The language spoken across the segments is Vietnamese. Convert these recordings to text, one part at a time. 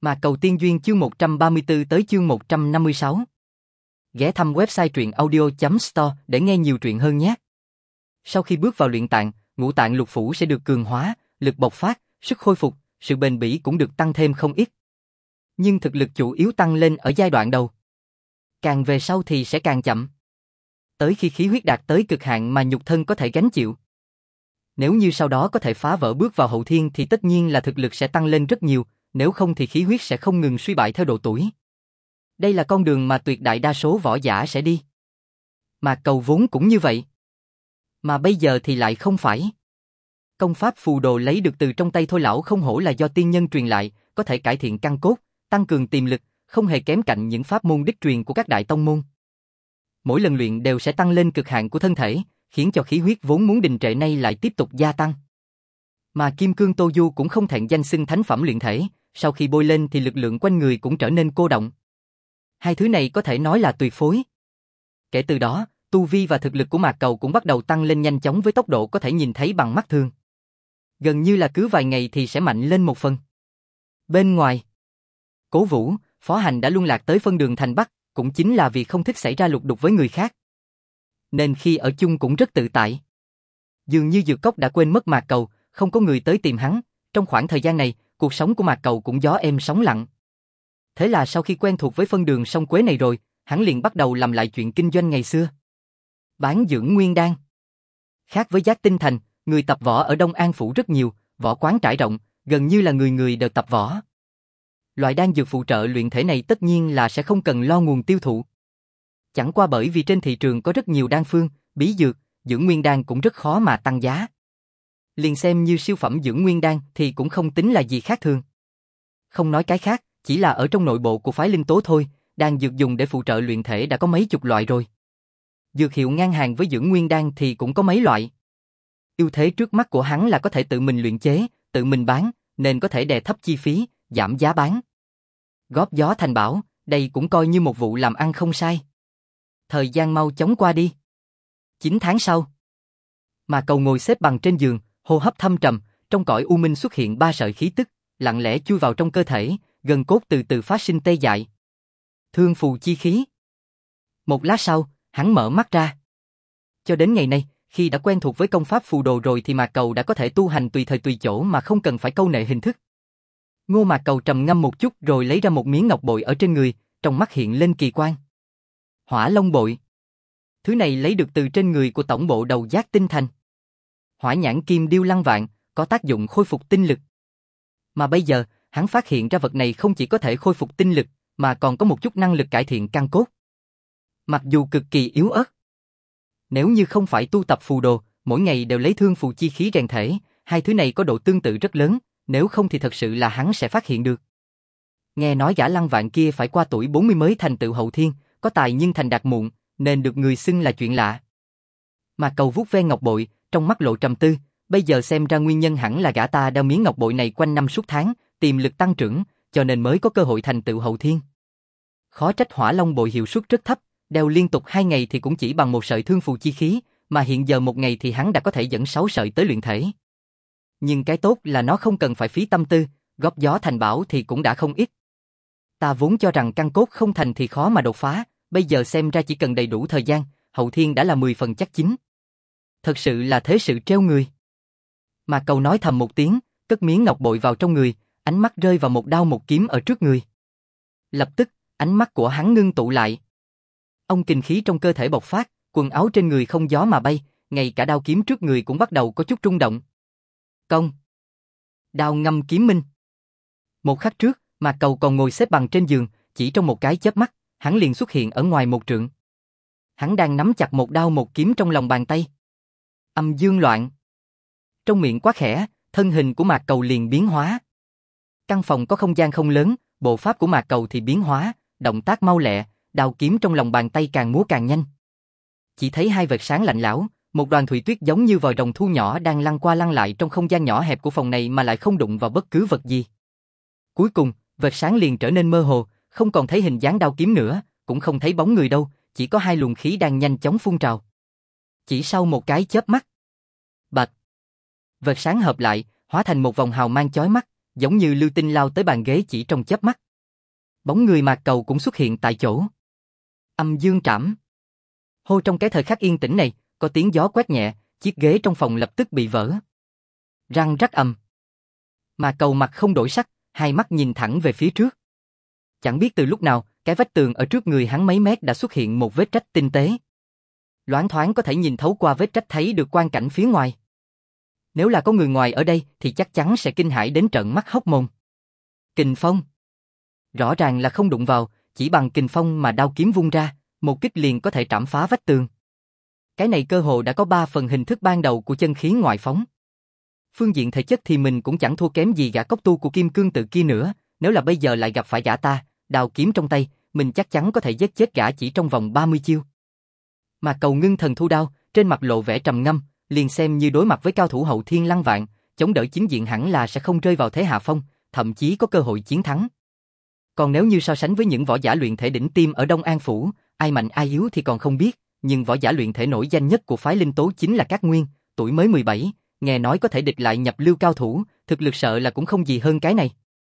Mà Cầu Tiên Duyên chương 134 tới chương 156. Ghé thăm website truyệnaudio.store để nghe nhiều truyện hơn nhé. Sau khi bước vào luyện tạng, ngũ tạng lục phủ sẽ được cường hóa, lực bộc phát, sức khôi phục, sự bền bỉ cũng được tăng thêm không ít. Nhưng thực lực chủ yếu tăng lên ở giai đoạn đầu. Càng về sau thì sẽ càng chậm. Tới khi khí huyết đạt tới cực hạn mà nhục thân có thể gánh chịu. Nếu như sau đó có thể phá vỡ bước vào hậu thiên thì tất nhiên là thực lực sẽ tăng lên rất nhiều, nếu không thì khí huyết sẽ không ngừng suy bại theo độ tuổi. Đây là con đường mà tuyệt đại đa số võ giả sẽ đi. Mà Cầu vốn cũng như vậy. Mà bây giờ thì lại không phải. Công pháp phù đồ lấy được từ trong tay Thôi Lão không hổ là do tiên nhân truyền lại, có thể cải thiện căn cốt, tăng cường tiềm lực, không hề kém cạnh những pháp môn đích truyền của các đại tông môn. Mỗi lần luyện đều sẽ tăng lên cực hạn của thân thể, khiến cho khí huyết vốn muốn đình trệ nay lại tiếp tục gia tăng. Mà Kim Cương Tô Du cũng không thẹn danh xưng thánh phẩm luyện thể, sau khi bôi lên thì lực lượng quanh người cũng trở nên cô động. Hai thứ này có thể nói là tuyệt phối. Kể từ đó, tu vi và thực lực của Mạc Cầu cũng bắt đầu tăng lên nhanh chóng với tốc độ có thể nhìn thấy bằng mắt thường. Gần như là cứ vài ngày thì sẽ mạnh lên một phần. Bên ngoài, Cố Vũ, Phó Hành đã luân lạc tới phân đường thành Bắc, cũng chính là vì không thích xảy ra lục đục với người khác. Nên khi ở chung cũng rất tự tại. Dường như Dược Cốc đã quên mất Mạc Cầu, không có người tới tìm hắn. Trong khoảng thời gian này, cuộc sống của Mạc Cầu cũng gió êm sóng lặng. Thế là sau khi quen thuộc với phân đường sông Quế này rồi, hắn liền bắt đầu làm lại chuyện kinh doanh ngày xưa. Bán dưỡng nguyên đan. Khác với Giác Tinh Thành, người tập võ ở Đông An Phủ rất nhiều, võ quán trải rộng, gần như là người người đều tập võ. Loại đan dược phụ trợ luyện thể này tất nhiên là sẽ không cần lo nguồn tiêu thụ. Chẳng qua bởi vì trên thị trường có rất nhiều đan phương, bí dược, dưỡng nguyên đan cũng rất khó mà tăng giá. Liền xem như siêu phẩm dưỡng nguyên đan thì cũng không tính là gì khác thường. Không nói cái khác, chỉ là ở trong nội bộ của phái Linh Tố thôi, đan dược dùng để phụ trợ luyện thể đã có mấy chục loại rồi. Dược hiệu ngang hàng với dưỡng nguyên đan thì cũng có mấy loại. Ưu thế trước mắt của hắn là có thể tự mình luyện chế, tự mình bán, nên có thể đè thấp chi phí, giảm giá bán. Góp gió thành bão, đây cũng coi như một vụ làm ăn không sai. Thời gian mau chóng qua đi. 9 tháng sau, Mà Cầu ngồi xếp bằng trên giường, hô hấp thâm trầm, trong cõi u minh xuất hiện 3 sợi khí tức, lặng lẽ chui vào trong cơ thể, gân cốt từ từ phát sinh tê dại. Thương phù chi khí. Một lát sau, hắn mở mắt ra. Cho đến ngày nay, khi đã quen thuộc với công pháp phù đồ rồi thì Mạc Cầu đã có thể tu hành tùy thời tùy chỗ mà không cần phải câu nệ hình thức. Ngô Mạc Cầu trầm ngâm một chút rồi lấy ra một miếng ngọc bội ở trên người, trong mắt hiện lên kỳ quang. Hỏa Long bội. Thứ này lấy được từ trên người của tổng bộ đầu Giác Tinh Thành. Hỏa nhãn kim điêu lăng vạn, có tác dụng khôi phục tinh lực. Mà bây giờ, hắn phát hiện ra vật này không chỉ có thể khôi phục tinh lực, mà còn có một chút năng lực cải thiện căn cốt. Mặc dù cực kỳ yếu ớt. Nếu như không phải tu tập phù đồ, mỗi ngày đều lấy thương phù chi khí rèn thể, hai thứ này có độ tương tự rất lớn, nếu không thì thật sự là hắn sẽ phát hiện được. Nghe nói gã Lăng Vạn kia phải qua tuổi 40 mới thành tựu hậu thiên, có tài nhưng thành đạt muộn, nên được người xưng là chuyện lạ. Mà Cầu vuốt ve ngọc bội, trong mắt lộ trầm tư, bây giờ xem ra nguyên nhân hẳn là gã ta đeo miếng ngọc bội này quanh năm suốt tháng, tiềm lực tăng trưởng, cho nên mới có cơ hội thành tựu hậu thiên. Khó trách Hỏa Long bội hiệu suất rất thấp, đeo liên tục 2 ngày thì cũng chỉ bằng một sợi thương phù chi khí, mà hiện giờ một ngày thì hắn đã có thể dẫn 6 sợi tới luyện thể. Nhưng cái tốt là nó không cần phải phí tâm tư, góp gió thành bão thì cũng đã không ít. Ta vốn cho rằng căn cốt không thành thì khó mà đột phá, bây giờ xem ra chỉ cần đầy đủ thời gian, hậu thiên đã là 10 phần chắc chín. Thật sự là thế sự treo người. Mà Cầu nói thầm một tiếng, cất miếng ngọc bội vào trong người, ánh mắt rơi vào một đao một kiếm ở trước người. Lập tức, ánh mắt của hắn ngưng tụ lại. Ông kình khí trong cơ thể bộc phát, quần áo trên người không gió mà bay, ngay cả đao kiếm trước người cũng bắt đầu có chút rung động. Công. Đao ngâm kiếm minh. Một khắc trước, Mạc Cầu còn ngồi xếp bằng trên giường, chỉ trong một cái chớp mắt, hắn liền xuất hiện ở ngoài một trượng. Hắn đang nắm chặt một đao một kiếm trong lòng bàn tay. Âm dương loạn. Trong miệng quá khẽ, thân hình của Mạc Cầu liền biến hóa. Căn phòng có không gian không lớn, bộ pháp của Mạc Cầu thì biến hóa, động tác mau lẹ, đao kiếm trong lòng bàn tay càng múa càng nhanh. Chỉ thấy hai vệt sáng lạnh lẽo, một đoàn thủy tuyết giống như vòi rồng thu nhỏ đang lăn qua lăn lại trong không gian nhỏ hẹp của phòng này mà lại không đụng vào bất cứ vật gì. Cuối cùng, vệt sáng liền trở nên mơ hồ, không còn thấy hình dáng đao kiếm nữa, cũng không thấy bóng người đâu, chỉ có hai luồng khí đang nhanh chóng phun trào. Chỉ sau một cái chớp mắt, bạch, vệt sáng hợp lại, hóa thành một vòng hào mang chói mắt, giống như lưu tinh lao tới bàn ghế chỉ trong chớp mắt. Bóng người Mạc Cầu cũng xuất hiện tại chỗ. Âm dương trảm. Hô, trong cái thời khắc yên tĩnh này, có tiếng gió quét nhẹ, chiếc ghế trong phòng lập tức bị vỡ. Răng rắc ầm. Mạc Cầu mặt không đổi sắc, hai mắt nhìn thẳng về phía trước. Chẳng biết từ lúc nào, cái vách tường ở trước người hắn mấy mét đã xuất hiện một vết rách tinh tế. Loáng thoáng có thể nhìn thấu qua vết rách thấy được quang cảnh phía ngoài. Nếu là có người ngoài ở đây thì chắc chắn sẽ kinh hãi đến trợn mắt hốc mồm. Kình phong. Rõ ràng là không đụng vào, chỉ bằng kình phong mà đao kiếm vung ra, một kích liền có thể trảm phá vách tường. Cái này cơ hồ đã có 3 phần hình thức ban đầu của chân khí ngoại phóng. Phương diện thể chất thì mình cũng chẳng thua kém gì gã cốc tu của Kim Cương Tự kia nữa, nếu là bây giờ lại gặp phải gã ta, đao kiếm trong tay, mình chắc chắn có thể giết chết gã chỉ trong vòng 30 chiêu. Mà Cầu ngưng thần thu đao, trên mặt lộ vẻ trầm ngâm, liền xem như đối mặt với cao thủ hậu thiên lăng vạn, chống đỡ chính diện hẳn là sẽ không rơi vào thế hạ phong, thậm chí có cơ hội chiến thắng. Còn nếu như so sánh với những võ giả luyện thể đỉnh tiêm ở Đông An Phủ, ai mạnh ai yếu thì còn không biết, nhưng võ giả luyện thể nổi danh nhất của phái Linh Tố chính là Cát Nguyên, tuổi mới 17, nghe nói có thể địch lại nhập lưu cao thủ, thực lực sợ là cũng không gì hơn cái này.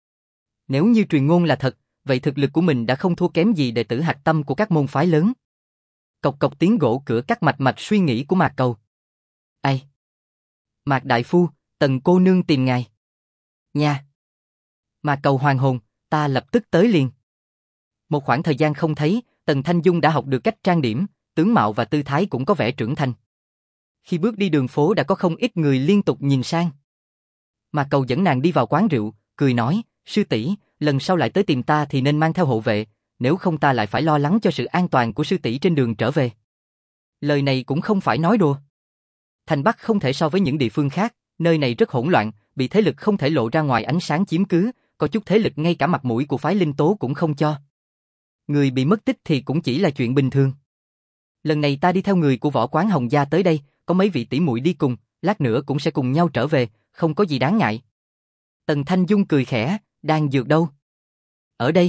Nếu như truyền ngôn là thật, vậy thực lực của mình đã không thua kém gì đệ tử hạch tâm của các môn phái lớn. Cộc cộc tiếng gỗ cửa cắt mạch mạch suy nghĩ của Mạc Cầu. Ai? Mạc đại phu, Tần cô nương tìm ngài. Nha. Mạc Cầu hoàn hồn, ta lập tức tới liền. Một khoảng thời gian không thấy, Tần Thanh Dung đã học được cách trang điểm, tướng mạo và tư thái cũng có vẻ trưởng thành. Khi bước đi đường phố đã có không ít người liên tục nhìn sang. Mạc Cầu dẫn nàng đi vào quán rượu, cười nói, sư tỷ, lần sau lại tới tìm ta thì nên mang theo hộ vệ, nếu không ta lại phải lo lắng cho sự an toàn của sư tỷ trên đường trở về. Lời này cũng không phải nói đùa. Thành Bắc không thể so với những địa phương khác, nơi này rất hỗn loạn, bị thế lực không thể lộ ra ngoài ánh sáng chiếm cứ, có chút thế lực ngay cả mặt mũi của phái Linh Tố cũng không cho. Người bị mất tích thì cũng chỉ là chuyện bình thường. Lần này ta đi theo người của Võ Quán Hồng Gia tới đây, có mấy vị tỷ muội đi cùng, lát nữa cũng sẽ cùng nhau trở về, không có gì đáng ngại. Tần Thanh Dung cười khẽ, đang dược đâu? Ở đây.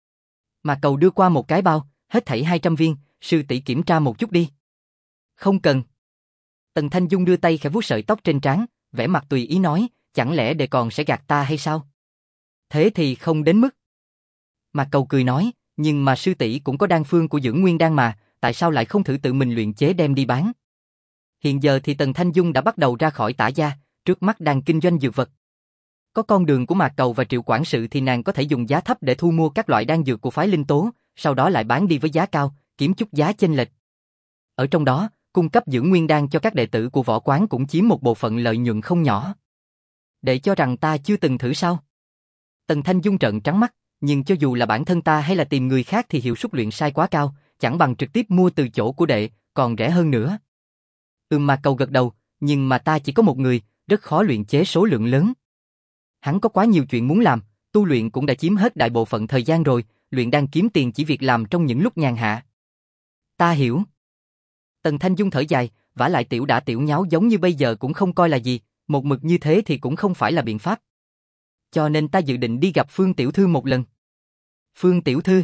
Mà Cầu đưa qua một cái bao, hết thảy 200 viên, sư tỷ kiểm tra một chút đi. Không cần. Tần Thanh Dung đưa tay khẽ vuốt sợi tóc trên trán, vẻ mặt tùy ý nói, chẳng lẽ đệ còn sẽ gạt ta hay sao? Thế thì không đến mức. Mà Cầu cười nói, nhưng mà sư tỷ cũng có đan phương của dưỡng nguyên đan mà, tại sao lại không thử tự mình luyện chế đem đi bán? Hiện giờ thì Tần Thanh Dung đã bắt đầu ra khỏi Tả gia, trước mắt đang kinh doanh dược vật. Có con đường của Mạc Cầu và Triệu quản sự thì nàng có thể dùng giá thấp để thu mua các loại đan dược của phái Linh Tố, sau đó lại bán đi với giá cao, kiếm chút giá chênh lệch. Ở trong đó, cung cấp dưỡng nguyên đan cho các đệ tử của Võ Quán cũng chiếm một bộ phận lợi nhuận không nhỏ. Để cho rằng ta chưa từng thử sao? Tần Thanh Dung trợn trắng mắt, nhưng cho dù là bản thân ta hay là tìm người khác thì hiệu suất luyện sai quá cao, chẳng bằng trực tiếp mua từ chỗ của đệ, còn rẻ hơn nữa. Mạc Cầu gật đầu, nhưng mà ta chỉ có một người, rất khó luyện chế số lượng lớn. Hắn có quá nhiều chuyện muốn làm, tu luyện cũng đã chiếm hết đại bộ phận thời gian rồi, luyện đan kiếm tiền chỉ việc làm trong những lúc nhàn hạ. Ta hiểu. Tần Thanh Dung thở dài, vả lại tiểu đã tiểu nháo giống như bây giờ cũng không coi là gì, một mực như thế thì cũng không phải là biện pháp. Cho nên ta dự định đi gặp Phương tiểu thư một lần. Phương tiểu thư?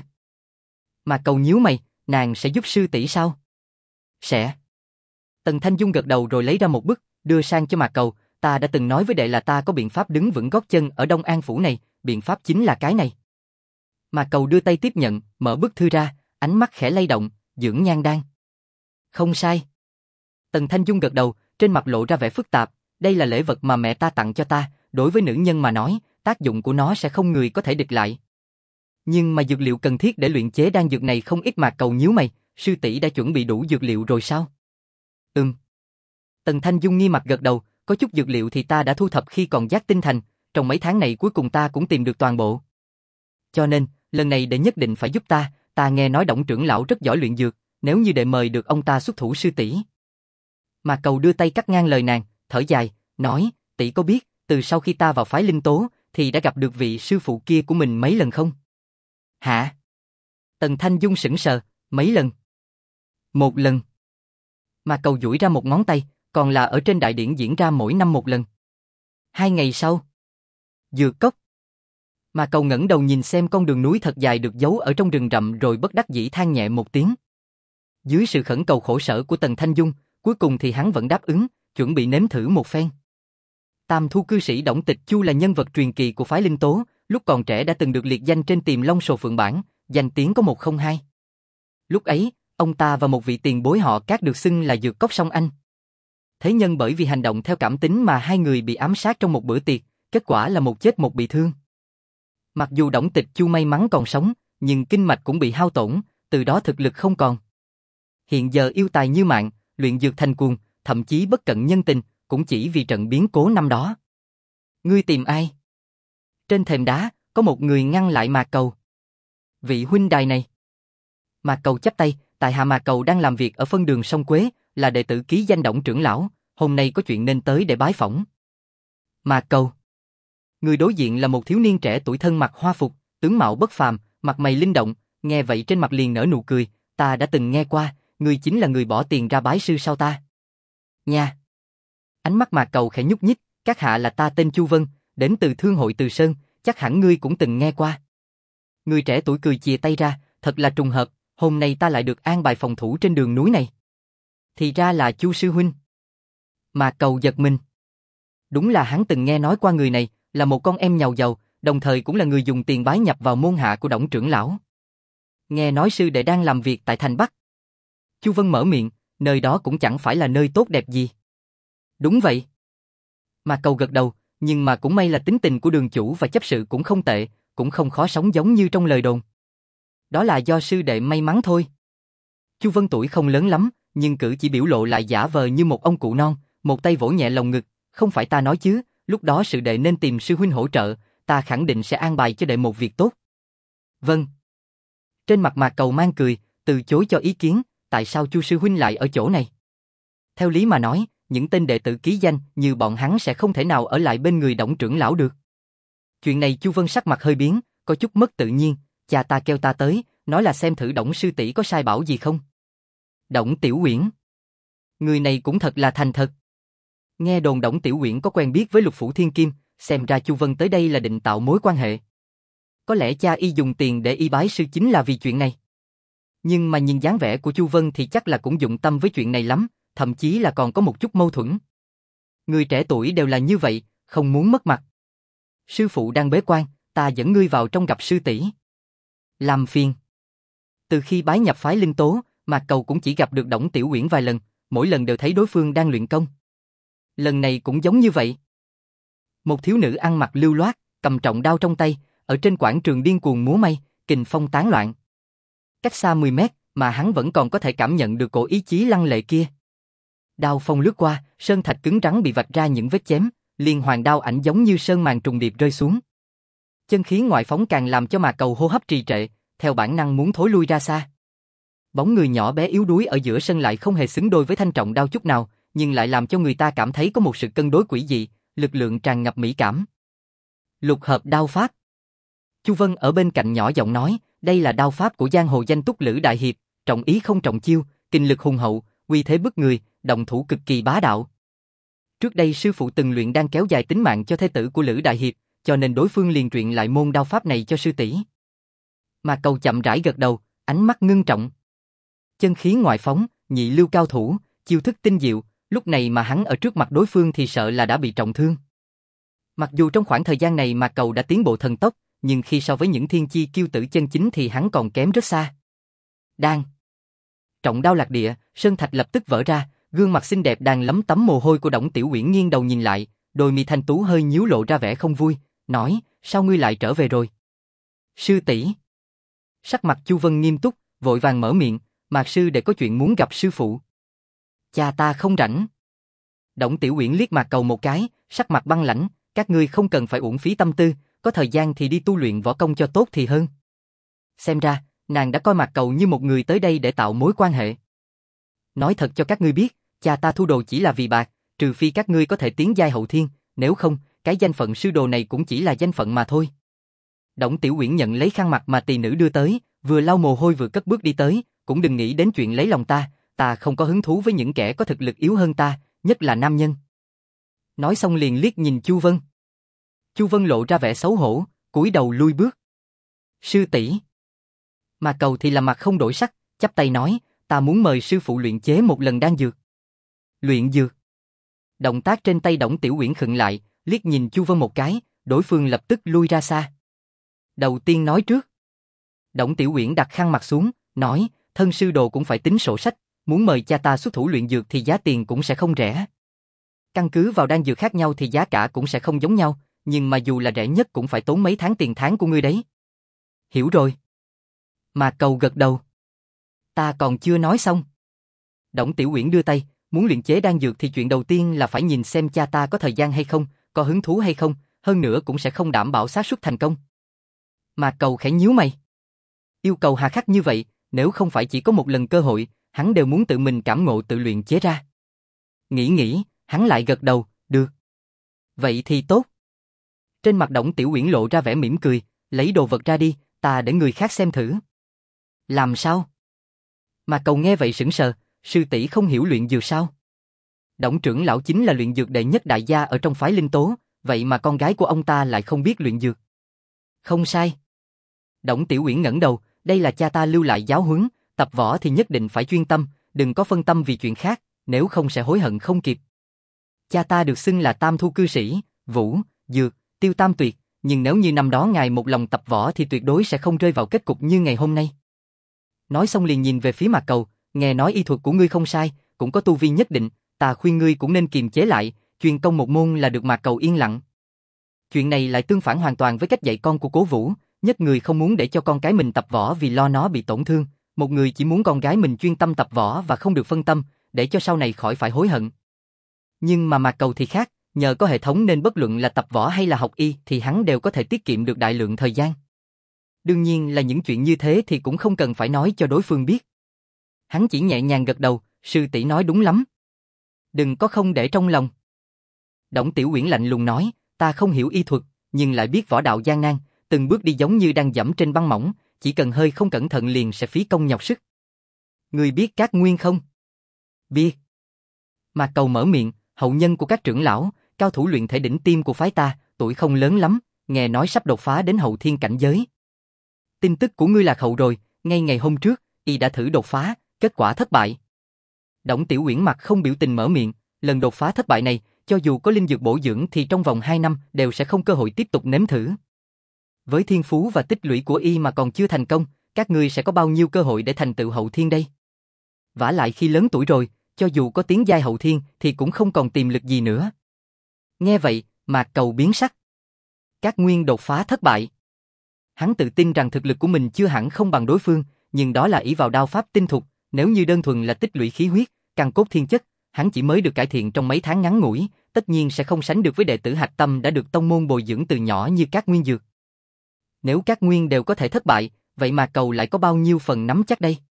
Mạc Cầu nhíu mày, nàng sẽ giúp sư tỷ sao? Sẽ. Tần Thanh Dung gật đầu rồi lấy ra một bức, đưa sang cho Mạc Cầu, ta đã từng nói với đệ là ta có biện pháp đứng vững gót chân ở Đông An Phủ này, biện pháp chính là cái này. Mạc Cầu đưa tay tiếp nhận, mở bức thư ra, ánh mắt khẽ lay động, dưỡng nhan đan. Không sai. Tần Thanh Dung gật đầu, trên mặt lộ ra vẻ phức tạp, đây là lễ vật mà mẹ ta tặng cho ta, đối với nữ nhân mà nói, tác dụng của nó sẽ không người có thể địch lại. Nhưng mà dược liệu cần thiết để luyện chế đan dược này không ít. Mạc Cầu nhíu mày, sư tỷ đã chuẩn bị đủ dược liệu rồi sao? Tần Thanh Dung nghi mặt gật đầu, có chút dược liệu thì ta đã thu thập khi còn Giác Tinh Thành, trong mấy tháng này cuối cùng ta cũng tìm được toàn bộ. Cho nên, lần này đệ nhất định phải giúp ta nghe nói Đổng trưởng lão rất giỏi luyện dược, nếu như đệ mời được ông ta xuất thủ sư tỷ. Mạc Cầu đưa tay cắt ngang lời nàng, thở dài, nói, tỷ có biết, từ sau khi ta vào phái Linh Tố, thì đã gặp được vị sư phụ kia của mình mấy lần không? Hả? Tần Thanh Dung sững sờ, mấy lần? Một lần. Mạc Cầu duỗi ra một ngón tay, còn là ở trên đại điển diễn ra mỗi năm một lần. 2 ngày sau. Dược cốc. Mạc Cầu ngẩng đầu nhìn xem con đường núi thật dài được giấu ở trong rừng rậm rồi bất đắc dĩ than nhẹ một tiếng. Dưới sự khẩn cầu khổ sở của Tần Thanh Dung, cuối cùng thì hắn vẫn đáp ứng, chuẩn bị nếm thử một phen. Tam thu cư sĩ Đổng Tịch Chu là nhân vật truyền kỳ của phái Linh Tố, lúc còn trẻ đã từng được liệt danh trên Tiềm Long Sồ Phượng Bảng, danh tiếng có 102. Lúc ấy, ông ta và một vị tiền bối họ Cát được xưng là Dược Cốc Song Anh. Thế nhân bởi vì hành động theo cảm tính mà hai người bị ám sát trong một bữa tiệc, kết quả là một chết một bị thương. Mặc dù Đổng Tịch Chu may mắn còn sống, nhưng kinh mạch cũng bị hao tổn, từ đó thực lực không còn. Hiện giờ yêu tài như mạng, luyện dược thành cuồng, thậm chí bất cận nhân tình, cũng chỉ vì trận biến cố năm đó. Ngươi tìm ai? Trên thềm đá, có một người ngăn lại Mạc Cầu. Vị huynh đài này. Mạc Cầu chắp tay, tại hạ Mạc Cầu đang làm việc ở phân đường Sông Quế, là đệ tử ký danh Đổng trưởng lão, hôm nay có chuyện nên tới để bái phỏng. Mạc Cầu. Người đối diện là một thiếu niên trẻ tuổi thân mặc hoa phục, tướng mạo bất phàm, mặt mày linh động, nghe vậy trên mặt liền nở nụ cười, ta đã từng nghe qua, ngươi chính là người bỏ tiền ra bái sư sau ta. Nha. Ánh mắt Mạc Cầu khẽ nhúc nhích, các hạ là ta tên Chu Vân, đến từ Thương hội Từ Sơn, chắc hẳn ngươi cũng từng nghe qua. Người trẻ tuổi cười chìa tay ra, thật là trùng hợp, hôm nay ta lại được an bài phòng thủ trên đường núi này. Thì ra là Chu sư huynh. Mạc Cầu giật mình. Đúng là hắn từng nghe nói qua người này, là một con em nhà giàu, đồng thời cũng là người dùng tiền bái nhập vào môn hạ của Đổng trưởng lão. Nghe nói sư đệ đang làm việc tại thành Bắc. Chu Vân mở miệng, nơi đó cũng chẳng phải là nơi tốt đẹp gì. Đúng vậy. Mạc Cầu gật đầu, nhưng mà cũng may là tính tình của đường chủ và chấp sự cũng không tệ, cũng không khó sống giống như trong lời đồn. Đó là do sư đệ may mắn thôi. Chu Vân tuổi không lớn lắm, nhưng cử chỉ biểu lộ lại giả vờ như một ông cụ non, một tay vỗ nhẹ lồng ngực, không phải ta nói chứ, lúc đó sư đệ nên tìm sư huynh hỗ trợ, ta khẳng định sẽ an bài cho đệ một việc tốt. Vâng. Trên mặt Mạc Cầu mang cười, từ chối cho ý kiến, tại sao Chu sư huynh lại ở chỗ này? Theo lý mà nói, những tên đệ tử ký danh như bọn hắn sẽ không thể nào ở lại bên người Đổng trưởng lão được. Chuyện này Chu Vân sắc mặt hơi biến, có chút mất tự nhiên, cha ta kêu ta tới, nói là xem thử Đổng sư tỷ có sai bảo gì không. Đổng Tiểu Uyển. Người này cũng thật là thành thật. Nghe đồn Đổng Tiểu Uyển có quen biết với Lục Phủ Thiên Kim, xem ra Chu Vân tới đây là định tạo mối quan hệ. Có lẽ cha y dùng tiền để y bái sư chính là vì chuyện này. Nhưng mà nhìn dáng vẻ của Chu Vân thì chắc là cũng dụng tâm với chuyện này lắm, thậm chí là còn có một chút mâu thuẫn. Người trẻ tuổi đều là như vậy, không muốn mất mặt. Sư phụ đang bế quan, ta dẫn ngươi vào trong gặp sư tỷ. Làm phiền. Từ khi bái nhập phái Linh Tố, Mạc Cầu cũng chỉ gặp được Đổng Tiểu Uyển vài lần, mỗi lần đều thấy đối phương đang luyện công. Lần này cũng giống như vậy. Một thiếu nữ ăn mặc lưu loát, cầm trọng đao trong tay, ở trên quảng trường điên cuồng múa may, kình phong tán loạn. Cách xa 10 mét, mà hắn vẫn còn có thể cảm nhận được cổ ý chí lăng lệ kia. Đao phong lướt qua, sơn thạch cứng rắn bị vạch ra những vết chém, liên hoàn đao ảnh giống như sơn màn trùng điệp rơi xuống. Chân khí ngoại phóng càng làm cho Mạc Cầu hô hấp trì trệ, theo bản năng muốn thối lui ra xa. Bóng người nhỏ bé yếu đuối ở giữa sân lại không hề xứng đôi với thanh trọng đao chút nào, nhưng lại làm cho người ta cảm thấy có một sự cân đối quỷ dị, lực lượng tràn ngập mỹ cảm. Lục hợp đao pháp. Chu Vân ở bên cạnh nhỏ giọng nói, đây là đao pháp của giang hồ danh túc Lữ Đại Hiệp, trọng ý không trọng chiêu, kinh lực hùng hậu, uy thế bức người, động thủ cực kỳ bá đạo. Trước đây sư phụ từng luyện đan kéo dài tính mạng cho thê tử của Lữ Đại Hiệp, cho nên đối phương liền truyền lại môn đao pháp này cho sư tỷ. Mạc Cầu chậm rãi gật đầu, ánh mắt ngưng trọng. Chân khí ngoại phóng, nhị lưu cao thủ, chiêu thức tinh diệu, lúc này mà hắn ở trước mặt đối phương thì sợ là đã bị trọng thương. Mặc dù trong khoảng thời gian này Mạc Cầu đã tiến bộ thần tốc, nhưng khi so với những thiên chi kiêu tử chân chính thì hắn còn kém rất xa. Đan. Trọng đao lạc địa, sơn thạch lập tức vỡ ra, gương mặt xinh đẹp đang lấm tấm mồ hôi của Đổng Tiểu Uyển nghiêng đầu nhìn lại, đôi mi thanh tú hơi nhíu lộ ra vẻ không vui, nói, sao ngươi lại trở về rồi? Sư tỷ. Sắc mặt Chu Vân nghiêm túc, vội vàng mở miệng, Mạc sư để có chuyện muốn gặp sư phụ. Cha ta không rảnh. Đổng Tiểu Uyển liếc Mạc Cầu một cái, sắc mặt băng lãnh, các ngươi không cần phải uổng phí tâm tư, có thời gian thì đi tu luyện võ công cho tốt thì hơn. Xem ra, nàng đã coi Mạc Cầu như một người tới đây để tạo mối quan hệ. Nói thật cho các ngươi biết, cha ta thu đồ chỉ là vì bạc, trừ phi các ngươi có thể tiến giai hậu thiên, nếu không, cái danh phận sư đồ này cũng chỉ là danh phận mà thôi. Đổng Tiểu Uyển nhận lấy khăn mặt mà tỳ nữ đưa tới, vừa lau mồ hôi vừa cất bước đi tới, cũng đừng nghĩ đến chuyện lấy lòng ta không có hứng thú với những kẻ có thực lực yếu hơn ta, nhất là nam nhân. Nói xong liền liếc nhìn Chu Vân. Chu Vân lộ ra vẻ xấu hổ, cúi đầu lui bước. Sư tỷ. Mà Cầu thì làm mặt không đổi sắc, chắp tay nói, ta muốn mời sư phụ luyện chế một lần đan dược. Luyện dược. Động tác trên tay Đổng Tiểu Uyển khựng lại, liếc nhìn Chu Vân một cái, đối phương lập tức lui ra xa. Đầu tiên nói trước. Đổng Tiểu Uyển đặt khăn mặt xuống, nói, thân sư đồ cũng phải tính sổ sách, muốn mời cha ta xuất thủ luyện dược thì giá tiền cũng sẽ không rẻ. Căn cứ vào đan dược khác nhau thì giá cả cũng sẽ không giống nhau, nhưng mà dù là rẻ nhất cũng phải tốn mấy tháng tiền tháng của ngươi đấy. Hiểu rồi. Mà Cầu gật đầu. Ta còn chưa nói xong. Đổng Tiểu Uyển đưa tay, muốn luyện chế đan dược thì chuyện đầu tiên là phải nhìn xem cha ta có thời gian hay không, có hứng thú hay không, hơn nữa cũng sẽ không đảm bảo xác suất thành công. Mà Cầu khẽ nhíu mày. Yêu cầu hà khắc như vậy, nếu không phải chỉ có một lần cơ hội, hắn đều muốn tự mình cảm ngộ tự luyện chế ra. Nghĩ, hắn lại gật đầu, được. Vậy thì tốt. Trên mặt Đổng Tiểu Uyển lộ ra vẻ mỉm cười, lấy đồ vật ra đi, ta để người khác xem thử. Làm sao? Mà Cầu nghe vậy sững sờ, sư tỷ không hiểu luyện dược sao? Đổng trưởng lão chính là luyện dược đệ nhất đại gia ở trong phái Linh Tố, vậy mà con gái của ông ta lại không biết luyện dược. Không sai. Đổng Tiểu Uyển ngẩng đầu, đây là cha ta lưu lại giáo huấn, tập võ thì nhất định phải chuyên tâm, đừng có phân tâm vì chuyện khác, nếu không sẽ hối hận không kịp. Cha ta được xưng là Tam Thu cư sĩ, Vũ, Dược, Tiêu Tam Tuyệt, nhưng nếu như năm đó ngài một lòng tập võ thì tuyệt đối sẽ không rơi vào kết cục như ngày hôm nay. Nói xong liền nhìn về phía Mạc Cầu, nghe nói y thuật của ngươi không sai, cũng có tu vi nhất định, ta khuyên ngươi cũng nên kiềm chế lại, truyền công một môn là được. Mạc Cầu yên lặng. Chuyện này lại tương phản hoàn toàn với cách dạy con của Cố Vũ, nhất người không muốn để cho con cái mình tập võ vì lo nó bị tổn thương, một người chỉ muốn con gái mình chuyên tâm tập võ và không được phân tâm, để cho sau này khỏi phải hối hận. Nhưng mà Mạc Cầu thì khác, nhờ có hệ thống nên bất luận là tập võ hay là học y thì hắn đều có thể tiết kiệm được đại lượng thời gian. Đương nhiên là những chuyện như thế thì cũng không cần phải nói cho đối phương biết. Hắn chỉ nhẹ nhàng gật đầu, sư tỷ nói đúng lắm. Đừng có không để trong lòng. Đổng Tiểu Uyển lạnh lùng nói, ta không hiểu y thuật, nhưng lại biết võ đạo gian nan, từng bước đi giống như đang dẫm trên băng mỏng, chỉ cần hơi không cẩn thận liền sẽ phí công nhọc sức. Ngươi biết Cát Nguyên không? Biết. Mạc Cầu mở miệng, hậu nhân của các trưởng lão, cao thủ luyện thể đỉnh tiêm của phái ta, tuổi không lớn lắm, nghe nói sắp đột phá đến hậu thiên cảnh giới. Tin tức của ngươi lạc hậu rồi, ngay ngày hôm trước, y đã thử đột phá, kết quả thất bại. Đổng Tiểu Uyển mặt không biểu tình mở miệng, lần đột phá thất bại này, cho dù có linh dược bổ dưỡng thì trong vòng 2 năm đều sẽ không cơ hội tiếp tục nếm thử. Với thiên phú và tích lũy của y mà còn chưa thành công, các ngươi sẽ có bao nhiêu cơ hội để thành tựu hậu thiên đây? Vả lại khi lớn tuổi rồi, cho dù có tiến giai hậu thiên thì cũng không còn tiềm lực gì nữa. Nghe vậy, Mạc Cầu biến sắc. Cát Nguyên đột phá thất bại. Hắn tự tin rằng thực lực của mình chưa hẳn không bằng đối phương, nhưng đó là ỷ vào đao pháp tinh thục, nếu như đơn thuần là tích lũy khí huyết, căn cốt thiên chất, hắn chỉ mới được cải thiện trong mấy tháng ngắn ngủi, tất nhiên sẽ không sánh được với đệ tử hạch tâm đã được tông môn bồi dưỡng từ nhỏ như Cát Nguyên Dược. Nếu Cát Nguyên đều có thể thất bại, vậy mà Cầu lại có bao nhiêu phần nắm chắc đây?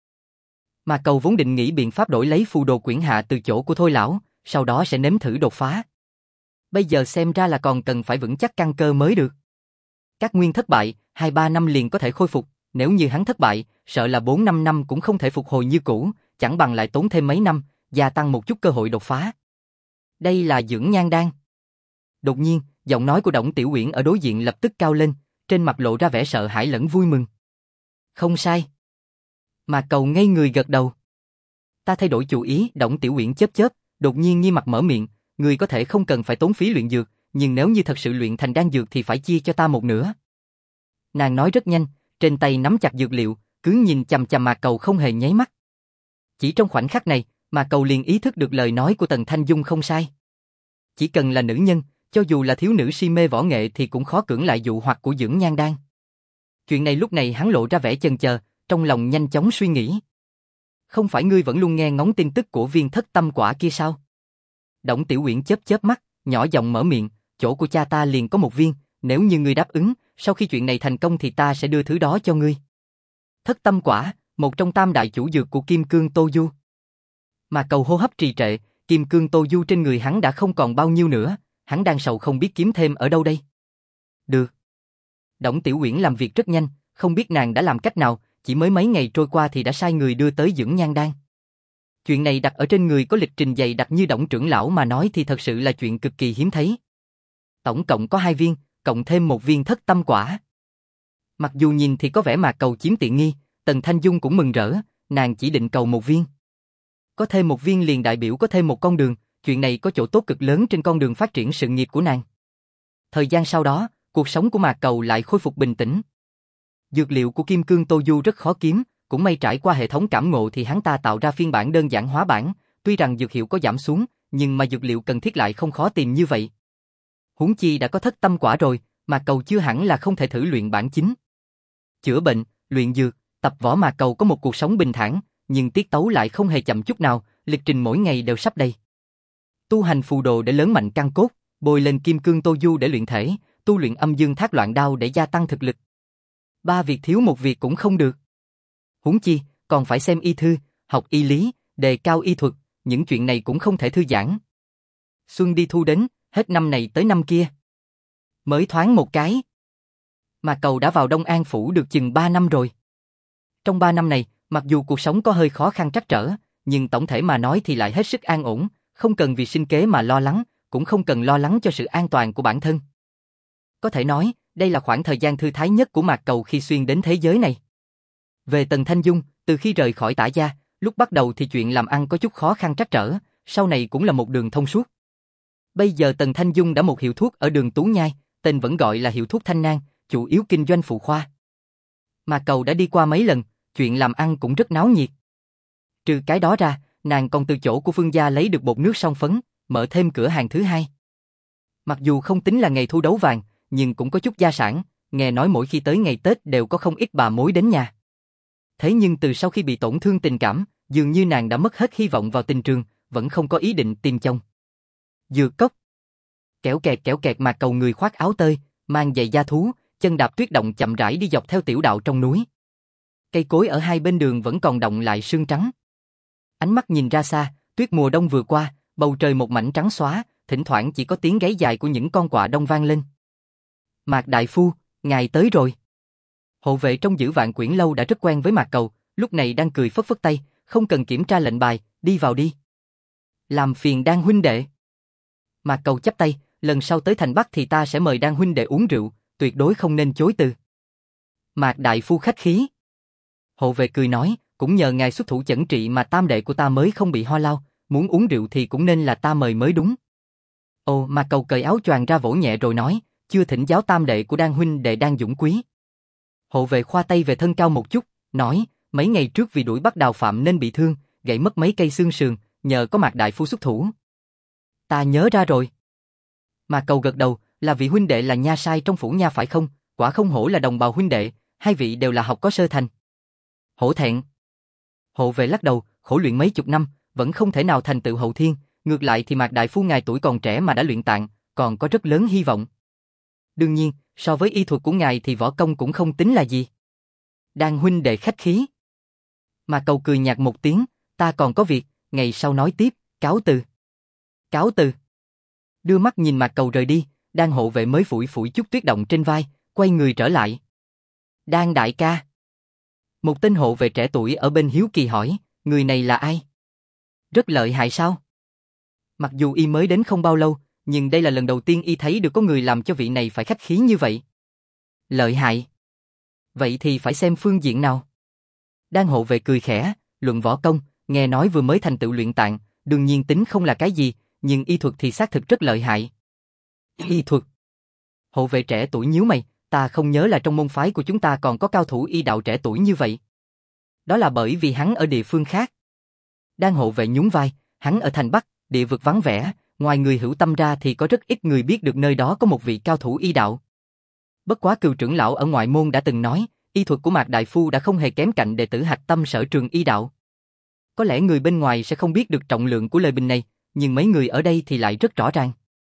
Mà Cầu vốn định nghĩ biện pháp đổi lấy phù đồ quyển hạ từ chỗ của Thôi lão, sau đó sẽ nếm thử đột phá. Bây giờ xem ra là còn cần phải vững chắc căn cơ mới được. Cát Nguyên thất bại, 2-3 năm liền có thể khôi phục, nếu như hắn thất bại, sợ là 4-5 năm cũng không thể phục hồi như cũ, chẳng bằng lại tốn thêm mấy năm, gia tăng một chút cơ hội đột phá. Đây là dưỡng nhan đan. Đột nhiên, giọng nói của Đổng Tiểu Uyển ở đối diện lập tức cao lên, trên mặt lộ ra vẻ sợ hãi lẫn vui mừng. Không sai. Mà Cầu ngây người gật đầu. Ta thay đổi chủ ý. Đổng Tiểu Uyển chớp chớp, đột nhiên nghi mặt mở miệng, người có thể không cần phải tốn phí luyện dược, nhưng nếu như thật sự luyện thành đan dược thì phải chia cho ta một nửa. Nàng nói rất nhanh, trên tay nắm chặt dược liệu, cứ nhìn chằm chằm Mạc Cầu không hề nháy mắt. Chỉ trong khoảnh khắc này, Mạc Cầu liền ý thức được lời nói của Tần Thanh Dung không sai. Chỉ cần là nữ nhân, cho dù là thiếu nữ si mê võ nghệ thì cũng khó cưỡng lại dụ hoặc của dưỡng nhan đan. Chuyện này lúc này hắn lộ ra vẻ chần chờ, trong lòng nhanh chóng suy nghĩ. Không phải ngươi vẫn luôn nghe ngóng tin tức của viên thất tâm quả kia sao? Đổng Tiểu Uyển chớp chớp mắt, nhỏ giọng mở miệng, chỗ của cha ta liền có một viên, nếu như ngươi đáp ứng, sau khi chuyện này thành công thì ta sẽ đưa thứ đó cho ngươi. Thất tâm quả, một trong tam đại chủ dược của Kim Cương Tô Du. Mà Cầu hô hấp trì trệ, Kim Cương Tô Du trên người hắn đã không còn bao nhiêu nữa, hắn đang sầu không biết kiếm thêm ở đâu đây. Được. Đổng Tiểu Uyển làm việc rất nhanh, không biết nàng đã làm cách nào, chỉ mới mấy ngày trôi qua thì đã sai người đưa tới dưỡng nhan đan. Chuyện này đặt ở trên người có lịch trình dày đặc như Đổng trưởng lão mà nói thì thật sự là chuyện cực kỳ hiếm thấy. Tổng cộng có 2 viên, cộng thêm 1 viên thất tâm quả. Mặc dù nhìn thì có vẻ Mạc Cầu chiếm tiện nghi, Tần Thanh Dung cũng mừng rỡ, nàng chỉ định cầu 1 viên. Có thêm 1 viên liền đại biểu có thêm một con đường, chuyện này có chỗ tốt cực lớn trên con đường phát triển sự nghiệp của nàng. Thời gian sau đó, cuộc sống của Mạc Cầu lại khôi phục bình tĩnh. Dược liệu của Kim Cương Tô Du rất khó kiếm, cũng may trải qua hệ thống cảm ngộ thì hắn ta tạo ra phiên bản đơn giản hóa bản, tuy rằng dược hiệu có giảm xuống, nhưng mà dược liệu cần thiết lại không khó tìm như vậy. Huống chi đã có thất tâm quả rồi, Mạc Cầu chưa hẳn là không thể thử luyện bản chính. Chữa bệnh, luyện dược, tập võ Mạc Cầu có một cuộc sống bình thản, nhưng tiết tấu lại không hề chậm chút nào, lịch trình mỗi ngày đều sắp đầy. Tu hành phù đồ để lớn mạnh căn cốt, bồi lên Kim Cương Tô Du để luyện thể, tu luyện Âm Dương Thác Loạn Đao để gia tăng thực lực. Ba việc thiếu một việc cũng không được. Huống chi, còn phải xem y thư, học y lý, đề cao y thuật, những chuyện này cũng không thể thư giãn. Xuân đi thu đến, hết năm này tới năm kia. Mới thoáng một cái. Mạc Cầu đã vào Đông An Phủ được chừng 3 năm rồi. Trong 3 năm này, mặc dù cuộc sống có hơi khó khăn trắc trở, nhưng tổng thể mà nói thì lại hết sức an ổn, không cần vì sinh kế mà lo lắng, cũng không cần lo lắng cho sự an toàn của bản thân. Có thể nói, đây là khoảng thời gian thư thái nhất của Mạc Cầu khi xuyên đến thế giới này. Về Tần Thanh Dung, từ khi rời khỏi Tả Gia, lúc bắt đầu thì chuyện làm ăn có chút khó khăn trắc trở, sau này cũng là một đường thông suốt. Bây giờ Tần Thanh Dung đã một hiệu thuốc ở đường Tú Nhai, tên vẫn gọi là hiệu thuốc Thanh Nang, chủ yếu kinh doanh phụ khoa. Mạc Cầu đã đi qua mấy lần, chuyện làm ăn cũng rất náo nhiệt. Trừ cái đó ra, nàng còn từ chỗ của Phương gia lấy được bột nước song phấn, mở thêm cửa hàng thứ hai. Mặc dù không tính là ngày thu đấu vàng, nhưng cũng có chút gia sản, nghe nói mỗi khi tới ngày Tết đều có không ít bà mối đến nhà. Thế nhưng từ sau khi bị tổn thương tình cảm, dường như nàng đã mất hết hy vọng vào tình trường, vẫn không có ý định tìm chồng. Dược cốc. Kẻo kẹt Mạc Cầu người khoác áo tơi, mang giày da thú, chân đạp tuyết động chậm rãi đi dọc theo tiểu đạo trong núi. Cây cối ở hai bên đường vẫn còn đọng lại sương trắng. Ánh mắt nhìn ra xa, tuyết mùa đông vừa qua, bầu trời một mảnh trắng xóa, thỉnh thoảng chỉ có tiếng gáy dài của những con quạ đông vang lên. Mạc đại phu, ngài tới rồi. Hộ vệ trong Giữ Vạn Quyển lâu đã rất quen với Mạc Cầu, lúc này đang cười phất phất tay, không cần kiểm tra lệnh bài, đi vào đi. Làm phiền Đan huynh đệ. Mạc Cầu chắp tay, lần sau tới thành Bắc thì ta sẽ mời Đan huynh đệ uống rượu, tuyệt đối không nên chối từ. Mạc đại phu khách khí. Hộ vệ cười nói, cũng nhờ ngài xuất thủ chẩn trị mà tam đệ của ta mới không bị ho lao, muốn uống rượu thì cũng nên là ta mời mới đúng. Ồ, Mạc Cầu cởi áo choàng ra vỗ nhẹ rồi nói, chưa thỉnh giáo tam đệ của Đan huynh đệ Đan Dũng Quý. Hộ vệ khoa tay về thân cao một chút, nói, mấy ngày trước vì đuổi bắt Đào Phạm nên bị thương, gãy mất mấy cây xương sườn, nhờ có Mạc đại phu xuất thủ. Ta nhớ ra rồi. Mạc Cầu gật đầu, là vị huynh đệ là nha sai trong phủ nha phải không? Quả không hổ là đồng bào huynh đệ, hai vị đều là học có sơ thành. Hổ thẹn. Hộ vệ lắc đầu, khổ luyện mấy chục năm, vẫn không thể nào thành tựu hậu thiên, ngược lại thì Mạc đại phu ngài tuổi còn trẻ mà đã luyện tạng, còn có rất lớn hy vọng. Đương nhiên, so với y thuật của ngài thì võ công cũng không tính là gì. Đan huynh đệ khách khí. Mạc Cầu cười nhạt một tiếng, ta còn có việc, ngày sau nói tiếp, cáo từ. Cáo từ. Đưa mắt nhìn Mạc Cầu rời đi, Đan hộ vệ mới phủi phủi chút tuyết động trên vai, quay người trở lại. Đan đại ca. Một tên hộ vệ trẻ tuổi ở bên hiếu kỳ hỏi, người này là ai? Rất lợi hại sao? Mặc dù y mới đến không bao lâu, nhưng đây là lần đầu tiên y thấy được có người làm cho vị này phải khách khí như vậy. Lợi hại. Vậy thì phải xem phương diện nào? Đan hộ vệ cười khẽ, luận võ công, nghe nói vừa mới thành tựu luyện tạng, đương nhiên tính không là cái gì, nhưng y thuật thì xác thực rất lợi hại. Y thuật. Hộ vệ trẻ tuổi nhíu mày, ta không nhớ là trong môn phái của chúng ta còn có cao thủ y đạo trẻ tuổi như vậy. Đó là bởi vì hắn ở địa phương khác. Đan hộ vệ nhún vai, hắn ở thành Bắc, địa vực vắng vẻ, ngoài người hữu tâm ra thì có rất ít người biết được nơi đó có một vị cao thủ y đạo. Bất quá Cừu trưởng lão ở ngoại môn đã từng nói, y thuật của Mạc đại phu đã không hề kém cạnh đệ tử hạch tâm sở trường y đạo. Có lẽ người bên ngoài sẽ không biết được trọng lượng của lời bình này, nhưng mấy người ở đây thì lại rất rõ ràng.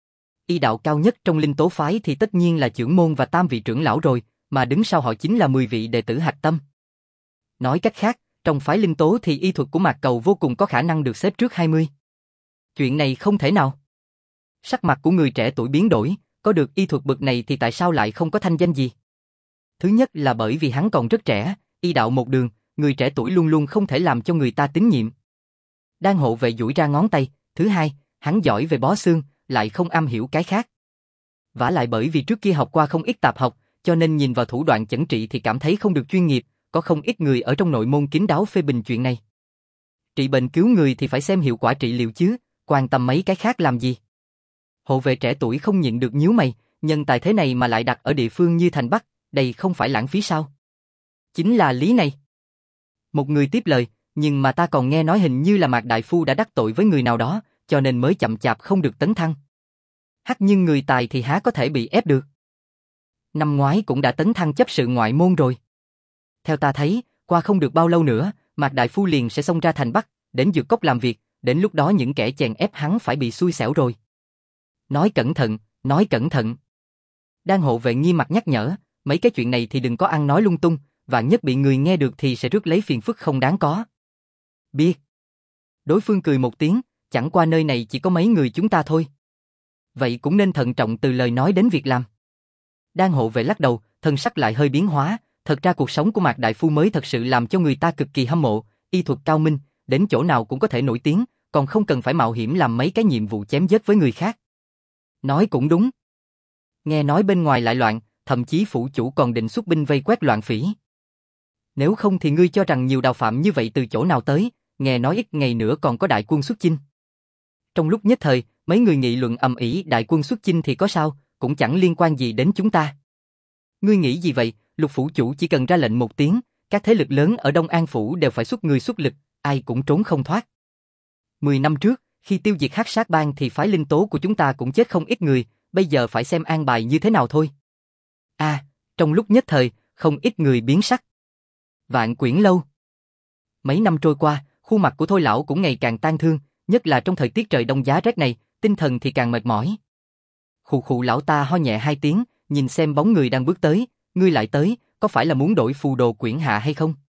Y đạo cao nhất trong Linh Tố phái thì tất nhiên là trưởng môn và tam vị trưởng lão rồi, mà đứng sau họ chính là 10 vị đệ tử hạch tâm. Nói cách khác, trong phái Linh Tố thì y thuật của Mạc Cầu vô cùng có khả năng được xếp trước 20. Chuyện này không thể nào. Sắc mặt của người trẻ tuổi biến đổi, có được y thuật bậc này thì tại sao lại không có thanh danh gì? Thứ nhất là bởi vì hắn còn rất trẻ, y đạo một đường, người trẻ tuổi luôn luôn không thể làm cho người ta tín nhiệm. Đan hộ vệ duỗi ra ngón tay, thứ hai, hắn giỏi về bó xương, lại không am hiểu cái khác. Vả lại bởi vì trước kia học qua không ít tạp học, cho nên nhìn vào thủ đoạn chẩn trị thì cảm thấy không được chuyên nghiệp, có không ít người ở trong nội môn kín đáo phê bình chuyện này. Trị bệnh cứu người thì phải xem hiệu quả trị liệu chứ, quan tâm mấy cái khác làm gì? Hộ vệ trẻ tuổi không nhịn được nhíu mày, nhân tài thế này mà lại đặt ở địa phương như thành Bắc, đây không phải lãng phí sao? Chính là lý này. Một người tiếp lời, nhưng mà ta còn nghe nói hình như là Mạc Đại Phu đã đắc tội với người nào đó, cho nên mới chậm chạp không được tấn thăng. Hắc, nhưng người tài thì há có thể bị ép được. Năm ngoái cũng đã tấn thăng chấp sự ngoại môn rồi. Theo ta thấy, qua không được bao lâu nữa, Mạc Đại Phu liền sẽ xông ra thành Bắc, đến Dược Cốc làm việc, đến lúc đó những kẻ chèn ép hắn phải bị xui xẻo rồi. Nói cẩn thận, nói cẩn thận. Đang hộ vệ nghiêm mặt nhắc nhở, mấy cái chuyện này thì đừng có ăn nói lung tung, vạn nhất bị người nghe được thì sẽ rước lấy phiền phức không đáng có. Biết. Đối phương cười một tiếng, chẳng qua nơi này chỉ có mấy người chúng ta thôi. Vậy cũng nên thận trọng từ lời nói đến việc làm. Đang hộ vệ lắc đầu, thân sắc lại hơi biến hóa, thật ra cuộc sống của Mạc Đại Phu mới thật sự làm cho người ta cực kỳ hâm mộ, y thuật cao minh, đến chỗ nào cũng có thể nổi tiếng, còn không cần phải mạo hiểm làm mấy cái nhiệm vụ chém giết với người khác. Nói cũng đúng. Nghe nói bên ngoài lại loạn, thậm chí phủ chủ còn định xuất binh vây quét loạn phỉ. Nếu không thì ngươi cho rằng nhiều đào phạm như vậy từ chỗ nào tới, nghe nói ít ngày nữa còn có đại quân xuất chinh. Trong lúc nhất thời, mấy người nghị luận ầm ĩ, đại quân xuất chinh thì có sao, cũng chẳng liên quan gì đến chúng ta. Ngươi nghĩ gì vậy? Lục phủ chủ chỉ cần ra lệnh một tiếng, các thế lực lớn ở Đông An phủ đều phải xuất người xuất lực, ai cũng trốn không thoát. 10 năm trước, khi tiêu diệt Hắc Sát Bang thì phái linh tố của chúng ta cũng chết không ít người, bây giờ phải xem an bài như thế nào thôi. Trong lúc nhất thời, không ít người biến sắc. Vạn Quyển lâu. Mấy năm trôi qua, khuôn mặt của Thôi lão cũng ngày càng tang thương, nhất là trong thời tiết trời đông giá rét này, tinh thần thì càng mệt mỏi. Khụ khụ, lão ta ho nhẹ 2 tiếng, nhìn xem bóng người đang bước tới, ngươi lại tới, có phải là muốn đổi phù đồ quyển hạ hay không?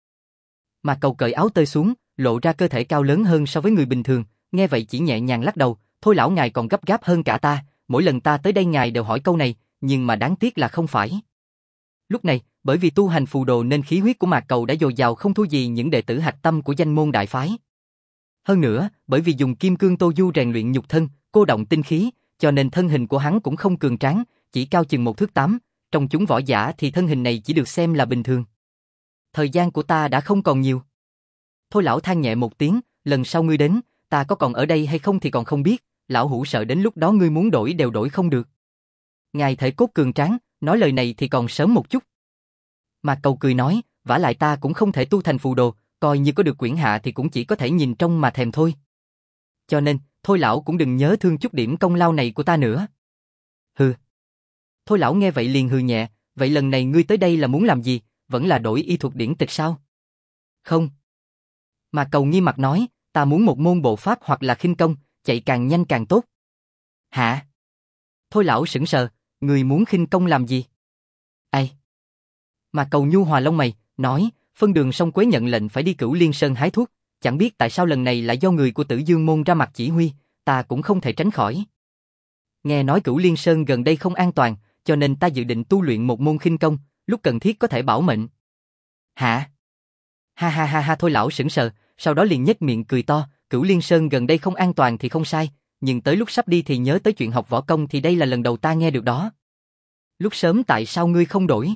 Mà Cầu cởi áo tơi xuống, lộ ra cơ thể cao lớn hơn so với người bình thường, nghe vậy chỉ nhẹ nhàng lắc đầu, Thôi lão ngài còn gấp gáp hơn cả ta, mỗi lần ta tới đây ngài đều hỏi câu này, nhưng mà đáng tiếc là không phải. Lúc này, bởi vì tu hành phù đồ nên khí huyết của Mạc Cầu đã dồi dào không thua gì những đệ tử hạch tâm của danh môn đại phái. Hơn nữa, bởi vì dùng kim cương tô du rèn luyện nhục thân, cô động tinh khí, cho nên thân hình của hắn cũng không cường tráng, chỉ cao chừng 1 thước 8, trong chúng võ giả thì thân hình này chỉ được xem là bình thường. Thời gian của ta đã không còn nhiều. Thôi lão than nhẹ một tiếng, lần sau ngươi đến, ta có còn ở đây hay không thì còn không biết, lão hủ sợ đến lúc đó ngươi muốn đổi đều đổi không được. Ngài thể cốt cường tráng, nói lời này thì còn sớm một chút. Mạc Cầu cười nói, vả lại ta cũng không thể tu thành phù đồ, coi như có được quyển hạ thì cũng chỉ có thể nhìn trông mà thèm thôi. Cho nên, Thôi lão cũng đừng nhớ thương chút điểm công lao này của ta nữa. Hừ. Thôi lão nghe vậy liền hừ nhẹ, vậy lần này ngươi tới đây là muốn làm gì, vẫn là đổi y thuật điển tịch sao? Không. Mạc Cầu nghiêm mặt nói, ta muốn một môn bộ pháp hoặc là khinh công, chạy càng nhanh càng tốt. Hả? Thôi lão sững sờ, ngươi muốn khinh công làm gì? Ai? Mạc Cầu nhu hòa lông mày, nói, phân đường sông Quế nhận lệnh phải đi Cửu Liên Sơn hái thuốc, chẳng biết tại sao lần này lại do người của Tử Dương môn ra mặt chỉ huy, ta cũng không thể tránh khỏi. Nghe nói Cửu Liên Sơn gần đây không an toàn, cho nên ta dự định tu luyện một môn khinh công, lúc cần thiết có thể bảo mệnh. Hả? Ha ha ha ha, Thôi lão sững sờ, sau đó liền nhếch miệng cười to, Cửu Liên Sơn gần đây không an toàn thì không sai, nhưng tới lúc sắp đi thì nhớ tới chuyện học võ công thì đây là lần đầu ta nghe được đó. Lúc sớm tại sao ngươi không đổi?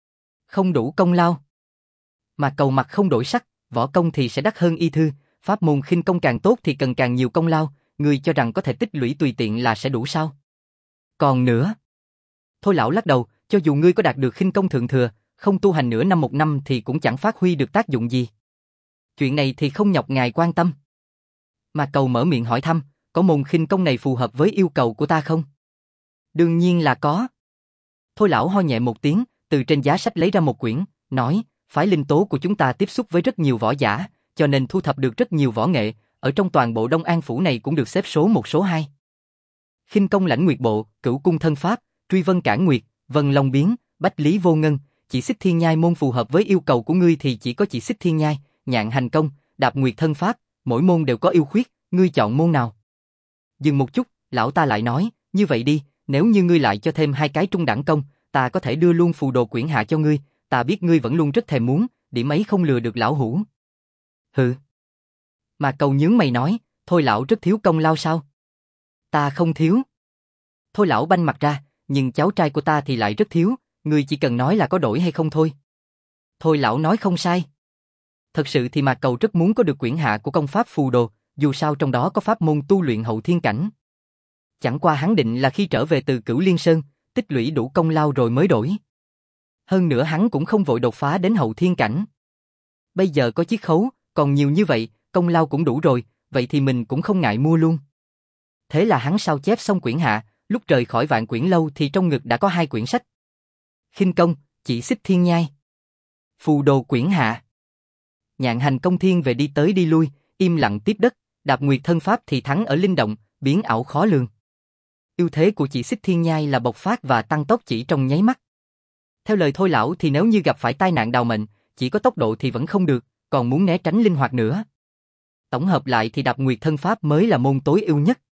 Không đủ công lao. Mà Cầu mặt không đổi sắc, võ công thì sẽ đắt hơn y thư, pháp môn khinh công càng tốt thì cần càng nhiều công lao, ngươi cho rằng có thể tích lũy tùy tiện là sẽ đủ sao? Còn nữa. Thôi lão lắc đầu, cho dù ngươi có đạt được khinh công thượng thừa, không tu hành nửa năm 1 năm thì cũng chẳng phát huy được tác dụng gì. Chuyện này thì không nhọc ngài quan tâm. Mà Cầu mở miệng hỏi thăm, có môn khinh công này phù hợp với yêu cầu của ta không? Đương nhiên là có. Thôi lão ho nhẹ một tiếng, từ trên giá sách lấy ra một quyển, nói, phái linh tố của chúng ta tiếp xúc với rất nhiều võ giả, cho nên thu thập được rất nhiều võ nghệ, ở trong toàn bộ Đông An phủ này cũng được xếp số 1 số 2. Khinh công lãnh nguyệt bộ, cửu cung thân pháp, truy vân cản nguyệt, vân long biến, bách lý vô ngân, chỉ xích thiên nhai môn phù hợp với yêu cầu của ngươi thì chỉ có chỉ xích thiên nhai, nhạn hành công, đạp nguyệt thân pháp, mỗi môn đều có ưu khuyết, ngươi chọn môn nào? Dừng một chút, lão ta lại nói, như vậy đi, nếu như ngươi lại cho thêm 2 cái trung đẳng công, ta có thể đưa luôn phù đồ quyển hạ cho ngươi, ta biết ngươi vẫn luôn rất thèm muốn, điểm ấy không lừa được lão hủ. Hừ. Mà Cầu nhướng mày nói, Thôi lão rất thiếu công lao sao? Ta không thiếu. Thôi lão banh mặt ra, nhưng cháu trai của ta thì lại rất thiếu, ngươi chỉ cần nói là có đổi hay không thôi. Thôi lão nói không sai. Thật sự thì Mạc Cầu rất muốn có được quyển hạ của công pháp phù đồ, dù sao trong đó có pháp môn tu luyện hậu thiên cảnh. Chẳng qua hắn định là khi trở về từ Cửu Liên Sơn, tích lũy đủ công lao rồi mới đổi. Hơn nữa hắn cũng không vội đột phá đến hậu thiên cảnh. Bây giờ có chiết khấu, còn nhiều như vậy, công lao cũng đủ rồi, vậy thì mình cũng không ngại mua luôn. Thế là hắn sao chép xong quyển hạ, lúc rời khỏi Vạn Quyển lâu thì trong ngực đã có 2 quyển sách. Khinh công, chỉ xích thiên nhai. Phù đồ quyển hạ. Nhạn hành công thiên về đi tới đi lui, im lặng tiếp đất, đạp nguyệt thân pháp thì thắng ở linh động, biến ảo khó lường. Ưu thế của chỉ xích thiên nhai là bộc phát và tăng tốc chỉ trong nháy mắt. Theo lời Thôi lão thì nếu như gặp phải tai nạn đào mệnh, chỉ có tốc độ thì vẫn không được, còn muốn né tránh linh hoạt nữa. Tổng hợp lại thì đạp nguyệt thân pháp mới là môn tối ưu nhất.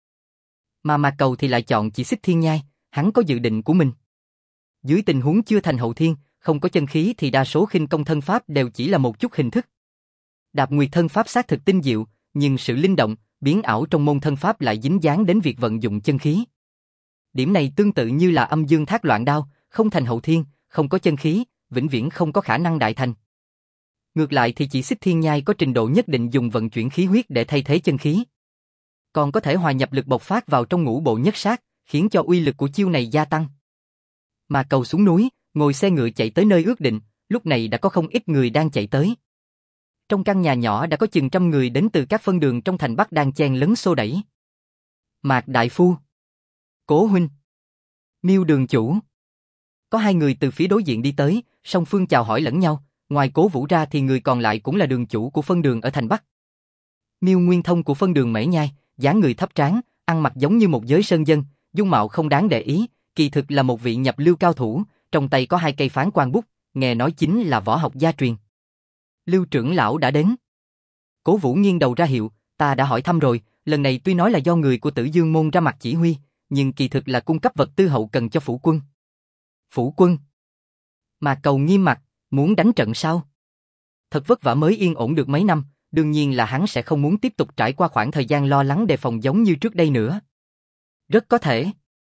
Mà Mạc Cầu thì lại chọn chỉ xích thiên nhai, hắn có dự định của mình. Dưới tình huống chưa thành hậu thiên, không có chân khí thì đa số khinh công thân pháp đều chỉ là một chút hình thức. Đạp nguyệt thân pháp xác thực tinh diệu, nhưng sự linh động, biến ảo trong môn thân pháp lại dính dáng đến việc vận dụng chân khí. Điểm này tương tự như là âm dương thác loạn đao, không thành hậu thiên, không có chân khí, vĩnh viễn không có khả năng đại thành. Ngược lại thì chỉ xích thiên nhai có trình độ nhất định dùng vận chuyển khí huyết để thay thế chân khí. Còn có thể hòa nhập lực bộc phát vào trong ngũ bộ nhất sát, khiến cho uy lực của chiêu này gia tăng. Mà Cầu xuống núi, ngồi xe ngựa chạy tới nơi ước định, lúc này đã có không ít người đang chạy tới. Trong căn nhà nhỏ đã có chừng 100 người đến từ các phân đường trong thành Bắc đang chen lấn xô đẩy. Mạc đại phu, Cố huynh, Miêu đường chủ. Có 2 người từ phía đối diện đi tới, song phương chào hỏi lẫn nhau, ngoài Cố Vũ ra thì người còn lại cũng là đường chủ của phân đường ở thành Bắc. Miêu Nguyên Thông của phân đường Mễ Nhai, dáng người thấp tráng, ăn mặc giống như một giới sơn dân, dung mạo không đáng để ý, kỳ thực là một vị nhập lưu cao thủ, trong tay có 2 cây phán quan bút, nghe nói chính là võ học gia truyền. Lưu trưởng lão đã đến. Cố Vũ nghiêng đầu ra hiệu, ta đã hỏi thăm rồi, lần này tuy nói là do người của Tử Dương môn ra mặt chỉ huy, nhưng kỳ thực là cung cấp vật tư hậu cần cho phủ quân. Phủ quân? Mà Cầu nghiêm mặt, muốn đánh trận sao? Thật vất vả mới yên ổn được mấy năm, đương nhiên là hắn sẽ không muốn tiếp tục trải qua khoảng thời gian lo lắng đề phòng giống như trước đây nữa. Rất có thể.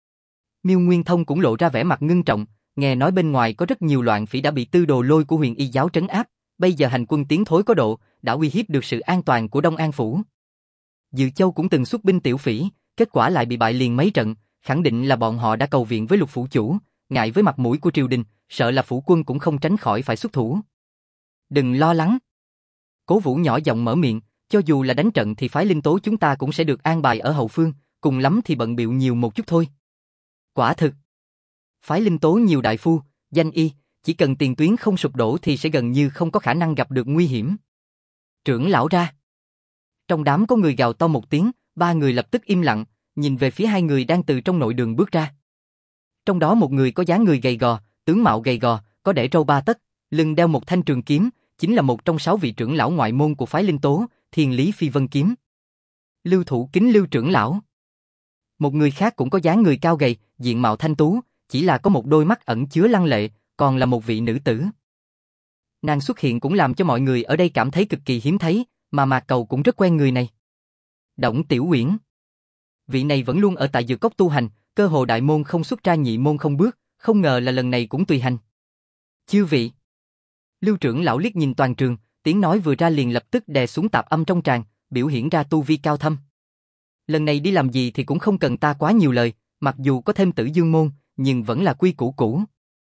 Miêu Nguyên Thông cũng lộ ra vẻ mặt ngưng trọng, nghe nói bên ngoài có rất nhiều loạn phỉ đã bị Tư Đồ Lôi của Huyền Y giáo trấn áp, bây giờ hành quân tiến thối có độ, đã uy hiếp được sự an toàn của Đông An phủ. Dự Châu cũng từng xuất binh tiểu phỉ, kết quả lại bị bại liền mấy trận, khẳng định là bọn họ đã cầu viện với Lục phủ chủ, ngại với mặt mũi của triều đình, sợ là phủ quân cũng không tránh khỏi phải xuất thủ. Đừng lo lắng. Cố Vũ nhỏ giọng mở miệng, cho dù là đánh trận thì phái Linh Tố chúng ta cũng sẽ được an bài ở hậu phương, cùng lắm thì bận bịu nhiều một chút thôi. Quả thực. Phái Linh Tố nhiều đại phu, danh y, chỉ cần tiền tuyến không sụp đổ thì sẽ gần như không có khả năng gặp được nguy hiểm. Trưởng lão ra. Trong đám có người gào to một tiếng, 3 người lập tức im lặng, nhìn về phía 2 người đang từ trong nội đường bước ra. Trong đó một người có dáng người gầy gò, tướng mạo gầy gò, có để râu 3 tấc, lưng đeo một thanh trường kiếm, chính là một trong 6 vị trưởng lão ngoại môn của phái Linh Tố, Thiên Lý Phi Vân kiếm. Lưu Thủ Kính Lưu trưởng lão. Một người khác cũng có dáng người cao gầy, diện mạo thanh tú, chỉ là có một đôi mắt ẩn chứa lăng lệ, còn là một vị nữ tử. Nàng xuất hiện cũng làm cho mọi người ở đây cảm thấy cực kỳ hiếm thấy, mà Mạc Cầu cũng rất quen người này. Đổng Tiểu Uyển. Vị này vẫn luôn ở tại Dược Cốc tu hành, cơ hồ đại môn không xuất ra nhị môn không bước, không ngờ là lần này cũng tùy hành. Chư vị. Lưu trưởng lão liếc nhìn toàn trường, tiếng nói vừa ra liền lập tức đè xuống tạp âm trong tràng, biểu hiện ra tu vi cao thâm. Lần này đi làm gì thì cũng không cần ta quá nhiều lời, mặc dù có thêm Tử Dương môn, nhưng vẫn là quy củ cũ.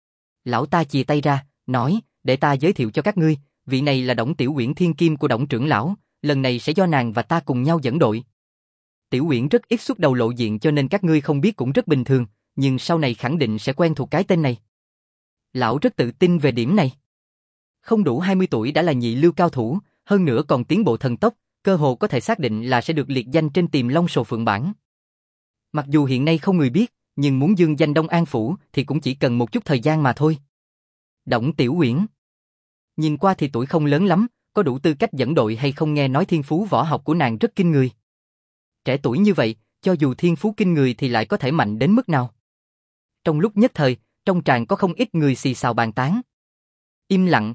Lão ta chìa tay ra, nói, để ta giới thiệu cho các ngươi, vị này là Đổng Tiểu Uyển thiên kim của Đổng trưởng lão, lần này sẽ do nàng và ta cùng nhau dẫn đội. Tiểu Uyển rất ít xuất đầu lộ diện cho nên các ngươi không biết cũng rất bình thường, nhưng sau này khẳng định sẽ quen thuộc cái tên này. Lão rất tự tin về điểm này. Không đủ 20 tuổi đã là nhị lưu cao thủ, hơn nữa còn tiến bộ thần tốc, cơ hồ có thể xác định là sẽ được liệt danh trên Tiềm Long Sồ Phượng bảng. Mặc dù hiện nay không người biết, nhưng muốn dương danh Đông An phủ thì cũng chỉ cần một chút thời gian mà thôi. Đổng Tiểu Uyển. Nhìn qua thì tuổi không lớn lắm, có đủ tư cách dẫn đội hay không nghe nói thiên phú võ học của nàng rất kinh người. Trẻ tuổi như vậy, cho dù thiên phú kinh người thì lại có thể mạnh đến mức nào? Trong lúc nhất thời, trong tràng có không ít người xì xào bàn tán. Im lặng.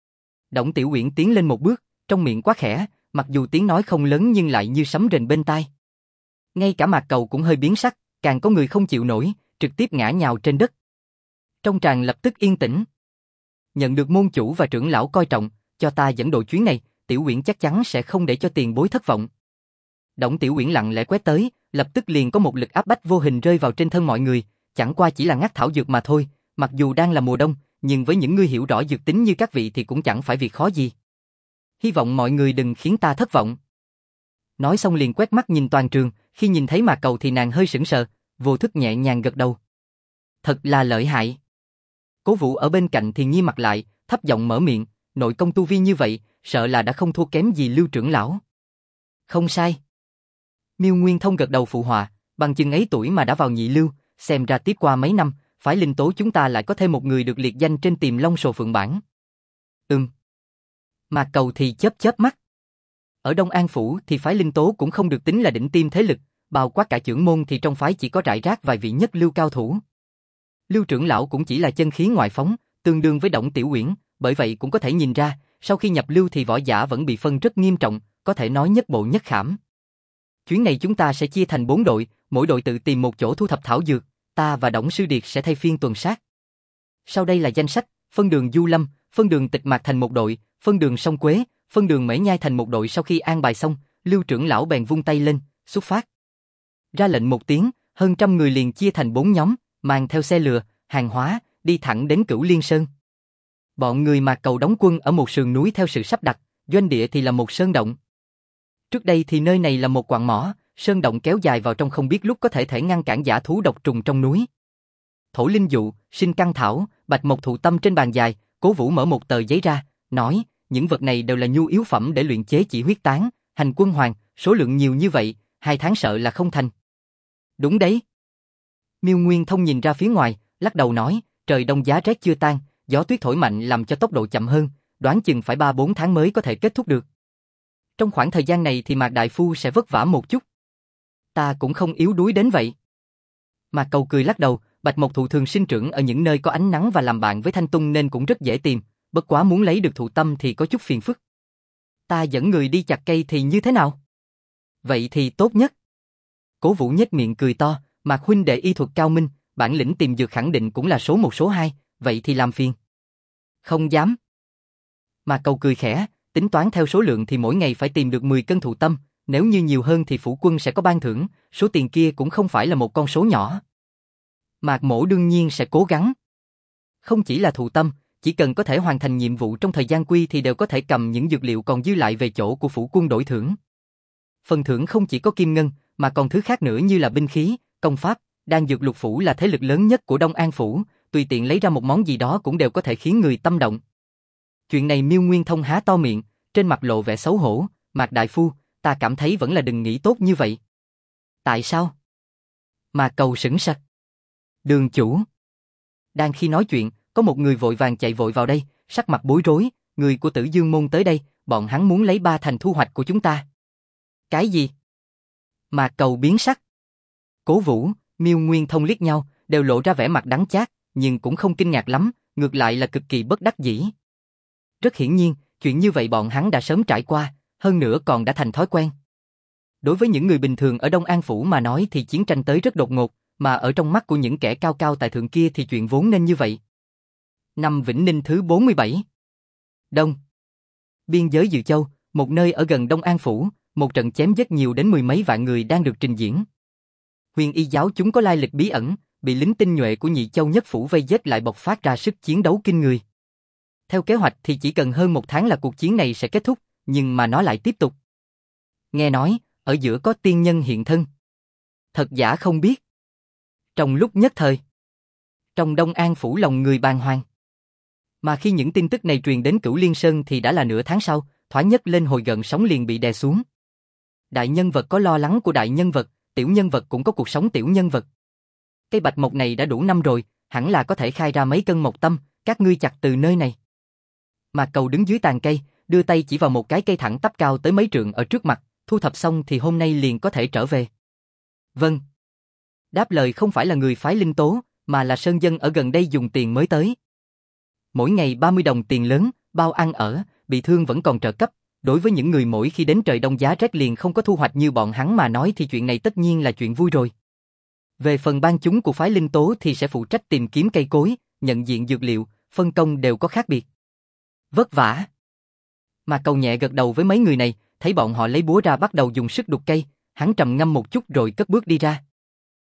Đổng Tiểu Uyển tiến lên một bước, trong miệng quá khẽ, mặc dù tiếng nói không lớn nhưng lại như sấm rền bên tai. Ngay cả Mạc Cầu cũng hơi biến sắc, càng có người không chịu nổi, trực tiếp ngã nhào trên đất. Trong tràng lập tức yên tĩnh. Nhận được môn chủ và trưởng lão coi trọng, cho ta dẫn đội chuyến này, Tiểu Uyển chắc chắn sẽ không để cho tiền bối thất vọng. Đổng Tiểu Uyển lặng lẽ quét tới, lập tức liền có một lực áp bách vô hình rơi vào trên thân mọi người, chẳng qua chỉ là ngắt thảo dược mà thôi, mặc dù đang là mùa đông, nhưng với những người hiểu rõ dược tính như các vị thì cũng chẳng phải việc khó gì. Hy vọng mọi người đừng khiến ta thất vọng. Nói xong liền quét mắt nhìn toàn trường, khi nhìn thấy Mạc Cầu thì nàng hơi sững sờ, vô thức nhẹ nhàng gật đầu. Thật là lợi hại. Cố Vũ ở bên cạnh thì nghiêm mặt lại, thấp giọng mở miệng, nội công tu vi như vậy, sợ là đã không thua kém gì Lưu trưởng lão. Không sai. Miêu Nguyên Thông gật đầu phụ họa, bằng chừng ấy tuổi mà đã vào nhị lưu, xem ra tiếp qua mấy năm, phái linh tố chúng ta lại có thêm một người được liệt danh trên Tiềm Long Sồ Phượng bảng. Mạc Cầu thì chớp chớp mắt. Ở Đông An Phủ thì phái linh tố cũng không được tính là đỉnh tiêm thế lực, bao quát cả trưởng môn thì trong phái chỉ có rải rác vài vị nhất lưu cao thủ. Lưu trưởng lão cũng chỉ là chân khí ngoại phóng, tương đương với Đổng Tiểu Uyển, bởi vậy cũng có thể nhìn ra, sau khi nhập lưu thì võ giả vẫn bị phân rất nghiêm trọng, có thể nói nhất bộ nhất khảm. Chuyến này chúng ta sẽ chia thành 4 đội, mỗi đội tự tìm một chỗ thu thập thảo dược, ta và Đổng Sư Điệt sẽ thay phiên tuần sát. Sau đây là danh sách, phân đường Du Lâm, phân đường Tịch Mạc thành một đội, phân đường Sông Quế, phân đường Mễ Nhai thành một đội. Sau khi an bài xong, Lưu trưởng lão bèn vung tay lên, xuất phát. Ra lệnh một tiếng, hơn trăm người liền chia thành 4 nhóm, mang theo xe lừa, hàng hóa, đi thẳng đến Cửu Liên Sơn. Bọn người Mạc Cầu đóng quân ở một sườn núi theo sự sắp đặt, doanh địa thì là một sơn động. Trước đây thì nơi này là một quặng mỏ, sơn động kéo dài vào trong không biết lúc có thể ngăn cản dã thú độc trùng trong núi. Thổ linh dụ, sinh căn thảo, bạch mộc thụ tâm trên bàn dài, Cố Vũ mở một tờ giấy ra, nói, những vật này đều là nhu yếu phẩm để luyện chế chỉ huyết tán, hành quân hoàng, số lượng nhiều như vậy, 2 tháng sợ là không thành. Đúng đấy. Miêu Nguyên Thông nhìn ra phía ngoài, lắc đầu nói, trời đông giá rét chưa tan, gió tuyết thổi mạnh làm cho tốc độ chậm hơn, đoán chừng phải 3-4 tháng mới có thể kết thúc được. Trong khoảng thời gian này thì Mạc Đại Phu sẽ vất vả một chút. Ta cũng không yếu đuối đến vậy. Mạc Cầu cười lắc đầu, bạch mộc thụ thường sinh trưởng ở những nơi có ánh nắng và làm bạn với thanh tung nên cũng rất dễ tìm, bất quá muốn lấy được thụ tâm thì có chút phiền phức. Ta dẫn người đi chặt cây thì như thế nào? Vậy thì tốt nhất. Cố Vũ nhếch miệng cười to, Mạc huynh đệ y thuật cao minh, bản lĩnh tìm dược khẳng định cũng là số 1 số 2, vậy thì làm phiền. Không dám. Mạc Cầu cười khẽ, tính toán theo số lượng thì mỗi ngày phải tìm được 10 cân thụ tâm, nếu như nhiều hơn thì phủ quân sẽ có ban thưởng, số tiền kia cũng không phải là một con số nhỏ. Mạc Mỗ đương nhiên sẽ cố gắng. Không chỉ là thụ tâm, chỉ cần có thể hoàn thành nhiệm vụ trong thời gian quy thì đều có thể cầm những dược liệu còn dư lại về chỗ của phủ quân đổi thưởng. Phần thưởng không chỉ có kim ngân, mà còn thứ khác nữa như là binh khí, công pháp, đan dược. Lục phủ là thế lực lớn nhất của Đông An Phủ, tùy tiện lấy ra một món gì đó cũng đều có thể khiến người tâm động. Chuyện này Miêu Nguyên Thông há to miệng, trên mặt lộ vẻ xấu hổ, Mạc Đại Phu, ta cảm thấy vẫn là đừng nghĩ tốt như vậy. Tại sao? Mạc Cầu sững sờ. Đường chủ. Đang khi nói chuyện, có một người vội vàng chạy vội vào đây, sắc mặt bối rối, người của Tử Dương Môn tới đây, bọn hắn muốn lấy 3 thành thu hoạch của chúng ta. Cái gì? Mạc Cầu biến sắc. Cố Vũ, Miêu Nguyên Thông liếc nhau, đều lộ ra vẻ mặt đắng chát, nhưng cũng không kinh ngạc lắm, ngược lại là cực kỳ bất đắc dĩ. Rất hiển nhiên, chuyện như vậy bọn hắn đã sớm trải qua, hơn nữa còn đã thành thói quen. Đối với những người bình thường ở Đông An Phủ mà nói thì chiến tranh tới rất đột ngột, mà ở trong mắt của những kẻ cao cao tại thượng kia thì chuyện vốn nên như vậy. Năm Vĩnh Ninh thứ 47. Đông. Biên giới Dự Châu, một nơi ở gần Đông An Phủ, một trận chém giết nhiều đến 10 mấy vạn người đang được trình diễn. Huyền Y giáo chúng có lai lịch bí ẩn, bị lính tinh nhuệ của Nhị Châu nhất phủ vây giết lại bộc phát ra sức chiến đấu kinh người. Theo kế hoạch thì chỉ cần hơn 1 tháng là cuộc chiến này sẽ kết thúc, nhưng mà nó lại tiếp tục. Nghe nói, ở giữa có tiên nhân hiện thân. Thật giả không biết. Trong lúc nhất thời, trong Đông An Phủ lòng người bàng hoàng. Mà khi những tin tức này truyền đến Cửu Liên Sơn thì đã là nửa tháng sau, thoáng nhất lên hồi gần sóng liền bị đè xuống. Đại nhân vật có lo lắng của đại nhân vật, tiểu nhân vật cũng có cuộc sống tiểu nhân vật. Cây bạch mộc này đã đủ năm rồi, hẳn là có thể khai ra mấy cân mộc tâm, các ngươi chặt từ nơi này. Mạc Cầu đứng dưới tàn cây, đưa tay chỉ vào một cái cây thẳng tắp cao tới mấy trượng ở trước mặt, thu thập xong thì hôm nay liền có thể trở về. Vâng. Đáp lời không phải là người phái linh tố, mà là sơn dân ở gần đây dùng tiền mới tới. Mỗi ngày 30 đồng tiền lớn, bao ăn ở, bị thương vẫn còn trợ cấp. Đối với những người mỗi khi đến trời đông giá rét liền không có thu hoạch như bọn hắn mà nói thì chuyện này tất nhiên là chuyện vui rồi. Về phần ban chúng của phái linh tố thì sẽ phụ trách tìm kiếm cây cối, nhận diện dược liệu, phân công đều có khác biệt. Vất vả. Mà Cầu nhẹ gật đầu với mấy người này, thấy bọn họ lấy búa ra bắt đầu dùng sức đục cây, hắn trầm ngâm một chút rồi cất bước đi ra.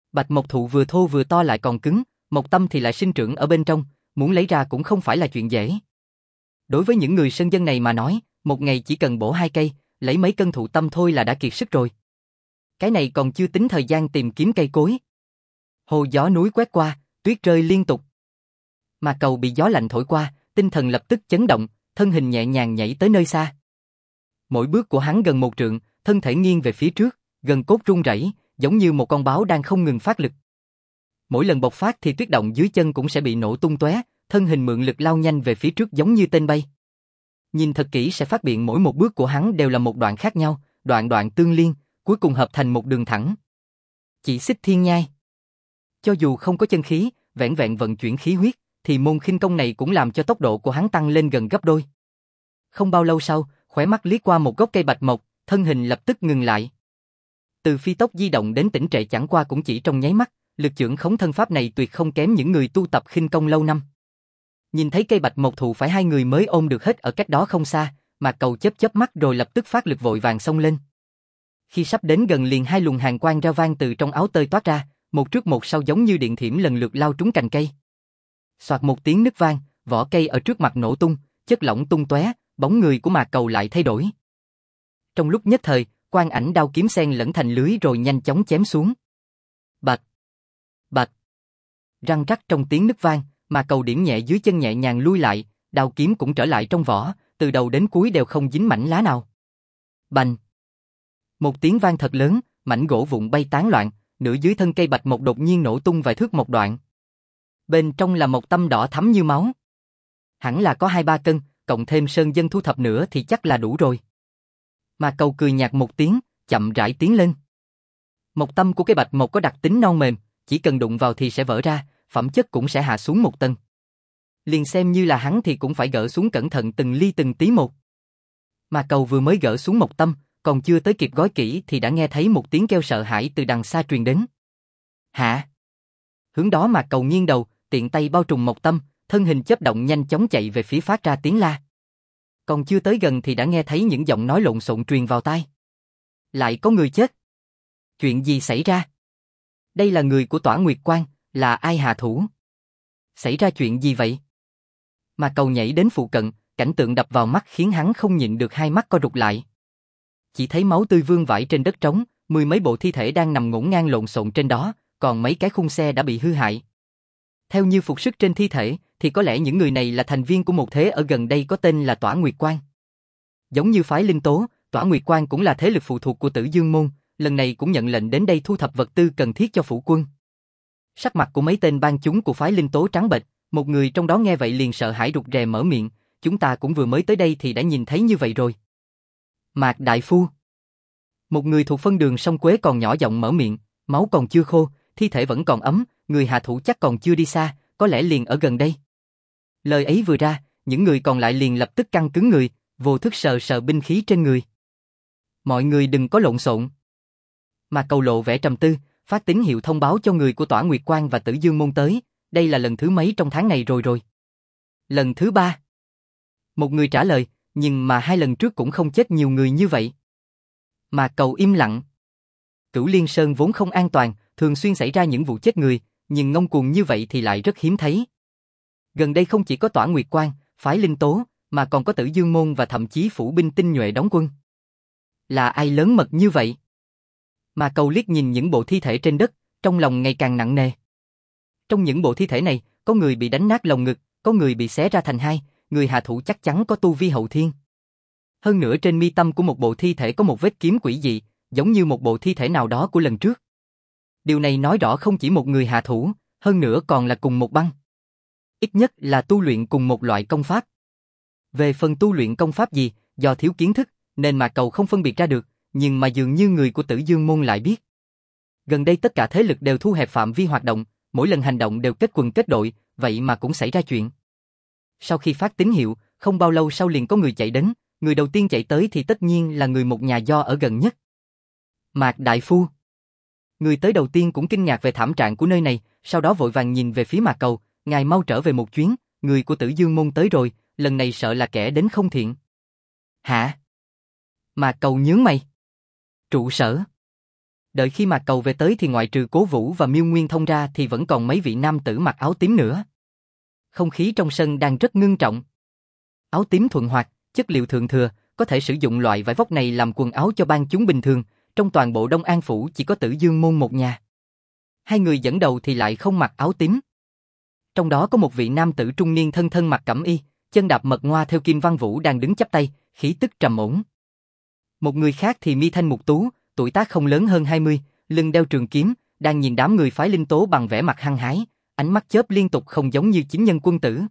Bạch mộc thụ vừa thô vừa to lại còn cứng, mộc tâm thì lại sinh trưởng ở bên trong, muốn lấy ra cũng không phải là chuyện dễ. Đối với những người sơn dân này mà nói, một ngày chỉ cần bổ 2 cây, lấy mấy cân thụ tâm thôi là đã kiệt sức rồi. Cái này còn chưa tính thời gian tìm kiếm cây cối. Hồ gió núi quét qua, tuyết rơi liên tục. Mà cầu bị gió lạnh thổi qua, tinh thần lập tức chấn động, thân hình nhẹ nhàng nhảy tới nơi xa. Mỗi bước của hắn gần 1 trượng, thân thể nghiêng về phía trước, gần cốt run rẩy, giống như một con báo đang không ngừng phát lực. Mỗi lần bộc phát thì tuyết động dưới chân cũng sẽ bị nổ tung tóe, thân hình mượn lực lao nhanh về phía trước giống như tên bay. Nhìn thật kỹ sẽ phát hiện mỗi một bước của hắn đều là một đoạn khác nhau, đoạn đoạn tương liên, cuối cùng hợp thành một đường thẳng. Chỉ xích thiên nhai. Cho dù không có chân khí, vẻn vẹn vận chuyển khí huyết, thì môn khinh công này cũng làm cho tốc độ của hắn tăng lên gần gấp đôi. Không bao lâu sau, khóe mắt liếc qua một gốc cây bạch mộc, thân hình lập tức ngừng lại. Từ phi tốc di động đến tĩnh trệ chẳng qua cũng chỉ trong nháy mắt, lực chưởng khống thân pháp này tuyệt không kém những người tu tập khinh công lâu năm. Nhìn thấy cây bạch mộc thụ phải 2 người mới ôm được hết ở cách đó không xa, Mạc Cầu chớp mắt rồi lập tức phát lực vội vàng xông lên. Khi sắp đến gần liền 2 luồng hàn quang rao vang từ trong áo tơi toát ra, một trước một sau giống như điện thiểm lần lượt lao trúng cành cây. Soạt một tiếng nứt vang, vỏ cây ở trước mặt nổ tung, chất lỏng tung tóe, bóng người của Mạc Cầu lại thay đổi. Trong lúc nhất thời, quang ảnh đao kiếm xen lẫn thành lưới rồi nhanh chóng chém xuống. Bạch, bạch, răng rắc trong tiếng nứt vang, Mạc Cầu điểm nhẹ dưới chân nhẹ nhàng lui lại, đao kiếm cũng trở lại trong vỏ, từ đầu đến cuối đều không dính mảnh lá nào. Bành! Một tiếng vang thật lớn, mảnh gỗ vụn bay tán loạn, nửa dưới thân cây bạch mộc đột nhiên nổ tung vài thước một đoạn. Bên trong là một tâm đỏ thắm như máu. Hẳn là có 2-3 cân, cộng thêm sơn dân thu thập nữa thì chắc là đủ rồi. Mạc Cầu cười nhạt một tiếng, chậm rãi tiến lên. Mộc tâm của cây bạch mộc có đặc tính non mềm, chỉ cần đụng vào thì sẽ vỡ ra, phẩm chất cũng sẽ hạ xuống một tầng. Liền xem như là hắn thì cũng phải gỡ xuống cẩn thận từng ly từng tí một. Mạc Cầu vừa mới gỡ xuống mộc tâm, còn chưa tới kịp gói kỹ thì đã nghe thấy một tiếng kêu sợ hãi từ đằng xa truyền đến. Hả? Hướng đó Mạc Cầu nghiêng đầu, tiện tay bao trùm mộc tâm, thân hình chớp động nhanh chóng chạy về phía phát ra tiếng la. Còn chưa tới gần thì đã nghe thấy những giọng nói lộn xộn truyền vào tai. Lại có người chết. Chuyện gì xảy ra? Đây là người của Tỏa Nguyệt Quan, là ai hạ thủ? Xảy ra chuyện gì vậy? Mạc Cầu nhảy đến phụ cận, cảnh tượng đập vào mắt khiến hắn không nhịn được hai mắt co rụt lại. Chỉ thấy máu tươi vương vãi trên đất trống, 10 mấy bộ thi thể đang nằm ngổn ngang lộn xộn trên đó, còn mấy cái khung xe đã bị hư hại. Theo như phục sức trên thi thể, thì có lẽ những người này là thành viên của một thế ở gần đây có tên là Tỏa Nguyệt Quan. Giống như phái Linh Tố, Tỏa Nguyệt Quan cũng là thế lực phụ thuộc của Tử Dương Môn, lần này cũng nhận lệnh đến đây thu thập vật tư cần thiết cho phủ quân. Sắc mặt của mấy tên ban chúng của phái Linh Tố trắng bệch, một người trong đó nghe vậy liền sợ hãi rụt rè mở miệng, chúng ta cũng vừa mới tới đây thì đã nhìn thấy như vậy rồi. Mạc đại phu. Một người thuộc phân đường sông Quế còn nhỏ giọng mở miệng, máu còn chưa khô, thi thể vẫn còn ấm, người hạ thủ chắc còn chưa đi xa, có lẽ liền ở gần đây. Lời ấy vừa ra, những người còn lại liền lập tức căng cứng người, vô thức sờ sờ binh khí trên người. Mọi người đừng có lộn xộn. Mà Cầu lộ vẻ trầm tư, phát tín hiệu thông báo cho người của Tỏa Nguyệt Quan và Tử Dương Môn tới, đây là lần thứ mấy trong tháng này rồi. Lần thứ 3. Một người trả lời, nhưng mà 2 lần trước cũng không chết nhiều người như vậy. Mà Cầu im lặng. Cửu Liên Sơn vốn không an toàn, thường xuyên xảy ra những vụ chết người, nhưng ngông cuồng như vậy thì lại rất hiếm thấy. Gần đây không chỉ có Tỏa Nguyệt Quan, phái Linh Tố, mà còn có Tử Dương Môn và thậm chí phủ binh tinh nhuệ đóng quân. Là ai lớn mật như vậy? Mà Cầu liếc nhìn những bộ thi thể trên đất, trong lòng ngày càng nặng nề. Trong những bộ thi thể này, có người bị đánh nát lồng ngực, có người bị xé ra thành hai, người hạ thủ chắc chắn có tu vi hậu thiên. Hơn nữa trên mi tâm của một bộ thi thể có một vết kiếm quỷ dị, giống như một bộ thi thể nào đó của lần trước. Điều này nói rõ không chỉ một người hạ thủ, hơn nữa còn là cùng một băng. Ít nhất là tu luyện cùng một loại công pháp. Về phần tu luyện công pháp gì, do thiếu kiến thức, nên mà Cầu không phân biệt ra được, nhưng mà dường như người của Tử Dương Môn lại biết. Gần đây tất cả thế lực đều thu hẹp phạm vi hoạt động, mỗi lần hành động đều kết quần kết đội, vậy mà cũng xảy ra chuyện. Sau khi phát tín hiệu, không bao lâu sau liền có người chạy đến, người đầu tiên chạy tới thì tất nhiên là người một nhà do ở gần nhất. Mạc đại phu. Người tới đầu tiên cũng kinh ngạc về thảm trạng của nơi này, sau đó vội vàng nhìn về phía Mạc Cầu, ngài mau trở về một chuyến, người của Tử Dương Môn tới rồi, lần này sợ là kẻ đến không thiện. Hả? Mạc Cầu nhướng mày. Trụ sở. Đợi khi Mạc Cầu về tới thì ngoại trừ Cố Vũ và Miêu Nguyên Thông ra thì vẫn còn mấy vị nam tử mặc áo tím nữa. Không khí trong sân đang rất ngưng trọng. Áo tím thuận hoạt, chất liệu thượng thừa, có thể sử dụng loại vải vóc này làm quần áo cho ban chúng bình thường, trong toàn bộ Đông An Phủ chỉ có Tử Dương Môn một nhà. Hai người dẫn đầu thì lại không mặc áo tím. Trong đó có một vị nam tử trung niên thân thân mặc cẩm y, chân đạp mật ngoa theo Kim Văn Vũ đang đứng chắp tay, khí tức trầm ổn. Một người khác thì mi thanh mục tú, tuổi tác không lớn hơn 20, lưng đeo trường kiếm, đang nhìn đám người phái Linh Tố bằng vẻ mặt hăng hái, ánh mắt chớp liên tục không giống như chính nhân quân tử.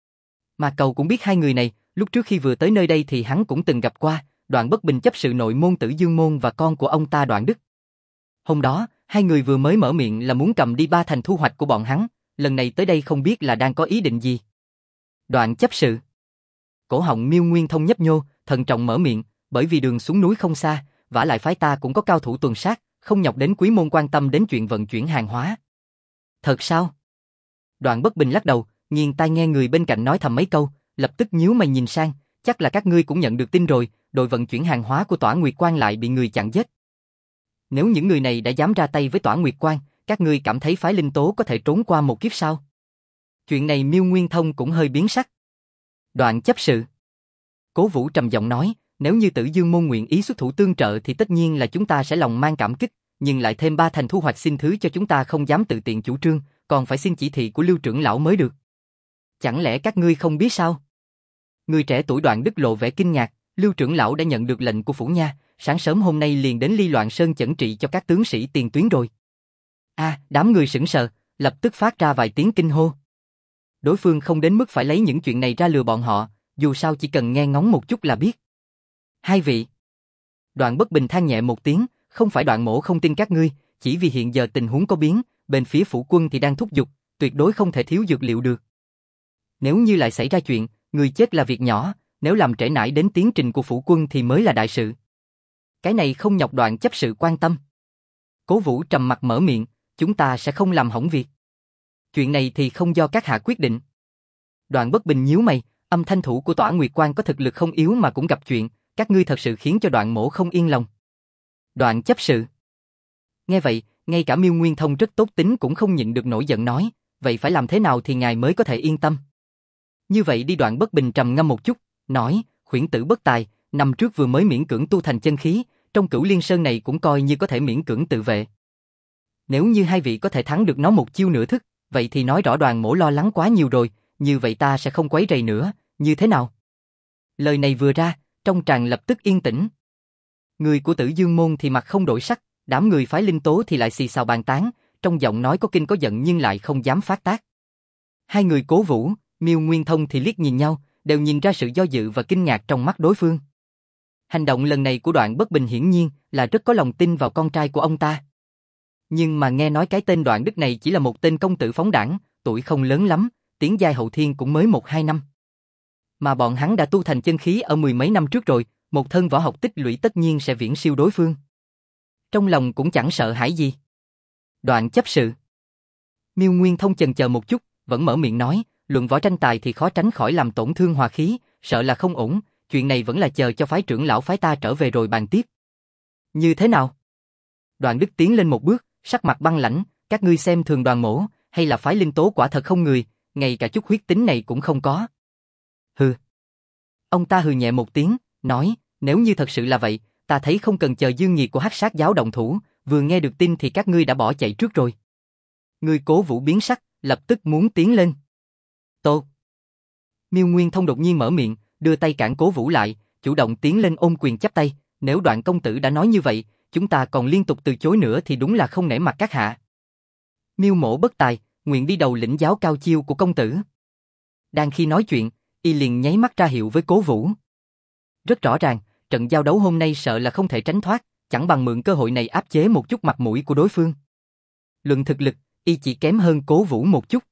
Mà Cầu cũng biết hai người này, lúc trước khi vừa tới nơi đây thì hắn cũng từng gặp qua, Đoạn Bất Bình chấp sự nội môn Tử Dương Môn và con của ông ta Đoạn Đức. Hôm đó, hai người vừa mới mở miệng là muốn cầm đi 3 thành thu hoạch của bọn hắn, lần này tới đây không biết là đang có ý định gì. Đoạn chấp sự. Cổ họng Miêu Nguyên Thông nhấp nhô, thận trọng mở miệng, bởi vì đường xuống núi không xa, vả lại phái ta cũng có cao thủ tuần sát, không nhọc đến quý môn quan tâm đến chuyện vận chuyển hàng hóa. Thật sao? Đoạn Bất Bình lắc đầu, nghiêng tai nghe người bên cạnh nói thầm mấy câu, lập tức nhíu mày nhìn sang, chắc là các ngươi cũng nhận được tin rồi, đội vận chuyển hàng hóa của Tỏa Nguyệt Quan lại bị người chặn giết. Nếu những người này đã dám ra tay với Tỏa Nguyệt Quan, các ngươi cảm thấy phái Linh Tố có thể trốn qua một kiếp sao? Chuyện này Miêu Nguyên Thông cũng hơi biến sắc. Đoạn chấp sự. Cố Vũ trầm giọng nói, nếu như Tử Dương Môn nguyện ý xuất thủ tương trợ thì tất nhiên là chúng ta sẽ lòng mang cảm kích, nhưng lại thêm 3 thành thu hoạch xin thứ cho chúng ta không dám tự tiện chủ trương, còn phải xin chỉ thị của Lưu trưởng lão mới được. Chẳng lẽ các ngươi không biết sao? Người trẻ tuổi Đoạn Đức lộ vẻ kinh ngạc, Lưu trưởng lão đã nhận được lệnh của phủ nha, sáng sớm hôm nay liền đến Ly Loạn Sơn chẩn trị cho các tướng sĩ tiền tuyến rồi. Đám người sững sờ, lập tức phát ra vài tiếng kinh hô. Đối phương không đến mức phải lấy những chuyện này ra lừa bọn họ, dù sao chỉ cần nghe ngóng một chút là biết. Hai vị. Đoạn Bất Bình than nhẹ một tiếng, không phải Đoạn mỗ không tin các ngươi, chỉ vì hiện giờ tình huống có biến, bên phía phủ quân thì đang thúc giục, tuyệt đối không thể thiếu dược liệu được. Nếu như lại xảy ra chuyện, người chết là việc nhỏ, nếu làm trễ nải đến tiến trình của phủ quân thì mới là đại sự. Cái này không nhọc Đoạn chấp sự quan tâm. Cố Vũ trầm mặt mở miệng, chúng ta sẽ không làm hỏng việc. Chuyện này thì không do các hạ quyết định. Đoạn Bất Bình nhíu mày, âm thanh thủ của Tỏa Nguyệt Quan có thực lực không yếu mà cũng gặp chuyện, các ngươi thật sự khiến cho Đoạn mỗ không yên lòng. Đoạn chấp sự. Nghe vậy, ngay cả Miêu Nguyên Thông rất tốt tính cũng không nhịn được nổi giận nói, vậy phải làm thế nào thì ngài mới có thể yên tâm? Như vậy đi. Đoạn Bất Bình trầm ngâm một chút, nói, khuyển tử bất tài, năm trước vừa mới miễn cưỡng tu thành chân khí, trong Cửu Liên Sơn này cũng coi như có thể miễn cưỡng tự vệ. Nếu như hai vị có thể thắng được nó một chiêu nửa thức, vậy thì nói rõ Đoàn mỗ lo lắng quá nhiều rồi, như vậy ta sẽ không quấy rầy nữa, như thế nào? Lời này vừa ra, trong tràng lập tức yên tĩnh. Người của Tử Dương Môn thì mặt không đổi sắc, đám người phái Linh Tố thì lại xì xào bàn tán, trong giọng nói có kinh có giận nhưng lại không dám phát tác. Hai người Cố Vũ, Miêu Nguyên Thông thì liếc nhìn nhau, đều nhìn ra sự do dự và kinh ngạc trong mắt đối phương. Hành động lần này của Đoạn Bất Bình hiển nhiên là rất có lòng tin vào con trai của ông ta. Nhưng mà nghe nói cái tên Đoạn Đức này chỉ là một tên công tử phóng đãng, tuổi không lớn lắm, tiến giai hậu thiên cũng mới 1-2 năm. Mà bọn hắn đã tu thành chân khí ở 10 mấy năm trước rồi, một thân võ học tích lũy tất nhiên sẽ viễn siêu đối phương. Trong lòng cũng chẳng sợ hãi gì. Đoạn chấp sự. Miêu Nguyên Thông chần chờ một chút, vẫn mở miệng nói, luận võ tranh tài thì khó tránh khỏi làm tổn thương hòa khí, sợ là không ổn, chuyện này vẫn là chờ cho phái trưởng lão phái ta trở về rồi bàn tiếp. Như thế nào? Đoạn Đức tiến lên một bước, sắc mặt băng lãnh, các ngươi xem thường Đoàn mỗ, hay là phái Linh Tố quả thật không người, ngay cả chút huyết tính này cũng không có. Hừ. Ông ta hừ nhẹ một tiếng, nói, nếu như thật sự là vậy, ta thấy không cần chờ Dương Nghiệt của Hắc Sát giáo động thủ, vừa nghe được tin thì các ngươi đã bỏ chạy trước rồi. Người Cố Vũ biến sắc, lập tức muốn tiến lên. Tô. Miêu Nguyên Thông đột nhiên mở miệng, đưa tay cản Cố Vũ lại, chủ động tiến lên ôm quyền chắp tay, nếu Đoạn công tử đã nói như vậy, chúng ta còn liên tục từ chối nữa thì đúng là không nể mặt các hạ. Miêu mỗ bất tài, nguyện đi đầu lĩnh giáo cao chiêu của công tử. Đang khi nói chuyện, y liền nháy mắt ra hiệu với Cố Vũ. Rất rõ ràng, trận giao đấu hôm nay sợ là không thể tránh thoát, chẳng bằng mượn cơ hội này áp chế một chút mặt mũi của đối phương. Luận thực lực, y chỉ kém hơn Cố Vũ một chút.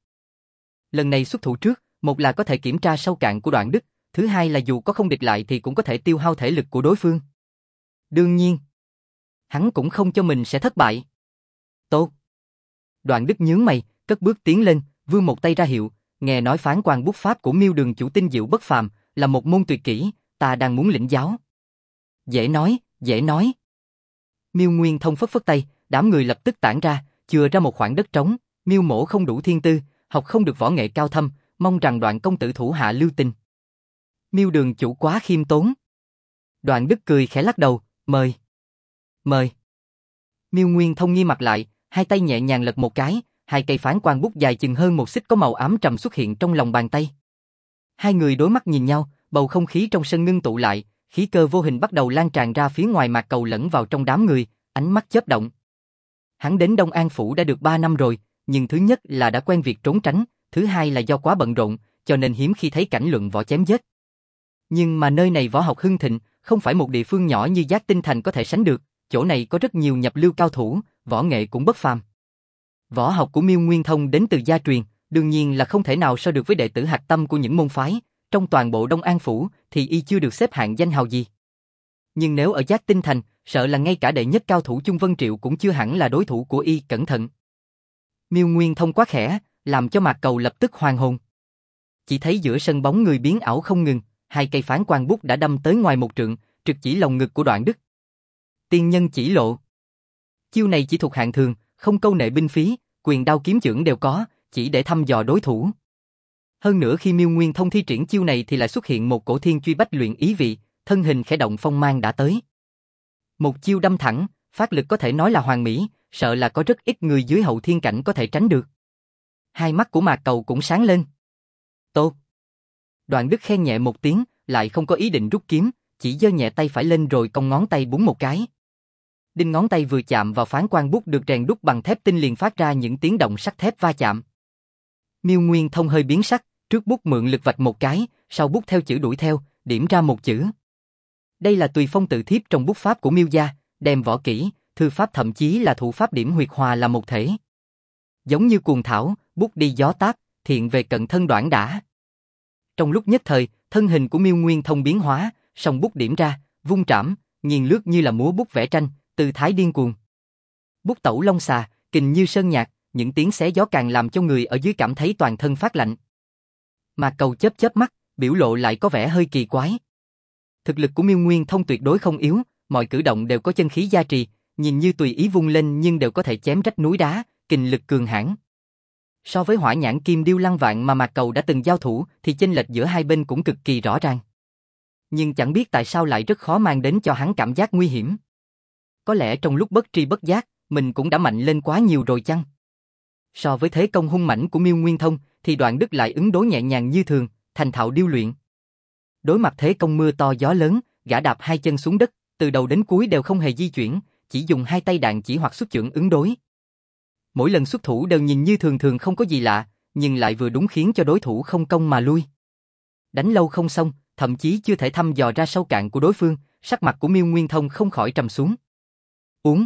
Lần này xuất thủ trước, một là có thể kiểm tra sâu cạn của Đoạn Đức, thứ hai là dù có không địch lại thì cũng có thể tiêu hao thể lực của đối phương. Đương nhiên, hắn cũng không cho mình sẽ thất bại. Tốt. Đoạn Đức nhướng mày, cất bước tiến lên, vươn một tay ra hiệu, nghe nói phán quan bút pháp của Miêu đường chủ tinh diệu bất phàm, là một môn tuyệt kỹ, ta đang muốn lĩnh giáo. Dễ nói, dễ nói. Miêu Nguyên Thông phất phất tay, đám người lập tức tản ra, chừa ra một khoảng đất trống. Miêu Mỗ không đủ thiên tư, học không được võ nghệ cao thâm, mong rằng Đoạn công tử thủ hạ lưu tình. Miêu đường chủ quá khiêm tốn. Đoạn Đức cười khẽ lắc đầu, mời. Mời. Miêu Nguyên Thông nghi mặt lại, hai tay nhẹ nhàng lật một cái, hai cây phán quan bút dài chừng hơn một xích có màu ám trầm xuất hiện trong lòng bàn tay. Hai người đối mắt nhìn nhau, bầu không khí trong sân ngưng tụ lại, khí cơ vô hình bắt đầu lan tràn ra phía ngoài Mạc Cầu lẫn vào trong đám người, ánh mắt chớp động. Hắn đến Đông An Phủ đã được 3 năm rồi, nhưng thứ nhất là đã quen việc trốn tránh, thứ hai là do quá bận rộn, cho nên hiếm khi thấy cảnh luận võ chém giết. Nhưng mà nơi này võ học hưng thịnh, không phải một địa phương nhỏ như Giác Tinh Thành có thể sánh được, chỗ này có rất nhiều nhập lưu cao thủ, võ nghệ cũng bất phàm. Võ học của Miêu Nguyên Thông đến từ gia truyền, đương nhiên là không thể nào so được với đệ tử hạch tâm của những môn phái, trong toàn bộ Đông An Phủ thì y chưa được xếp hạng danh hào gì. Nhưng nếu ở Giác Tinh Thành, sợ là ngay cả đệ nhất cao thủ Chung Vân Triệu cũng chưa hẳn là đối thủ của y, cẩn thận. Miêu Nguyên Thông quá khẽ, làm cho Mạc Cầu lập tức hoàn hồn. Chỉ thấy giữa sân bóng người biến ảo không ngừng, hai cây phán quan bút đã đâm tới ngoài một trượng, trực chỉ lồng ngực của Đoạn Đức. Tiên nhân chỉ lộ. Chiêu này chỉ thuộc hạng thường, không câu nệ binh phí, quyền đao kiếm chưởng đều có, chỉ để thăm dò đối thủ. Hơn nữa khi Miêu Nguyên Thông thi triển chiêu này thì lại xuất hiện một cổ thiên truy bách luyện ý vị, thân hình khẽ động phong mang đã tới. Một chiêu đâm thẳng, phát lực có thể nói là hoàn mỹ, sợ là có rất ít người dưới hậu thiên cảnh có thể tránh được. Hai mắt của Mạc Cầu cũng sáng lên. Tốt. Đoạn Đức khen nhẹ một tiếng, lại không có ý định rút kiếm, chỉ giơ nhẹ tay phải lên rồi cong ngón tay búng một cái. Đinh ngón tay vừa chạm vào phán quan bút được rèn đúc bằng thép tinh liền phát ra những tiếng động sắt thép va chạm. Miêu Nguyên Thông hơi biến sắc, trước bút mượn lực vạch một cái, sau bút theo chữ đuổi theo, điểm ra một chữ. Đây là tùy phong tự thiếp trong bút pháp của Miêu gia, đem võ kỹ, thư pháp thậm chí là thủ pháp điểm huyệt hòa là một thể. Giống như cuồng thảo, bút đi gió táp, thiện về cận thân đoạn đả. Trong lúc nhất thời, thân hình của Miêu Nguyên Thông biến hóa, song bút điểm ra, vung trảm, nghiền lướt như là múa bút vẽ tranh, tư thái điên cuồng. Bút tẩu long xà, kình như sơn nhạc, những tiếng xé gió càng làm cho người ở dưới cảm thấy toàn thân phát lạnh. Mạc Cầu chớp chớp mắt, biểu lộ lại có vẻ hơi kỳ quái. Thực lực của Miêu Nguyên Thông tuyệt đối không yếu, mọi cử động đều có chân khí gia trì, nhìn như tùy ý vung lên nhưng đều có thể chém rách núi đá, kình lực cường hãn. So với Hỏa Nhãn Kim Điêu Lăng Vạn mà Mạc Cầu đã từng giao thủ thì chênh lệch giữa hai bên cũng cực kỳ rõ ràng. Nhưng chẳng biết tại sao lại rất khó mang đến cho hắn cảm giác nguy hiểm. Có lẽ trong lúc bất tri bất giác, mình cũng đã mạnh lên quá nhiều rồi chăng? So với thế công hung mãnh của Miêu Nguyên Thông thì Đoạn Đức lại ứng đối nhẹ nhàng như thường, thành thạo điêu luyện. Đối mặt thế công mưa to gió lớn, gã đạp hai chân xuống đất, từ đầu đến cuối đều không hề di chuyển, chỉ dùng hai tay đạn chỉ hoặc xuất chưởng ứng đối. Mỗi lần xuất thủ đều nhìn như thường thường không có gì lạ, nhưng lại vừa đúng khiến cho đối thủ không công mà lui. Đánh lâu không xong, thậm chí chưa thể thăm dò ra sâu cạn của đối phương, sắc mặt của Miêu Nguyên Thông không khỏi trầm xuống. Uống.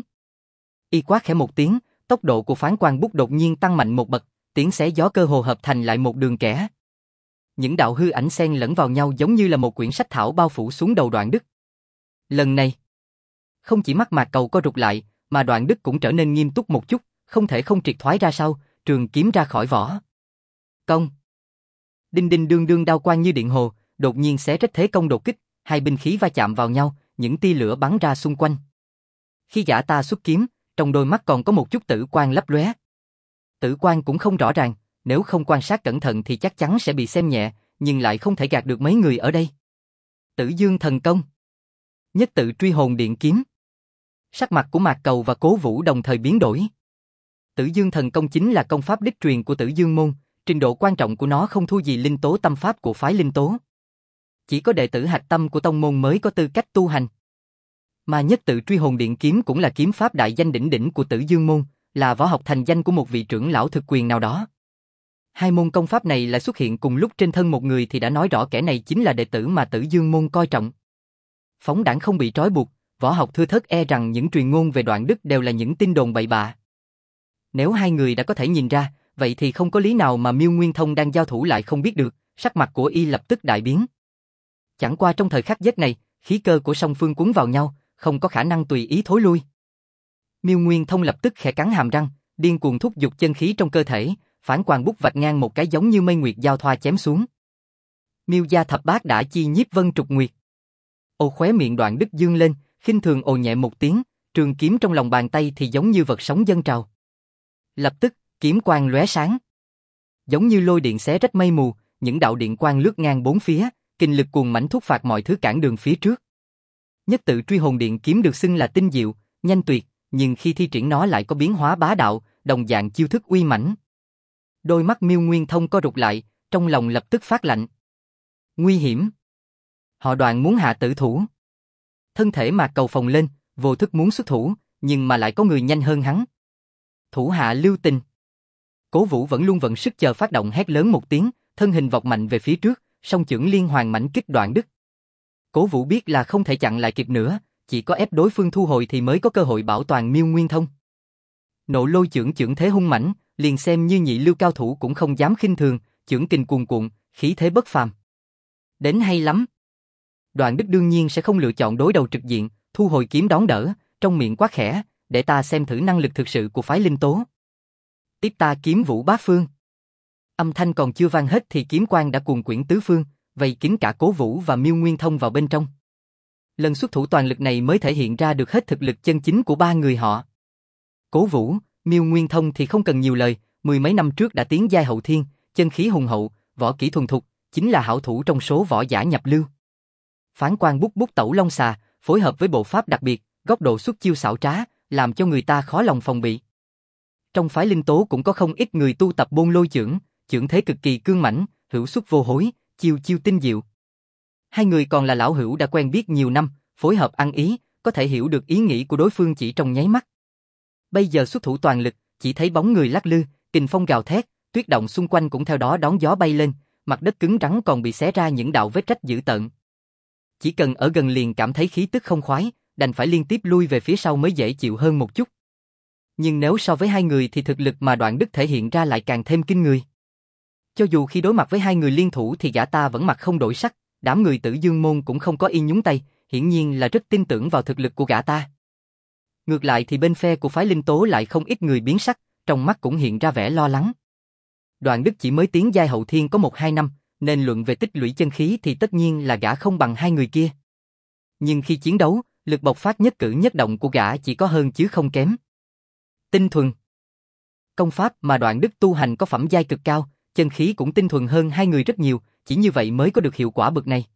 Y quát khẽ một tiếng, tốc độ của phán quan bút đột nhiên tăng mạnh một bậc, tiếng xé gió cơ hồ hợp thành lại một đường kẻ. Những đạo hư ảnh xen lẫn vào nhau giống như là một quyển sách thảo bao phủ xuống đầu Đoạn Đức. Lần này, không chỉ mắt Mạc Cầu co rụt lại, mà Đoạn Đức cũng trở nên nghiêm túc một chút, không thể không triệt thoái ra sau, trường kiếm ra khỏi vỏ. Công. Đinh đinh đương đương đao quang như điện hồ, đột nhiên xé rách thế công đột kích, hai binh khí va chạm vào nhau, những tia lửa bắn ra xung quanh. Khi gã ta xuất kiếm, trong đôi mắt còn có một chút tử quang lấp lóe. Tử quang cũng không rõ ràng, nếu không quan sát cẩn thận thì chắc chắn sẽ bị xem nhẹ, nhưng lại không thể gạt được mấy người ở đây. Tử Dương thần công. Nhất tự truy hồn điện kiếm. Sắc mặt của Mạc Cầu và Cố Vũ đồng thời biến đổi. Tử Dương thần công chính là công pháp đích truyền của Tử Dương môn, trình độ quan trọng của nó không thua gì Linh Tố tâm pháp của phái Linh Tố. Chỉ có đệ tử hạch tâm của tông môn mới có tư cách tu hành. Mà nhất tự truy hồn điện kiếm cũng là kiếm pháp đại danh đỉnh đỉnh của Tử Dương môn, là võ học thành danh của một vị trưởng lão thực quyền nào đó. Hai môn công pháp này lại xuất hiện cùng lúc trên thân một người thì đã nói rõ kẻ này chính là đệ tử mà Tử Dương môn coi trọng. Phóng đãng không bị trói buộc, võ học thưa thớt e rằng những truyền ngôn về Đoạn Đức đều là những tin đồn bậy bạ. Nếu hai người đã có thể nhìn ra, vậy thì không có lý nào mà Miêu Nguyên Thông đang giao thủ lại không biết được, sắc mặt của y lập tức đại biến. Chẳng qua trong thời khắc giết này, khí cơ của song phương cuốn vào nhau, không có khả năng tùy ý thối lui. Miêu Nguyên Thông lập tức khẽ cắn hàm răng, điên cuồng thúc giục chân khí trong cơ thể, phản quang bút vạch ngang một cái giống như mây nguyệt giao thoa chém xuống. Miêu gia thập bát đã chi nhiếp vân trục nguyệt. Ô khóe miệng Đoạn Đức dương lên, khinh thường ồ nhẹ một tiếng, trường kiếm trong lòng bàn tay thì giống như vật sống dâng trào. Lập tức, kiếm quang lóe sáng. Giống như lôi điện xé rách mây mù, những đạo điện quang lướt ngang bốn phía, kinh lực cuồn mãnh thúc phạt mọi thứ cản đường phía trước. Nhất tự truy hồn điện kiếm được xưng là tinh diệu, nhanh tuyệt, nhưng khi thi triển nó lại có biến hóa bá đạo, đồng dạng chiêu thức uy mãnh. Đôi mắt Miêu Nguyên Thông co rụt lại, trong lòng lập tức phát lạnh. Nguy hiểm. Họ Đoàn muốn hạ tử thủ. Thân thể Mạc Cầu phồng lên, vô thức muốn xuất thủ, nhưng mà lại có người nhanh hơn hắn. Thủ hạ lưu tình. Cố Vũ vẫn luôn vận sức chờ phát động hét lớn một tiếng, thân hình vọt mạnh về phía trước, song chưởng liên hoàn mãnh kích Đoạn Đức. Cố Vũ biết là không thể chặn lại kịp nữa, chỉ có ép đối phương thu hồi thì mới có cơ hội bảo toàn Miêu Nguyên Thông. Nộ lôi chưởng chưởng thế hung mãnh, liền xem như nhị lưu cao thủ cũng không dám khinh thường, chưởng kình cuồn cuộn, khí thế bất phàm. Đến hay lắm. Đoạn Đức đương nhiên sẽ không lựa chọn đối đầu trực diện, thu hồi kiếm đón đỡ, trong miệng quát khẽ, để ta xem thử năng lực thực sự của phái Linh Tố. Tiếp ta kiếm vũ bát phương. Âm thanh còn chưa vang hết thì kiếm quang đã cuồn quyển tứ phương, vây kín cả Cố Vũ và Miêu Nguyên Thông vào bên trong. Lần xuất thủ toàn lực này mới thể hiện ra được hết thực lực chân chính của ba người họ. Cố Vũ, Miêu Nguyên Thông thì không cần nhiều lời, mười mấy năm trước đã tiến giai hậu thiên, chân khí hùng hậu, võ kỹ thuần thục, chính là hảo thủ trong số võ giả nhập lưu. Phán quan bút bút tẩu long xà, phối hợp với bộ pháp đặc biệt, góc độ xuất chiêu xảo trá, làm cho người ta khó lòng phòng bị. Trong phái Linh Tố cũng có không ít người tu tập Bôn Lôi chưởng, chưởng thế cực kỳ cương mãnh, hữu xuất vô hối, chiêu chiêu tinh diệu. Hai người còn là lão hữu đã quen biết nhiều năm, phối hợp ăn ý, có thể hiểu được ý nghĩ của đối phương chỉ trong nháy mắt. Bây giờ xuất thủ toàn lực, chỉ thấy bóng người lắc lư, kình phong gào thét, tuyết động xung quanh cũng theo đó đón gió bay lên, mặt đất cứng rắn còn bị xé ra những đạo vết rách dữ tợn. Chỉ cần ở gần liền cảm thấy khí tức không khoái, đành phải liên tiếp lui về phía sau mới dễ chịu hơn một chút. Nhưng nếu so với hai người thì thực lực mà Đoạn Đức thể hiện ra lại càng thêm kinh người. Cho dù khi đối mặt với hai người liên thủ thì gã ta vẫn mặt không đổi sắc, đám người Tử Dương môn cũng không có ý nhúng tay, hiển nhiên là rất tin tưởng vào thực lực của gã ta. Ngược lại thì bên phe của phái Linh Tố lại không ít người biến sắc, trong mắt cũng hiện ra vẻ lo lắng. Đoạn Đức chỉ mới tiến giai hậu thiên có 1-2 năm, nên luận về tích lũy chân khí thì tất nhiên là gã không bằng hai người kia. Nhưng khi chiến đấu, lực bộc phát nhất cử nhất động của gã chỉ có hơn chứ không kém. Tinh thuần. Công pháp mà Đoạn Đức tu hành có phẩm giai cực cao, chân khí cũng tinh thuần hơn hai người rất nhiều, chỉ như vậy mới có được hiệu quả bậc này.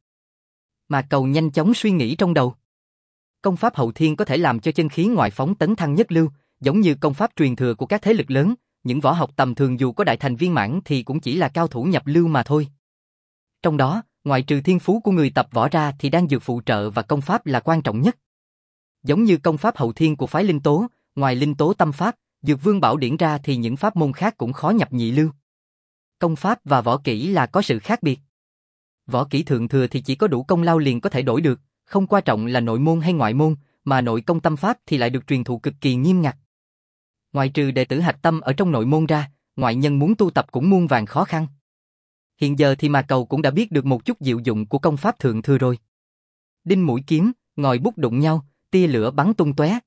Mà Cầu nhanh chóng suy nghĩ trong đầu. Công pháp hậu thiên có thể làm cho chân khí ngoại phóng tấn thăng nhất lưu, giống như công pháp truyền thừa của các thế lực lớn, những võ học tầm thường dù có đại thành viên mãn thì cũng chỉ là cao thủ nhập lưu mà thôi. Trong đó, ngoại trừ thiên phú của người tập võ ra thì đan dược phụ trợ và công pháp là quan trọng nhất. Giống như công pháp hậu thiên của phái Linh Tố, ngoài Linh Tố tâm pháp, Dược Vương Bảo Điển ra thì những pháp môn khác cũng khó nhập nhị lưu. Công pháp và võ kỹ là có sự khác biệt. Võ kỹ thượng thừa thì chỉ có đủ công lao liền có thể đổi được, không quan trọng là nội môn hay ngoại môn, mà nội công tâm pháp thì lại được truyền thụ cực kỳ nghiêm ngặt. Ngoại trừ đệ tử hạch tâm ở trong nội môn ra, ngoại nhân muốn tu tập cũng muôn vàn khó khăn. Hiện giờ thì Mà Cầu cũng đã biết được một chút diệu dụng của công pháp thượng thừa rồi. Đinh mũi kiếm, ngòi bút đụng nhau, tia lửa bắn tung tóe.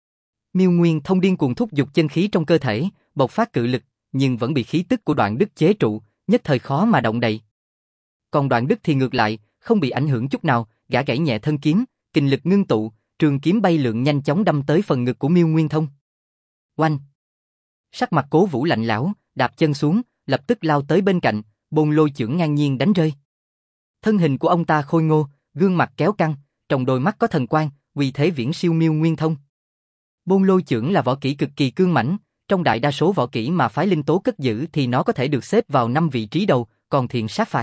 Miêu Nguyên Thông điên cuồng thúc giục chân khí trong cơ thể, bộc phát cự lực, nhưng vẫn bị khí tức của Đoạn Đức chế trụ, nhất thời khó mà động đậy. Còn Đoạn Đức thì ngược lại, không bị ảnh hưởng chút nào, gã gãy nhẹ thân kiếm, kình lực ngưng tụ, trường kiếm bay lượn nhanh chóng đâm tới phần ngực của Miêu Nguyên Thông. Oanh! Sắc mặt Cố Vũ lạnh lẽo, đạp chân xuống, lập tức lao tới bên cạnh, Bôn Lôi chưởng ngang nhiên đánh rơi. Thân hình của ông ta khôi ngô, gương mặt kéo căng, trong đôi mắt có thần quang, uy thế viễn siêu Miêu Nguyên Thông. Bôn Lôi chưởng là võ kỹ cực kỳ cương mãnh, trong đại đa số võ kỹ mà phái Linh Tố cất giữ thì nó có thể được xếp vào 5 vị trí đầu, còn thiện sát phạt.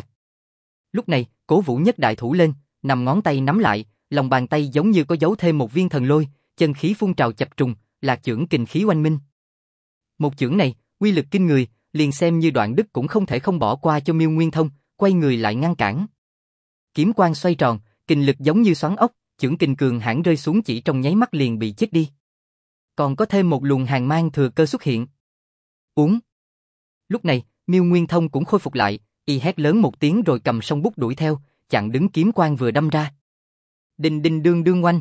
Lúc này, Cố Vũ nhất đại thủ lên, nằm ngón tay nắm lại, lòng bàn tay giống như có giấu thêm một viên thần lôi, chân khí phun trào chập trùng, lạc chưởng kình khí oanh minh. Một chưởng này, uy lực kinh người, liền xem như Đoạn Đức cũng không thể không bỏ qua cho Miêu Nguyên Thông, quay người lại ngăn cản. Kiếm quang xoay tròn, kình lực giống như xoắn ốc, chưởng kình cường hãn rơi xuống chỉ trong nháy mắt liền bị chết đi. Còn có thêm một luồng hàn mang thừa cơ xuất hiện. Uống. Lúc này, Miêu Nguyên Thông cũng khôi phục lại, y hét lớn một tiếng rồi cầm song bút đuổi theo, chặn đứng kiếm quang vừa đâm ra. Đinh đinh đương đương oanh.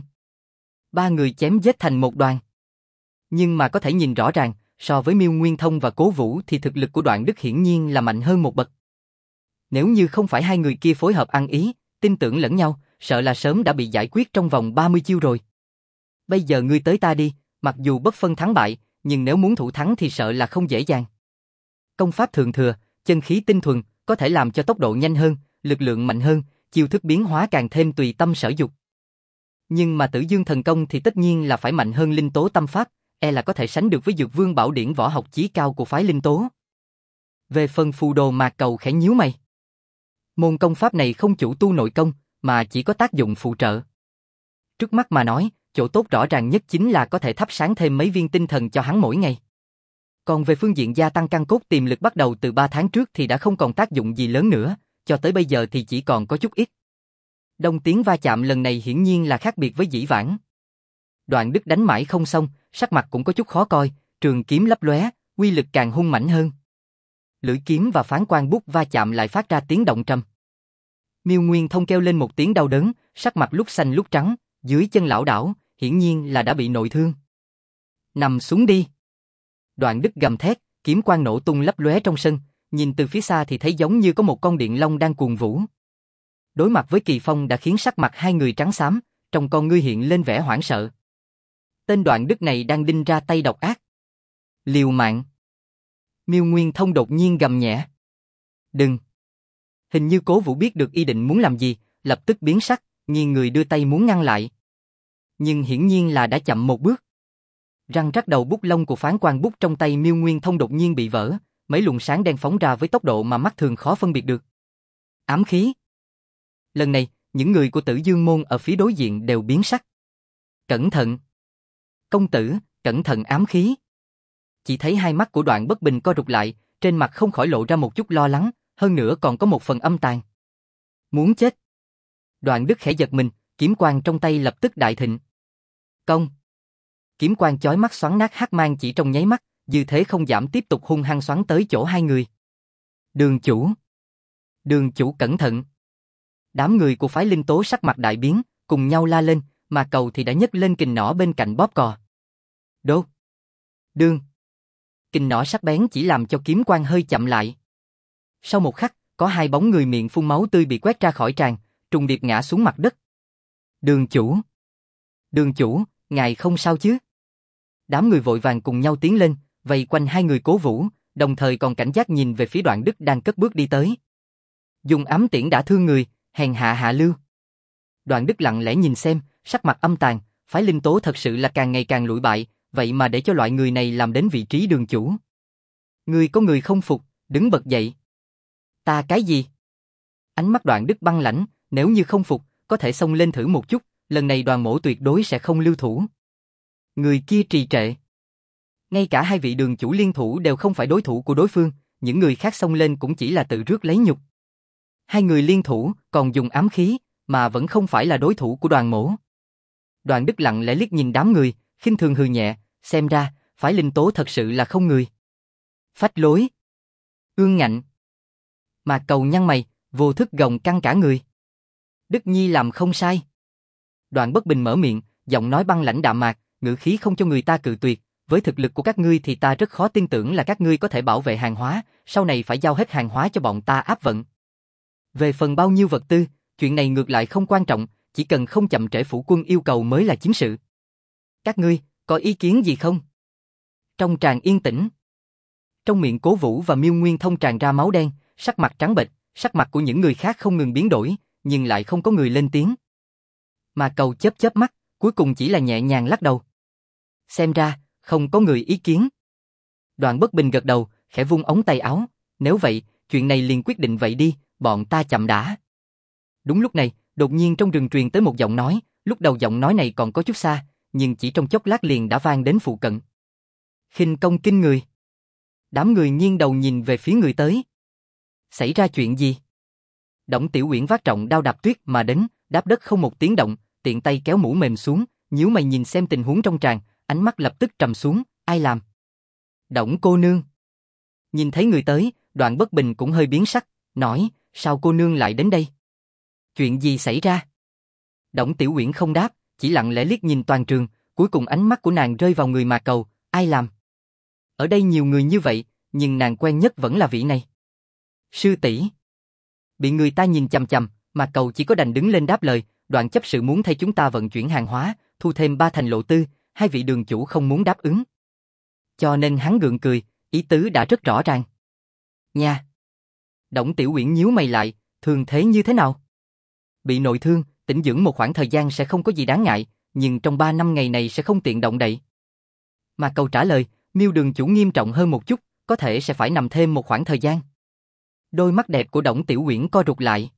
Ba người chém giết thành một đoàn. Nhưng mà có thể nhìn rõ ràng, so với Miêu Nguyên Thông và Cố Vũ thì thực lực của Đoạn Đức hiển nhiên là mạnh hơn một bậc. Nếu như không phải hai người kia phối hợp ăn ý, tin tưởng lẫn nhau, sợ là sớm đã bị giải quyết trong vòng 30 chiêu rồi. Bây giờ ngươi tới ta đi, mặc dù bất phân thắng bại, nhưng nếu muốn thủ thắng thì sợ là không dễ dàng. Công pháp thượng thừa, chân khí tinh thuần, có thể làm cho tốc độ nhanh hơn, lực lượng mạnh hơn, chiêu thức biến hóa càng thêm tùy tâm sở dục. Nhưng mà Tử Dương thần công thì tất nhiên là phải mạnh hơn Linh Tố tâm pháp, là có thể sánh được với Dược Vương Bảo Điển võ học chí cao của phái Linh Tố. Về phần phù đồ Mạc Cầu khẽ nhíu mày. Môn công pháp này không chủ tu nội công, mà chỉ có tác dụng phụ trợ. Trước mắt mà nói, chỗ tốt rõ ràng nhất chính là có thể thắp sáng thêm mấy viên tinh thần cho hắn mỗi ngày. Còn về phương diện gia tăng căn cốt tiềm lực bắt đầu từ 3 tháng trước thì đã không còn tác dụng gì lớn nữa, cho tới bây giờ thì chỉ còn có chút ít. Đông tiếng va chạm lần này hiển nhiên là khác biệt với dĩ vãng. Đoạn Đức đánh mãi không xong, sắc mặt cũng có chút khó coi, trường kiếm lấp lóe, uy lực càng hung mãnh hơn. Lưỡi kiếm và phán quan bút va chạm lại phát ra tiếng động trầm. Miêu Nguyên Thông kêu lên một tiếng đau đớn, sắc mặt lúc xanh lúc trắng, dưới chân lảo đảo, hiển nhiên là đã bị nội thương. Nằm xuống đi. Đoạn Đức gầm thét, kiếm quang nổ tung lấp lóe trong sân, nhìn từ phía xa thì thấy giống như có một con điện long đang cuồng vũ. Đối mặt với Kỳ Phong đã khiến sắc mặt hai người trắng xám, trong con ngươi hiện lên vẻ hoảng sợ. Tên Đoạn Đức này đang đinh ra tay độc ác. Liều mạng. Miêu Nguyên Thông đột nhiên gầm nhẹ. Đừng. Hình như Cố Vũ biết được ý định muốn làm gì, lập tức biến sắc, nghiêng người đưa tay muốn ngăn lại. Nhưng hiển nhiên là đã chậm một bước. Răng rắc đầu bút lông của phán quan bút trong tay Miêu Nguyên Thông đột nhiên bị vỡ, mấy luồng sáng đen phóng ra với tốc độ mà mắt thường khó phân biệt được. Ám khí. Lần này, những người của Tử Dương môn ở phía đối diện đều biến sắc. Cẩn thận. Công tử, cẩn thận ám khí. Chỉ thấy hai mắt của Đoạn Bất Bình co rụt lại, trên mặt không khỏi lộ ra một chút lo lắng, hơn nữa còn có một phần âm tàn. Muốn chết. Đoạn Đức khẽ giật mình, kiếm quang trong tay lập tức đại thịnh. Công. Kiếm quang chói mắt xoắn nát hắc mang chỉ trong nháy mắt, dư thế không giảm tiếp tục hung hăng xoắn tới chỗ hai người. Đường chủ. Đường chủ cẩn thận. Đám người của phái Linh Tố sắc mặt đại biến, cùng nhau la lên, mà Cầu thì đã nhấc lên kình nỏ bên cạnh bóp cò. Đốt. Đương. Kình nỏ sắc bén chỉ làm cho kiếm quang hơi chậm lại. Sau một khắc, có hai bóng người miệng phun máu tươi bị quét ra khỏi tràng, trùng điệp ngã xuống mặt đất. Đường chủ. Đường chủ, ngài không sao chứ? Đám người vội vàng cùng nhau tiến lên, vây quanh hai người Cố Vũ, đồng thời còn cảnh giác nhìn về phía Đoạn Đức đang cất bước đi tới. Dùng ám tiễn đã thương người, hèn hạ hạ lưu. Đoạn Đức lặng lẽ nhìn xem, sắc mặt âm tàn, phái Linh Tố thật sự là càng ngày càng lụi bại, vậy mà để cho loại người này làm đến vị trí đường chủ. Người có người không phục, đứng bật dậy. Ta cái gì? Ánh mắt Đoạn Đức băng lãnh, nếu như không phục, có thể xông lên thử một chút, lần này Đoàn Mỗ tuyệt đối sẽ không lưu thủ. Người kia trì trệ. Ngay cả hai vị đường chủ liên thủ đều không phải đối thủ của đối phương, những người khác xông lên cũng chỉ là tự rước lấy nhục. Hai người liên thủ, còn dùng ám khí, mà vẫn không phải là đối thủ của Đoàn Mỗ. Đoạn Đức lặng lẽ liếc nhìn đám người, khinh thường hừ nhẹ, xem ra, phái Linh Tố thật sự là không người. Phách lối. Ương ngạnh. Mà Cầu nhăn mày, vô thức gồng căng cả người. Đức Nhi làm không sai. Đoạn Bất Bình mở miệng, giọng nói băng lãnh đạm mạc, ngữ khí không cho người ta cự tuyệt. Với thực lực của các ngươi thì ta rất khó tin tưởng là các ngươi có thể bảo vệ hàng hóa, sau này phải giao hết hàng hóa cho bọn ta áp vận. Về phần bao nhiêu vật tư, chuyện này ngược lại không quan trọng, chỉ cần không chậm trễ phủ quân yêu cầu mới là chính sự. Các ngươi, có ý kiến gì không? Trong tràng yên tĩnh. Trong miệng Cố Vũ và Miêu Nguyên Thông tràn ra máu đen, sắc mặt trắng bệch, sắc mặt của những người khác không ngừng biến đổi, nhưng lại không có người lên tiếng. Mà Cầu chớp chớp mắt, cuối cùng chỉ là nhẹ nhàng lắc đầu. Xem ra, không có người ý kiến. Đoạn Bất Bình gật đầu, khẽ vung ống tay áo, nếu vậy, chuyện này liền quyết định vậy đi, bọn ta chậm đã. Đúng lúc này, đột nhiên trong rừng truyền tới một giọng nói, lúc đầu giọng nói này còn có chút xa, nhưng chỉ trong chốc lát liền đã vang đến phụ cận. Khinh công kinh người. Đám người nghiêng đầu nhìn về phía người tới. Xảy ra chuyện gì? Đổng Tiểu Uyển vác trọng đao đạp tuyết mà đến, đáp đất không một tiếng động, tiện tay kéo mũ mềm xuống, nhíu mày nhìn xem tình huống trong tràng, ánh mắt lập tức trầm xuống, ai làm? Đổng cô nương. Nhìn thấy người tới, Đoạn Bất Bình cũng hơi biến sắc, nói, sao cô nương lại đến đây? Chuyện gì xảy ra? Đổng Tiểu Uyển không đáp, chỉ lặng lẽ liếc nhìn toàn trường, cuối cùng ánh mắt của nàng rơi vào người Mà Cầu, ai làm? Ở đây nhiều người như vậy, nhưng nàng quen nhất vẫn là vị này. Sư tỷ. Bị người ta nhìn chằm chằm, Mà Cầu chỉ có đành đứng lên đáp lời, Đoạn chấp sự muốn thay chúng ta vận chuyển hàng hóa, thu thêm 3 thành lộ tư, hai vị đường chủ không muốn đáp ứng. Cho nên hắn gượng cười, ý tứ đã rất rõ ràng. Nha! Đổng Tiểu Uyển nhíu mày lại, thương thế như thế nào? Bị nội thương, tĩnh dưỡng một khoảng thời gian sẽ không có gì đáng ngại, nhưng trong 3 năm ngày này sẽ không tiện động đậy. Mà Cầu trả lời, Miêu đường chủ nghiêm trọng hơn một chút, có thể sẽ phải nằm thêm một khoảng thời gian. Đôi mắt đẹp của Đổng Tiểu Uyển co rụt lại.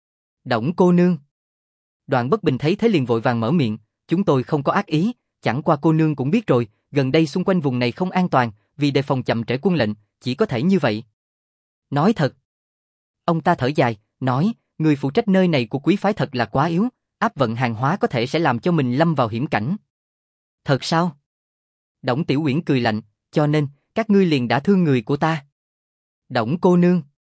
Đổng cô nương. Đoạn Bất Bình thấy thế liền vội vàng mở miệng, chúng tôi không có ác ý, chẳng qua cô nương cũng biết rồi, gần đây xung quanh vùng này không an toàn, vì đề phòng chậm trễ quân lệnh, chỉ có thể như vậy. Nói thật. Ông ta thở dài, nói, người phụ trách nơi này của quý phái thật là quá yếu, áp vận hàng hóa có thể sẽ làm cho mình lâm vào hiểm cảnh. Thật sao? Đổng Tiểu Uyển cười lạnh, cho nên, các ngươi liền đã thương người của ta. Đổng cô nương.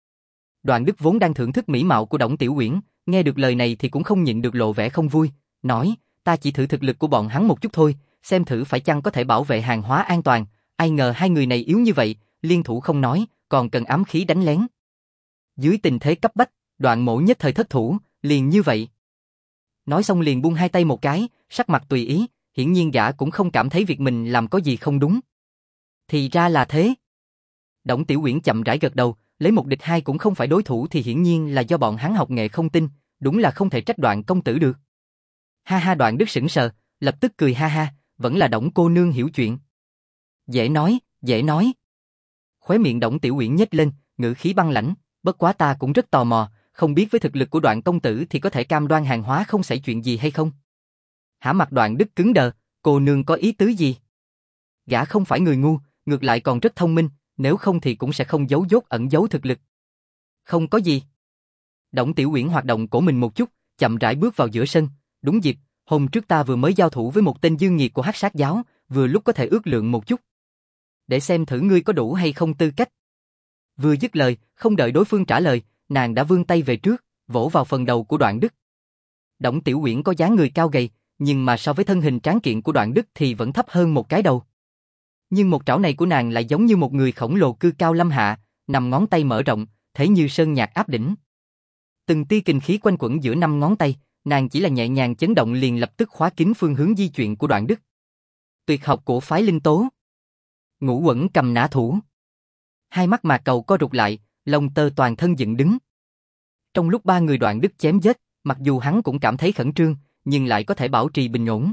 Đoạn Đức vốn đang thưởng thức mỹ mạo của Đổng Tiểu Uyển, nghe được lời này thì cũng không nhịn được lộ vẻ không vui, nói, ta chỉ thử thực lực của bọn hắn một chút thôi, xem thử phải chăng có thể bảo vệ hàng hóa an toàn, ai ngờ hai người này yếu như vậy, liên thủ không nói, còn cần ám khí đánh lén. Dưới tình thế cấp bách, Đoạn Mỗ nhất thời thất thủ, liền như vậy. Nói xong liền buông hai tay một cái, sắc mặt tùy ý, hiển nhiên gã cũng không cảm thấy việc mình làm có gì không đúng. Thì ra là thế. Đổng Tiểu Uyển chậm rãi gật đầu, lấy một địch hai cũng không phải đối thủ thì hiển nhiên là do bọn hắn học nghệ không tinh, đúng là không thể trách Đoạn công tử được. Ha ha, Đoạn Đức sững sờ, lập tức cười ha ha, vẫn là Đổng cô nương hiểu chuyện. Dễ nói, dễ nói. Khóe miệng Đổng Tiểu Uyển nhếch lên, ngữ khí băng lãnh, bất quá ta cũng rất tò mò, không biết với thực lực của Đoạn công tử thì có thể cam đoan hàng hóa không xảy chuyện gì hay không? Hả, mặt Đoạn Đức cứng đờ, cô nương có ý tứ gì? Gã không phải người ngu, ngược lại còn rất thông minh, nếu không thì cũng sẽ không giấu dốt ẩn giấu thực lực. Không có gì. Đổng Tiểu Uyển hoạt động cổ mình một chút, chậm rãi bước vào giữa sân, đúng dịp, hôm trước ta vừa mới giao thủ với một tên dương nghiệt của Hắc Sát giáo, vừa lúc có thể ước lượng một chút. Để xem thử ngươi có đủ hay không tư cách. Vừa dứt lời, không đợi đối phương trả lời, nàng đã vươn tay về trước, vỗ vào phần đầu của Đoạn Đức. Đổng Tiểu Uyển có dáng người cao gầy, nhưng mà so với thân hình tráng kiện của Đoạn Đức thì vẫn thấp hơn một cái đầu. Nhưng một trảo này của nàng lại giống như một người khổng lồ cư cao lâm hạ, nằm ngón tay mở rộng, thế như sơn nhạc áp đỉnh. Từng tia kình khí quanh quẩn giữa năm ngón tay, nàng chỉ là nhẹ nhàng chấn động liền lập tức khóa kín phương hướng di chuyển của Đoạn Đức. Tuyệt học của phái Linh Tố. Ngũ Quẩn Cầm Nã Thủ. Hai mắt Mạc Cầu co rụt lại, lông tơ toàn thân dựng đứng. Trong lúc ba người Đoạn Đức chém giết, mặc dù hắn cũng cảm thấy khẩn trương, nhưng lại có thể bảo trì bình ổn.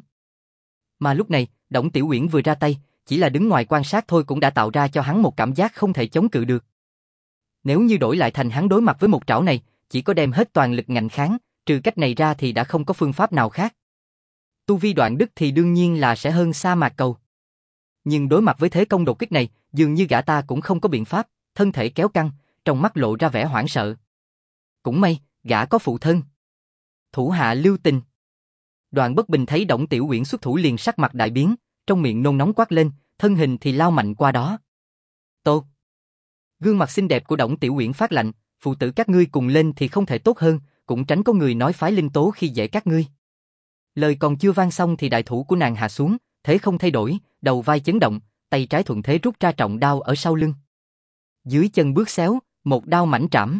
Mà lúc này, Đổng Tiểu Uyển vừa ra tay, chỉ là đứng ngoài quan sát thôi cũng đã tạo ra cho hắn một cảm giác không thể chống cự được. Nếu như đổi lại thành hắn đối mặt với một trảo này, chỉ có đem hết toàn lực ngạnh kháng, trừ cách này ra thì đã không có phương pháp nào khác. Tu vi Đoạn Đức thì đương nhiên là sẽ hơn xa Mạc Cầu. Nhưng đối mặt với thế công đột kích này, dường như gã ta cũng không có biện pháp, thân thể kéo căng, trong mắt lộ ra vẻ hoảng sợ. Cũng may, gã có phụ thân. Thủ hạ lưu tình. Đoạn Bất Bình thấy Đổng Tiểu Uyển xuất thủ liền sắc mặt đại biến, trong miệng nôn nóng quát lên, thân hình thì lao mạnh qua đó. Tốt. Gương mặt xinh đẹp của Đổng Tiểu Uyển phát lạnh, phụ tử các ngươi cùng lên thì không thể tốt hơn, cũng tránh có người nói phái Linh Tố khi dễ các ngươi. Lời còn chưa vang xong thì đại thủ của nàng hạ xuống, thế không thay đổi, đầu vai chấn động, tay trái thuận thế rút ra trọng đao ở sau lưng. Dưới chân bước xéo, một đao mảnh trảm.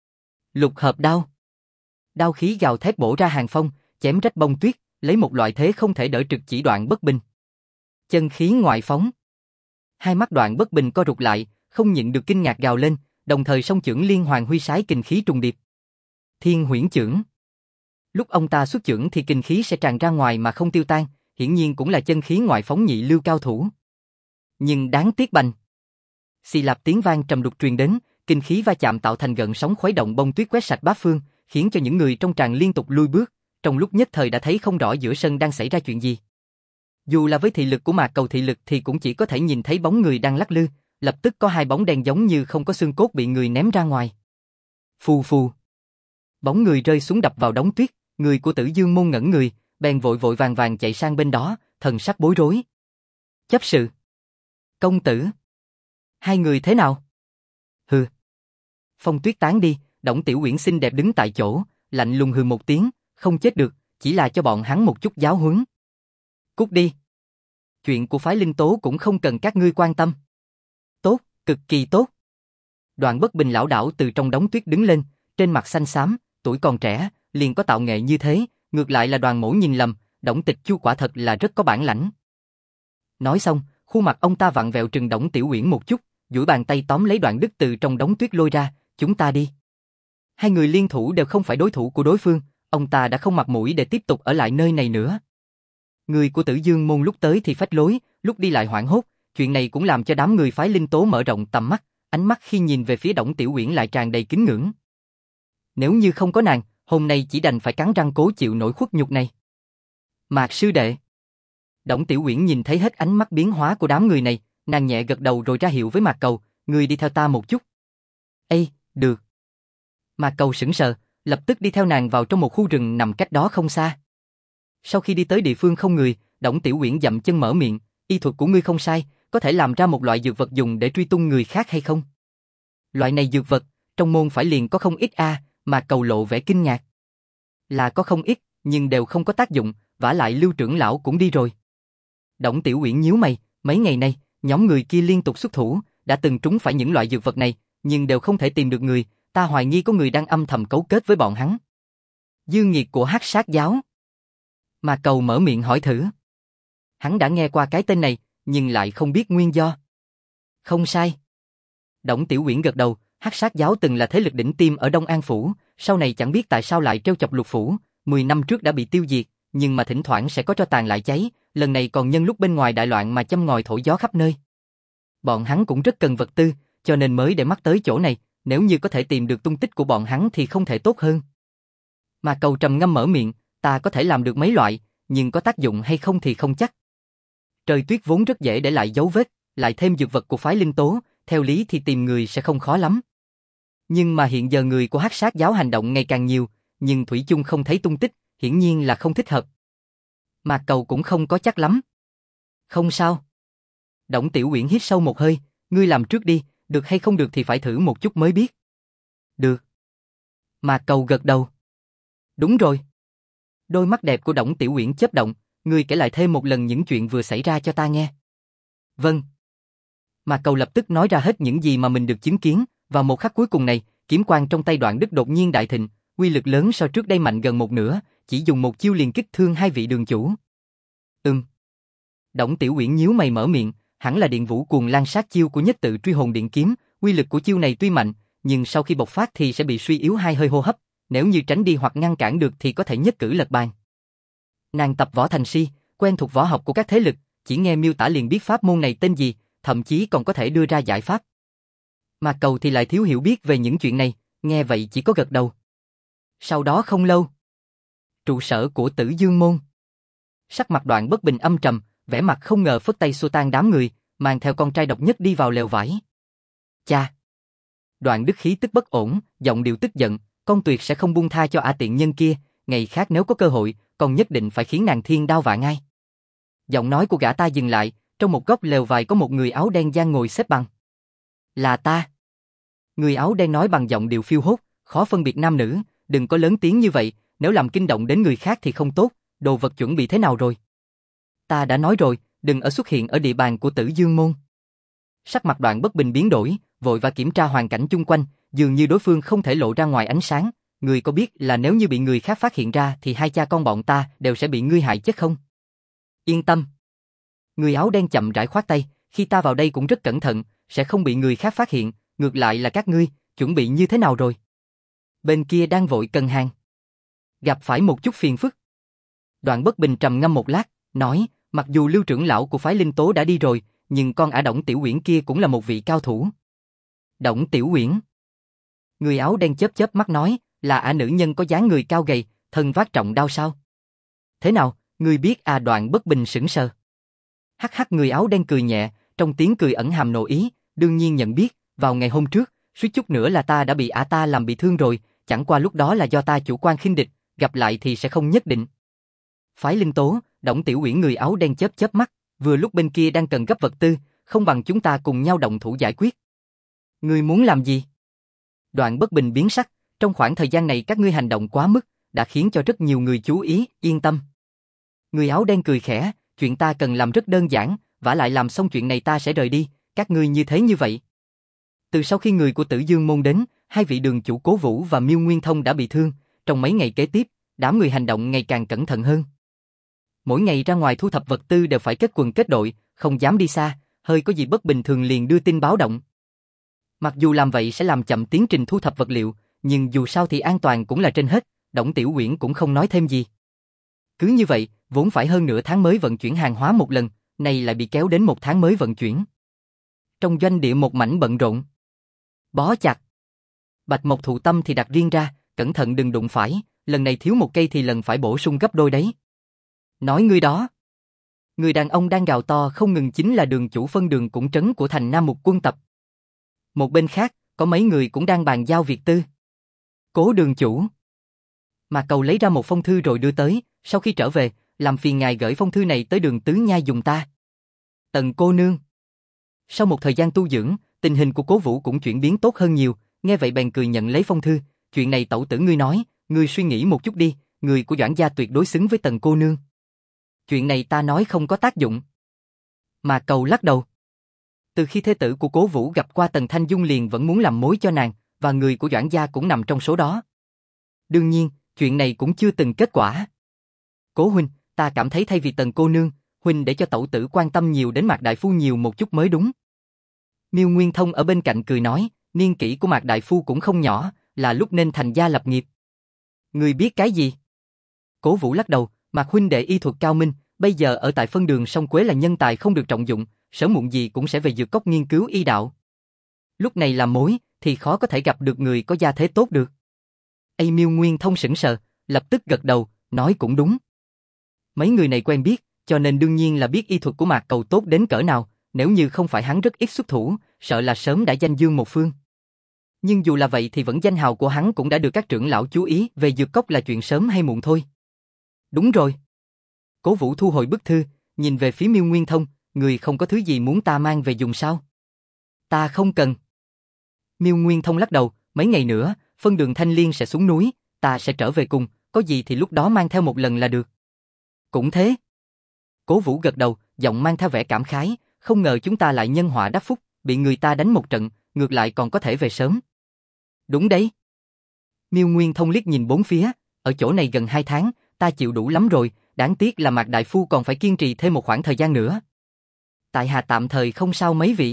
Lục hợp đao. Đao khí gào thét bổ ra hàng phong, chém rách bông tuyết, lấy một loại thế không thể đỡ trực chỉ Đoạn Bất Bình. Chân khí ngoại phóng. Hai mắt Đoạn Bất Bình co rụt lại, không nhịn được kinh ngạc gào lên, đồng thời song chưởng liên hoàn huy sái kình khí trùng điệp. Thiên Huyễn Chưởng. Lúc ông ta xuất chưởng thì kình khí sẽ tràn ra ngoài mà không tiêu tan, hiển nhiên cũng là chân khí ngoại phóng nhị lưu cao thủ. Nhưng đáng tiếc bành. Xì lạp tiếng vang trầm đục truyền đến, kình khí va chạm tạo thành gợn sóng khuấy động bông tuyết quét sạch bát phương, khiến cho những người trong tràng liên tục lui bước, trong lúc nhất thời đã thấy không rõ giữa sân đang xảy ra chuyện gì. Dù là với thị lực của Mạc Cầu thị lực thì cũng chỉ có thể nhìn thấy bóng người đang lắc lư, lập tức có hai bóng đen giống như không có xương cốt bị người ném ra ngoài. Phù phù. Bóng người rơi xuống đập vào đống tuyết, người của Tử Dương môn ngẩn người, bèn vội vội vàng vàng chạy sang bên đó, thần sắc bối rối. Chấp sự. Công tử. Hai người thế nào? Hừ. Phong tuyết tán đi, Đổng Tiểu Uyển xinh đẹp đứng tại chỗ, lạnh lùng hừ một tiếng, không chết được, chỉ là cho bọn hắn một chút giáo huấn. Cút đi. Chuyện của phái Linh Tố cũng không cần các ngươi quan tâm. Tốt, cực kỳ tốt. Đoạn Bất Bình lảo đảo từ trong đống tuyết đứng lên, trên mặt xanh xám, tuổi còn trẻ, liền có tạo nghệ như thế, ngược lại là Đoàn Mỗ nhìn lầm, Đổng Tịch Chu quả thật là rất có bản lãnh. Nói xong, khuôn mặt ông ta vặn vẹo trừng Đổng Tiểu Uyển một chút, duỗi bàn tay tóm lấy Đoạn Đức từ trong đống tuyết lôi ra, chúng ta đi. Hai người liên thủ đều không phải đối thủ của đối phương, ông ta đã không mặt mũi để tiếp tục ở lại nơi này nữa. Người của Tử Dương môn lúc tới thì phách lối, lúc đi lại hoảng hốt, chuyện này cũng làm cho đám người phái Linh Tố mở rộng tầm mắt, ánh mắt khi nhìn về phía Đổng Tiểu Uyển lại tràn đầy kính ngưỡng. Nếu như không có nàng, hôm nay chỉ đành phải cắn răng cố chịu nỗi khuất nhục này. Mạc sư đệ. Đổng Tiểu Uyển nhìn thấy hết ánh mắt biến hóa của đám người này, nàng nhẹ gật đầu rồi ra hiệu với Mạc Cầu, người đi theo ta một chút. Ê, được. Mạc Cầu sững sờ, lập tức đi theo nàng vào trong một khu rừng nằm cách đó không xa. Sau khi đi tới địa phương không người, Đổng Tiểu Uyển dậm chân mở miệng, y thuật của ngươi không sai, có thể làm ra một loại dược vật dùng để truy tung người khác hay không? Loại này dược vật, trong môn phải liền có không ít Mạc Cầu lộ vẻ kinh ngạc. Là có không ít, nhưng đều không có tác dụng, vả lại Lưu trưởng lão cũng đi rồi. Đổng Tiểu Uyển nhíu mày, mấy ngày nay, nhóm người kia liên tục xuất thủ, đã từng trúng phải những loại dược vật này, nhưng đều không thể tìm được người, ta hoài nghi có người đang âm thầm cấu kết với bọn hắn. Dư nghiệt của Hắc Sát giáo. Mạc Cầu mở miệng hỏi thử. Hắn đã nghe qua cái tên này, nhưng lại không biết nguyên do. Không sai. Đổng Tiểu Uyển gật đầu, Hắc Sát giáo từng là thế lực đỉnh tiêm ở Đông An phủ, sau này chẳng biết tại sao lại trêu chọc Lục phủ, 10 năm trước đã bị tiêu diệt, nhưng mà thỉnh thoảng sẽ có tro tàn lại cháy, lần này còn nhân lúc bên ngoài đại loạn mà châm ngòi thổi gió khắp nơi. Bọn hắn cũng rất cần vật tư, cho nên mới để mắt tới chỗ này, nếu như có thể tìm được tung tích của bọn hắn thì không thể tốt hơn. Mà Cầu trầm ngâm mở miệng, ta có thể làm được mấy loại, nhưng có tác dụng hay không thì không chắc. Trời tuyết vốn rất dễ để lại dấu vết, lại thêm dược vật của phái Linh Tố, theo lý thì tìm người sẽ không khó lắm. Nhưng mà hiện giờ người của Hắc Sát giáo hành động ngày càng nhiều, nhưng thủy chung không thấy tung tích, hiển nhiên là không thích hợp. Mạc Cầu cũng không có chắc lắm. Không sao. Đổng Tiểu Uyển hít sâu một hơi, ngươi làm trước đi, được hay không được thì phải thử một chút mới biết. Được. Mạc Cầu gật đầu. Đúng rồi. Đôi mắt đẹp của Đổng Tiểu Uyển chớp động, ngươi kể lại thêm một lần những chuyện vừa xảy ra cho ta nghe. Vâng. Mạc Cầu lập tức nói ra hết những gì mà mình được chứng kiến, vào một khắc cuối cùng này, kiếm quang trong tay Đoạn Đức đột nhiên đại thịnh, uy lực lớn so trước đây mạnh gần một nửa, chỉ dùng một chiêu liền kích thương hai vị đường chủ. Đổng Tiểu Uyển nhíu mày mở miệng, hẳn là Điện Vũ Cuồng Lan sát chiêu của Nhất Tự Truy Hồn Điện kiếm, uy lực của chiêu này tuy mạnh, nhưng sau khi bộc phát thì sẽ bị suy yếu hai hơi hô hấp, nếu như tránh đi hoặc ngăn cản được thì có thể nhất cử lật bàn. Nàng tập võ thành si, quen thuộc võ học của các thế lực, chỉ nghe miêu tả liền biết pháp môn này tên gì, thậm chí còn có thể đưa ra giải pháp. Mạc Cầu thì lại thiếu hiểu biết về những chuyện này, nghe vậy chỉ có gật đầu. Sau đó không lâu, trụ sở của Tử Dương môn. Sắc mặt Đoạn Bất Bình âm trầm, vẻ mặt không ngờ phất tay xua tan đám người, mang theo con trai độc nhất đi vào lều vải. Cha! Đoạn Đức khí tức bất ổn, giọng điệu tức giận, con tuyệt sẽ không buông tha cho tiện nhân kia, ngày khác nếu có cơ hội, con nhất định phải khiến nàng thiên đao vạ ngay. Giọng nói của gã ta dừng lại, trong một góc lều vải có một người áo đen đang ngồi xếp bằng. Là ta. Người áo đen nói bằng giọng điệu phiêu hốt, khó phân biệt nam nữ, đừng có lớn tiếng như vậy, nếu làm kinh động đến người khác thì không tốt, đồ vật chuẩn bị thế nào rồi? Ta đã nói rồi, đừng ở xuất hiện ở địa bàn của Tử Dương môn. Sắc mặt Đoạn Bất Bình biến đổi, vội và kiểm tra hoàn cảnh chung quanh, dường như đối phương không thể lộ ra ngoài ánh sáng, người có biết là nếu như bị người khác phát hiện ra thì hai cha con bọn ta đều sẽ bị ngươi hại chết không? Yên tâm. Người áo đen chậm rãi khoát tay, khi ta vào đây cũng rất cẩn thận, sẽ không bị người khác phát hiện, ngược lại là các ngươi, chuẩn bị như thế nào rồi? Bên kia đang vội cần hàng. Gặp phải một chút phiền phức. Đoạn Bất Bình trầm ngâm một lát, nói, mặc dù Lưu trưởng lão của phái Linh Tố đã đi rồi, nhưng con ả Đổng Tiểu Uyển kia cũng là một vị cao thủ. Đổng Tiểu Uyển. Người áo đen chớp chớp mắt nói, là ả nữ nhân có dáng người cao gầy, thân vác trọng đao sao? Thế nào, ngươi biết Đoạn Bất Bình sững sờ. Hắc hắc, người áo đen cười nhẹ, trong tiếng cười ẩn hàm nộ ý, đương nhiên nhận biết, vào ngày hôm trước, suýt chút nữa là ta đã bị ả ta làm bị thương rồi, chẳng qua lúc đó là do ta chủ quan khinh địch, gặp lại thì sẽ không nhất định. Phái Linh Tố, Đổng Tiểu Uyển người áo đen chớp chớp mắt, vừa lúc bên kia đang cần gấp vật tư, không bằng chúng ta cùng nhau động thủ giải quyết. Ngươi muốn làm gì? Đoạn Bất Bình biến sắc, trong khoảng thời gian này các ngươi hành động quá mức, đã khiến cho rất nhiều người chú ý, yên tâm. Người áo đen cười khẽ, chuyện ta cần làm rất đơn giản, vả lại làm xong chuyện này ta sẽ rời đi, các ngươi như thế như vậy. Từ sau khi người của Tử Dương môn đến, hai vị đường chủ Cố Vũ và Miêu Nguyên Thông đã bị thương, trong mấy ngày kế tiếp, đám người hành động ngày càng cẩn thận hơn. Mỗi ngày ra ngoài thu thập vật tư đều phải kết quần kết đội, không dám đi xa, hơi có gì bất bình thường liền đưa tin báo động. Mặc dù làm vậy sẽ làm chậm tiến trình thu thập vật liệu, nhưng dù sao thì an toàn cũng là trên hết, Đổng Tiểu Uyển cũng không nói thêm gì. Cứ như vậy, vốn phải hơn nửa tháng mới vận chuyển hàng hóa một lần, nay lại bị kéo đến 1 tháng mới vận chuyển. Trong doanh địa một mảnh bận rộn. Bó chặt. Bạch Mộc thụ tâm thì đặt riêng ra, cẩn thận đừng đụng phải, lần này thiếu một cây thì lần phải bổ sung gấp đôi đấy. Nói ngươi đó. Người đàn ông đang gào to không ngừng chính là đường chủ phân đường cũng trấn của thành Nam Mục quân tập. Một bên khác, có mấy người cũng đang bàn giao việc tư. Cố đường chủ. Mạc Cầu lấy ra một phong thư rồi đưa tới, sau khi trở về, làm phiền ngài gửi phong thư này tới Đường Tứ Nhai dùng ta. Tần cô nương. Sau một thời gian tu dưỡng, tình hình của Cố Vũ cũng chuyển biến tốt hơn nhiều, nghe vậy bèn cười nhận lấy phong thư, chuyện này tẩu tử ngươi nói, ngươi suy nghĩ một chút đi, người của Doãn gia tuyệt đối xứng với Tần cô nương. Chuyện này ta nói không có tác dụng. Mạc Cầu lắc đầu. Từ khi thế tử của Cố Vũ gặp qua Tần Thanh Dung liền vẫn muốn làm mối cho nàng, và người của Doãn gia cũng nằm trong số đó. Đương nhiên, chuyện này cũng chưa từng kết quả. Cố huynh, ta cảm thấy thay vì Tần cô nương, huynh để cho tẩu tử quan tâm nhiều đến Mạc đại phu nhiều một chút mới đúng. Miêu Nguyên Thông ở bên cạnh cười nói, niên kỷ của Mạc đại phu cũng không nhỏ, là lúc nên thành gia lập nghiệp. Ngươi biết cái gì? Cố Vũ lắc đầu, Mạc huynh đệ y thuật cao minh, bây giờ ở tại phân đường Sông Quế là nhân tài không được trọng dụng, sớm muộn gì cũng sẽ về dược cốc nghiên cứu y đạo. Lúc này làm mối, thì khó có thể gặp được người có gia thế tốt được. Miêu Nguyên Thông sững sờ, lập tức gật đầu, nói cũng đúng. Mấy người này quen biết, cho nên đương nhiên là biết y thuật của Mạc Cầu tốt đến cỡ nào, nếu như không phải hắn rất ít xuất thủ, sợ là sớm đã danh dương một phương. Nhưng dù là vậy thì vẫn danh hào của hắn cũng đã được các trưởng lão chú ý, về dược cốc là chuyện sớm hay muộn thôi. Đúng rồi. Cố Vũ thu hồi bức thư, nhìn về phía Miêu Nguyên Thông, người không có thứ gì muốn ta mang về dùng sao? Ta không cần. Miêu Nguyên Thông lắc đầu, mấy ngày nữa, phân đường Thanh Liên sẽ xuống núi, ta sẽ trở về cùng, có gì thì lúc đó mang theo một lần là được. Cũng thế. Cố Vũ gật đầu, giọng mang theo vẻ cảm khái, không ngờ chúng ta lại nhân họa đắc phúc, bị người ta đánh một trận, ngược lại còn có thể về sớm. Đúng đấy. Miêu Nguyên Thông liếc nhìn bốn phía, ở chỗ này gần 2 tháng, ta chịu đủ lắm rồi, đáng tiếc là Mạc đại phu còn phải kiên trì thêm một khoảng thời gian nữa. Tại hạ tạm thời không sao mấy vị.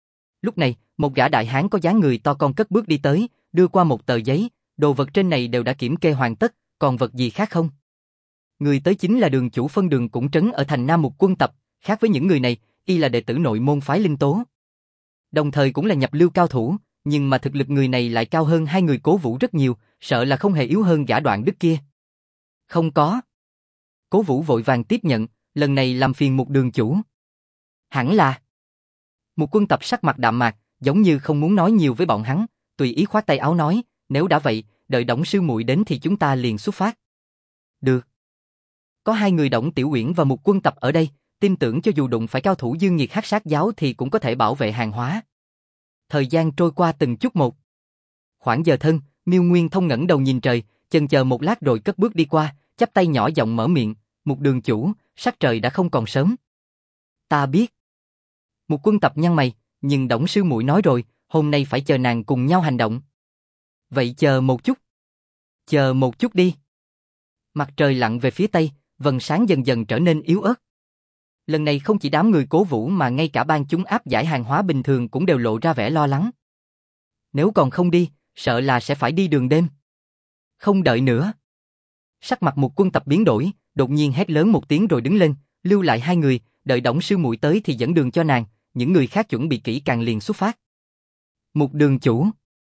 Lúc này, một gã đại hán có dáng người to con cất bước đi tới, đưa qua một tờ giấy, đồ vật trên này đều đã kiểm kê hoàn tất, còn vật gì khác không? Người tới chính là đường chủ phân đường cũng trấn ở thành Nam Mục quân tập, khác với những người này, y là đệ tử nội môn phái Linh Tố. Đồng thời cũng là nhập lưu cao thủ, nhưng mà thực lực người này lại cao hơn hai người Cố Vũ rất nhiều, sợ là không hề yếu hơn gã Đoạn Đức kia. Không có. Cố Vũ vội vàng tiếp nhận, lần này làm phiền một đường chủ. Hẳn là. Một quân tập sắc mặt đạm mạc, giống như không muốn nói nhiều với bọn hắn, tùy ý khoát tay áo nói, nếu đã vậy, đợi Đổng sư muội đến thì chúng ta liền xuất phát. Được. Có hai người Đổng Tiểu Uyển và một quân tập ở đây, tin tưởng cho dù đụng phải cao thủ Dương Nhiệt Hắc Sát giáo thì cũng có thể bảo vệ hàng hóa. Thời gian trôi qua từng chút một. Khoảng giờ thân, Miêu Nguyên Thông ngẩng đầu nhìn trời, chần chờ một lát rồi cất bước đi qua, chắp tay nhỏ giọng mở miệng, một đường chủ, sắc trời đã không còn sớm. Ta biết. Một quân tập nhăn mày, nhưng Đổng sư muội nói rồi, hôm nay phải chờ nàng cùng nhau hành động. Vậy chờ một chút. Chờ một chút đi. Mặt trời lặn về phía tây, vầng sáng dần dần trở nên yếu ớt. Lần này không chỉ đám người Cố Vũ mà ngay cả ban chúng áp giải hàng hóa bình thường cũng đều lộ ra vẻ lo lắng. Nếu còn không đi, sợ là sẽ phải đi đường đêm. Không đợi nữa. Sắc mặt một quân tập biến đổi, đột nhiên hét lớn một tiếng rồi đứng lên, lưu lại hai người, đợi Đổng sư muội tới thì dẫn đường cho nàng, những người khác chuẩn bị kỹ càng liền xuất phát. Một đường chủ.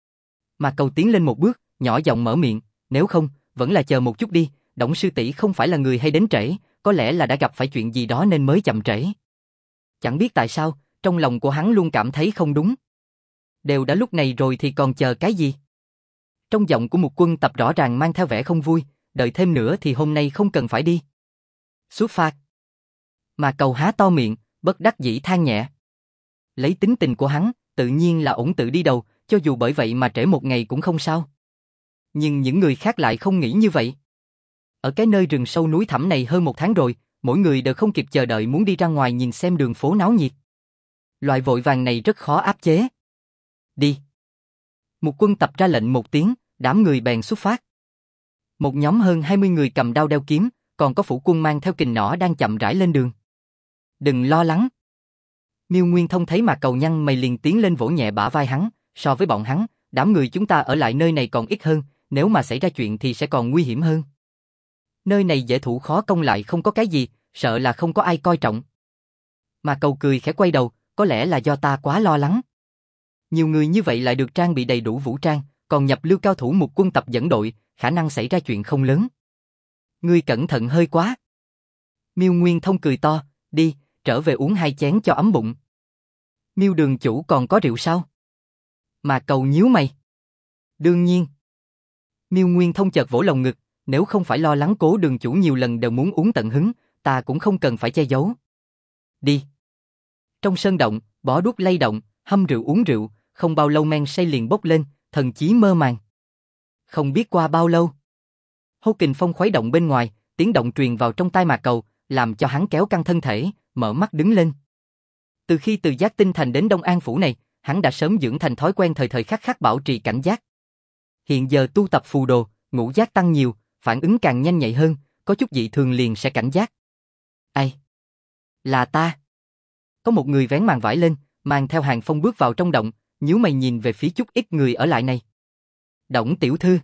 Mà Cầu tiến lên một bước, nhỏ giọng mở miệng, nếu không, vẫn là chờ một chút đi, Đổng sư tỷ không phải là người hay đến trễ, có lẽ là đã gặp phải chuyện gì đó nên mới chậm trễ. Chẳng biết tại sao, trong lòng của hắn luôn cảm thấy không đúng. Đều đã lúc này rồi thì còn chờ cái gì? Trong giọng của một quân tập rõ ràng mang theo vẻ không vui, đợi thêm nữa thì hôm nay không cần phải đi. Xuất phát. Mà Cầu há to miệng, bất đắc dĩ than nhẹ. Lấy tính tình của hắn, tự nhiên là ổn tự đi đầu, cho dù bởi vậy mà trễ một ngày cũng không sao. Nhưng những người khác lại không nghĩ như vậy. Ở cái nơi rừng sâu núi thẳm này hơn 1 tháng rồi, mỗi người đều không kịp chờ đợi muốn đi ra ngoài nhìn xem đường phố náo nhiệt. Loại vội vàng này rất khó áp chế. Đi. Một quân tập ra lệnh một tiếng, đám người bèn xuất phát. Một nhóm hơn 20 người cầm đao đeo kiếm, còn có phủ quân mang theo kình nỏ đang chậm rãi lên đường. Đừng lo lắng. Miêu Nguyên Thông thấy Mạc Cầu nhăn mày liền tiến lên vỗ nhẹ bả vai hắn, so với bọn hắn, đám người chúng ta ở lại nơi này còn ít hơn, nếu mà xảy ra chuyện thì sẽ còn nguy hiểm hơn. Nơi này dễ thủ khó công lại không có cái gì, sợ là không có ai coi trọng. Mạc Cầu cười khẽ quay đầu, có lẽ là do ta quá lo lắng. Nhiều người như vậy lại được trang bị đầy đủ vũ trang, còn nhập lưu cao thủ một quân tập dẫn đội, khả năng xảy ra chuyện không lớn. Ngươi cẩn thận hơi quá. Miêu Nguyên Thông cười to, đi, trở về uống 2 chén cho ấm bụng. Miêu đường chủ còn có rượu sao? Mạc Cầu nhíu mày. Đương nhiên. Miêu Nguyên Thông chợt vỗ lồng ngực, nếu không phải lo lắng Cố đường chủ nhiều lần đều muốn uống tận hứng, ta cũng không cần phải che giấu. Đi. Trong sơn động, bó đuốc lay động, hâm rượu uống rượu, không bao lâu men say liền bốc lên, thần chí mơ màng. Không biết qua bao lâu, hô kình phong khuấy động bên ngoài, tiếng động truyền vào trong tai Mạc Cầu, làm cho hắn kéo căng thân thể, mở mắt đứng lên. Từ khi từ Giác Tinh Thành đến Đông An Phủ này, hắn đã sớm dưỡng thành thói quen thời thời khắc khắc bảo trì cảnh giác. Hiện giờ tu tập phù đồ, ngũ giác tăng nhiều, phản ứng càng nhanh nhạy hơn, có chút dị thường liền sẽ cảnh giác. Ai? Là ta. Có một người vén màn vải lên, mang theo Hàng Phong bước vào trong động, nhíu mày nhìn về phía chút ít người ở lại này. Đổng tiểu thư.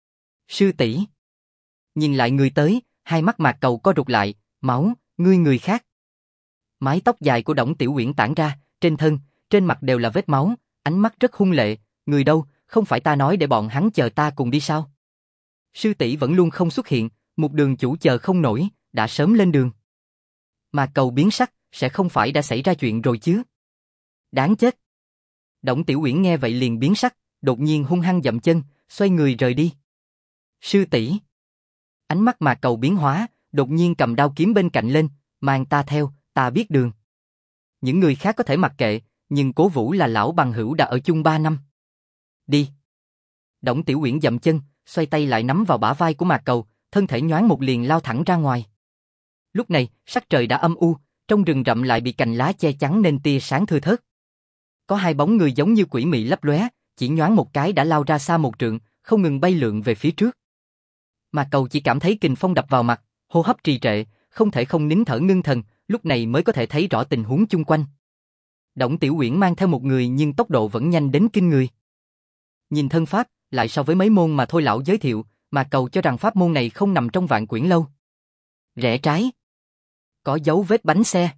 Sư tỷ. Nhìn lại người tới, hai mắt Mạc Cầu co rụt lại, máu, ngươi người khác. Mái tóc dài của Đổng Tiểu Uyển tản ra, trên thân, trên mặt đều là vết máu, ánh mắt rất hung lệ, người đâu, không phải ta nói để bọn hắn chờ ta cùng đi sao? Sư tỷ vẫn luôn không xuất hiện, một đường chủ chờ không nổi, đã sớm lên đường. Mạc Cầu biến sắc, sẽ không phải đã xảy ra chuyện rồi chứ? Đáng chết. Đổng Tiểu Uyển nghe vậy liền biến sắc, đột nhiên hung hăng dậm chân, xoay người rời đi. Sư tỷ. Ánh mắt Mạc Cầu biến hóa, đột nhiên cầm đao kiếm bên cạnh lên, mang ta theo, ta biết đường. Những người khác có thể mặc kệ, nhưng Cố Vũ là lão bằng hữu đã ở chung 3 năm. Đi. Đổng Tiểu Uyển dậm chân, xoay tay lại nắm vào bả vai của Mạc Cầu, thân thể nhoáng một liền lao thẳng ra ngoài. Lúc này, sắc trời đã âm u, trong rừng rậm lại bị cành lá che chắn nên tia sáng thưa thớt. Có 2 bóng người giống như quỷ mị lấp lóe, chỉ nhoáng một cái đã lao ra xa 1 trượng, không ngừng bay lượn về phía trước. Mạc Cầu chỉ cảm thấy kình phong đập vào mặt, hô hấp trì trệ, không thể không nín thở ngưng thần, lúc này mới có thể thấy rõ tình huống chung quanh. Đổng Tiểu Uyển mang theo một người nhưng tốc độ vẫn nhanh đến kinh người. Nhìn thân pháp, lại so với mấy môn mà Thôi lão giới thiệu, Mạc Cầu cho rằng pháp môn này không nằm trong Vạn Quyển lâu. Rẽ trái. Có dấu vết bánh xe.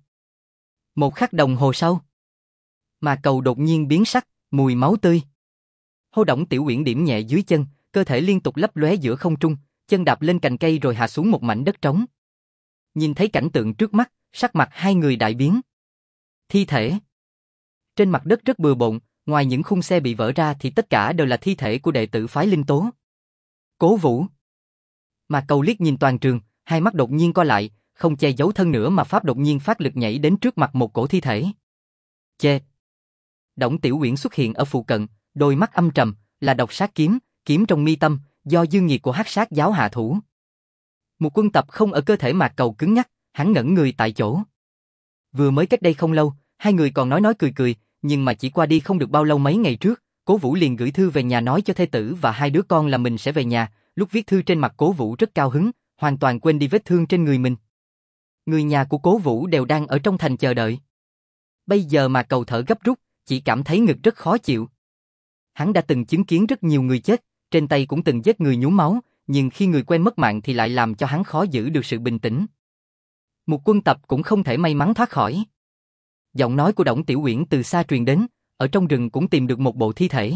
1 khắc đồng hồ sau, Mạc Cầu đột nhiên biến sắc, mùi máu tươi. Hô Đổng Tiểu Uyển điểm nhẹ dưới chân, cơ thể liên tục lấp lóe giữa không trung, chân đạp lên cành cây rồi hạ xuống một mảnh đất trống. Nhìn thấy cảnh tượng trước mắt, sắc mặt hai người đại biến. Thi thể. Trên mặt đất rất bừa bộn, ngoài những khung xe bị vỡ ra thì tất cả đều là thi thể của đệ tử phái Linh Tố. Cố Vũ. Mạc Cầu liếc nhìn toàn trường, hai mắt đột nhiên co lại, không che giấu thân nữa mà pháp đột nhiên phát lực nhảy đến trước mặt một cổ thi thể. Chê. Đổng Tiểu Uyển xuất hiện ở phụ cận, đôi mắt âm trầm, là độc sát kiếm, kiếm trong mi tâm, do dương nhiệt của Hắc Sát giáo hạ thủ. Một quân tập không ở cơ thể Mạc Cầu cứng nhắc, hắn ngẩn người tại chỗ. Vừa mới cách đây không lâu, hai người còn nói cười cười, nhưng mà chỉ qua đi không được bao lâu mấy ngày trước, Cố Vũ liền gửi thư về nhà nói cho thê tử và 2 đứa con là mình sẽ về nhà, lúc viết thư trên mặt Cố Vũ rất cao hứng, hoàn toàn quên đi vết thương trên người mình. Người nhà của Cố Vũ đều đang ở trong thành chờ đợi. Bây giờ Mạc Cầu thở gấp rút, chỉ cảm thấy ngực rất khó chịu. Hắn đã từng chứng kiến rất nhiều người chết, trên tay cũng từng giết người nhuốm máu, nhưng khi người quen mất mạng thì lại làm cho hắn khó giữ được sự bình tĩnh. Một quân tập cũng không thể may mắn thoát khỏi. Giọng nói của Đổng Tiểu Uyển từ xa truyền đến, ở trong rừng cũng tìm được một bộ thi thể.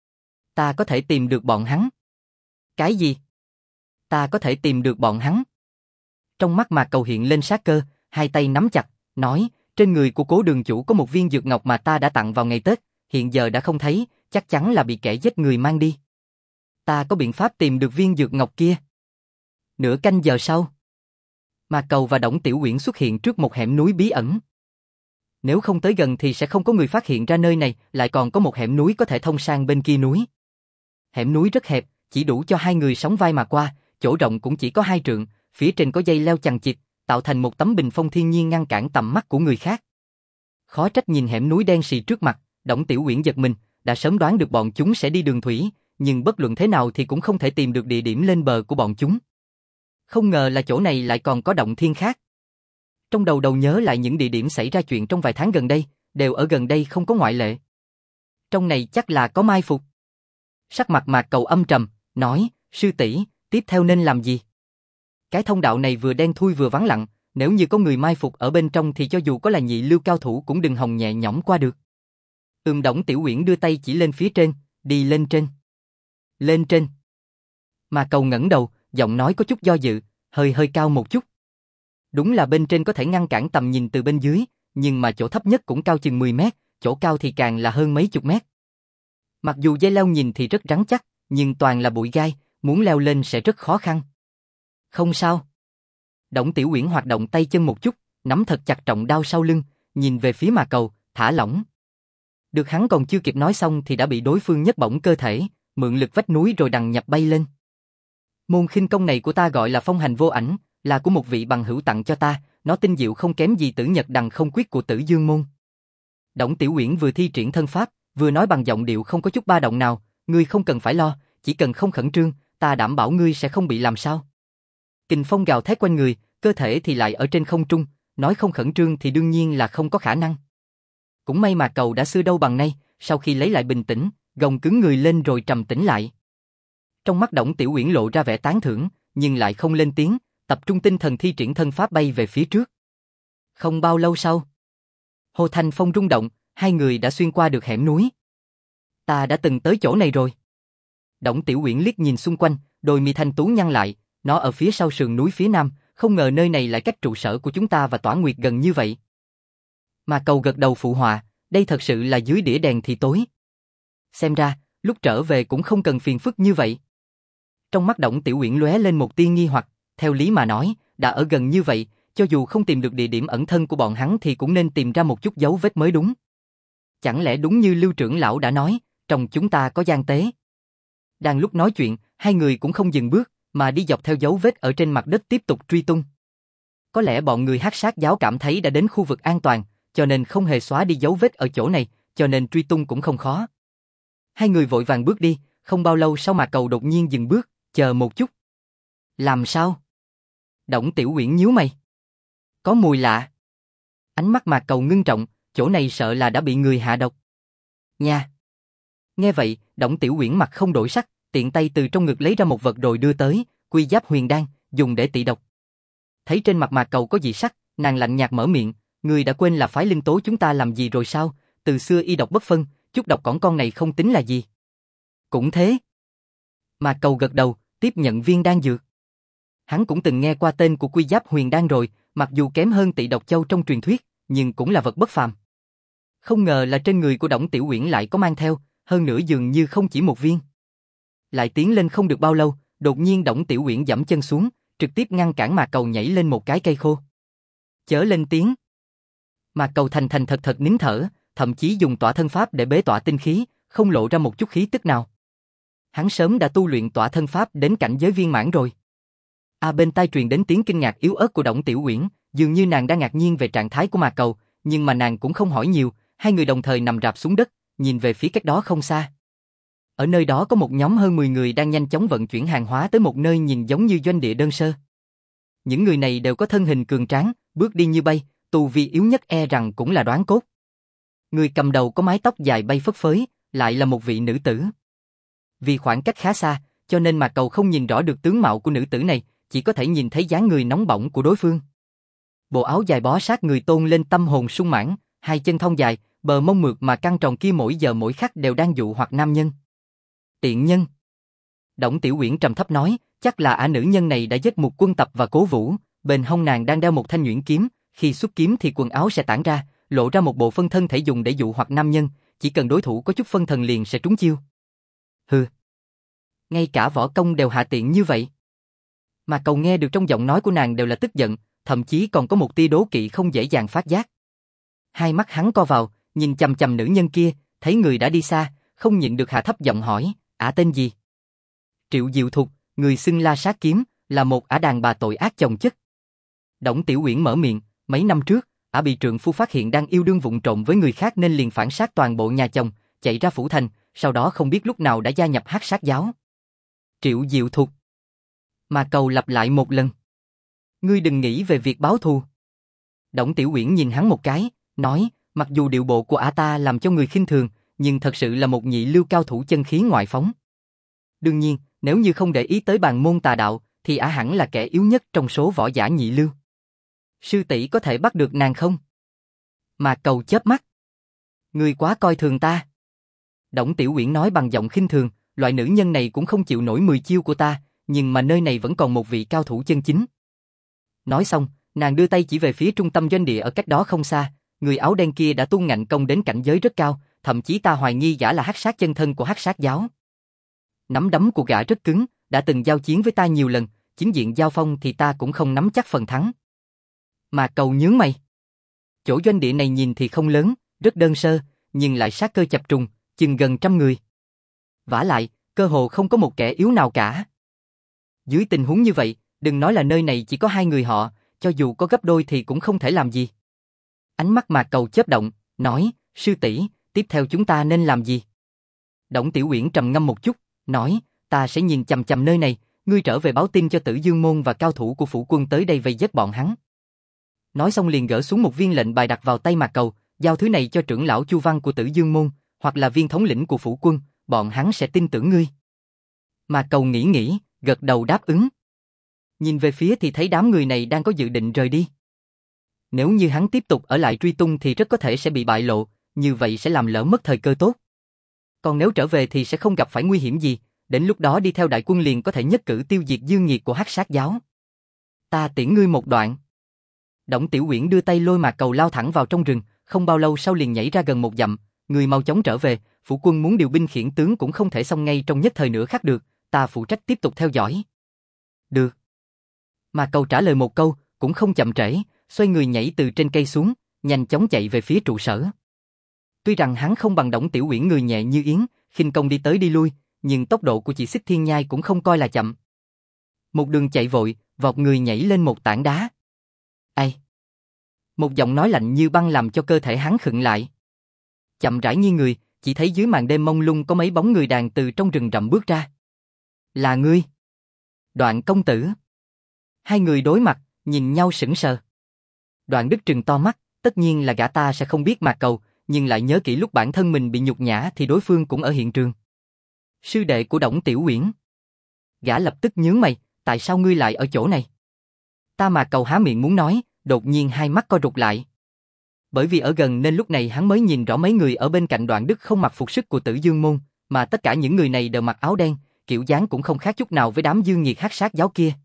Ta có thể tìm được bọn hắn. Cái gì? Ta có thể tìm được bọn hắn. Trong mắt Mạc Cầu hiện lên sát cơ, hai tay nắm chặt, nói, trên người của Cố đường chủ có một viên dược ngọc mà ta đã tặng vào ngày Tết, hiện giờ đã không thấy, chắc chắn là bị kẻ giết người mang đi. Ta có biện pháp tìm được viên dược ngọc kia. Nửa canh giờ sau, Mạc Cầu và Đổng Tiểu Uyển xuất hiện trước một hẻm núi bí ẩn. Nếu không tới gần thì sẽ không có người phát hiện ra nơi này, lại còn có một hẻm núi có thể thông sang bên kia núi. Hẻm núi rất hẹp, chỉ đủ cho 2 người sóng vai mà qua, chỗ rộng cũng chỉ có 2 trượng, phía trên có dây leo chằng chịt, tạo thành một tấm bình phong thiên nhiên ngăn cản tầm mắt của người khác. Khó trách nhìn hẻm núi đen sì trước mặt, Đổng Tiểu Uyển giật mình, đã sớm đoán được bọn chúng sẽ đi đường thủy, nhưng bất luận thế nào thì cũng không thể tìm được địa điểm lên bờ của bọn chúng. Không ngờ là chỗ này lại còn có động thiên khác. Trong đầu nhớ lại những địa điểm xảy ra chuyện trong vài tháng gần đây, đều ở gần đây không có ngoại lệ. Trong này chắc là có mai phục. Sắc mặt Mạc Cầu âm trầm, nói, sư tỷ, tiếp theo nên làm gì? Cái thông đạo này vừa đen thui vừa vắng lặng, nếu như có người mai phục ở bên trong thì cho dù có là nhị lưu cao thủ cũng đừng hòng nhẹ nhõm qua được. Đổng Tiểu Uyển đưa tay chỉ lên phía trên, đi lên trên. Lên trên. Mạc Cầu ngẩng đầu, giọng nói có chút do dự, hơi cao một chút. Đúng là bên trên có thể ngăn cản tầm nhìn từ bên dưới, nhưng mà chỗ thấp nhất cũng cao chừng 10 mét, chỗ cao thì càng là hơn mấy chục mét. Mặc dù dây leo nhìn thì rất rắn chắc, nhưng toàn là bụi gai, muốn leo lên sẽ rất khó khăn. Không sao. Đổng Tiểu Uyển hoạt động tay chân một chút, nắm thật chặt trọng đao sau lưng, nhìn về phía Mạc Cầu, thả lỏng. Được hắn còn chưa kịp nói xong thì đã bị đối phương nhấc bổng cơ thể, mượn lực vách núi rồi đằng nhập bay lên. Môn khinh công này của ta gọi là phong hành vô ảnh, là của một vị bằng hữu tặng cho ta, nó tinh diệu không kém gì Tử Nhật Đằng Không Quyết của Tử Dương môn. Đổng Tiểu Uyển vừa thi triển thân pháp, vừa nói bằng giọng điệu không có chút ba động nào, ngươi không cần phải lo, chỉ cần không khẩn trương, ta đảm bảo ngươi sẽ không bị làm sao. Kình phong gào thét quanh người, cơ thể thì lại ở trên không trung, nói không khẩn trương thì đương nhiên là không có khả năng. Cũng may mà Cầu đã xưa đâu bằng nay, sau khi lấy lại bình tĩnh, gồng cứng người lên rồi trầm tĩnh lại. Trong mắt Đổng Tiểu Uyển lộ ra vẻ tán thưởng, nhưng lại không lên tiếng, tập trung tinh thần thi triển thân pháp bay về phía trước. Không bao lâu sau, Hồ Thành Phong rung động, hai người đã xuyên qua được hẻm núi. Ta đã từng tới chỗ này rồi. Đổng Tiểu Uyển liếc nhìn xung quanh, đôi mi thanh tú nhăn lại, nó ở phía sau sườn núi phía nam, không ngờ nơi này lại cách trụ sở của chúng ta và Tỏa Nguyệt gần như vậy. Mà Cầu gật đầu phụ họa, đây thật sự là dưới đĩa đèn thì tối. Xem ra, lúc trở về cũng không cần phiền phức như vậy. Trong mắt Đổng Tiểu Uyển lóe lên một tia nghi hoặc, theo lý mà nói, đã ở gần như vậy, cho dù không tìm được địa điểm ẩn thân của bọn hắn thì cũng nên tìm ra một chút dấu vết mới đúng. Chẳng lẽ đúng như Lưu trưởng lão đã nói, trong chúng ta có gian tế? Đang lúc nói chuyện, hai người cũng không dừng bước, mà đi dọc theo dấu vết ở trên mặt đất tiếp tục truy tung. Có lẽ bọn người Hắc Sát giáo cảm thấy đã đến khu vực an toàn, cho nên không hề xóa đi dấu vết ở chỗ này, cho nên truy tung cũng không khó. Hai người vội vàng bước đi, không bao lâu sau mà Cầu đột nhiên dừng bước, chờ một chút. Làm sao? Đổng Tiểu Uyển nhíu mày. Có mùi lạ. Ánh mắt Mạc Cầu ngưng trọng, chỗ này sợ là đã bị người hạ độc. Nha. Nghe vậy, Đổng Tiểu Uyển mặt không đổi sắc, tiện tay từ trong ngực lấy ra một vật rồi đưa tới, Quy Giáp Huyền Đan, dùng để tị độc. Thấy trên mặt Mạc Cầu có dị sắc, nàng lạnh nhạt mở miệng, ngươi đã quên là phái linh tố chúng ta làm gì rồi sao? Từ xưa y độc bất phân, chút độc cỏn con này không tính là gì. Cũng thế. Mạc Cầu gật đầu, tiếp nhận viên đan dược. Hắn cũng từng nghe qua tên của Quy Giáp Huyền Đan rồi, mặc dù kém hơn Tị Độc Châu trong truyền thuyết, nhưng cũng là vật bất phàm. Không ngờ là trên người của Đổng Tiểu Uyển lại có mang theo, hơn nữa dường như không chỉ một viên. Lại tiến lên không được bao lâu, đột nhiên Đổng Tiểu Uyển giẫm chân xuống, trực tiếp ngăn cản Mạc Cầu nhảy lên một cái cây khô. Chớ lên tiếng. Mạc Cầu thành thật nín thở, thậm chí dùng tỏa thân pháp để bế tỏa tinh khí, không lộ ra một chút khí tức nào. Hắn sớm đã tu luyện tỏa thân pháp đến cảnh giới viên mãn rồi. Bên tai truyền đến tiếng kinh ngạc yếu ớt của Đổng Tiểu Uyển, dường như nàng đang ngạc nhiên về trạng thái của Mạc Cầu, nhưng mà nàng cũng không hỏi nhiều, hai người đồng thời nằm rạp xuống đất, nhìn về phía cách đó không xa. Ở nơi đó có một nhóm hơn 10 người đang nhanh chóng vận chuyển hàng hóa tới một nơi nhìn giống như doanh địa đơn sơ. Những người này đều có thân hình cường tráng, bước đi như bay, tu vi yếu nhất e rằng cũng là đoán cốt. Người cầm đầu có mái tóc dài bay phất phới, lại là một vị nữ tử. Vì khoảng cách khá xa, cho nên Mạc Cầu không nhìn rõ được tướng mạo của nữ tử này, chỉ có thể nhìn thấy dáng người nóng bỏng của đối phương. Bộ áo dài bó sát người tôn lên tâm hồn sung mãn, hai chân thon dài, bờ mông mượt mà căng tròn kia mỗi giờ mỗi khắc đều đang dụ hoặc nam nhân. Tiện nhân. Đổng Tiểu Uyển trầm thấp nói, chắc là nữ nhân này đã giết một quân tập và Cố Vũ, bên hông nàng đang đeo một thanh nhuyễn kiếm, khi xuất kiếm thì quần áo sẽ tản ra, lộ ra một bộ phân thân thể dùng để dụ hoặc nam nhân, chỉ cần đối thủ có chút phân thần liền sẽ trúng chiêu. Hừ. Ngay cả võ công đều hạ tiện như vậy. Mà Cầu nghe được trong giọng nói của nàng đều là tức giận, thậm chí còn có một tia đố kỵ không dễ dàng phát giác. Hai mắt hắn co vào, nhìn chằm chằm nữ nhân kia, thấy người đã đi xa, không nhịn được hạ thấp giọng hỏi, tên gì? Triệu Diệu Thục, người xưng La Sát Kiếm, là một đàn bà tội ác chồng chất. Đổng Tiểu Uyển mở miệng, mấy năm trước, bị trượng phu phát hiện đang yêu đương vụng trộm với người khác nên liền phản sát toàn bộ nhà chồng, chạy ra phủ thành, sau đó không biết lúc nào đã gia nhập Hắc Sát giáo. Triệu Diệu Thục. Mà Cầu lặp lại một lần. Ngươi đừng nghĩ về việc báo thù. Đổng Tiểu Uyển nhìn hắn một cái, nói, mặc dù điệu bộ của ả ta làm cho người khinh thường, nhưng thật sự là một nhị lưu cao thủ chân khí ngoại phóng. Đương nhiên, nếu như không để ý tới bàn môn tà đạo, thì ả hẳn là kẻ yếu nhất trong số võ giả nhị lưu. Sư tỷ có thể bắt được nàng không? Mạc Cầu chớp mắt. Ngươi quá coi thường ta. Đổng Tiểu Uyển nói bằng giọng khinh thường, loại nữ nhân này cũng không chịu nổi 10 chiêu của ta, nhưng mà nơi này vẫn còn một vị cao thủ chân chính. Nói xong, nàng đưa tay chỉ về phía trung tâm doanh địa ở cách đó không xa, người áo đen kia đã tu ngạnh công đến cảnh giới rất cao, thậm chí ta hoài nghi gã là hắc sát chân thân của hắc sát giáo. Nắm đấm của gã rất cứng, đã từng giao chiến với ta nhiều lần, chính diện giao phong thì ta cũng không nắm chắc phần thắng. Mà Cầu nhướng mày. Chỗ doanh địa này nhìn thì không lớn, rất đơn sơ, nhưng lại sát cơ chập trùng, chừng gần 100 người. Vả lại, cơ hồ không có một kẻ yếu nào cả. Dưới tình huống như vậy, đừng nói là nơi này chỉ có 2 người họ, cho dù có gấp đôi thì cũng không thể làm gì. Ánh mắt Mạc Cầu chớp động, nói, sư tỷ, tiếp theo chúng ta nên làm gì? Đổng Tiểu Uyển trầm ngâm một chút, nói, ta sẽ nhìn chằm chằm nơi này, ngươi trở về báo tin cho Tử Dương Môn và cao thủ của phủ quân tới đây vây giết bọn hắn. Nói xong liền gỡ xuống một viên lệnh bài đặt vào tay Mạc Cầu, giao thứ này cho trưởng lão Chu Văn của Tử Dương Môn, hoặc là viên thống lĩnh của phủ quân, bọn hắn sẽ tin tưởng ngươi. Mạc Cầu nghĩ, gật đầu đáp ứng. Nhìn về phía thì thấy đám người này đang có dự định rời đi. Nếu như hắn tiếp tục ở lại truy tung thì rất có thể sẽ bị bại lộ, như vậy sẽ làm lỡ mất thời cơ tốt. Còn nếu trở về thì sẽ không gặp phải nguy hiểm gì, đến lúc đó đi theo đại quân liền có thể nhất cử tiêu diệt dương nghiệt của hắc sát giáo. Ta tiễn ngươi một đoạn. Đổng Tiểu Uyển đưa tay lôi Mạc Cầu lao thẳng vào trong rừng, không bao lâu sau liền nhảy ra gần 1 dặm, người mau chóng trở về, phủ quân muốn điều binh khiển tướng cũng không thể xong ngay trong nhất thời nửa khắc được, ta phụ trách tiếp tục theo dõi. Được. Mạc Cầu trả lời một câu, cũng không chậm trễ, xoay người nhảy từ trên cây xuống, nhanh chóng chạy về phía trụ sở. Tuy rằng hắn không bằng Đổng Tiểu Uyển người nhẹ như yến, khinh công đi tới đi lui, nhưng tốc độ của chị Xích Thiên Nhai cũng không coi là chậm. Một đường chạy vội, vọt người nhảy lên một tảng đá. Ai? Một giọng nói lạnh như băng làm cho cơ thể hắn khựng lại. Chậm rãi nghiêng người, chỉ thấy dưới màn đêm mông lung có mấy bóng người đàn từ trong rừng rậm bước ra. Là ngươi? Đoạn công tử. Hai người đối mặt, nhìn nhau sững sờ. Đoạn Đức trừng to mắt, tất nhiên là gã ta sẽ không biết Mạc Cầu, nhưng lại nhớ kỹ lúc bản thân mình bị nhục nhã thì đối phương cũng ở hiện trường. Sư đệ của Đổng Tiểu Uyển. Gã lập tức nhướng mày, tại sao ngươi lại ở chỗ này? Ta Mạc Cầu há miệng muốn nói, đột nhiên hai mắt co rụt lại. Bởi vì ở gần nên lúc này hắn mới nhìn rõ mấy người ở bên cạnh Đoạn Đức không mặc phục sức của Tử Dương Môn, mà tất cả những người này đều mặc áo đen, kiểu dáng cũng không khác chút nào với đám dương nghiệt hắc sát giáo kia.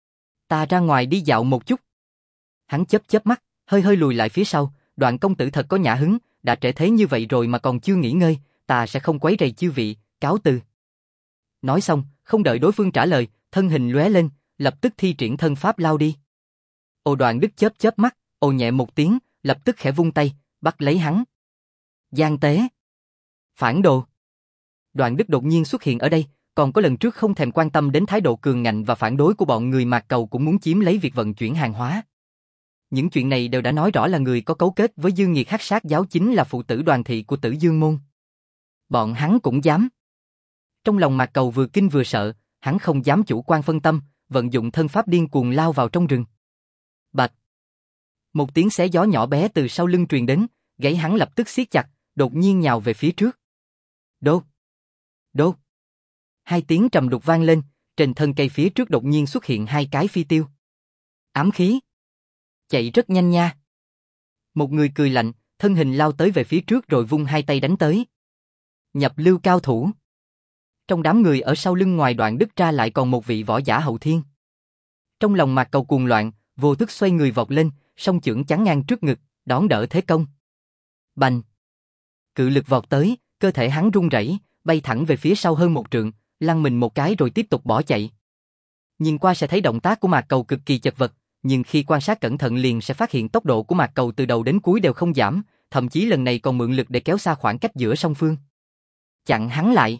Ta ra ngoài đi dạo một chút. Hắn chớp mắt, hơi lùi lại phía sau, Đoạn công tử thật có nhã hứng, đã trễ thế như vậy rồi mà còn chưa nghỉ ngơi, ta sẽ không quấy rầy chư vị, cáo từ. Nói xong, không đợi đối phương trả lời, thân hình lóe lên, lập tức thi triển thân pháp lao đi. Đoạn Đức chớp mắt, nhẹ một tiếng, lập tức khẽ vung tay, bắt lấy hắn. Gian tế. Phản đồ. Đoạn Đức đột nhiên xuất hiện ở đây, còn có lần trước không thèm quan tâm đến thái độ cường ngạnh và phản đối của bọn người Mạc Cầu cũng muốn chiếm lấy việc vận chuyển hàng hóa. Những chuyện này đều đã nói rõ là người có cấu kết với dương nghiệt hắc sát giáo chính là phụ tử Đoàn thị của Tử Dương Môn. Bọn hắn cũng dám. Trong lòng Mạc Cầu vừa kinh vừa sợ, hắn không dám chủ quan phân tâm, vận dụng thân pháp điên cuồng lao vào trong rừng. Bạch. Một tiếng xé gió nhỏ bé từ sau lưng truyền đến, gáy hắn lập tức siết chặt, đột nhiên nhào về phía trước. Đốt. Đốt. Hai tiếng trầm đục vang lên, trên thân cây phía trước đột nhiên xuất hiện 2 cái phi tiêu. Ám khí. Chạy rất nhanh nha. Một người cười lạnh, thân hình lao tới về phía trước rồi vung 2 tay đánh tới. Nhập lưu cao thủ. Trong đám người ở sau lưng ngoài Đoạn Đức ra lại còn một vị võ giả hậu thiên. Trong lòng Mạc Cầu cuồng loạn, vô thức xoay người vọt lên, song chưởng chắn ngang trước ngực, đón đỡ thế công. Bành. Cự lực vọt tới, cơ thể hắn run rẩy, bay thẳng về phía sau hơn 1 trượng, lăn mình một cái rồi tiếp tục bỏ chạy. Nhìn qua sẽ thấy động tác của Mạc Cầu cực kỳ chật vật, nhưng khi quan sát cẩn thận liền sẽ phát hiện tốc độ của Mạc Cầu từ đầu đến cuối đều không giảm, thậm chí lần này còn mượn lực để kéo xa khoảng cách giữa song phương. Chặn hắn lại.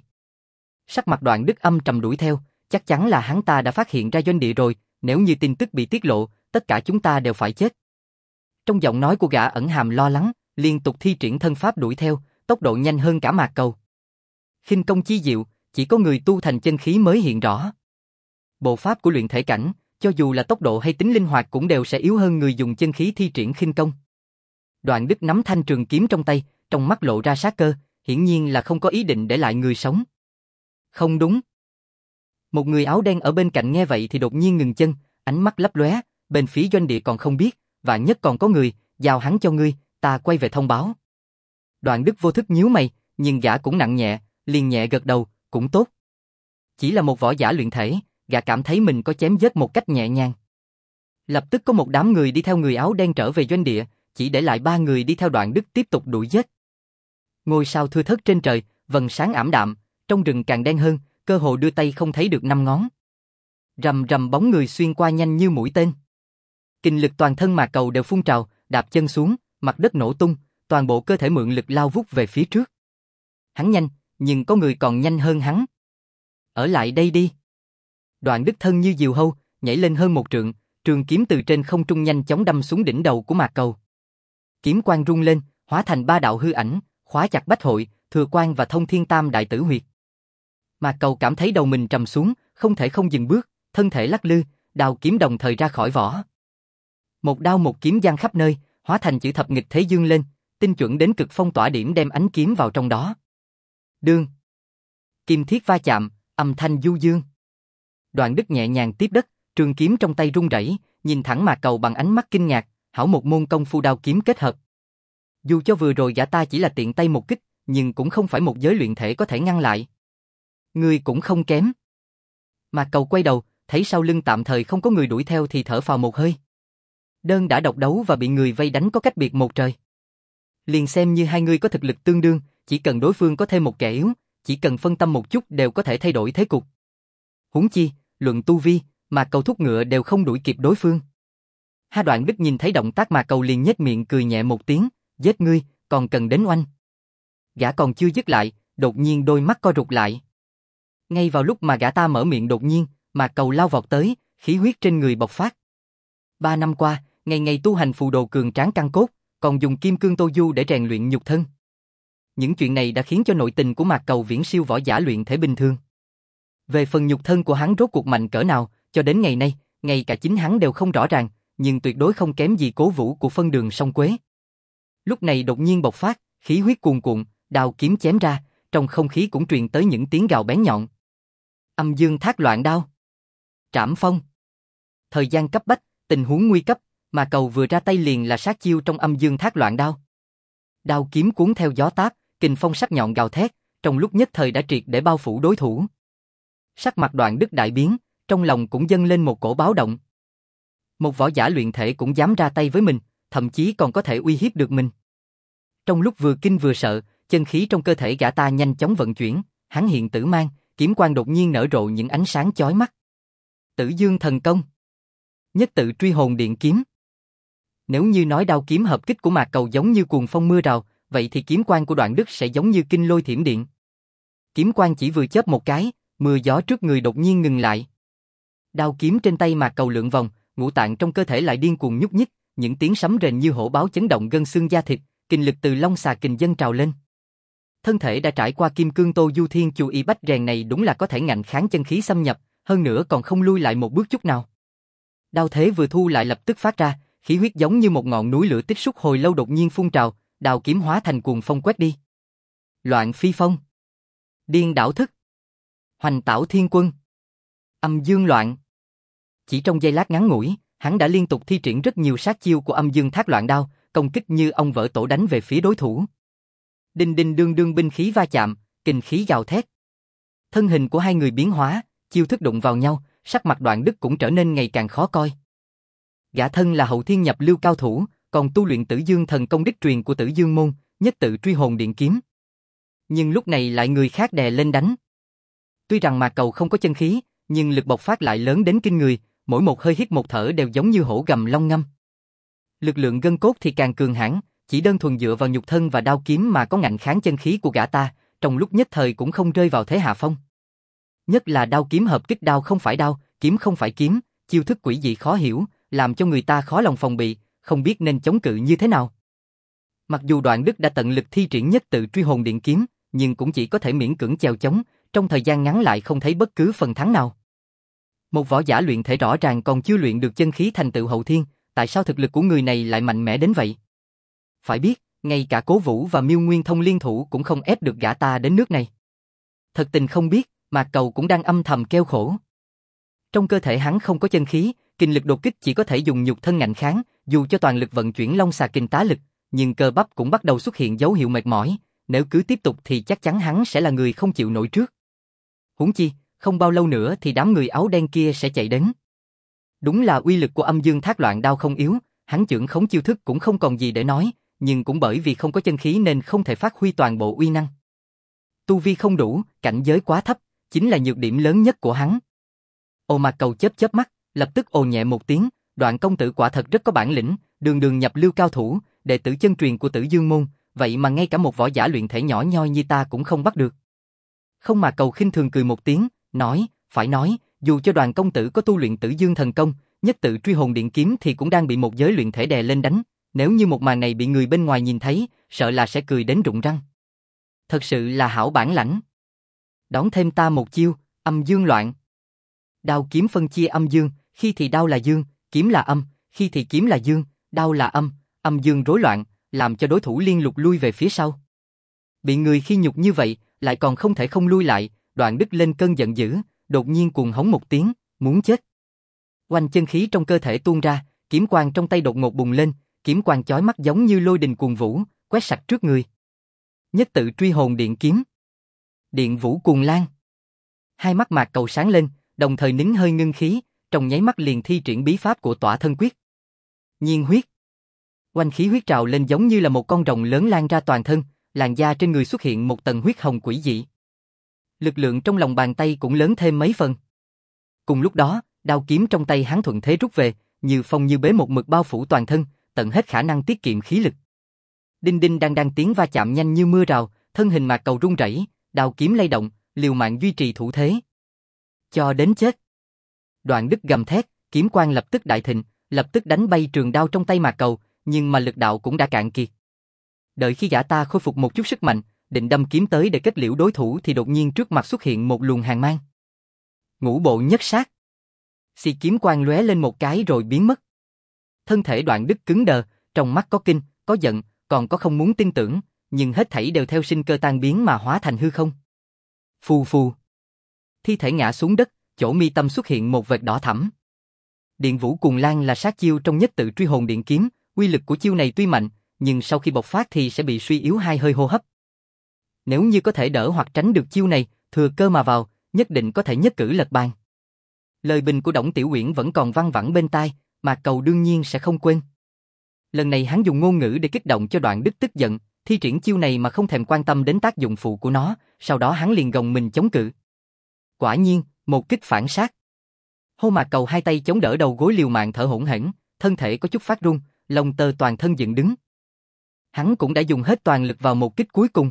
Sắc mặt Đoạn Đức âm trầm đuổi theo, chắc chắn là hắn ta đã phát hiện ra doanh địa rồi, nếu như tin tức bị tiết lộ, tất cả chúng ta đều phải chết. Trong giọng nói của gã ẩn hàm lo lắng, liên tục thi triển thân pháp đuổi theo, tốc độ nhanh hơn cả Mạc Cầu. Khinh công chi diệu, chỉ có người tu thành chân khí mới hiện rõ. Bộ pháp của luyện thể cảnh, cho dù là tốc độ hay tính linh hoạt cũng đều sẽ yếu hơn người dùng chân khí thi triển khinh công. Đoạn Đức nắm thanh trường kiếm trong tay, trong mắt lộ ra sát cơ, hiển nhiên là không có ý định để lại người sống. Không đúng. Một người áo đen ở bên cạnh nghe vậy thì đột nhiên ngừng chân, ánh mắt lấp lóe, bên phía doanh địa còn không biết, vạn nhất còn có người, giao hắn cho ngươi, ta quay về thông báo. Đoạn Đức vô thức nhíu mày, nhưng gã cũng nặng nhẹ, liền nhẹ gật đầu, cũng tốt. Chỉ là một võ giả luyện thể, gã cảm thấy mình có chém giết một cách nhẹ nhàng. Lập tức có một đám người đi theo người áo đen trở về doanh địa, chỉ để lại 3 người đi theo Đoạn Đức tiếp tục đuổi giết. Ngôi sao thưa thớt trên trời, vầng sáng ảm đạm, trong rừng càng đen hơn, cơ hồ đưa tay không thấy được 5 ngón. Rầm rầm bóng người xuyên qua nhanh như mũi tên. Kình lực toàn thân Mạc Cầu đều phun trào, đạp chân xuống, mặt đất nổ tung, toàn bộ cơ thể mượn lực lao vút về phía trước. Hắn nhanh, nhưng có người còn nhanh hơn hắn. Ở lại đây đi. Đoạn Đức thân như diều hâu, nhảy lên hơn 1 trượng, trường kiếm từ trên không trung nhanh chóng đâm xuống đỉnh đầu của Mạc Cầu. Kiếm quang rung lên, hóa thành 3 đạo hư ảnh, khóa chặt Bách Hội, Thừa Quan và Thông Thiên Tam đại tử huyệt. Mạc Cầu cảm thấy đầu mình trầm xuống, không thể không dừng bước, thân thể lắc lư, đao kiếm đồng thời ra khỏi vỏ. Một đao một kiếm giăng khắp nơi, hóa thành chữ thập nghịch thế dương lên, tinh chuẩn đến cực phong tỏa điểm đem ánh kiếm vào trong đó. Đương. Kim thiết va chạm, âm thanh du dương. Đoạn Đức nhẹ nhàng tiếp đất, trường kiếm trong tay rung rẩy, nhìn thẳng Mạc Cầu bằng ánh mắt kinh ngạc, hảo một môn công phu đao kiếm kết hợp. Dù cho vừa rồi gã ta chỉ là tiện tay một kích, nhưng cũng không phải một giới luyện thể có thể ngăn lại. Ngươi cũng không kém. Mạc Cầu quay đầu, thấy sau lưng tạm thời không có người đuổi theo thì thở phào một hơi. Đơn đã độc đấu và bị người vây đánh có cách biệt một trời. Liền xem như hai người có thực lực tương đương, chỉ cần đối phương có thêm một kẻ yếu, chỉ cần phân tâm một chút đều có thể thay đổi thế cục. Huống chi, luận tu vi, Mạc Cầu thúc ngựa đều không đuổi kịp đối phương. Đoạn Đức nhìn thấy động tác Mạc Cầu liền nhếch miệng cười nhẹ một tiếng, giết ngươi, còn cần đến oanh. Gã còn chưa dứt lại, đột nhiên đôi mắt co rụt lại. Ngay vào lúc mà gã ta mở miệng đột nhiên, Mạc Cầu lao vọt tới, khí huyết trên người bộc phát. 3 năm qua, ngày ngày tu hành phù đồ cường tráng căn cốt, còn dùng kim cương tô du để rèn luyện nhục thân. Những chuyện này đã khiến cho nội tình của Mạc Cầu viễn siêu võ giả luyện thể bình thường. Về phần nhục thân của hắn rốt cuộc mạnh cỡ nào, cho đến ngày nay, ngay cả chính hắn đều không rõ ràng, nhưng tuyệt đối không kém gì Cố Vũ của phân đường sông Quế. Lúc này đột nhiên bộc phát, khí huyết cuồn cuộn, đao kiếm chém ra, trong không khí cũng truyền tới những tiếng gào bén nhọn. Âm dương thác loạn đao. Trảm phong. Thời gian cấp bách, tình huống nguy cấp, mà Cầu vừa ra tay liền là sát chiêu trong âm dương thác loạn đao. Đao kiếm cuốn theo gió táp, kình phong sắc nhọn gào thét, trong lúc nhất thời đã triệt để bao phủ đối thủ. Sắc mặt Đoạn Đức đại biến, trong lòng cũng dâng lên một cổ báo động. Một võ giả luyện thể cũng dám ra tay với mình, thậm chí còn có thể uy hiếp được mình. Trong lúc vừa kinh vừa sợ, chân khí trong cơ thể gã ta nhanh chóng vận chuyển, hắn hiện tử mang, kiếm quang đột nhiên nở rộ những ánh sáng chói mắt. Tử Dương thần công. Nhất tự truy hồn điện kiếm. Nếu như nói đao kiếm hợp kích của Mạc Cầu giống như cuồng phong mưa rào, vậy thì kiếm quang của Đoạn Đức sẽ giống như kinh lôi thiểm điện. Kiếm quang chỉ vừa chớp một cái, mưa gió trước người đột nhiên ngừng lại. Đao kiếm trên tay Mạc Cầu lượn vòng, ngũ tạng trong cơ thể lại điên cuồng nhúc nhích, những tiếng sấm rền như hổ báo chấn động gân xương da thịt, kình lực từ long xà kình dâng trào lên. Thân thể đã trải qua kim cương tô du thiên chu y bách rèn này đúng là có thể ngạnh kháng chân khí xâm nhập, hơn nữa còn không lui lại một bước chút nào. Đao thế vừa thu lại lập tức phát ra, khí huyết giống như một ngọn núi lửa tích xúc hồi lâu đột nhiên phun trào, đao kiếm hóa thành cuồng phong quét đi. Loạn phi phong. Điên đảo thức. Hoành tảo thiên quân. Âm dương loạn. Chỉ trong giây lát ngắn ngủi, hắn đã liên tục thi triển rất nhiều sát chiêu của âm dương thác loạn đao, công kích như ong vỡ tổ đánh về phía đối thủ. Đinh đinh đương đương binh khí va chạm, kình khí gào thét. Thân hình của hai người biến hóa, chiêu thức đụng vào nhau, sắc mặt Đoạn Đức cũng trở nên ngày càng khó coi. Gã thân là hậu thiên nhập lưu cao thủ, còn tu luyện Tử Dương thần công đích truyền của Tử Dương môn, nhất tự truy hồn điện kiếm. Nhưng lúc này lại người khác đè lên đánh. Tuy rằng Mạc Cầu không có chân khí, nhưng lực bộc phát lại lớn đến kinh người, mỗi một hơi hít một thở đều giống như hổ gầm long ngâm. Lực lượng gân cốt thì càng cường hãn, chỉ đơn thuần dựa vào nhục thân và đao kiếm mà có ngạnh kháng chân khí của gã ta, trong lúc nhất thời cũng không rơi vào thế hạ phong. Nhất là đao kiếm hợp kích, đao không phải đao, kiếm không phải kiếm, chiêu thức quỷ dị khó hiểu, làm cho người ta khó lòng phòng bị, không biết nên chống cự như thế nào. Mặc dù Đoạn Đức đã tận lực thi triển nhất tự truy hồn điện kiếm, nhưng cũng chỉ có thể miễn cưỡng chèo chống, trong thời gian ngắn lại không thấy bất cứ phần thắng nào. Một võ giả luyện thể rõ ràng còn chưa luyện được chân khí thành tựu hậu thiên, tại sao thực lực của người này lại mạnh mẽ đến vậy? Phải biết, ngay cả Cố Vũ và Miêu Nguyên Thông liên thủ cũng không ép được gã ta đến nước này. Thật tình không biết, Mạc Cầu cũng đang âm thầm kêu khổ. Trong cơ thể hắn không có chân khí, kình lực đột kích chỉ có thể dùng nhục thân ngạnh kháng, dù cho toàn lực vận chuyển Long Xà Kình tá lực, nhưng cơ bắp cũng bắt đầu xuất hiện dấu hiệu mệt mỏi, nếu cứ tiếp tục thì chắc chắn hắn sẽ là người không chịu nổi trước. Huống chi, không bao lâu nữa thì đám người áo đen kia sẽ chạy đến. Đúng là uy lực của Âm Dương Thác Loạn Đao không yếu, hắn chưởng khống chiêu thức cũng không còn gì để nói, nhưng cũng bởi vì không có chân khí nên không thể phát huy toàn bộ uy năng. Tu vi không đủ, cảnh giới quá thấp, chính là nhược điểm lớn nhất của hắn. Mạc Cầu chớp chớp mắt, lập tức ồ nhẹ một tiếng, Đoạn công tử quả thật rất có bản lĩnh, đường đường nhập lưu cao thủ, đệ tử chân truyền của Tử Dương môn, vậy mà ngay cả một võ giả luyện thể nhỏ nhoi như ta cũng không bắt được. Không, Mạc Cầu khinh thường cười một tiếng, nói, phải nói, dù cho Đoàn công tử có tu luyện Tử Dương thần công, nhất tự truy hồn điện kiếm thì cũng đang bị một giới luyện thể đè lên đánh, nếu như một màn này bị người bên ngoài nhìn thấy, sợ là sẽ cười đến rụng răng. Thật sự là hảo bản lãnh. Đón thêm ta một chiêu, âm dương loạn. Đao kiếm phân chia âm dương, khi thì đao là dương, kiếm là âm, khi thì kiếm là dương, đao là âm, âm dương rối loạn, làm cho đối thủ liên lục lui về phía sau. Bị người khi nhục như vậy, lại còn không thể không lui lại, Đoạn Đức lên cơn giận dữ, đột nhiên cuồng hống một tiếng, muốn chết. Oanh, chân khí trong cơ thể tuôn ra, kiếm quang trong tay đột ngột bùng lên, kiếm quang chói mắt giống như lôi đình cuồng vũ, quét sạch trước người. Nhất tự truy hồn điện kiếm. Điện vũ cuồng lan. Hai mắt Mạc Cầu sáng lên, đồng thời nín hơi ngưng khí, trong nháy mắt liền thi triển bí pháp của Tỏa Thân Quyết. Nhiên huyết. Oanh, khí huyết trào lên giống như là một con rồng lớn lan ra toàn thân, làn da trên người xuất hiện một tầng huyết hồng quỷ dị. Lực lượng trong lòng bàn tay cũng lớn thêm mấy phần. Cùng lúc đó, đao kiếm trong tay hắn thuận thế rút về, như phong như bế một mực bao phủ toàn thân, tận hết khả năng tiết kiệm khí lực. Đinh đinh đang tiếng va chạm nhanh như mưa rào, thân hình Mạc Cầu rung rẩy, đao kiếm lay động, liều mạng duy trì thủ thế. Cho đến chết. Đoạn Đức gầm thét, kiếm quang lập tức đại thịnh, lập tức đánh bay trường đao trong tay Mạc Cầu, nhưng mà lực đạo cũng đã cạn kiệt. Đợi khi gã ta khôi phục một chút sức mạnh, định đâm kiếm tới để kết liễu đối thủ thì đột nhiên trước mặt xuất hiện một luồng hàn mang. Ngũ bộ nhất sát. Xì kiếm quang lóe lên một cái rồi biến mất. Thân thể Đoạn Đức cứng đờ, trong mắt có kinh, có giận, còn có không muốn tin tưởng, nhưng hết thảy đều theo sinh cơ tan biến mà hóa thành hư không. Phù phù. Thi thể ngã xuống đất, chỗ mi tâm xuất hiện một vệt đỏ thẫm. Điện vũ cuồng lan là sát chiêu trong nhất tự truy hồn điện kiếm, uy lực của chiêu này tuy mạnh, nhưng sau khi bộc phát thì sẽ bị suy yếu hai hơi hô hấp. Nếu như có thể đỡ hoặc tránh được chiêu này, thừa cơ mà vào, nhất định có thể nhất cử lật bàn. Lời bình của Đổng Tiểu Uyển vẫn còn văng vẳng bên tai, Mạc Cầu đương nhiên sẽ không quên. Lần này hắn dùng ngôn ngữ để kích động cho Đoạn Đức tức giận, thi triển chiêu này mà không thèm quan tâm đến tác dụng phụ của nó, sau đó hắn liền gồng mình chống cự. Quả nhiên, một kích phản sát. Hô, Mạc Cầu hai tay chống đỡ đầu gối liều mạng thở hổn hển, thân thể có chút phát run, lông tơ toàn thân dựng đứng. Hắn cũng đã dùng hết toàn lực vào một kích cuối cùng.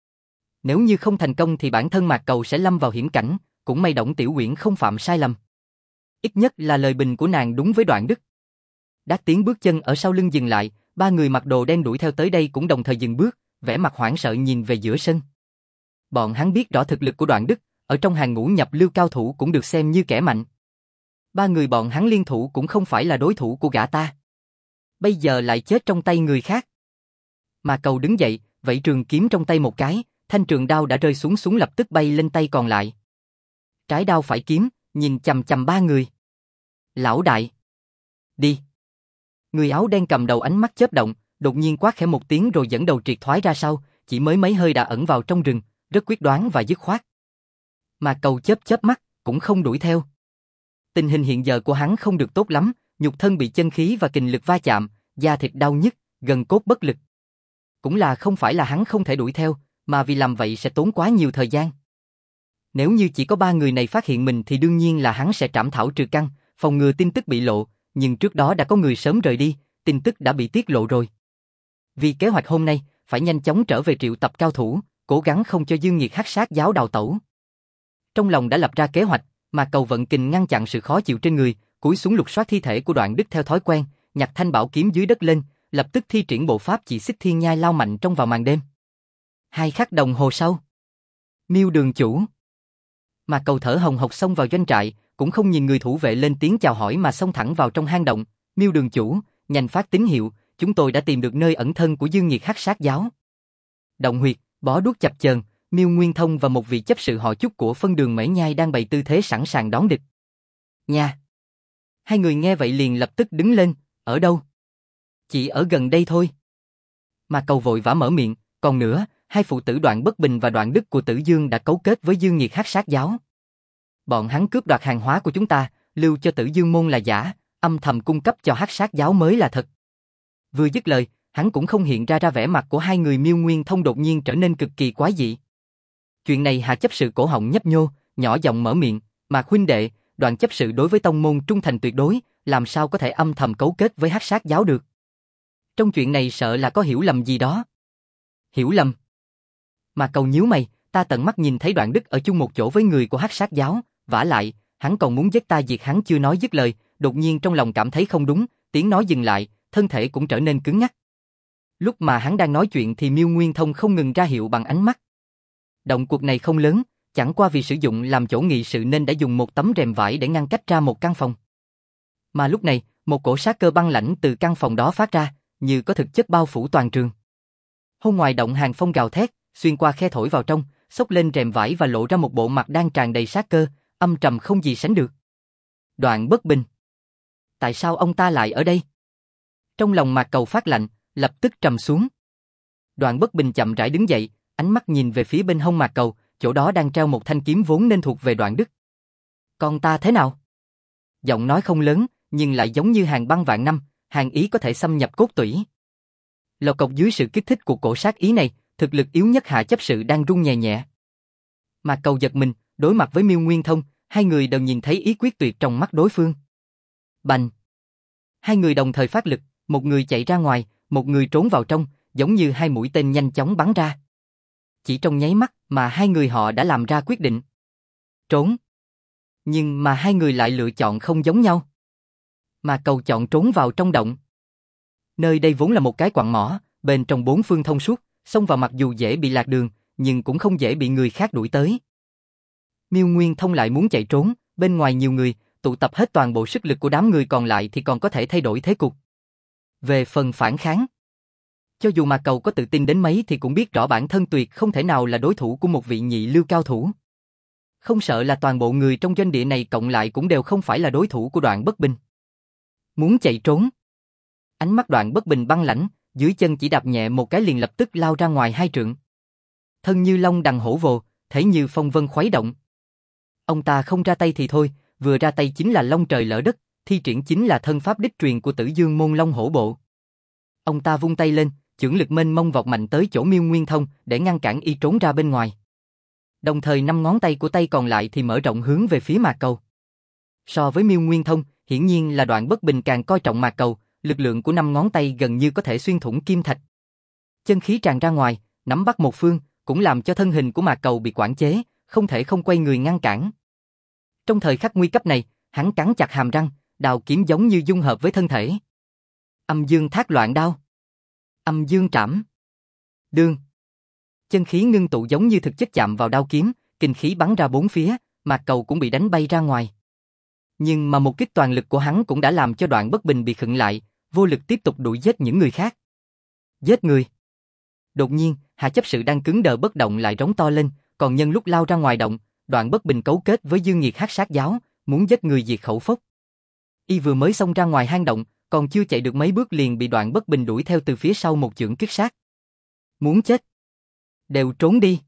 Nếu như không thành công thì bản thân Mạc Cầu sẽ lâm vào hiểm cảnh, cũng may Đổng Tiểu Uyển không phạm sai lầm. Ít nhất là lời bình của nàng đúng với Đoạn Đức. Đát tiếng bước chân ở sau lưng dừng lại, ba người mặc đồ đen đuổi theo tới đây cũng đồng thời dừng bước, vẻ mặt hoảng sợ nhìn về giữa sân. Bọn hắn biết rõ thực lực của Đoạn Đức, ở trong hàng ngũ nhập lưu cao thủ cũng được xem như kẻ mạnh. Ba người bọn hắn liên thủ cũng không phải là đối thủ của gã ta. Bây giờ lại chết trong tay người khác. Mạc Cầu đứng dậy, vẫy trường kiếm trong tay một cái, thanh trường đao đã rơi xuống lập tức bay lên tay còn lại. Trái đao phải kiếm, nhìn chằm chằm ba người. Lão đại. Đi. Người áo đen cầm đầu ánh mắt chớp động, đột nhiên quát khẽ một tiếng rồi dẫn đầu triệt thoái ra sau, chỉ mới mấy hơi đã ẩn vào trong rừng, rất quyết đoán và dứt khoát. Mạc Cầu chớp chớp mắt, cũng không đuổi theo. Tình hình hiện giờ của hắn không được tốt lắm, nhục thân bị chân khí và kình lực va chạm, da thịt đau nhức, gần cốt bất lực. Cũng là không phải là hắn không thể đuổi theo, mà vì làm vậy sẽ tốn quá nhiều thời gian. Nếu như chỉ có ba người này phát hiện mình thì đương nhiên là hắn sẽ trảm thảo trừ căn, phòng ngừa tin tức bị lộ, nhưng trước đó đã có người sớm rời đi, tin tức đã bị tiết lộ rồi. Vì kế hoạch hôm nay, phải nhanh chóng trở về triệu tập cao thủ, cố gắng không cho Dương Nghiệt Hắc Sát giáo đào tẩu. Trong lòng đã lập ra kế hoạch, mà Cầu vận kình ngăn chặn sự khó chịu trên người, cúi xuống lục soát thi thể của Đoạn Đức theo thói quen, nhặt thanh bảo kiếm dưới đất lên, lập tức thi triển bộ pháp chỉ xích thiên nhai lao mạnh trong vào màn đêm. 2 khắc đồng hồ sau, Miêu đường chủ. Mà Cầu thở hồng hộc xông vào doanh trại, cũng không nhìn người thủ vệ lên tiếng chào hỏi mà xông thẳng vào trong hang động. Miêu đường chủ, nhanh phát tín hiệu, chúng tôi đã tìm được nơi ẩn thân của Dương Nghiệt Hắc Sát giáo. Động huyệt, bó đuốc chập chờn, Miêu Nguyên Thông và một vị chấp sự họ Chúc của phân đường Mễ Nhai đang bày tư thế sẵn sàng đón địch. Nha! Hai người nghe vậy liền lập tức đứng lên, ở đâu? Chỉ ở gần đây thôi. Mà Cầu vội vã mở miệng, còn nữa, hai phụ tử Đoạn Bất Bình và Đoạn Đức của Tử Dương đã cấu kết với Dương Nghiệt Hắc Sát giáo. Bọn hắn cướp đoạt hàng hóa của chúng ta, lưu cho Tử Dương môn là giả, âm thầm cung cấp cho Hắc Sát giáo mới là thật. Vừa dứt lời, hắn cũng không hiện ra vẻ mặt của hai người. Miêu Nguyên Thông đột nhiên trở nên cực kỳ quái dị. Chuyện này Hạ chấp sự cổ họng nhấp nhô, nhỏ giọng mở miệng, Mạc huynh đệ, Đoạn chấp sự đối với tông môn trung thành tuyệt đối, làm sao có thể âm thầm cấu kết với Hắc Sát giáo được? Trong chuyện này sợ là có hiểu lầm gì đó. Hiểu lầm? Mà Cầu nhíu mày, ta tận mắt nhìn thấy Đoạn Đức ở chung một chỗ với người của Hắc Sát giáo, vả lại, hắn còn muốn giết ta diệt hắn. Chưa nói dứt lời, đột nhiên trong lòng cảm thấy không đúng, tiếng nói dừng lại, thân thể cũng trở nên cứng ngắc. Lúc mà hắn đang nói chuyện thì Miêu Nguyên Thông không ngừng ra hiệu bằng ánh mắt. Động cuộc này không lớn, chẳng qua vì sử dụng làm chỗ nghị sự nên đã dùng một tấm rèm vải để ngăn cách ra một căn phòng. Mà lúc này, một cổ sát cơ băng lãnh từ căn phòng đó phát ra, như có thực chất bao phủ toàn trường. Hôm ngoài động hàng phong gào thét, xuyên qua khe thổi vào trong, xốc lên rèm vải và lộ ra một bộ mặt đang tràn đầy sát cơ, âm trầm không gì sánh được. Đoạn Bất Bình. Tại sao ông ta lại ở đây? Trong lòng Mạc Cầu phát lạnh, lập tức trầm xuống. Đoạn Bất Bình chậm rãi đứng dậy, ánh mắt nhìn về phía bên hông Mạc Cầu, chỗ đó đang treo một thanh kiếm vốn nên thuộc về Đoạn Đức. Con ta thế nào? Giọng nói không lớn, nhưng lại giống như hàn băng vạn năm, hàn ý có thể xâm nhập cốt tủy. Lộc cộc dưới sự kích thích của cổ sát ý này, thực lực yếu nhất Hạ chấp sự đang run nhẹ nhẹ. Mạc Cầu giật mình, đối mặt với Miêu Nguyên Thông, hai người đều nhìn thấy ý quyết tuyệt trong mắt đối phương. Bành! Hai người đồng thời phát lực, một người chạy ra ngoài, một người trốn vào trong, giống như hai mũi tên nhanh chóng bắn ra. Chỉ trong nháy mắt mà hai người họ đã làm ra quyết định. Trốn. Nhưng mà hai người lại lựa chọn không giống nhau. Mà Cầu chọn trốn vào trong động. Nơi đây vốn là một cái quặng mỏ, bên trong bốn phương thông suốt, xông vào mặc dù dễ bị lạc đường, nhưng cũng không dễ bị người khác đuổi tới. Miêu Nguyên Thông lại muốn chạy trốn, bên ngoài nhiều người, tụ tập hết toàn bộ sức lực của đám người còn lại thì còn có thể thay đổi thế cục. Về phần phản kháng, cho dù mà Cầu có tự tin đến mấy thì cũng biết rõ bản thân tuyệt không thể nào là đối thủ của một vị nhị lưu cao thủ. Không sợ là toàn bộ người trong doanh địa này cộng lại cũng đều không phải là đối thủ của Đoạn Bất Bình. Muốn chạy trốn. Ánh mắt Đoạn Bất Bình băng lãnh, dưới chân chỉ đạp nhẹ một cái liền lập tức lao ra ngoài 2 trượng. Thân như long đằng hổ vồ, thể như phong vân khuấy động. Ông ta không ra tay thì thôi, vừa ra tay chính là long trời lở đất, thi triển chính là thân pháp đích truyền của Tử Dương môn Long Hổ Bộ. Ông ta vung tay lên, chưởng lực mênh mông vọt mạnh tới chỗ Miêu Nguyên Thông để ngăn cản y trốn ra bên ngoài. Đồng thời 5 ngón tay của tay còn lại thì mở rộng hướng về phía Mạc Cầu. So với Miêu Nguyên Thông, hiển nhiên là Đoạn Bất Bình càng coi trọng Mạc Cầu, lực lượng của 5 ngón tay gần như có thể xuyên thủng kim thạch. Chân khí tràn ra ngoài, nắm bắt một phương, cũng làm cho thân hình của Mạc Cầu bị quản chế, không thể không quay người ngăn cản. Trong thời khắc nguy cấp này, hắn cắn chặt hàm răng, đào kiếm giống như dung hợp với thân thể. Âm dương thác loạn đao. Âm dương trảm. Đương. Chân khí ngưng tụ giống như thực chất chạm vào đao kiếm, kinh khí bắn ra bốn phía, Mạc Cầu cũng bị đánh bay ra ngoài. Nhưng mà một kích toàn lực của hắn cũng đã làm cho Đoạn Bất Bình bị khựng lại, vô lực tiếp tục đuổi giết những người khác. Giết người. Đột nhiên, Hạ chấp sự đang cứng đờ bất động lại rống to lên, còn nhân lúc lao ra ngoài động, Đoạn Bất Bình cấu kết với Dương Nghiệt Hắc Sát giáo, muốn giết người diệt khẩu phốc. Y vừa mới xông ra ngoài hang động, còn chưa chạy được mấy bước liền bị Đoạn Bất Bình đuổi theo từ phía sau một chưởng kích sát. Muốn chết. Đều trốn đi.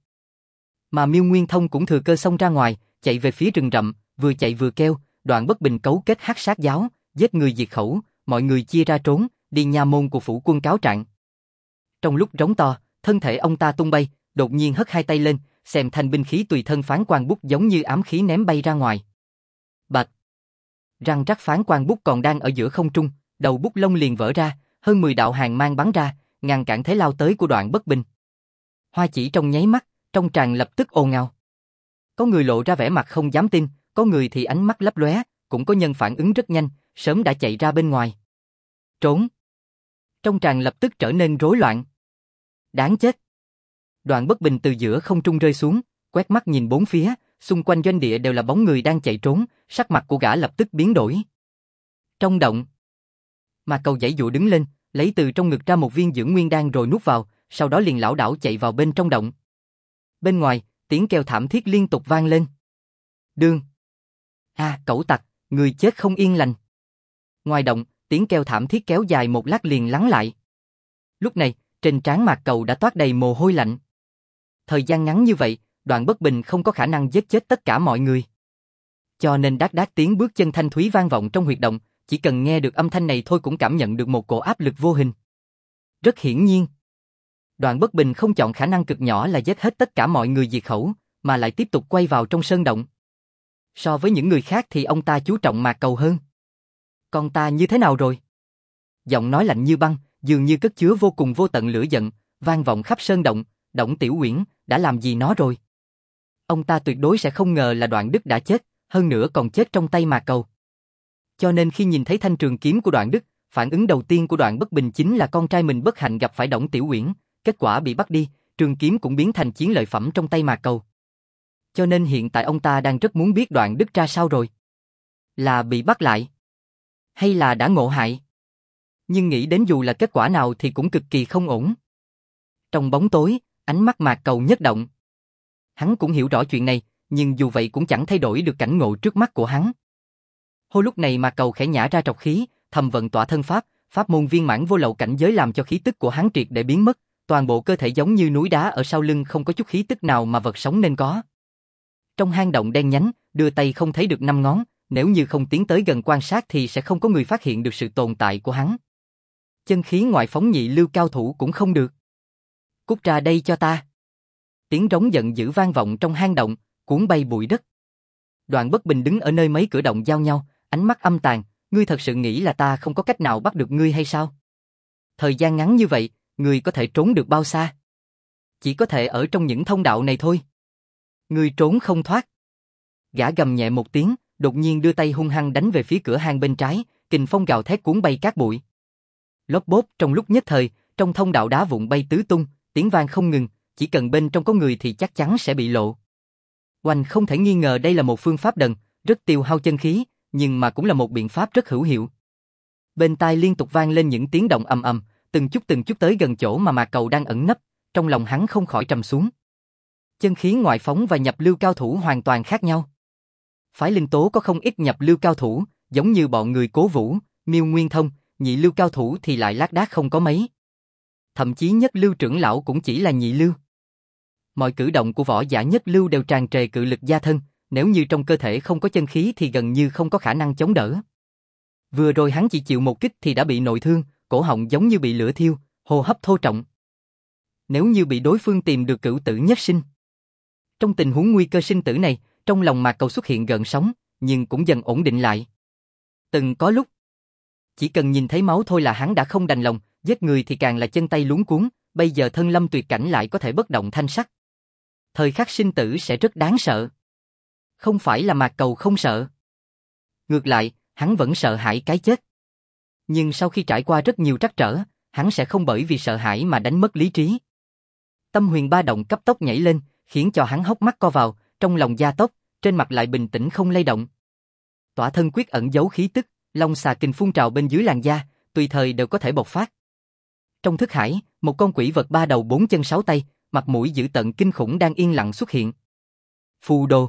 Mà Miêu Nguyên Thông cũng thừa cơ xông ra ngoài, chạy về phía rừng rậm, vừa chạy vừa kêu, Đoạn Bất Bình cấu kết Hắc Sát giáo, giết người diệt khẩu, mọi người chia ra trốn, đi nha môn của phủ quân cáo trạng. Trong lúc rống to, thân thể ông ta tung bay, đột nhiên hất hai tay lên, xèm thanh binh khí tùy thân phán quan bút giống như ám khí ném bay ra ngoài. Bạch. Răng rắc phán quan bút còn đang ở giữa không trung, đầu bút lông liền vỡ ra, hơn 10 đạo hàn mang bắn ra, ngăn cản thế lao tới của Đoạn Bất Bình. Hoa chỉ trong nháy mắt, trong tràng lập tức ồn ào. Có người lộ ra vẻ mặt không dám tin, có người thì ánh mắt lấp lóe, cũng có nhân phản ứng rất nhanh, sớm đã chạy ra bên ngoài. Trốn. Trong tràng lập tức trở nên rối loạn. Đáng chết. Đoạn Bất Bình từ giữa không trung rơi xuống, quét mắt nhìn bốn phía, xung quanh doanh địa đều là bóng người đang chạy trốn, sắc mặt của gã lập tức biến đổi. Trong động, Mạc Cầu giãy giụa đứng lên, lấy từ trong ngực ra một viên dưỡng nguyên đan rồi nuốt vào, sau đó liền lảo đảo chạy vào bên trong động. Bên ngoài, tiếng kêu thảm thiết liên tục vang lên. Đương! Cẩu tặc, người chết không yên lành. Ngoài động, tiếng kêu thảm thiết kéo dài một lát liền lắng lại. Lúc này, trên trán Mạc Cầu đã toát đầy mồ hôi lạnh. Thời gian ngắn như vậy, Đoạn Bất Bình không có khả năng giết chết tất cả mọi người. Cho nên đát đát tiếng bước chân thanh thúy vang vọng trong huyệt động, chỉ cần nghe được âm thanh này thôi cũng cảm nhận được một cổ áp lực vô hình. Rất hiển nhiên, Đoạn Bất Bình không chọn khả năng cực nhỏ là giết hết tất cả mọi người diệt khẩu, mà lại tiếp tục quay vào trong sơn động. So với những người khác thì ông ta chú trọng Mạc Cầu hơn. Con ta như thế nào rồi? Giọng nói lạnh như băng, dường như cất chứa vô cùng vô tận lửa giận, vang vọng khắp sơn động. Đổng Tiểu Uyển, đã làm gì nó rồi? Ông ta tuyệt đối sẽ không ngờ là Đoạn Đức đã chết, hơn nữa còn chết trong tay Mạc Cầu. Cho nên khi nhìn thấy thanh trường kiếm của Đoạn Đức, phản ứng đầu tiên của Đoạn Bất Bình chính là con trai mình bất hạnh gặp phải Đổng Tiểu Uyển, kết quả bị bắt đi, trường kiếm cũng biến thành chiến lợi phẩm trong tay Mạc Cầu. Cho nên hiện tại ông ta đang rất muốn biết Đoạn Đức ra sao rồi. Là bị bắt lại? Hay là đã ngộ hại? Nhưng nghĩ đến dù là kết quả nào thì cũng cực kỳ không ổn. Trong bóng tối, ánh mắt Mạc Cầu nhất động. Hắn cũng hiểu rõ chuyện này, nhưng dù vậy cũng chẳng thay đổi được cảnh ngộ trước mắt của hắn. Hô lúc này Mạc Cầu khẽ nhả ra trọc khí, thầm vận tỏa thân pháp, pháp môn viên mãn vô lậu cảnh giới làm cho khí tức của hắn triệt để biến mất, toàn bộ cơ thể giống như núi đá ở sau lưng không có chút khí tức nào mà vật sống nên có. Trong hang động đen nhánh, đưa tay không thấy được 5 ngón, nếu như không tiến tới gần quan sát thì sẽ không có người phát hiện được sự tồn tại của hắn. Chân khí ngoại phóng nhị lưu cao thủ cũng không được. Cút ra đây cho ta. Tiếng rống giận dữ vang vọng trong hang động, cuốn bay bụi đất. Đoạn Bất Bình đứng ở nơi mấy cửa động giao nhau, ánh mắt âm tàn, ngươi thật sự nghĩ là ta không có cách nào bắt được ngươi hay sao? Thời gian ngắn như vậy, ngươi có thể trốn được bao xa? Chỉ có thể ở trong những thông đạo này thôi. Ngươi trốn không thoát. Gã gầm nhẹ một tiếng, đột nhiên đưa tay hung hăng đánh về phía cửa hang bên trái, kình phong gào thét cuốn bay cát bụi. Lốp bốp trong lúc nhất thời, trong thông đạo đá vụn bay tứ tung, tiếng vang không ngừng, chỉ cần bên trong có người thì chắc chắn sẽ bị lộ. Oanh không thể nghi ngờ đây là một phương pháp đần, rất tiêu hao chân khí, nhưng mà cũng là một biện pháp rất hữu hiệu. Bên tai liên tục vang lên những tiếng động ầm ầm, từng chút tới gần chỗ mà Mạc Cầu đang ẩn nấp, trong lòng hắn không khỏi trầm xuống. Chân khí ngoại phóng và nhập lưu cao thủ hoàn toàn khác nhau. Phái Linh Tố có không ít nhập lưu cao thủ, giống như bọn người Cố Vũ, Miêu Nguyên Thông, nhị lưu cao thủ thì lại lác đác không có mấy. Thậm chí nhất lưu trưởng lão cũng chỉ là nhị lưu. Mọi cử động của võ giả nhất lưu đều tràn trề cự lực gia thân, nếu như trong cơ thể không có chân khí thì gần như không có khả năng chống đỡ. Vừa rồi hắn chỉ chịu một kích thì đã bị nội thương, cổ họng giống như bị lửa thiêu, hô hấp thô trọng. Nếu như bị đối phương tìm được cửu tử nhất sinh. Trong tình huống nguy cơ sinh tử này, trong lòng Mạc Cầu xuất hiện gợn sóng, nhưng cũng dần ổn định lại. Từng có lúc, chỉ cần nhìn thấy máu thôi là hắn đã không đành lòng, giết người thì càng là chân tay luống cuống, bây giờ thân lâm tuyệt cảnh lại có thể bất động thanh sắc. Thời khắc sinh tử sẽ rất đáng sợ. Không phải là Mạc Cầu không sợ. Ngược lại, hắn vẫn sợ hãi cái chết. Nhưng sau khi trải qua rất nhiều trắc trở, hắn sẽ không bởi vì sợ hãi mà đánh mất lý trí. Tâm huyền ba động cấp tốc nhảy lên, khiến cho hắn hốc mắt co vào, trong lòng gia tốc, trên mặt lại bình tĩnh không lay động. Tỏa thân quyết ẩn giấu khí tức, long xà kình phun trào bên dưới làn da, tùy thời đều có thể bộc phát. Trong thức hải, một con quỷ vật 3 đầu 4 chân 6 tay, mặt mũi dữ tợn kinh khủng đang yên lặng xuất hiện. Phù đồ.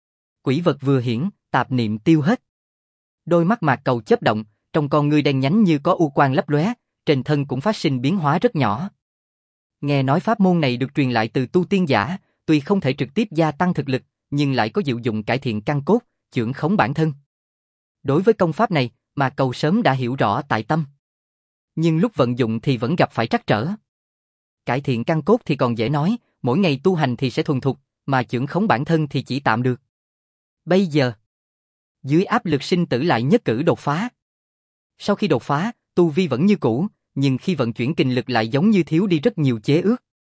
Quỷ vật vừa hiển, tạp niệm tiêu hết. Đôi mắt Mạc Cầu chớp động, trong con ngươi đen nhánh như có u quang lấp lóe, trên thân cũng phát sinh biến hóa rất nhỏ. Nghe nói pháp môn này được truyền lại từ tu tiên giả, tuy không thể trực tiếp gia tăng thực lực, nhưng lại có diệu dụng cải thiện căn cốt, chưởng khống bản thân. Đối với công pháp này, Mạc Cầu sớm đã hiểu rõ tại tâm. Nhưng lúc vận dụng thì vẫn gặp phải trắc trở. Cải thiện căn cốt thì còn dễ nói, mỗi ngày tu hành thì sẽ thuần thục, mà chưởng khống bản thân thì chỉ tạm được. Bây giờ, dưới áp lực sinh tử lại nhất cử đột phá. Sau khi đột phá, tu vi vẫn như cũ, nhưng khi vận chuyển kình lực lại giống như thiếu đi rất nhiều chế ước.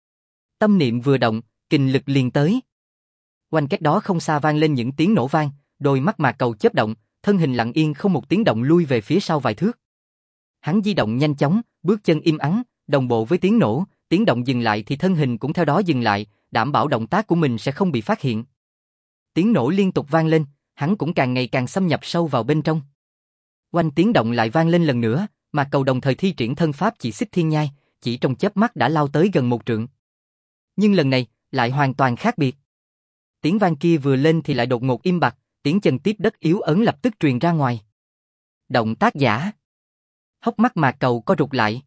Tâm niệm vừa động, kình lực liền tới. Quanh cách đó không xa vang lên những tiếng nổ vang, đôi mắt Mạc Cầu chớp động, thân hình lặng yên không một tiếng động lui về phía sau vài thước. Hắn di động nhanh chóng, bước chân im ắng, đồng bộ với tiếng nổ, tiếng động dừng lại thì thân hình cũng theo đó dừng lại, đảm bảo động tác của mình sẽ không bị phát hiện. Tiếng nổ liên tục vang lên, hắn cũng càng ngày càng xâm nhập sâu vào bên trong. Oanh, tiếng động lại vang lên lần nữa, mà cầu đồng thời thi triển thân pháp chỉ xích thiên nhai, chỉ trong chớp mắt đã lao tới gần 1 trượng. Nhưng lần này, lại hoàn toàn khác biệt. Tiếng vang kia vừa lên thì lại đột ngột im bặt, tiếng chân tiếp đất yếu ớn lập tức truyền ra ngoài. Động tác giả. Hốc mắt Mạc Cầu co rụt lại.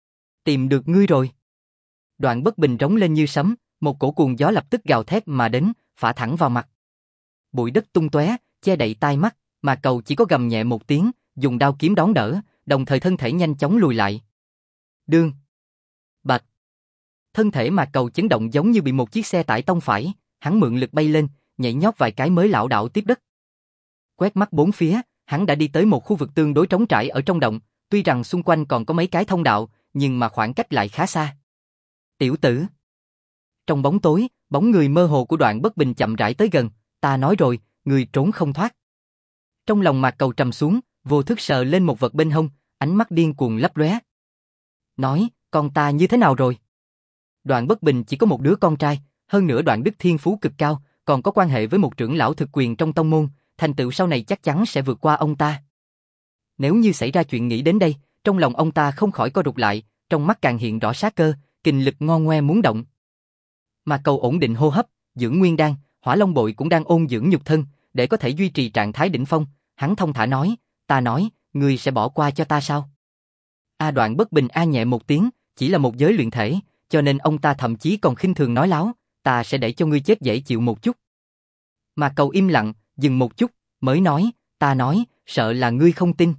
Tìm được ngươi rồi. Đoạn Bất Bình rống lên như sấm, một cổ cuồng gió lập tức gào thét mà đến, phả thẳng vào mặt. Bụi đất tung tóe, che đậy tai mắt, Mạc Cầu chỉ có gầm nhẹ một tiếng, dùng đao kiếm đón đỡ, đồng thời thân thể nhanh chóng lùi lại. Đương. Bạch. Thân thể Mạc Cầu chấn động giống như bị một chiếc xe tải tông phải, hắn mượn lực bay lên, nhảy nhót vài cái mới lảo đảo tiếp đất. Quét mắt bốn phía, hắn đã đi tới một khu vực tương đối trống trải ở trong động, tuy rằng xung quanh còn có mấy cái thông đạo, nhưng mà khoảng cách lại khá xa. Tiểu tử. Trong bóng tối, bóng người mơ hồ của Đoạn Bất Bình chậm rãi tới gần, ta nói rồi, người trốn không thoát. Trong lòng Mạc Cầu trầm xuống, vô thức sờ lên một vật bên hông, ánh mắt điên cuồng lấp lóe. Nói, con ta như thế nào rồi? Đoạn Bất Bình chỉ có một đứa con trai, hơn nữa Đoạn Đức thiên phú cực cao, còn có quan hệ với một trưởng lão thực quyền trong tông môn, thành tựu sau này chắc chắn sẽ vượt qua ông ta. Nếu như xảy ra chuyện nghĩ đến đây, trong lòng ông ta không khỏi co rụt lại, trong mắt càng hiện rõ sát cơ, kình lực ngon ngoe muốn động. Mà Cầu ổn định hô hấp, dưỡng nguyên đan, Hỏa Long Bội cũng đang ôn dưỡng nhục thân, để có thể duy trì trạng thái đỉnh phong. Hắn thông thả nói, ta nói, ngươi sẽ bỏ qua cho ta sao? Đoạn Bất Bình nhẹ một tiếng, chỉ là một giới luyện thể, cho nên ông ta thậm chí còn khinh thường nói láo, ta sẽ để cho ngươi chết dễ chịu một chút. Mà Cầu im lặng, dừng một chút, mới nói, ta nói, sợ là ngươi không tin.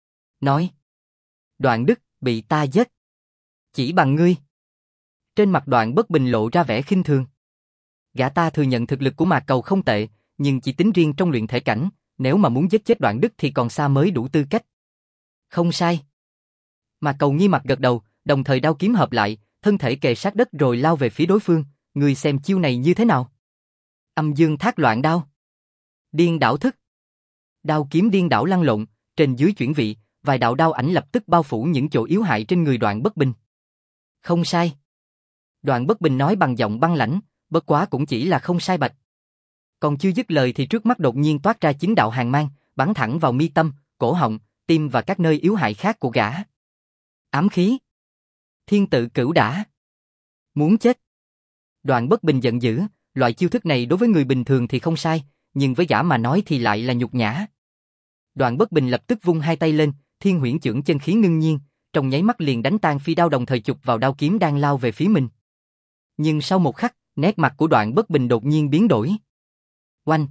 Nói, Đoạn Đức, bị ta giết. Chỉ bằng ngươi. Trên mặt Đoạn Bất Bình lộ ra vẻ khinh thường. Gã ta thừa nhận thực lực của Mạc Cầu không tệ, nhưng chỉ tính riêng trong luyện thể cảnh, nếu mà muốn giết chết Đoạn Đức thì còn xa mới đủ tư cách. Không sai. Mạc Cầu nghi mặt gật đầu, đồng thời đao kiếm hợp lại, thân thể kề sát đất rồi lao về phía đối phương, ngươi xem chiêu này như thế nào? Âm dương thác loạn đao. Điên đảo thức. Đao kiếm điên đảo lăn lộn, trên dưới chuyển vị, vài đạo đao ảnh lập tức bao phủ những chỗ yếu hại trên người Đoạn Bất Bình. Không sai. Đoạn Bất Bình nói bằng giọng băng lãnh, bất quá cũng chỉ là không sai bạch. Còn chưa dứt lời thì trước mắt đột nhiên toát ra 9 đạo hàn mang, bắn thẳng vào mi tâm, cổ họng, tim và các nơi yếu hại khác của gã. Ám khí. Thiên tự cửu đả. Muốn chết. Đoạn Bất Bình giận dữ, loại chiêu thức này đối với người bình thường thì không sai, nhưng với gã mà nói thì lại là nhục nhã. Đoạn Bất Bình lập tức vung hai tay lên, Thiên Huyễn Chưởng chân khí ngưng nhiên, trong nháy mắt liền đánh tan phi đao đồng thời chụp vào đao kiếm đang lao về phía mình. Nhưng sau một khắc, nét mặt của Đoạn Bất Bình đột nhiên biến đổi. Oanh!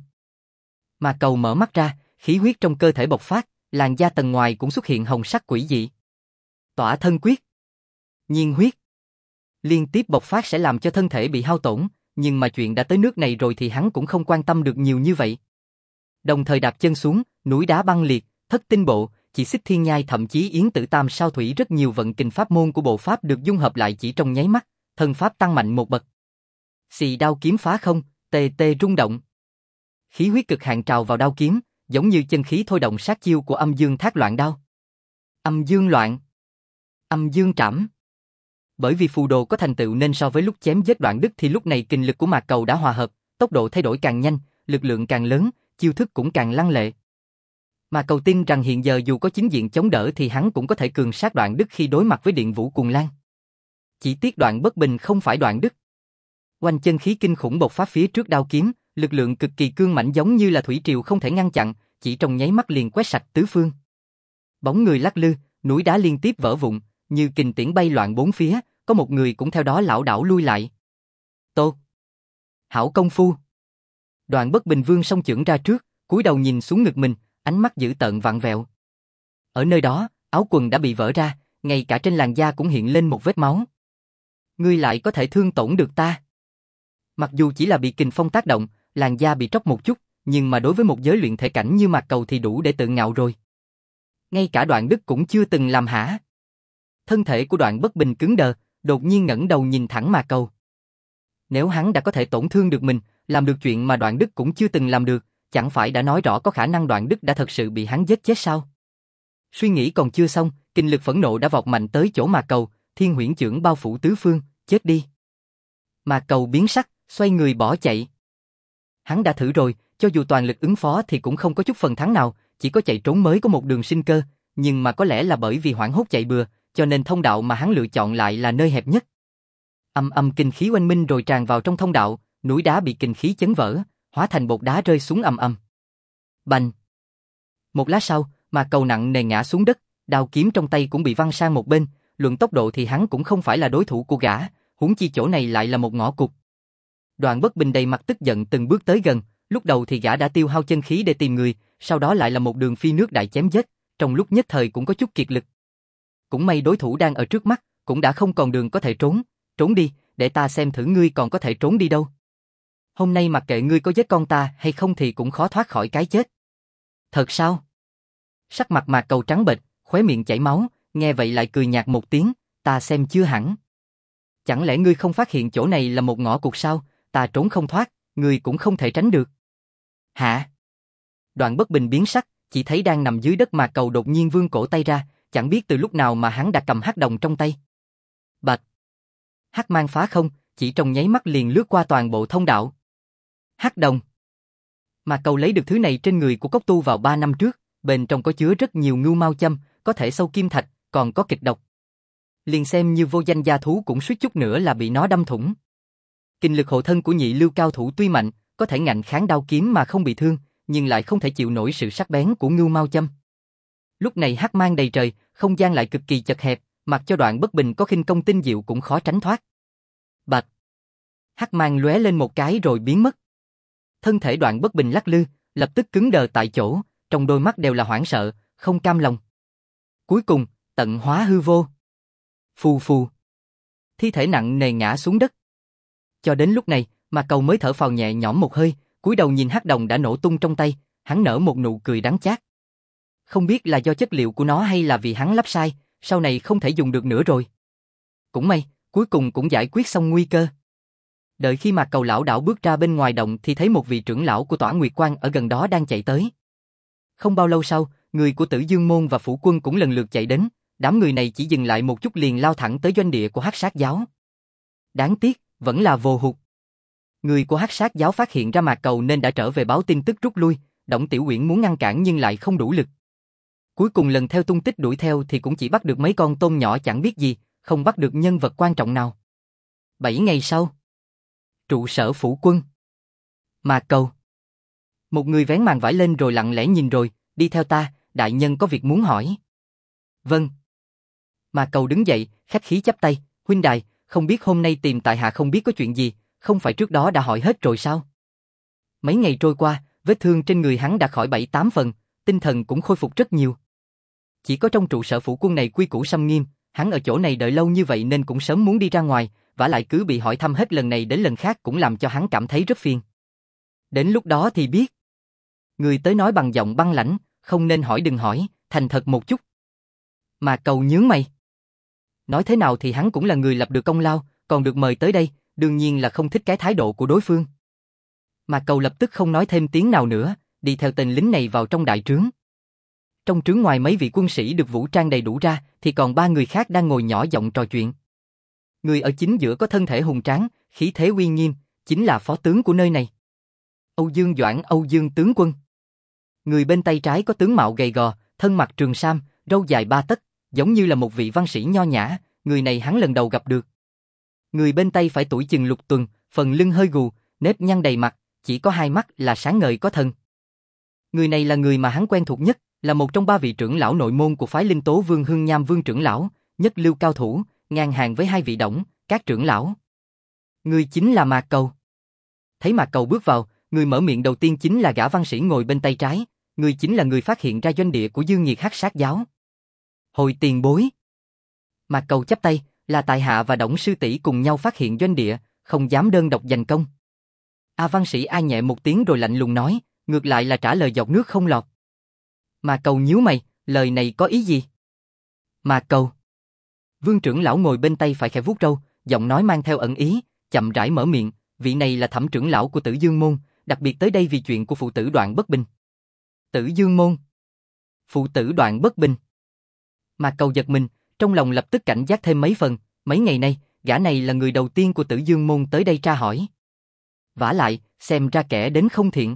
Mà Cầu mở mắt ra, khí huyết trong cơ thể bộc phát, làn da tầng ngoài cũng xuất hiện hồng sắc quỷ dị. Tỏa thân quyết. Nhiên huyết. Liên tiếp bộc phát sẽ làm cho thân thể bị hao tổn, nhưng mà chuyện đã tới nước này rồi thì hắn cũng không quan tâm được nhiều như vậy. Đồng thời đạp chân xuống, núi đá băng liệt, thất tinh bộ, chỉ xích thiên nhai thậm chí yến tử tam sao thủy rất nhiều vận kình pháp môn của bộ pháp được dung hợp lại chỉ trong nháy mắt, thân pháp tăng mạnh một bậc. Xì đao kiếm phá không, tê tê rung động. Khí huyết cực hạn trào vào đao kiếm, giống như chân khí thôi động sát chiêu của âm dương thác loạn đao. Âm dương loạn. Âm dương trảm. Bởi vì phù đồ có thành tựu nên so với lúc chém giết Đoạn Đức thì lúc này kình lực của Mạc Cầu đã hòa hợp, tốc độ thay đổi càng nhanh, lực lượng càng lớn, chiêu thức cũng càng lăng lệ. Mạc Cầu tin rằng hiện giờ dù có chính diện chống đỡ thì hắn cũng có thể cường sát Đoạn Đức khi đối mặt với Điện Vũ Cuồng Lan. Chỉ tiếc Đoạn Bất Bình không phải Đoạn Đức. Oanh, chân khí kinh khủng bộc phát phía trước đao kiếm, lực lượng cực kỳ cương mãnh giống như là thủy triều không thể ngăn chặn, chỉ trong nháy mắt liền quét sạch tứ phương. Bóng người lắc lư, núi đá liên tiếp vỡ vụn, như kình tiễn bay loạn bốn phía, có một người cũng theo đó lảo đảo lui lại. Tô! Hảo công phu! Đoạn Bất Bình vươn song chưởng ra trước, cúi đầu nhìn xuống ngực mình, ánh mắt dữ tợn vặn vẹo. Ở nơi đó, áo quần đã bị vỡ ra, ngay cả trên làn da cũng hiện lên một vết máu. Ngươi lại có thể thương tổn được ta. Mặc dù chỉ là bị kình phong tác động, làn da bị tróc một chút, nhưng mà đối với một giới luyện thể cảnh như Mạc Cầu thì đủ để tự ngạo rồi. Ngay cả Đoạn Đức cũng chưa từng làm hả? Thân thể của Đoạn Bất Bình cứng đờ, đột nhiên ngẩng đầu nhìn thẳng Mạc Cầu. Nếu hắn đã có thể tổn thương được mình, làm được chuyện mà Đoạn Đức cũng chưa từng làm được, chẳng phải đã nói rõ có khả năng Đoạn Đức đã thật sự bị hắn giết chết sao? Suy nghĩ còn chưa xong, kình lực phẫn nộ đã vọt mạnh tới chỗ Mạc Cầu, Thiên Huyễn Chưởng bao phủ tứ phương, chết đi. Mạc Cầu biến sắc, xoay người bỏ chạy. Hắn đã thử rồi, cho dù toàn lực ứng phó thì cũng không có chút phần thắng nào, chỉ có chạy trốn mới có một đường sinh cơ, nhưng mà có lẽ là bởi vì hoảng hốt chạy bừa, cho nên thông đạo mà hắn lựa chọn lại là nơi hẹp nhất. Âm âm kinh khí oanh minh rồi tràn vào trong thông đạo, núi đá bị kinh khí chấn vỡ, hóa thành bột đá rơi xuống ầm ầm. Bành! Một lát sau, mà cầu nặng nề ngã xuống đất, đao kiếm trong tay cũng bị văng sang một bên, luận tốc độ thì hắn cũng không phải là đối thủ của gã, huống chi chỗ này lại là một ngõ cụt. Đoạn Bất Bình đầy mặt tức giận từng bước tới gần, lúc đầu thì gã đã tiêu hao chân khí để tìm người, sau đó lại là một đường phi nước đại chém giết, trong lúc nhất thời cũng có chút kiệt lực. Cũng may đối thủ đang ở trước mắt, cũng đã không còn đường có thể trốn, trốn đi, để ta xem thử ngươi còn có thể trốn đi đâu. Hôm nay mặc kệ ngươi có giết con ta hay không thì cũng khó thoát khỏi cái chết. Thật sao? Sắc mặt Mạc Cầu trắng bệch, khóe miệng chảy máu, nghe vậy lại cười nhạt một tiếng, ta xem chưa hẳn. Chẳng lẽ ngươi không phát hiện chỗ này là một ngõ cụt sao, ta trốn không thoát, ngươi cũng không thể tránh được. Hả? Đoạn Bất Bình biến sắc, chỉ thấy đang nằm dưới đất Mạc Cầu đột nhiên vươn cổ tay ra, chẳng biết từ lúc nào mà hắn đã cầm hắc đồng trong tay. Bạch! Hắc mang phá không, chỉ trong nháy mắt liền lướt qua toàn bộ thông đạo. Hắc đồng! Mạc Cầu lấy được thứ này trên người của Cốc Tu vào 3 năm trước, bên trong có chứa rất nhiều ngưu mao châm, có thể sâu kim thạch, còn có kịch độc. Liền xem như vô danh gia thú cũng suýt chút nữa là bị nó đâm thủng. Kinh lực hộ thân của nhị lưu cao thủ tuy mạnh, có thể ngạnh kháng đao kiếm mà không bị thương, nhưng lại không thể chịu nổi sự sắc bén của ngưu mao châm. Lúc này hắc mang đầy trời, không gian lại cực kỳ chật hẹp, mặc cho Đoạn Bất Bình có khinh công tinh diệu cũng khó tránh thoát. Bạch! Hắc mang lóe lên một cái rồi biến mất. Thân thể Đoạn Bất Bình lắc lư, lập tức cứng đờ tại chỗ, trong đôi mắt đều là hoảng sợ, không cam lòng. Cuối cùng, tận hóa hư vô. Phù phù. Thi thể nặng nề ngã xuống đất. Cho đến lúc này, mà Cầu mới thở phào nhẹ nhõm một hơi, cúi đầu nhìn hắc đồng đã nổ tung trong tay, hắn nở một nụ cười đắng chát. Không biết là do chất liệu của nó hay là vì hắn lắp sai, sau này không thể dùng được nữa rồi. Cũng may, cuối cùng cũng giải quyết xong nguy cơ. Đợi khi Mạc Cầu lão đảo bước ra bên ngoài động thì thấy một vị trưởng lão của Tỏa Nguyệt Quan ở gần đó đang chạy tới. Không bao lâu sau, người của Tử Dương Môn và Phủ Quân cũng lần lượt chạy đến, đám người này chỉ dừng lại một chút liền lao thẳng tới doanh địa của Hắc Sát Giáo. Đáng tiếc, vẫn là vô hụt. Người của Hắc Sát Giáo phát hiện ra Mạc Cầu nên đã trở về báo tin tức rút lui, Đổng Tiểu Uyển muốn ngăn cản nhưng lại không đủ lực. Cuối cùng lần theo tung tích đuổi theo thì cũng chỉ bắt được mấy con tôm nhỏ chẳng biết gì, không bắt được nhân vật quan trọng nào. 7 ngày sau, trụ sở Phủ Quân. Mạc Cầu. Một người vén màn vải lên rồi lặng lẽ nhìn rồi, đi theo ta, đại nhân có việc muốn hỏi. Vâng. Mạc Cầu đứng dậy, khách khí chắp tay, huynh đài, không biết hôm nay tìm tại hạ không biết có chuyện gì, không phải trước đó đã hỏi hết rồi sao? Mấy ngày trôi qua, vết thương trên người hắn đã khỏi 7-8 phần, tinh thần cũng khôi phục rất nhiều. Chỉ có trong trụ sở Phủ Quân này quy củ xâm nghiêm, hắn ở chỗ này đợi lâu như vậy nên cũng sớm muốn đi ra ngoài, vả lại cứ bị hỏi thăm hết lần này đến lần khác cũng làm cho hắn cảm thấy rất phiền. Đến lúc đó thì biết. Người tới nói bằng giọng băng lãnh, không nên hỏi đừng hỏi, thành thật một chút. Mà Cầu nhướng mày. Nói thế nào thì hắn cũng là người lập được công lao, còn được mời tới đây, đương nhiên là không thích cái thái độ của đối phương. Mà Cầu lập tức không nói thêm tiếng nào nữa, đi theo tên lính này vào trong đại trướng. Trong trướng ngoài mấy vị quân sĩ được vũ trang đầy đủ ra, thì còn 3 người khác đang ngồi nhỏ giọng trò chuyện. Người ở chính giữa có thân thể hùng tráng, khí thế uy nghiêm, chính là phó tướng của nơi này. Âu Dương Doãn, Âu Dương tướng quân. Người bên tay trái có tướng mạo gầy gò, thân mặc trường sam, râu dài 3 tấc, giống như là một vị văn sĩ nho nhã, người này hắn lần đầu gặp được. Người bên tay phải tuổi chừng lục tuần, phần lưng hơi gù, nếp nhăn đầy mặt, chỉ có 2 mắt là sáng ngời có thần. Người này là người mà hắn quen thuộc nhất, là một trong 3 vị trưởng lão nội môn của phái Linh Tố Vương Hưng Nham Vương trưởng lão, nhất lưu cao thủ, ngang hàng với 2 vị Đổng, các trưởng lão. Người chính là Mạc Cầu. Thấy Mạc Cầu bước vào, người mở miệng đầu tiên chính là gã văn sĩ ngồi bên tay trái, người chính là người phát hiện ra doanh địa của Dương Nghiệt Hắc Sát Giáo. Hồi tiền bối. Mạc Cầu chắp tay, là tại hạ và Đổng sư tỷ cùng nhau phát hiện doanh địa, không dám đơn độc giành công. Văn sĩ ai nhẹ một tiếng rồi lạnh lùng nói, ngược lại là trả lời giọt nước không lọt. Mạc Cầu nhíu mày, lời này có ý gì? Mạc Cầu. Vương trưởng lão ngồi bên tay phải khẽ vuốt râu, giọng nói mang theo ẩn ý, chậm rãi mở miệng, vị này là Thẩm trưởng lão của Tử Dương môn, đặc biệt tới đây vì chuyện của phụ tử Đoạn Bất Bình. Tử Dương môn. Phụ tử Đoạn Bất Bình. Mạc Cầu giật mình, trong lòng lập tức cảnh giác thêm mấy phần, mấy ngày nay, gã này là người đầu tiên của Tử Dương môn tới đây tra hỏi. Vả lại, xem ra kẻ đến không thiện.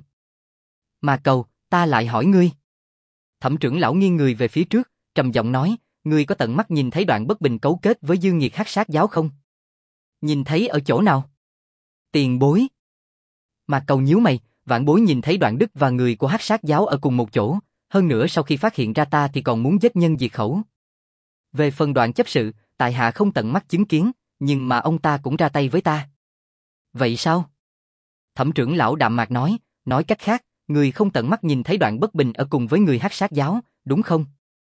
Mà Cầu, ta lại hỏi ngươi. Thẩm trưởng lão nghiêng người về phía trước, trầm giọng nói, ngươi có tận mắt nhìn thấy Đoạn Bất Bình cấu kết với Dương Nghiệt Hắc Sát Giáo không? Nhìn thấy ở chỗ nào? Tiền bối. Mà Cầu nhíu mày, vạn bối nhìn thấy Đoạn Đức và người của Hắc Sát Giáo ở cùng một chỗ, hơn nữa sau khi phát hiện ra ta thì còn muốn giết nhân diệt khẩu. Về phần Đoạn chấp sự, tại hạ không tận mắt chứng kiến, nhưng mà ông ta cũng ra tay với ta. Vậy sao? Thẩm trưởng lão đạm mạc nói cách khác, người không tận mắt nhìn thấy Đoạn Bất Bình ở cùng với người Hắc Sát Giáo, đúng không?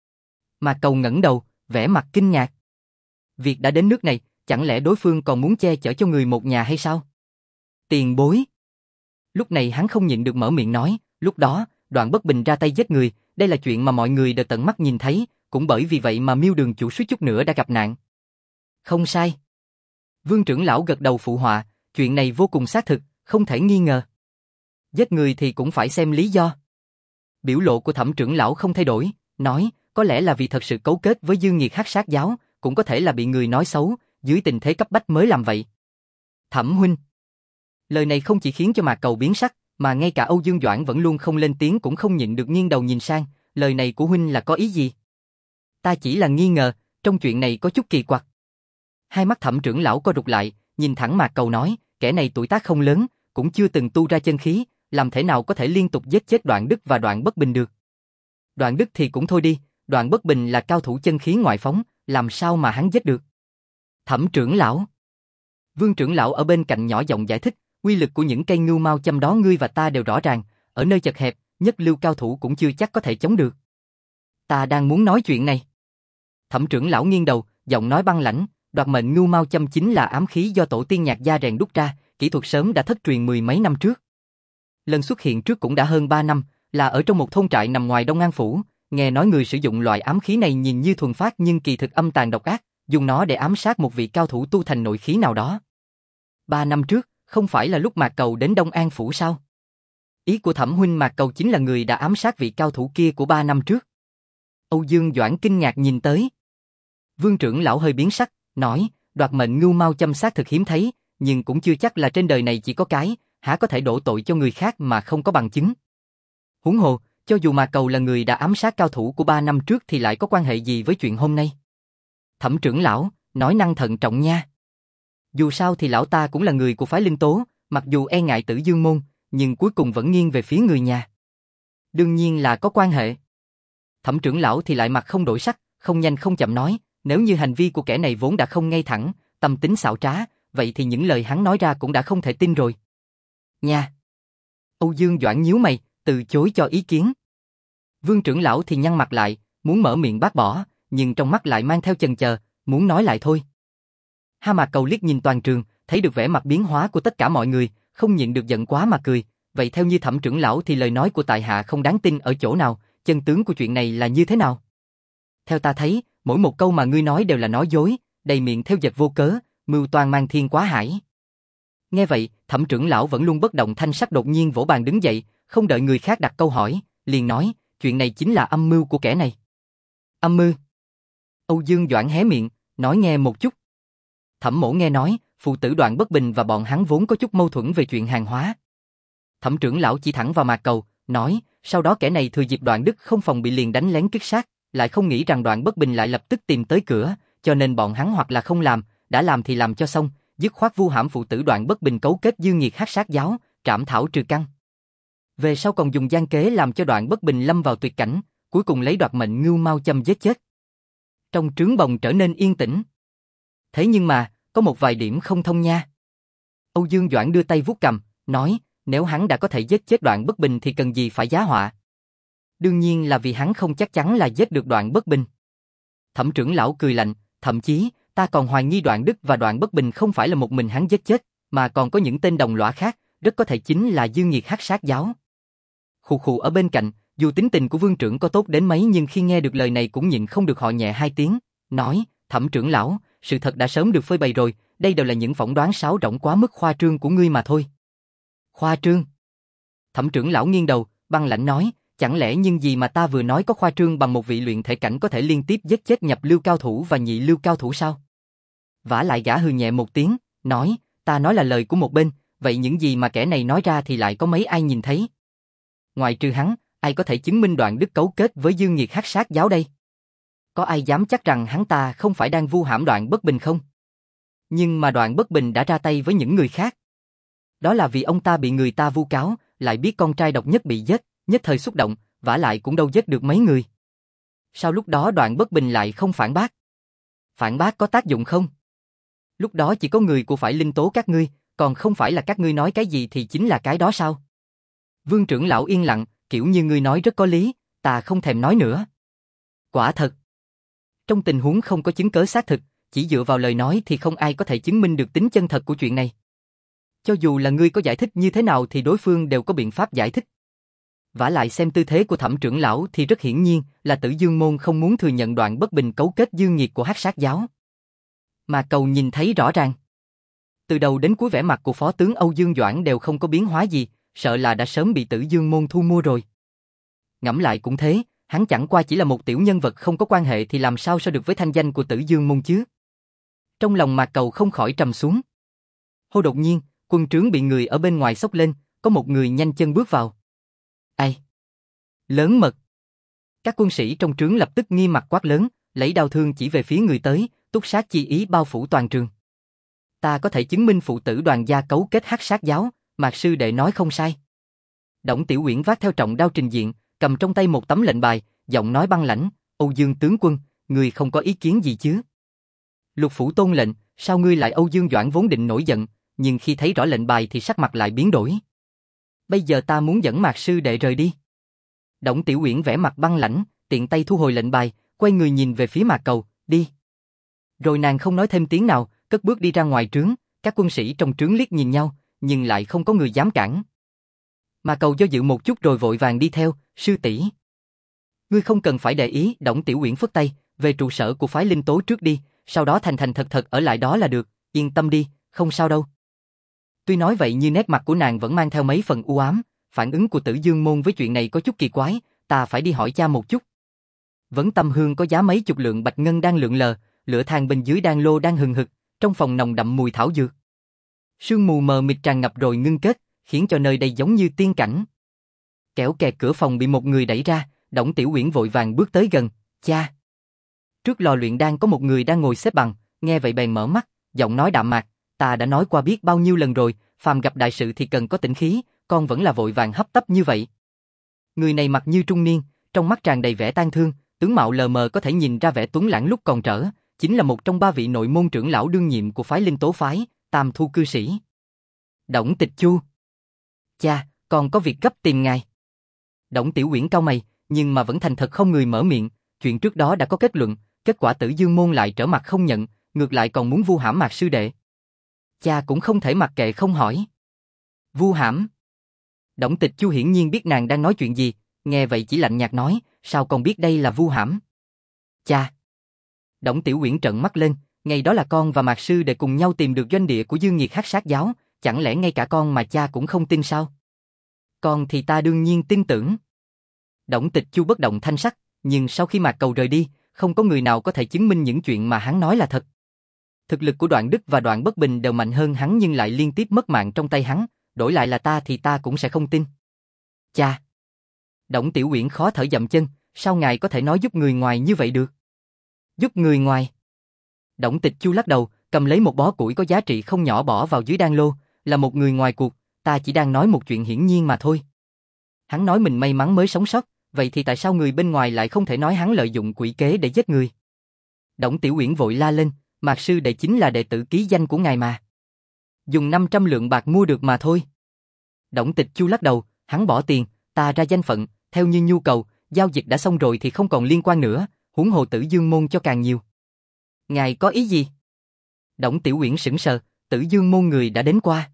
Mà Cầu ngẩng đầu, vẻ mặt kinh ngạc. Việc đã đến nước này, chẳng lẽ đối phương còn muốn che chở cho người một nhà hay sao? Tiền bối. Lúc này hắn không nhịn được mở miệng nói, lúc đó, Đoạn Bất Bình ra tay giết người, đây là chuyện mà mọi người đều tận mắt nhìn thấy, cũng bởi vì vậy mà Miêu Đường chủ suýt chút nữa đã gặp nạn. Không sai. Vương trưởng lão gật đầu phụ họa, chuyện này vô cùng xác thực, không thể nghi ngờ. Giết người thì cũng phải xem lý do. Biểu lộ của Thẩm trưởng lão không thay đổi, nói, có lẽ là vì thật sự cấu kết với Dương Nghiệt Hắc Sát Giáo, cũng có thể là bị người nói xấu, dưới tình thế cấp bách mới làm vậy. Thẩm huynh. Lời này không chỉ khiến cho Mạc Cầu biến sắc, mà ngay cả Âu Dương Doãn vẫn luôn không lên tiếng cũng không nhịn được nghiêng đầu nhìn sang, lời này của huynh là có ý gì? Ta chỉ là nghi ngờ, trong chuyện này có chút kỳ quặc. Hai mắt Thẩm trưởng lão co rụt lại, nhìn thẳng Mạc Cầu nói, kẻ này tuổi tác không lớn, cũng chưa từng tu ra chân khí, làm thể nào có thể liên tục giết chết Đoạn Đức và Đoạn Bất Bình được. Đoạn Đức thì cũng thôi đi, Đoạn Bất Bình là cao thủ chân khí ngoại phóng, làm sao mà hắn giết được? Thẩm trưởng lão. Vương trưởng lão ở bên cạnh nhỏ giọng giải thích, uy lực của những cây ngưu mao châm đó ngươi và ta đều rõ ràng, ở nơi chật hẹp, nhất lưu cao thủ cũng chưa chắc có thể chống được. Ta đang muốn nói chuyện này. Thẩm trưởng lão nghiêng đầu, giọng nói băng lãnh, đoạt mệnh ngưu mao châm chính là ám khí do tổ tiên Nhạc gia rèn đúc ra, kỹ thuật sớm đã thất truyền mười mấy năm trước. Lần xuất hiện trước cũng đã hơn 3 năm, là ở trong một thôn trại nằm ngoài Đông An phủ, nghe nói người sử dụng loại ám khí này nhìn như thuần phát nhưng kỳ thực âm tàn độc ác, dùng nó để ám sát một vị cao thủ tu thành nội khí nào đó. 3 năm trước, không phải là lúc Mạc Cầu đến Đông An phủ sao? Ý của Thẩm huynh Mạc Cầu chính là người đã ám sát vị cao thủ kia của 3 năm trước. Âu Dương Doãn kinh ngạc nhìn tới. Vương trưởng lão hơi biến sắc, nói, đoạt mệnh ngưu mao châm xác thực hiếm thấy, nhưng cũng chưa chắc là trên đời này chỉ có cái, há có thể đổ tội cho người khác mà không có bằng chứng. Huống hồ, cho dù Mạc Cầu là người đã ám sát cao thủ của 3 năm trước thì lại có quan hệ gì với chuyện hôm nay? Thẩm trưởng lão, nói năng thận trọng nha. Dù sao thì lão ta cũng là người của phái Linh Tố, mặc dù e ngại Tử Dương môn, nhưng cuối cùng vẫn nghiêng về phía người nhà. Đương nhiên là có quan hệ. Thẩm trưởng lão thì lại mặt không đổi sắc, không nhanh không chậm nói, nếu như hành vi của kẻ này vốn đã không ngay thẳng, tâm tính xảo trá, vậy thì những lời hắn nói ra cũng đã không thể tin rồi. Nha. Âu Dương Doãn nhíu mày, từ chối cho ý kiến. Vương trưởng lão thì nhăn mặt lại, muốn mở miệng bác bỏ, nhưng trong mắt lại mang theo chần chờ, muốn nói lại thôi. Ha Mạc Cầu liếc nhìn toàn trường, thấy được vẻ mặt biến hóa của tất cả mọi người, không nhịn được giận quá mà cười. Vậy theo như Thẩm trưởng lão thì lời nói của tại hạ không đáng tin ở chỗ nào, chân tướng của chuyện này là như thế nào? Theo ta thấy, mỗi một câu mà ngươi nói đều là nói dối, đầy miệng theo dệt vô cớ, mưu toan mang thiên quá hải. Nghe vậy, Thẩm trưởng lão vẫn luôn bất động thanh sắc đột nhiên vỗ bàn đứng dậy, không đợi người khác đặt câu hỏi, liền nói, chuyện này chính là âm mưu của kẻ này. Âm mưu? Âu Dương Doãn hé miệng, nói nghe một chút. Thẩm mỗ nghe nói, phụ tử Đoạn Bất Bình và bọn hắn vốn có chút mâu thuẫn về chuyện hàng hóa. Thẩm trưởng lão chỉ thẳng vào Mạc Cầu, nói, sau đó kẻ này thừa dịp Đoạn Đức không phòng bị liền đánh lén kích sát, lại không nghĩ rằng Đoạn Bất Bình lại lập tức tìm tới cửa, cho nên bọn hắn hoặc là không làm, đã làm thì làm cho xong, dứt khoát vu hãm phụ tử Đoạn Bất Bình cấu kết Dương Nghiệt Hắc Sát Giáo, trảm thảo trừ căn. Về sau còn dùng gian kế làm cho Đoạn Bất Bình lâm vào tuyệt cảnh, cuối cùng lấy đoạt mệnh ngưu mao châm giết chết. Trong trướng bồng trở nên yên tĩnh. Thế nhưng mà, có một vài điểm không thông nha. Âu Dương Doãn đưa tay vuốt cằm, nói, nếu hắn đã có thể giết chết Đoạn Bất Bình thì cần gì phải giá họa. Đương nhiên là vì hắn không chắc chắn là giết được Đoạn Bất Bình. Thẩm trưởng lão cười lạnh, thậm chí, ta còn hoài nghi Đoạn Đức và Đoạn Bất Bình không phải là một mình hắn giết chết, mà còn có những tên đồng lõa khác, rất có thể chính là Dương Nghiệt Hắc Sát Giáo. Khù khù ở bên cạnh, dù tính tình của vương trưởng có tốt đến mấy nhưng khi nghe được lời này cũng nhịn không được họ nhẹ hai tiếng, nói, Thẩm trưởng lão, sự thật đã sớm được phơi bày rồi, đây đều là những phỏng đoán sáo rỗng quá mức khoa trương của ngươi mà thôi. Khoa trương? Thẩm trưởng lão nghiêng đầu, băng lãnh nói, chẳng lẽ nhưng gì mà ta vừa nói có khoa trương bằng một vị luyện thể cảnh có thể liên tiếp giết chết nhập lưu cao thủ và nhị lưu cao thủ sao? Vả lại gã hừ nhẹ một tiếng, nói, ta nói là lời của một bên, vậy những gì mà kẻ này nói ra thì lại có mấy ai nhìn thấy? Ngoài trừ hắn, ai có thể chứng minh Đoạn Đức cấu kết với Dương Nghiệt Hắc Sát giáo đây? Có ai dám chắc rằng hắn ta không phải đang vu hãm Đoạn Bất Bình không? Nhưng mà Đoạn Bất Bình đã ra tay với những người khác. Đó là vì ông ta bị người ta vu cáo, lại biết con trai độc nhất bị giết, nhất thời xúc động, vả lại cũng đâu giết được mấy người. Sao lúc đó Đoạn Bất Bình lại không phản bác? Phản bác có tác dụng không? Lúc đó chỉ có người của phải linh tố các ngươi, còn không phải là các ngươi nói cái gì thì chính là cái đó sao? Vương trưởng lão yên lặng, kiểu như ngươi nói rất có lý, ta không thèm nói nữa. Quả thật. Trong tình huống không có chứng cớ xác thực, chỉ dựa vào lời nói thì không ai có thể chứng minh được tính chân thật của chuyện này. Cho dù là ngươi có giải thích như thế nào thì đối phương đều có biện pháp giải thích. Vả lại xem tư thế của Thẩm trưởng lão thì rất hiển nhiên là Tử Dương môn không muốn thừa nhận Đoạn Bất Bình cấu kết Dương Nghiệt của Hắc Sát giáo. Mà Cầu nhìn thấy rõ ràng. Từ đầu đến cuối vẻ mặt của phó tướng Âu Dương Doãn đều không có biến hóa gì, sợ là đã sớm bị Tử Dương môn thu mua rồi. Ngẫm lại cũng thế, hắn chẳng qua chỉ là một tiểu nhân vật không có quan hệ thì làm sao so được với thanh danh của Tử Dương môn chứ? Trong lòng Mạc Cầu không khỏi trầm xuống. Hô đột nhiên, quân trướng bị người ở bên ngoài xốc lên, có một người nhanh chân bước vào. Ai? Lớn mật. Các quân sĩ trong trướng lập tức nghiêm mặt quát lớn, lấy đao thương chỉ về phía người tới, túc sát chi ý bao phủ toàn trường. Ta có thể chứng minh phụ tử Đoàn gia cấu kết Hắc Sát giáo, Mạc sư đệ nói không sai. Đổng Tiểu Uyển vác theo trọng đao trình diện, cầm trong tay một tấm lệnh bài, giọng nói băng lãnh, Âu Dương tướng quân, ngươi không có ý kiến gì chứ? Lục phủ tôn lệnh, sao ngươi lại? Âu Dương Doãn vốn định nổi giận, nhưng khi thấy rõ lệnh bài thì sắc mặt lại biến đổi. Bây giờ ta muốn dẫn Mạc sư đệ rời đi. Đổng Tiểu Uyển vẻ mặt băng lãnh, tiện tay thu hồi lệnh bài, quay người nhìn về phía Mạc Cầu, đi. Rồi nàng không nói thêm tiếng nào, cất bước đi ra ngoài trướng, các quân sĩ trong trướng liếc nhìn nhau, nhưng lại không có người dám cản. Mạc Cầu do dự một chút rồi vội vàng đi theo, sư tỷ. Ngươi không cần phải để ý, Đổng Tiểu Uyển phất tay, về trụ sở của phái linh tố trước đi, sau đó thành thành thật thật ở lại đó là được, yên tâm đi, không sao đâu. Tuy nói vậy nhưng nét mặt của nàng vẫn mang theo mấy phần u ám, phản ứng của Tử Dương môn với chuyện này có chút kỳ quái, ta phải đi hỏi cha một chút. Vấn Tâm Hương có giá mấy chục lượng bạch ngân đang lượn lờ, lửa than bên dưới đan lô đang hừng hực, trong phòng nồng đậm mùi thảo dược. Sương mù mờ mịt tràn ngập rồi ngưng kết, khiến cho nơi đây giống như tiên cảnh. Kẻo kẹt cửa phòng bị một người đẩy ra, Đổng Tiểu Uyển vội vàng bước tới gần, cha. Trước lò luyện đan có một người đang ngồi xếp bằng, nghe vậy bèn mở mắt, giọng nói đạm mạc, ta đã nói qua biết bao nhiêu lần rồi, phàm gặp đại sự thì cần có tĩnh khí, con vẫn là vội vàng hấp tấp như vậy. Người này mặt như trung niên, trong mắt tràn đầy vẻ tang thương, tướng mạo lờ mờ có thể nhìn ra vẻ tuấn lãng lúc còn trẻ, chính là một trong 3 vị nội môn trưởng lão đương nhiệm của phái linh tố phái, Tam Thu cư sĩ. Đổng Tịch Chu. Cha, con có việc gấp tìm ngài. Đổng Tiểu Uyển cau mày, nhưng mà vẫn thành thật không người mở miệng, chuyện trước đó đã có kết luận, kết quả Tử Dương môn lại trở mặt không nhận, ngược lại còn muốn vu hãm Mạc sư đệ. Cha cũng không thể mặc kệ không hỏi. Vu hãm? Đổng Tịch Chu hiển nhiên biết nàng đang nói chuyện gì, nghe vậy chỉ lạnh nhạt nói, sao con biết đây là vu hãm? Cha. Đổng Tiểu Uyển trợn mắt lên, ngày đó là con và Mạc sư đệ cùng nhau tìm được doanh địa của Dương Nghiệt Hắc Sát giáo, chẳng lẽ ngay cả con mà cha cũng không tin sao? Con thì ta đương nhiên tin tưởng. Đổng Tịch Chu bất động thanh sắc, nhưng sau khi Mạc Cầu rời đi, không có người nào có thể chứng minh những chuyện mà hắn nói là thật. Thực lực của Đoạn Đức và Đoạn Bất Bình đều mạnh hơn hắn nhưng lại liên tiếp mất mạng trong tay hắn, đổi lại là ta thì ta cũng sẽ không tin. Cha. Đổng Tiểu Uyển khó thở dậm chân, sao ngài có thể nói giúp người ngoài như vậy được? Giúp người ngoài? Đổng Tịch Chu lắc đầu, cầm lấy một bó củi có giá trị không nhỏ bỏ vào dưới đan lô, là một người ngoài cuộc, ta chỉ đang nói một chuyện hiển nhiên mà thôi. Hắn nói mình may mắn mới sống sót, vậy thì tại sao người bên ngoài lại không thể nói hắn lợi dụng quỷ kế để giết người? Đổng Tiểu Uyển vội la lên, Mạc sư đệ chính là đệ tử ký danh của ngài mà. Dùng 500 lượng bạc mua được mà thôi. Đổng Tịch Chu lắc đầu, hắn bỏ tiền, ta ra danh phận, theo như nhu cầu, giao dịch đã xong rồi thì không còn liên quan nữa, huống hồ Tử Dương môn cho càng nhiều. Ngài có ý gì? Đổng Tiểu Uyển sững sờ, Tử Dương môn người đã đến qua.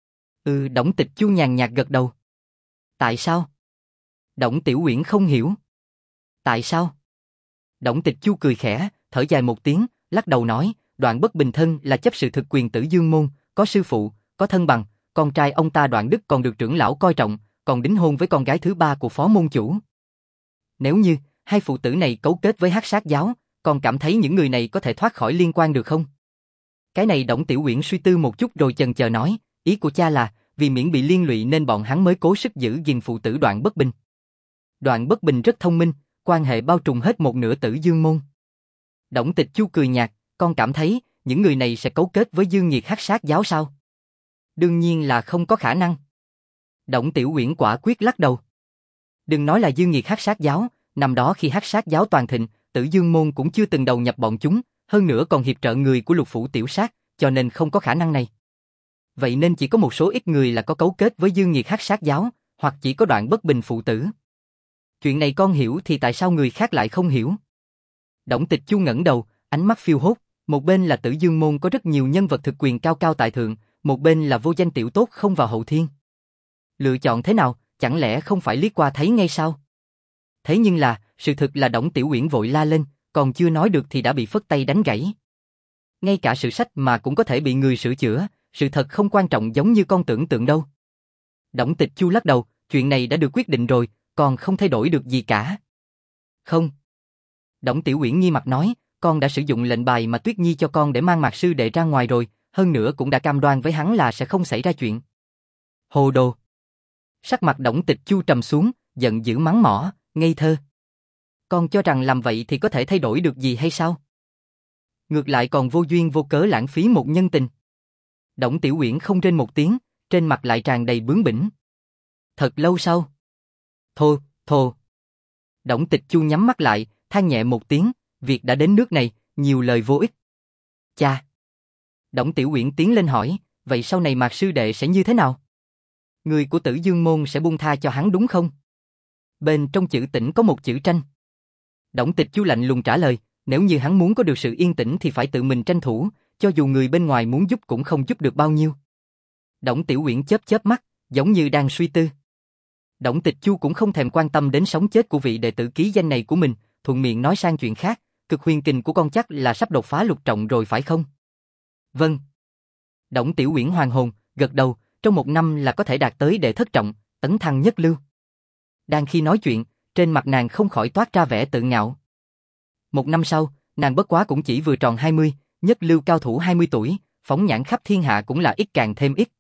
Đổng Tịch Chu nhàn nhạt gật đầu. Tại sao? Đổng Tiểu Uyển không hiểu. Tại sao? Đổng Tịch Chu cười khẽ, thở dài một tiếng, lắc đầu nói, Đoạn Bất Bình thân là chấp sự thực quyền Tử Dương môn, có sư phụ, có thân bằng, con trai ông ta Đoạn Đức còn được trưởng lão coi trọng, còn đính hôn với con gái thứ 3 của phó môn chủ. Nếu như hai phụ tử này cấu kết với Hắc Sát giáo, con cảm thấy những người này có thể thoát khỏi liên quan được không? Cái này Đổng Tiểu Uyển suy tư một chút rồi chần chờ nói, ý của cha là, vì miễn bị liên lụy nên bọn hắn mới cố sức giữ gìn phụ tử Đoạn Bất Bình. Đoạn Bất Bình rất thông minh, quan hệ bao trùm hết một nửa Tử Dương môn. Đổng Tịch Chu cười nhạt, con cảm thấy, những người này sẽ cấu kết với Dương Nghiệt Hắc Sát giáo sao? Đương nhiên là không có khả năng. Đổng Tiểu Uyển quả quyết lắc đầu. Đừng nói là Dương Nghiệt Hắc Sát giáo, năm đó khi Hắc Sát giáo toàn thịnh, Tử Dương môn cũng chưa từng đầu nhập bọn chúng, hơn nữa còn hiệp trợ người của Lục phủ tiểu sát, cho nên không có khả năng này. Vậy nên chỉ có một số ít người là có cấu kết với Dương Nghiệt Hắc Sát giáo, hoặc chỉ có Đoạn Bất Bình phụ tử. Chuyện này con hiểu thì tại sao người khác lại không hiểu? Đổng Tịch Chu ngẩng đầu, ánh mắt phiêu hốt, một bên là Tử Dương môn có rất nhiều nhân vật thực quyền cao cao tại thượng, một bên là vô danh tiểu tốt không vào hậu thiên. Lựa chọn thế nào, chẳng lẽ không phải liếc qua thấy ngay sao? Thế nhưng là, sự thực là Đổng Tiểu Uyển vội la lên, còn chưa nói được thì đã bị phất tay đánh gãy. Ngay cả sự sách mà cũng có thể bị người sửa chữa, sự thật không quan trọng giống như con tưởng tượng đâu. Đổng Tịch Chu lắc đầu, chuyện này đã được quyết định rồi, còn không thay đổi được gì cả. Không. Đổng Tiểu Uyển nghi mặt nói, con đã sử dụng lệnh bài mà Tuyết Nhi cho con để mang Mạc sư đệ ra ngoài rồi, hơn nữa cũng đã cam đoan với hắn là sẽ không xảy ra chuyện. Hồ đồ. Sắc mặt Đổng Tịch Chu trầm xuống, giận dữ mắng mỏ, ngây thơ. Con cho rằng làm vậy thì có thể thay đổi được gì hay sao? Ngược lại còn vô duyên vô cớ lãng phí một nhân tình. Đổng Tiểu Uyển không rên một tiếng, trên mặt lại tràn đầy bướng bỉnh. Thật lâu sau. Thô. Đổng Tịch Chu nhắm mắt lại, than nhẹ một tiếng, việc đã đến nước này, nhiều lời vô ích. Cha. Đổng Tiểu Uyển tiến lên hỏi, vậy sau này Mạc sư đệ sẽ như thế nào? Người của Tử Dương môn sẽ buông tha cho hắn đúng không? Bên trong chữ tĩnh có một chữ tranh. Đổng Tịch Chu lạnh lùng trả lời, nếu như hắn muốn có được sự yên tĩnh thì phải tự mình tranh thủ, cho dù người bên ngoài muốn giúp cũng không giúp được bao nhiêu. Đổng Tiểu Uyển chớp mắt, giống như đang suy tư. Đổng Tịch Chu cũng không thèm quan tâm đến sống chết của vị đệ tử ký danh này của mình, thuận miệng nói sang chuyện khác, cực huyền kình của con chắc là sắp đột phá lục trọng rồi phải không? Vâng. Đổng Tiểu Uyển hoàn hồn, gật đầu, trong 1 năm là có thể đạt tới đệ thất trọng, tấn thăng nhất lưu. Đang khi nói chuyện, trên mặt nàng không khỏi toát ra vẻ tự ngạo. 1 năm sau, nàng bất quá cũng chỉ vừa tròn 20, nhất lưu cao thủ 20 tuổi, phóng nhãn khắp thiên hạ cũng là ít càng thêm ít.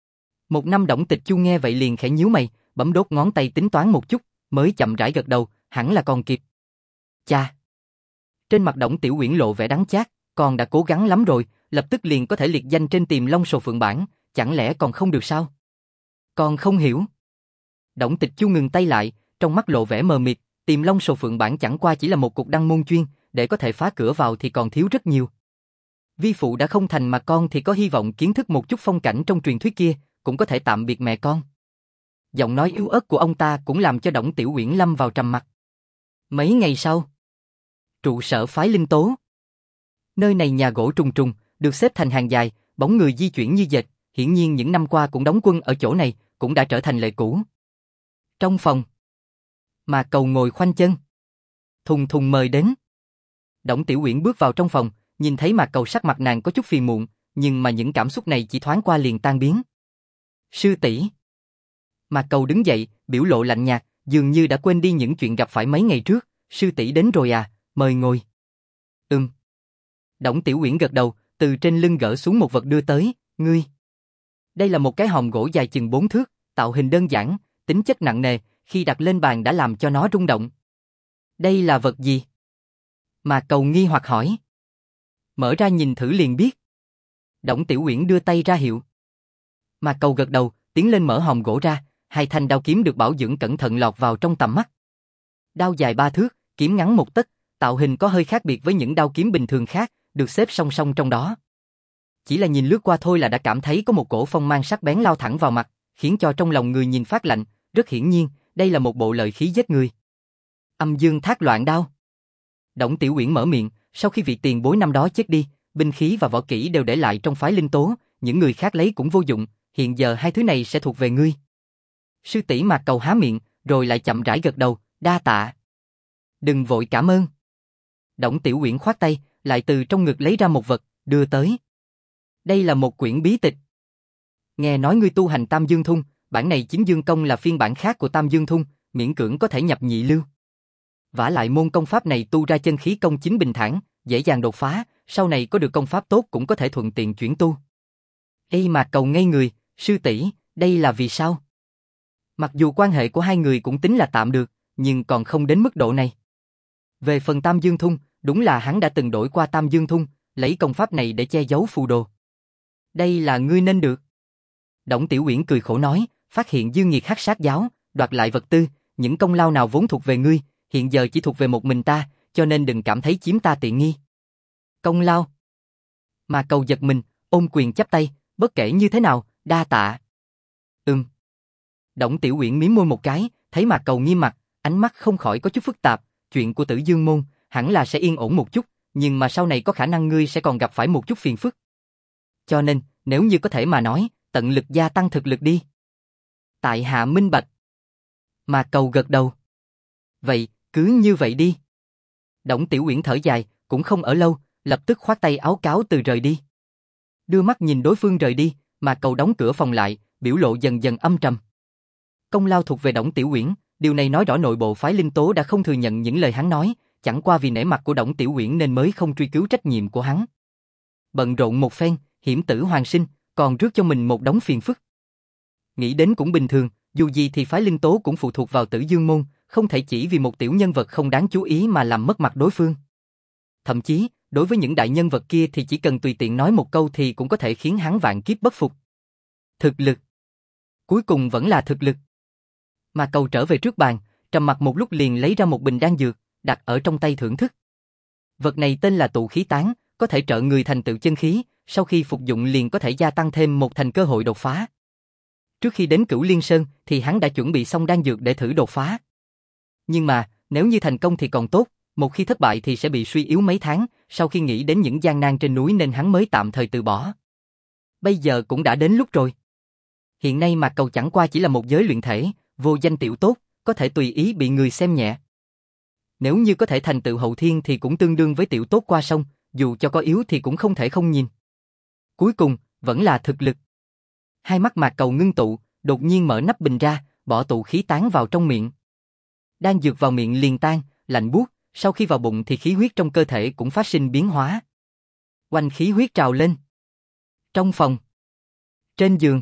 1 năm Đổng Tịch Chu nghe vậy liền khẽ nhíu mày, bấm đốt ngón tay tính toán một chút, mới chậm rãi gật đầu, hẳn là còn kịp. Cha. Trên mặt Đổng Tiểu Uyển lộ vẻ đắng chát, con đã cố gắng lắm rồi, lập tức liền có thể liệt danh trên Tiềm Long Sổ Phượng bảng, chẳng lẽ còn không được sao? Con không hiểu. Đổng Tịch Chu ngừng tay lại, trong mắt lộ vẻ mờ mịt, Tiềm Long Sổ Phượng bảng chẳng qua chỉ là một cục đăng môn chuyên, để có thể phá cửa vào thì còn thiếu rất nhiều. Vi phụ đã không thành mà con thì có hy vọng kiến thức một chút phong cảnh trong truyền thuyết kia, cũng có thể tạm biệt mẹ con. Giọng nói yếu ớt của ông ta cũng làm cho Đổng Tiểu Uyển lâm vào trầm mặc. Mấy ngày sau, trụ sở phái Linh Tố. Nơi này nhà gỗ trùng trùng, được xếp thành hàng dài, bóng người di chuyển như dệt, hiển nhiên những năm qua cũng đóng quân ở chỗ này, cũng đã trở thành lệ cũ. Trong phòng, Mạc Cầu ngồi khoanh chân. Thùng thùng mời đến. Đổng Tiểu Uyển bước vào trong phòng, nhìn thấy Mạc Cầu sắc mặt nàng có chút phiền muộn, nhưng mà những cảm xúc này chỉ thoáng qua liền tan biến. Sư tỷ. Mạc Cầu đứng dậy, biểu lộ lạnh nhạt, dường như đã quên đi những chuyện gặp phải mấy ngày trước. Sư tỷ đến rồi à, mời ngồi. Đổng Tiểu Uyển gật đầu, từ trên lưng gỡ xuống một vật đưa tới, ngươi. Đây là một cái hòm gỗ dài chừng 4 thước, tạo hình đơn giản, tính chất nặng nề, khi đặt lên bàn đã làm cho nó rung động. Đây là vật gì? Mạc Cầu nghi hoặc hỏi. Mở ra nhìn thử liền biết. Đổng Tiểu Uyển đưa tay ra hiệu. Mạc Cầu gật đầu, tiến lên mở hòm gỗ ra, 2 thanh đao kiếm được bảo dưỡng cẩn thận lọt vào trong tầm mắt. Đao dài 3 thước, kiếm ngắn 1 tấc, tạo hình có hơi khác biệt với những đao kiếm bình thường khác, được xếp song song trong đó. Chỉ là nhìn lướt qua thôi là đã cảm thấy có một cổ phong mang sắc bén lao thẳng vào mặt, khiến cho trong lòng người nhìn phát lạnh, rất hiển nhiên, đây là một bộ lợi khí giết người. Âm Dương Thác Loạn Đao. Đổng Tiểu Uyển mở miệng, sau khi vị tiền bối năm đó chết đi, binh khí và võ kỹ đều để lại trong phái Linh Tố, những người khác lấy cũng vô dụng, hiện giờ 2 thứ này sẽ thuộc về ngươi. Sư tỷ Mạc Cầu há miệng, rồi lại chậm rãi gật đầu, đa tạ. Đừng vội cảm ơn. Đổng Tiểu Uyển khoát tay, lại từ trong ngực lấy ra một vật, đưa tới. Đây là một quyển bí tịch. Nghe nói ngươi tu hành Tam Dương Thung, bản này Chính Dương Công là phiên bản khác của Tam Dương Thung, miễn cưỡng có thể nhập nhị lưu. Vả lại môn công pháp này tu ra chân khí công chính bình thản, dễ dàng đột phá, sau này có được công pháp tốt cũng có thể thuận tiện chuyển tu. Ê Mạc Cầu ngây người, Sư tỷ, đây là vì sao? Mặc dù quan hệ của hai người cũng tính là tạm được, nhưng còn không đến mức độ này. Về phần Tam Dương Thung, đúng là hắn đã từng đổi qua Tam Dương Thung, lấy công pháp này để che giấu phù đồ. Đây là ngươi nên được. Đổng Tiểu Uyển cười khổ nói, phát hiện Dương Nghiệt Hắc Sát Giáo, đoạt lại vật tư, những công lao nào vốn thuộc về ngươi, hiện giờ chỉ thuộc về một mình ta, cho nên đừng cảm thấy chiếm ta tiện nghi. Công lao? Mà Cầu giật mình, ôm quyền chắp tay, bất kể như thế nào, đa tạ. Đổng Tiểu Uyển mím môi một cái, thấy Mạc Cầu nghiêm mặt, ánh mắt không khỏi có chút phức tạp, chuyện của Tử Dương môn, hẳn là sẽ yên ổn một chút, nhưng mà sau này có khả năng ngươi sẽ còn gặp phải một chút phiền phức. Cho nên, nếu như có thể mà nói, tận lực gia tăng thực lực đi. Tại hạ minh bạch. Mạc Cầu gật đầu. Vậy, cứ như vậy đi. Đổng Tiểu Uyển thở dài, cũng không ở lâu, lập tức khoát tay áo cáo từ rời đi. Đưa mắt nhìn đối phương rời đi, Mạc Cầu đóng cửa phòng lại, biểu lộ dần dần âm trầm. Công lao thuộc về Đổng Tiểu Uyển, điều này nói rõ nội bộ phái Linh Tố đã không thừa nhận những lời hắn nói, chẳng qua vì nể mặt của Đổng Tiểu Uyển nên mới không truy cứu trách nhiệm của hắn. Bận rộn một phen, hiểm tử hoàn sinh, còn rước cho mình một đống phiền phức. Nghĩ đến cũng bình thường, dù gì thì phái Linh Tố cũng phụ thuộc vào Tử Dương môn, không thể chỉ vì một tiểu nhân vật không đáng chú ý mà làm mất mặt đối phương. Thậm chí, đối với những đại nhân vật kia thì chỉ cần tùy tiện nói một câu thì cũng có thể khiến hắn vạn kiếp bất phục. Thực lực. Cuối cùng vẫn là thực lực. Mà Cầu trở về trước bàn, trầm mặc một lúc liền lấy ra một bình đan dược, đặt ở trong tay thưởng thức. Vật này tên là tụ khí tán, có thể trợ người thành tựu chân khí, sau khi phục dụng liền có thể gia tăng thêm một thành cơ hội đột phá. Trước khi đến Cửu Liên Sơn thì hắn đã chuẩn bị xong đan dược để thử đột phá. Nhưng mà, nếu như thành công thì còn tốt, một khi thất bại thì sẽ bị suy yếu mấy tháng, sau khi nghĩ đến những gian nan trên núi nên hắn mới tạm thời từ bỏ. Bây giờ cũng đã đến lúc rồi. Hiện nay Mạc Cầu chẳng qua chỉ là một giới luyện thể, vô danh tiểu tốt, có thể tùy ý bị người xem nhẹ. Nếu như có thể thành tựu hậu thiên thì cũng tương đương với tiểu tốt qua sông, dù cho có yếu thì cũng không thể không nhìn. Cuối cùng, vẫn là thực lực. Hai mắt Mạc Cầu ngưng tụ, đột nhiên mở nắp bình ra, bỏ tụ khí tán vào trong miệng. Đan dược vào miệng liền tan, lạnh buốt, sau khi vào bụng thì khí huyết trong cơ thể cũng phát sinh biến hóa. Oanh khí huyết trào lên. Trong phòng. Trên giường.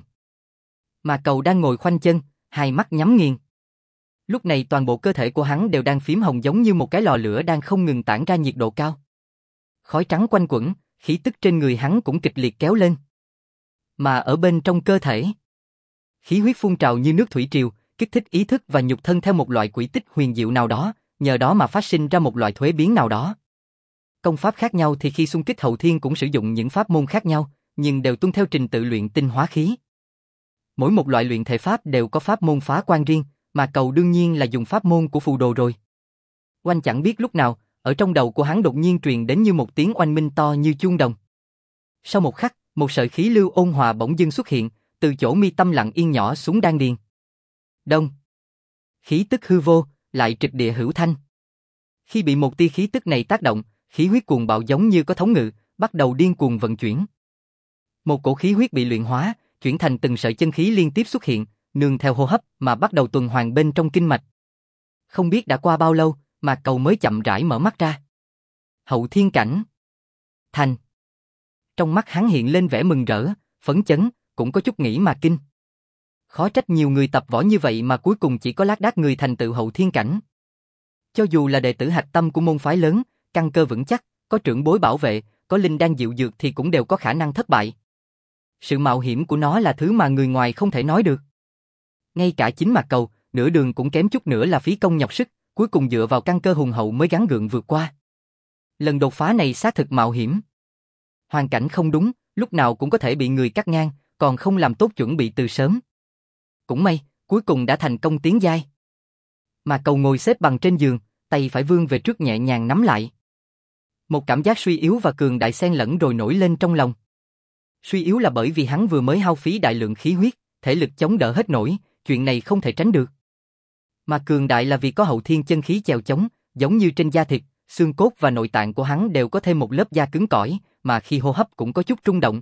Mạc Cầu đang ngồi khoanh chân, hai mắt nhắm nghiền. Lúc này toàn bộ cơ thể của hắn đều đang phím hồng giống như một cái lò lửa đang không ngừng tản ra nhiệt độ cao. Khói trắng quanh quẩn, khí tức trên người hắn cũng kịch liệt kéo lên. Mà ở bên trong cơ thể, khí huyết phun trào như nước thủy triều, kích thích ý thức và nhục thân theo một loại quỹ tích huyền diệu nào đó, nhờ đó mà phát sinh ra một loại thuế biến nào đó. Công pháp khác nhau thì khi xung kích hậu thiên cũng sử dụng những pháp môn khác nhau, nhưng đều tuân theo trình tự luyện tinh hóa khí. Mỗi một loại luyện thể pháp đều có pháp môn phá quan riêng, mà Cầu đương nhiên là dùng pháp môn của phù đồ rồi. Oanh chẳng biết lúc nào, ở trong đầu của hắn đột nhiên truyền đến như một tiếng oanh minh to như chuông đồng. Sau một khắc, một sợi khí lưu ôn hòa bỗng dưng xuất hiện, từ chỗ mi tâm lặng yên nhỏ xuống đan điền. Đông. Khí tức hư vô, lại trực địa hữu thanh. Khi bị một tia khí tức này tác động, khí huyết cuồng bạo giống như có thống ngự, bắt đầu điên cuồng vận chuyển. Một cổ khí huyết bị luyện hóa, chuyển thành từng sợi chân khí liên tiếp xuất hiện, nương theo hô hấp mà bắt đầu tuần hoàn bên trong kinh mạch. Không biết đã qua bao lâu, mà Cầu mới chậm rãi mở mắt ra. Hậu thiên cảnh. Thành. Trong mắt hắn hiện lên vẻ mừng rỡ, phấn chấn, cũng có chút nghĩ mà kinh. Khó trách nhiều người tập võ như vậy mà cuối cùng chỉ có lác đác người thành tựu hậu thiên cảnh. Cho dù là đệ tử hạch tâm của môn phái lớn, căn cơ vững chắc, có trưởng bối bảo vệ, có linh đan diệu dược thì cũng đều có khả năng thất bại. Sự mạo hiểm của nó là thứ mà người ngoài không thể nói được. Ngay cả chính Mạc Cầu, nửa đường cũng kém chút nữa là phí công nhọc sức, cuối cùng dựa vào căn cơ hùng hậu mới gắng gượng vượt qua. Lần đột phá này xác thực mạo hiểm. Hoàn cảnh không đúng, lúc nào cũng có thể bị người cắt ngang, còn không làm tốt chuẩn bị từ sớm. Cũng may, cuối cùng đã thành công tiến giai. Mạc Cầu ngồi xếp bằng trên giường, tay phải vươn về trước nhẹ nhàng nắm lại. Một cảm giác suy yếu và cường đại xen lẫn rồi nổi lên trong lòng. Suy yếu là bởi vì hắn vừa mới hao phí đại lượng khí huyết, thể lực chống đỡ hết nổi, chuyện này không thể tránh được. Mà cường đại là vì có hậu thiên chân khí chèo chống, giống như trên da thịt, xương cốt và nội tạng của hắn đều có thêm một lớp da cứng cỏi, mà khi hô hấp cũng có chút rung động.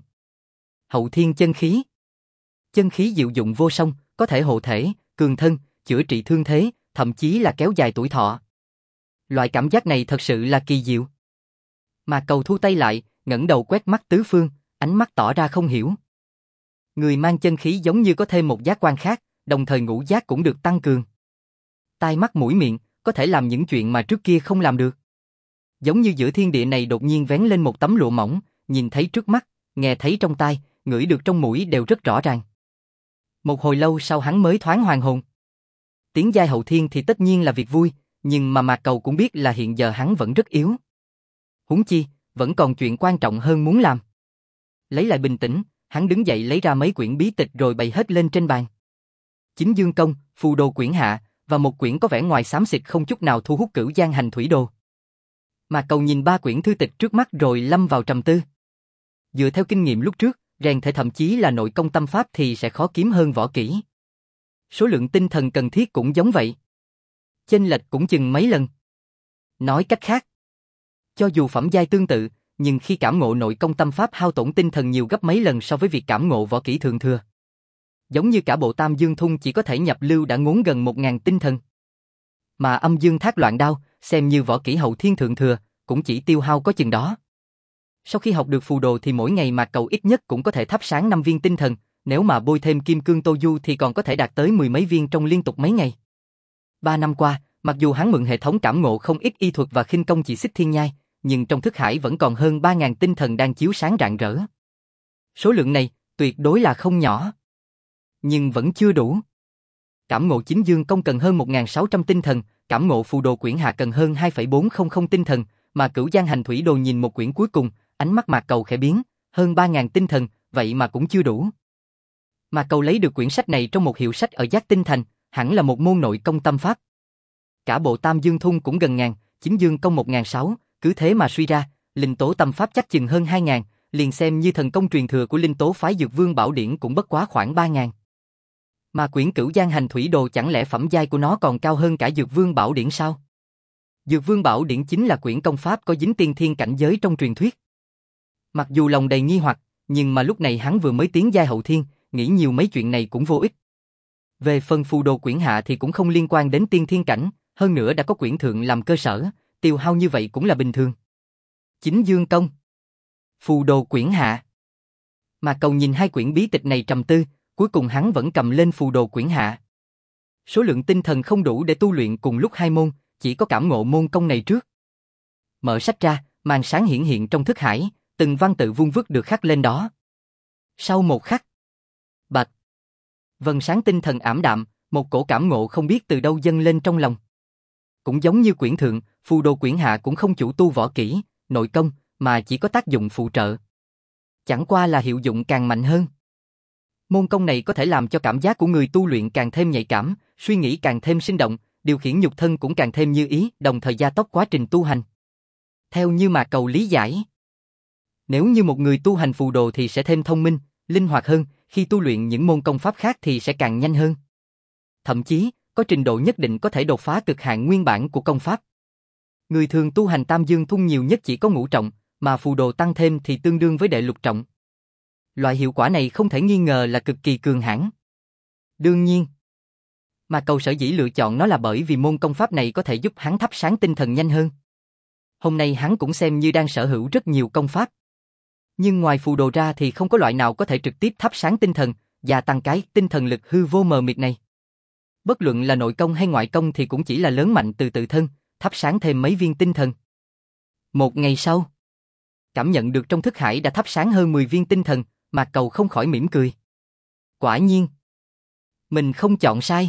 Hậu thiên chân khí. Chân khí diệu dụng vô song, có thể hộ thể, cường thân, chữa trị thương thế, thậm chí là kéo dài tuổi thọ. Loại cảm giác này thật sự là kỳ diệu. Mà Cầu thu tay lại, ngẩng đầu quét mắt tứ phương, ánh mắt tỏ ra không hiểu. Người mang chân khí giống như có thêm một giác quan khác, đồng thời ngũ giác cũng được tăng cường. Tai mắt mũi miệng, có thể làm những chuyện mà trước kia không làm được. Giống như giữa thiên địa này đột nhiên vén lên một tấm lụa mỏng, nhìn thấy trước mắt, nghe thấy trong tai, ngửi được trong mũi đều rất rõ ràng. Một hồi lâu sau hắn mới thoáng hoàn hồn. Tiến giai hậu thiên thì tất nhiên là việc vui, nhưng mà Mạc Cầu cũng biết là hiện giờ hắn vẫn rất yếu. Huống chi, vẫn còn chuyện quan trọng hơn muốn làm. Lấy lại bình tĩnh, hắn đứng dậy lấy ra mấy quyển bí tịch rồi bày hết lên trên bàn. Chính Dương Công, Phù Đồ Quyển Hạ, và một quyển có vẻ ngoài xám xịt không chút nào thu hút Cửu Giang Hành Thủy Đồ. Mạc Cầu nhìn ba quyển thư tịch trước mắt rồi lâm vào trầm tư. Dựa theo kinh nghiệm lúc trước, rèn thể thậm chí là nội công tâm pháp thì sẽ khó kiếm hơn võ kỹ. Số lượng tinh thần cần thiết cũng giống vậy. Chênh lệch cũng chừng mấy lần. Nói cách khác, cho dù phẩm giai tương tự, nhưng khi cảm ngộ nội công tâm pháp hao tổn tinh thần nhiều gấp mấy lần so với việc cảm ngộ võ kỹ thường thừa. Giống như cả bộ Tam Dương Thung chỉ có thể nhập lưu đã ngốn gần 1000 tinh thần. Mà Âm Dương Thác Loạn Đao, xem như võ kỹ hậu thiên thượng thừa, cũng chỉ tiêu hao có chừng đó. Sau khi học được phù đồ thì mỗi ngày Mạc Cầu ít nhất cũng có thể thắp sáng 5 viên tinh thần, nếu mà bôi thêm kim cương tô du thì còn có thể đạt tới 10 mấy viên trong liên tục mấy ngày. 3 năm qua, mặc dù hắn mượn hệ thống cảm ngộ không ít y thuật và khinh công chỉ xích thiên nhai, nhưng trong thức hải vẫn còn hơn 3000 tinh thần đang chiếu sáng rạng rỡ. Số lượng này tuyệt đối là không nhỏ, nhưng vẫn chưa đủ. Cảm ngộ chính dương công cần hơn 1600 tinh thần, cảm ngộ phù đồ quyển hạ cần hơn 2,400 tinh thần, mà Cửu Giang Hành Thủy Đồ nhìn một quyển cuối cùng, ánh mắt Mạc Cầu khẽ biến, hơn 3000 tinh thần, vậy mà cũng chưa đủ. Mạc Cầu lấy được quyển sách này trong một hiệu sách ở Giác Tinh Thành, hẳn là một môn nội công tâm pháp. Cả bộ Tam Dương Thung cũng gần ngàn, chính dương công 1600, cứ thế mà suy ra, linh tố tâm pháp chắc chừng hơn 2000, liền xem như thần công truyền thừa của linh tố phái Dược Vương Bảo Điển cũng bất quá khoảng 3000. Mà quyển Cửu Giang Hành Thủy Đồ chẳng lẽ phẩm giai của nó còn cao hơn cả Dược Vương Bảo Điển sao? Dược Vương Bảo Điển chính là quyển công pháp có dính tiên thiên cảnh giới trong truyền thuyết. Mặc dù lòng đầy nghi hoặc, nhưng mà lúc này hắn vừa mới tiến giai hậu thiên, nghĩ nhiều mấy chuyện này cũng vô ích. Về phần phù đồ quyển hạ thì cũng không liên quan đến tiên thiên cảnh, hơn nữa đã có quyển thượng làm cơ sở, tiêu hao như vậy cũng là bình thường. Chính dương công, phù đồ quyển hạ. Mà Cầu nhìn hai quyển bí tịch này trầm tư, cuối cùng hắn vẫn cầm lên phù đồ quyển hạ. Số lượng tinh thần không đủ để tu luyện cùng lúc hai môn, chỉ có cảm ngộ môn công này trước. Mở sách ra, màn sáng hiển hiện trong thức hải, từng văn tự vuông vức được khắc lên đó. Sau một khắc, bạch, vầng sáng tinh thần ảm đạm, một cổ cảm ngộ không biết từ đâu dâng lên trong lòng. Cũng giống như quyển thượng, phù đồ quyển hạ cũng không chủ tu võ kỹ, nội công, mà chỉ có tác dụng phụ trợ. Chẳng qua là hiệu dụng càng mạnh hơn. Môn công này có thể làm cho cảm giác của người tu luyện càng thêm nhạy cảm, suy nghĩ càng thêm sinh động, điều khiển nhục thân cũng càng thêm như ý, đồng thời gia tốc quá trình tu hành. Theo như mà Cầu lý giải, nếu như một người tu hành phù đồ thì sẽ thêm thông minh, linh hoạt hơn, khi tu luyện những môn công pháp khác thì sẽ càng nhanh hơn. Thậm chí, có trình độ nhất định có thể đột phá cực hạn nguyên bản của công pháp. Người thường tu hành Tam Dương Thung nhiều nhất chỉ có ngũ trọng, mà phù đồ tăng thêm thì tương đương với đệ lục trọng. Loại hiệu quả này không thể nghi ngờ là cực kỳ cường hãn. Đương nhiên, mà Cầu sở dĩ lựa chọn nó là bởi vì môn công pháp này có thể giúp hắn thắp sáng tinh thần nhanh hơn. Hôm nay hắn cũng xem như đang sở hữu rất nhiều công pháp. Nhưng ngoài phù đồ ra thì không có loại nào có thể trực tiếp thắp sáng tinh thần, gia tăng cái tinh thần lực hư vô mờ mịt này. Bất luận là nội công hay ngoại công thì cũng chỉ là lớn mạnh từ tự thân, thắp sáng thêm mấy viên tinh thần. Một ngày sau, cảm nhận được trong thức hải đã thắp sáng hơn 10 viên tinh thần, Mạc Cầu không khỏi mỉm cười. Quả nhiên, mình không chọn sai.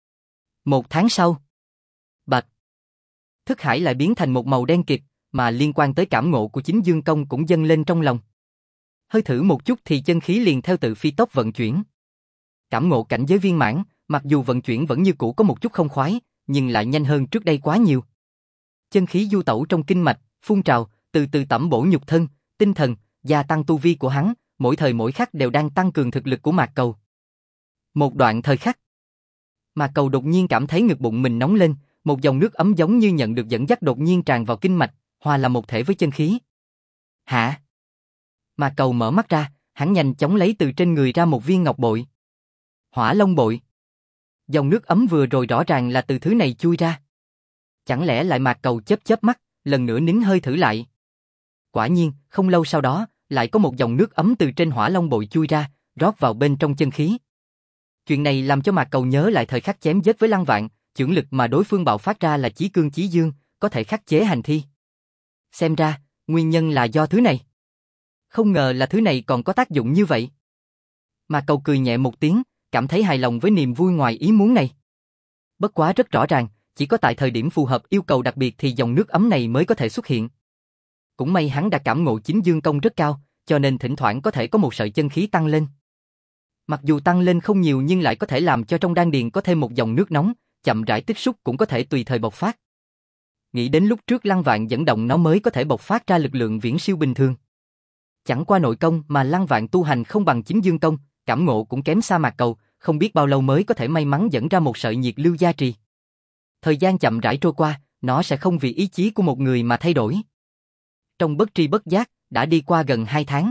1 tháng sau, bạch, thức hải lại biến thành một màu đen kịt, mà liên quan tới cảm ngộ của chính dương công cũng dâng lên trong lòng. Hơi thử một chút thì chân khí liền theo tự phi tốc vận chuyển. Cảm ngộ cảnh giới viên mãn, mặc dù vận chuyển vẫn như cũ có một chút không khoái, nhưng lại nhanh hơn trước đây quá nhiều. Chân khí du tẩu trong kinh mạch, phun trào, từ từ tẩm bổ nhục thân, tinh thần, gia tăng tu vi của hắn, mỗi thời mỗi khắc đều đang tăng cường thực lực của Mạc Cầu. Một đoạn thời khắc, Mạc Cầu đột nhiên cảm thấy ngực bụng mình nóng lên, một dòng nước ấm giống như nhận được dẫn dắt đột nhiên tràn vào kinh mạch, hòa làm một thể với chân khí. Hả? Mạc Cầu mở mắt ra, hắn nhanh chóng lấy từ trên người ra một viên ngọc bội. Hỏa Long bội. Dòng nước ấm vừa rồi rõ ràng là từ thứ này chui ra. Chẳng lẽ lại Mạc Cầu chớp chớp mắt, lần nữa nín hơi thử lại. Quả nhiên, không lâu sau đó, lại có một dòng nước ấm từ trên Hỏa Long bội chui ra, rót vào bên trong chân khí. Chuyện này làm cho Mạc Cầu nhớ lại thời khắc chém giết với Lăng Vạn, chưởng lực mà đối phương bạo phát ra là chí cương chí dương, có thể khắc chế hành thi. Xem ra, nguyên nhân là do thứ này. Không ngờ là thứ này còn có tác dụng như vậy. Mạc Cầu cười nhẹ một tiếng, cảm thấy hài lòng với niềm vui ngoài ý muốn này. Bất quá rất rõ ràng, chỉ có tại thời điểm phù hợp yêu cầu đặc biệt thì dòng nước ấm này mới có thể xuất hiện. Cũng may hắn đã cảm ngộ chính dương công rất cao, cho nên thỉnh thoảng có thể có một sợi chân khí tăng lên. Mặc dù tăng lên không nhiều nhưng lại có thể làm cho trong đan điền có thêm một dòng nước nóng, chậm rãi tích xúc cũng có thể tùy thời bộc phát. Nghĩ đến lúc trước Lăng Vạn dẫn động nó mới có thể bộc phát ra lực lượng viễn siêu bình thường. Chẳng qua nội công mà Lăng Vạn tu hành không bằng chính dương công, cảm ngộ cũng kém xa Mạc Cầu, không biết bao lâu mới có thể may mắn dẫn ra một sợi nhiệt lưu gia trì. Thời gian chậm rãi trôi qua, nó sẽ không vì ý chí của một người mà thay đổi. Trong bất tri bất giác, đã đi qua gần 2 tháng.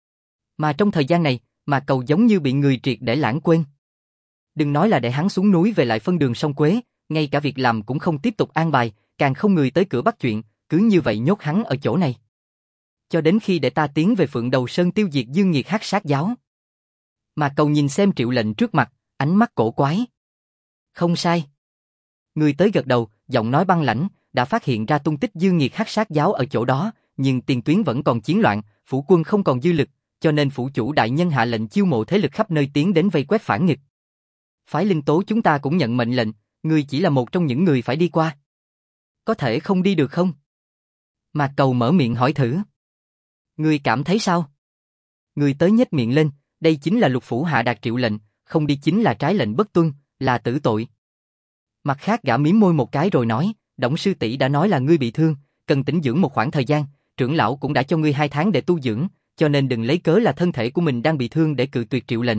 Mà trong thời gian này, Mạc Cầu giống như bị người triệt để lãng quên. Đừng nói là để hắn xuống núi về lại phân đường sông Quế, ngay cả việc làm cũng không tiếp tục an bài, càng không người tới cửa bắt chuyện, cứ như vậy nhốt hắn ở chỗ này. Cho đến khi để ta tiến về Phượng Đầu Sơn tiêu diệt Dương Nghiệt Hắc Sát Giáo. Mạc Cầu nhìn xem Triệu Lệnh trước mặt, ánh mắt cổ quái. Không sai. Người tới gật đầu, giọng nói băng lãnh, đã phát hiện ra tung tích Dương Nghiệt Hắc Sát Giáo ở chỗ đó, nhưng tiền tuyến vẫn còn chiến loạn, phủ quân không còn dư lực, cho nên phủ chủ đại nhân hạ lệnh chiêu mộ thế lực khắp nơi tiến đến vây quét phản nghịch. Phái Linh Tố chúng ta cũng nhận mệnh lệnh, ngươi chỉ là một trong những người phải đi qua. Có thể không đi được không? Mạc Cầu mở miệng hỏi thử. Ngươi cảm thấy sao? Người tới nhếch miệng lên, đây chính là lục phủ hạ đạt triệu lệnh, không đi chính là trái lệnh bất tuân, là tử tội. Mặt khác gã mím môi một cái rồi nói, Đổng sư tỷ đã nói là ngươi bị thương, cần tĩnh dưỡng một khoảng thời gian, trưởng lão cũng đã cho ngươi 2 tháng để tu dưỡng, cho nên đừng lấy cớ là thân thể của mình đang bị thương để cự tuyệt triệu lệnh.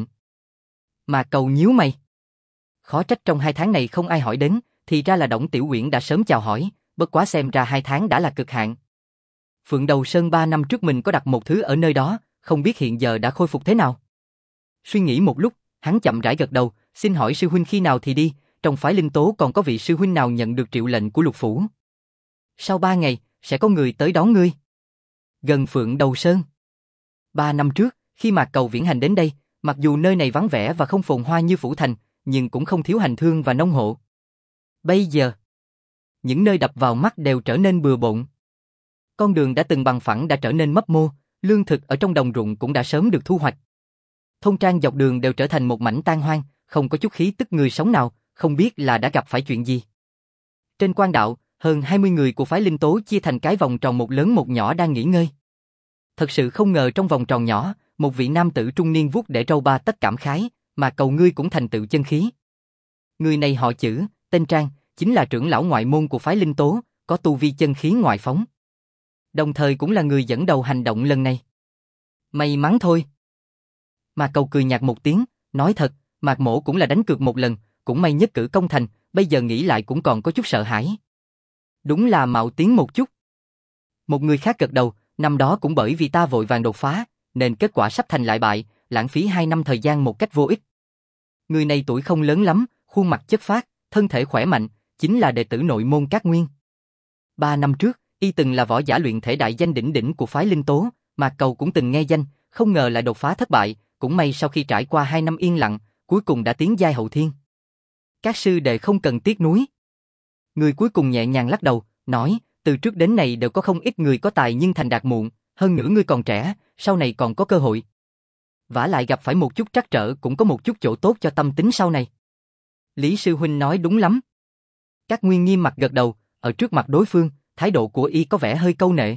Mạc Cầu nhíu mày. Khó trách trong 2 tháng này không ai hỏi đến, thì ra là Đổng Tiểu Uyển đã sớm chào hỏi, bất quá xem ra 2 tháng đã là cực hạn. Phượng Đầu Sơn 3 năm trước mình có đặt một thứ ở nơi đó, không biết hiện giờ đã khôi phục thế nào. Suy nghĩ một lúc, hắn chậm rãi gật đầu, xin hỏi sư huynh khi nào thì đi, trong phái Linh Tố còn có vị sư huynh nào nhận được triệu lệnh của lục phủ. Sau 3 ngày, sẽ có người tới đón ngươi. Gần Phượng Đầu Sơn. 3 năm trước, khi Mạc Cầu viễn hành đến đây, mặc dù nơi này vắng vẻ và không phồn hoa như phủ thành, nhưng cũng không thiếu hành thương và nông hộ. Bây giờ, những nơi đập vào mắt đều trở nên bừa bộn. Con đường đã từng bằng phẳng đã trở nên mấp mô, lương thực ở trong đồng ruộng cũng đã sớm được thu hoạch. Thôn trang dọc đường đều trở thành một mảnh tan hoang, không có chút khí tức người sống nào, không biết là đã gặp phải chuyện gì. Trên quan đạo, hơn 20 người của phái Linh Tố chia thành cái vòng tròn một lớn một nhỏ đang nghỉ ngơi. Thật sự không ngờ trong vòng tròn nhỏ, một vị nam tử trung niên vuốt để râu ba tất cảm khái, mà Cầu ngươi cũng thành tựu chân khí. Người này họ Chử, tên Trang, chính là trưởng lão ngoại môn của phái Linh Tố, có tu vi chân khí ngoại phóng. Đồng thời cũng là người dẫn đầu hành động lần này. May mắn thôi. Mạc Cầu cười nhạt một tiếng, nói thật, Mạc Mỗ cũng là đánh cược một lần, cũng may nhất cử công thành, bây giờ nghĩ lại cũng còn có chút sợ hãi. Đúng là mạo tiến một chút. Một người khác gật đầu, năm đó cũng bởi vì ta vội vàng đột phá, nên kết quả sắp thành lại bại, lãng phí 2 năm thời gian một cách vô ích. Người này tuổi không lớn lắm, khuôn mặt chất phác, thân thể khỏe mạnh, chính là đệ tử nội môn Cát Nguyên. 3 năm trước, y từng là võ giả luyện thể đại danh đỉnh đỉnh của phái Linh Tố, Mạc Cầu cũng từng nghe danh, không ngờ lại đột phá thất bại, cũng may sau khi trải qua 2 năm yên lặng, cuối cùng đã tiến giai hậu thiên. Các sư đệ không cần tiếc nuối. Người cuối cùng nhẹ nhàng lắc đầu, nói, từ trước đến nay đều có không ít người có tài nhưng thành đạt muộn, hơn nữa ngươi còn trẻ, sau này còn có cơ hội. Vả lại gặp phải một chút trắc trở cũng có một chút chỗ tốt cho tâm tính sau này. Lý sư huynh nói đúng lắm. Các Nguyên nghiêm mặt gật đầu, ở trước mặt đối phương, thái độ của y có vẻ hơi câu nệ.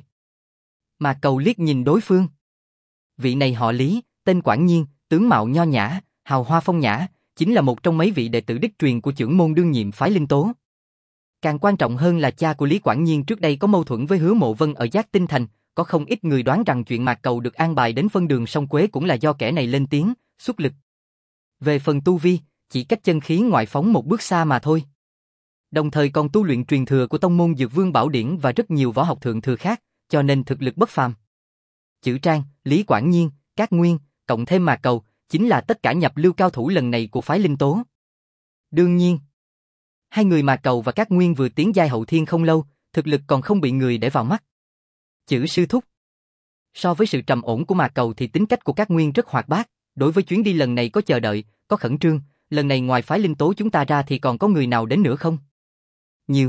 Mà Cầu liếc nhìn đối phương. Vị này họ Lý, tên Quảng Nhiên, tướng mạo nho nhã, hào hoa phong nhã, chính là một trong mấy vị đệ tử đích truyền của chưởng môn đương nhiệm phái Linh Tố. Càng quan trọng hơn là cha của Lý Quảng Nhiên trước đây có mâu thuẫn với Hứa Mộ Vân ở Giác Tinh Thành, có không ít người đoán rằng chuyện Mạc Cầu được an bài đến phân đường sông Quế cũng là do kẻ này lên tiếng, xuất lực. Về phần tu vi, chỉ cách chân khí ngoại phóng một bước xa mà thôi. Đồng thời còn tu luyện truyền thừa của tông môn Dược Vương Bảo Điển và rất nhiều võ học thượng thừa khác, cho nên thực lực bất phàm. Chử Trang, Lý Quảng Nhiên, Cát Nguyên, cộng thêm Mạc Cầu, chính là tất cả nhập lưu cao thủ lần này của phái Linh Tố. Đương nhiên, hai người Mạc Cầu và Cát Nguyên vừa tiến giai hậu thiên không lâu, thực lực còn không bị người để vào mắt. Chử sư thúc. So với sự trầm ổn của Mạc Cầu thì tính cách của Cát Nguyên rất hoạt bát, Đối với chuyến đi lần này có chờ đợi, có khẩn trương, lần này ngoài phái linh tố chúng ta ra thì còn có người nào đến nữa không? Nhiều.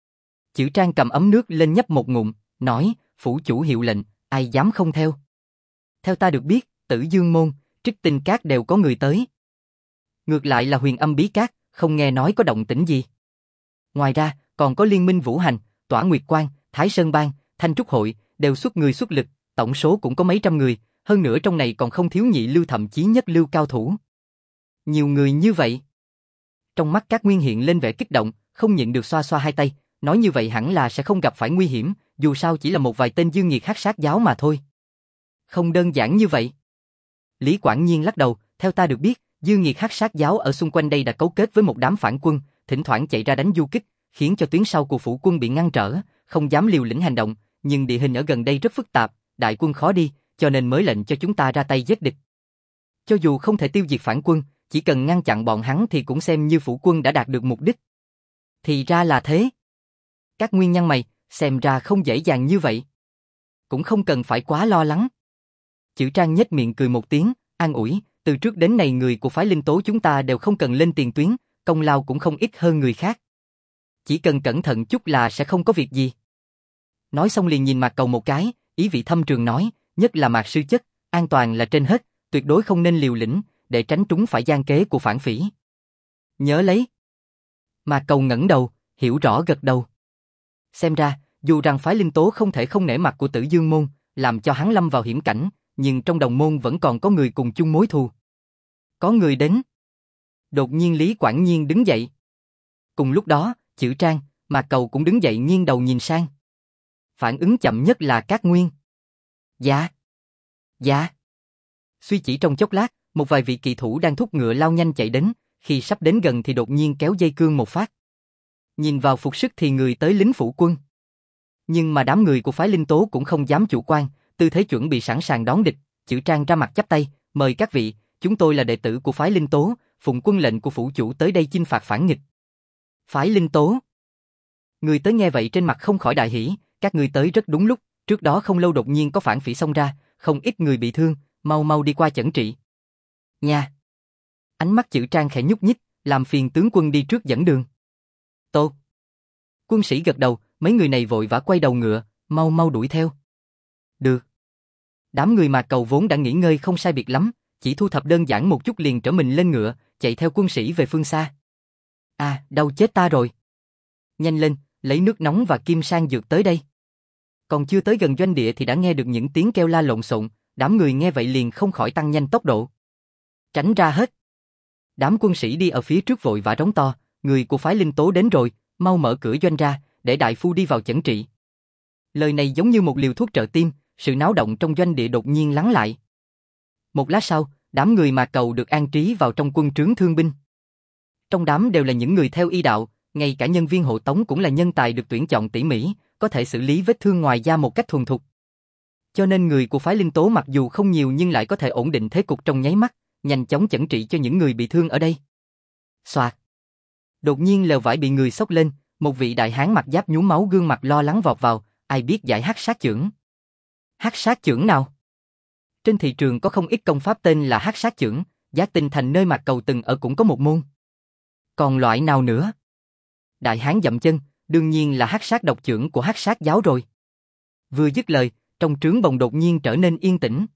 Chữ Trang cầm ấm nước lên nhấp một ngụm, nói, phủ chủ hiệu lệnh, ai dám không theo. Theo ta được biết, Tử Dương Môn, Trích Tinh Các đều có người tới. Ngược lại là Huyền Âm Bí Các, không nghe nói có động tĩnh gì. Ngoài ra, còn có Liên Minh Vũ Hành, Tỏa Nguyệt Quan, Thái Sơn Bang, Thanh Trúc Hội, đều xuất người xuất lực, tổng số cũng có mấy trăm người, hơn nữa trong này còn không thiếu nhị lưu thậm chí nhất lưu cao thủ. Nhiều người như vậy. Trong mắt Các Nguyên hiện lên vẻ kích động, không nhịn được xoa xoa hai tay, nói như vậy hẳn là sẽ không gặp phải nguy hiểm, dù sao chỉ là một vài tên dương nghiệt hắc sát giáo mà thôi. Không đơn giản như vậy. Lý Quảng Nhiên lắc đầu, theo ta được biết, dương nghiệt hắc sát giáo ở xung quanh đây đã cấu kết với một đám phản quân, thỉnh thoảng chạy ra đánh du kích, khiến cho tuyến sau của phủ quân bị ngăn trở, không dám liều lĩnh hành động, nhưng địa hình ở gần đây rất phức tạp, đại quân khó đi, cho nên mới lệnh cho chúng ta ra tay giết địch. Cho dù không thể tiêu diệt phản quân, chỉ cần ngăn chặn bọn hắn thì cũng xem như phủ quân đã đạt được mục đích. Thì ra là thế. Các nguyên nhân mày, xem ra không dễ dàng như vậy. Cũng không cần phải quá lo lắng. Chữ Trang nhếch miệng cười một tiếng, an ủi, từ trước đến nay người của phái linh tố chúng ta đều không cần lên tiền tuyến, công lao cũng không ít hơn người khác. Chỉ cần cẩn thận chút là sẽ không có việc gì. Nói xong liền nhìn Mạc Cầu một cái, ý vị thâm trường nói, nhất là Mạc sư chất, an toàn là trên hết, tuyệt đối không nên liều lĩnh, để tránh trúng phải gian kế của phản phỉ. Nhớ lấy. Mạc Cầu ngẩng đầu, hiểu rõ gật đầu. Xem ra, dù rằng phái linh tố không thể không nể mặt của Tử Dương Môn, làm cho hắn lâm vào hiểm cảnh, nhưng trong đồng môn vẫn còn có người cùng chung mối thù. Có người đến. Đột nhiên Lý Quảng Nhiên đứng dậy. Cùng lúc đó, Chữ Trang, Mạc Cầu cũng đứng dậy nghiêng đầu nhìn sang. Phản ứng chậm nhất là Các Nguyên. Dạ. Dạ. Suy chỉ trong chốc lát, một vài vị kỳ thủ đang thúc ngựa lao nhanh chạy đến, khi sắp đến gần thì đột nhiên kéo dây cương một phát. Nhìn vào phục sức thì người tới lính phủ quân. Nhưng mà đám người của phái linh tố cũng không dám chủ quan, tư thế chuẩn bị sẵn sàng đón địch. Chữ Trang ra mặt chắp tay, mời các vị, chúng tôi là đệ tử của phái linh tố, phụng quân lệnh của phủ chủ tới đây chinh phạt phản nghịch. Phái linh tố. Người tới nghe vậy trên mặt không khỏi đại hỉ, các người tới rất đúng lúc, trước đó không lâu đột nhiên có phản phỉ xông ra, không ít người bị thương, mau mau đi qua chẩn trị. Nha. Ánh mắt Chữ Trang khẽ nhúc nhích, làm phiền tướng quân đi trước dẫn đường. Tốt. Quân sĩ gật đầu, mấy người này vội vã quay đầu ngựa, mau mau đuổi theo. Được. Đám người Mạc Cầu vốn đã nghỉ ngơi không sai biệt lắm, chỉ thu thập đơn giản một chút liền trở mình lên ngựa, chạy theo quân sĩ về phương xa. À, đau chết ta rồi. Nhanh lên, lấy nước nóng và kim sang dược tới đây. Còn chưa tới gần doanh địa thì đã nghe được những tiếng kêu la lộn xộn, đám người nghe vậy liền không khỏi tăng nhanh tốc độ. Tránh ra hết. Đám quân sĩ đi ở phía trước vội vã rống to, người của phái linh tố đến rồi, mau mở cửa doanh ra, để đại phu đi vào chẩn trị. Lời này giống như một liều thuốc trợ tim, sự náo động trong doanh địa đột nhiên lắng lại. Một lát sau, đám người Mạc Cầu được an trí vào trong quân trướng thương binh. Trong đám đều là những người theo y đạo, ngay cả nhân viên hộ tống cũng là nhân tài được tuyển chọn tỉ mỉ, có thể xử lý vết thương ngoài da một cách thuần thục. Cho nên người của phái linh tố mặc dù không nhiều nhưng lại có thể ổn định thế cục trong nháy mắt, nhanh chóng chẩn trị cho những người bị thương ở đây. Soạt. Đột nhiên lều vải bị người xốc lên, một vị đại hán mặc giáp nhuốm máu gương mặt lo lắng vọt vào, ai biết giải hắc sát chưởng. Hắc sát chưởng nào? Trên thị trường có không ít công pháp tên là hắc sát chưởng, Giác Tinh Thành nơi Mạc Cầu từng ở cũng có một môn. Còn loại nào nữa? Đại hán dậm chân, đương nhiên là hắc sát độc chưởng của hắc sát giáo rồi. Vừa dứt lời, trong trướng bồng đột nhiên trở nên yên tĩnh.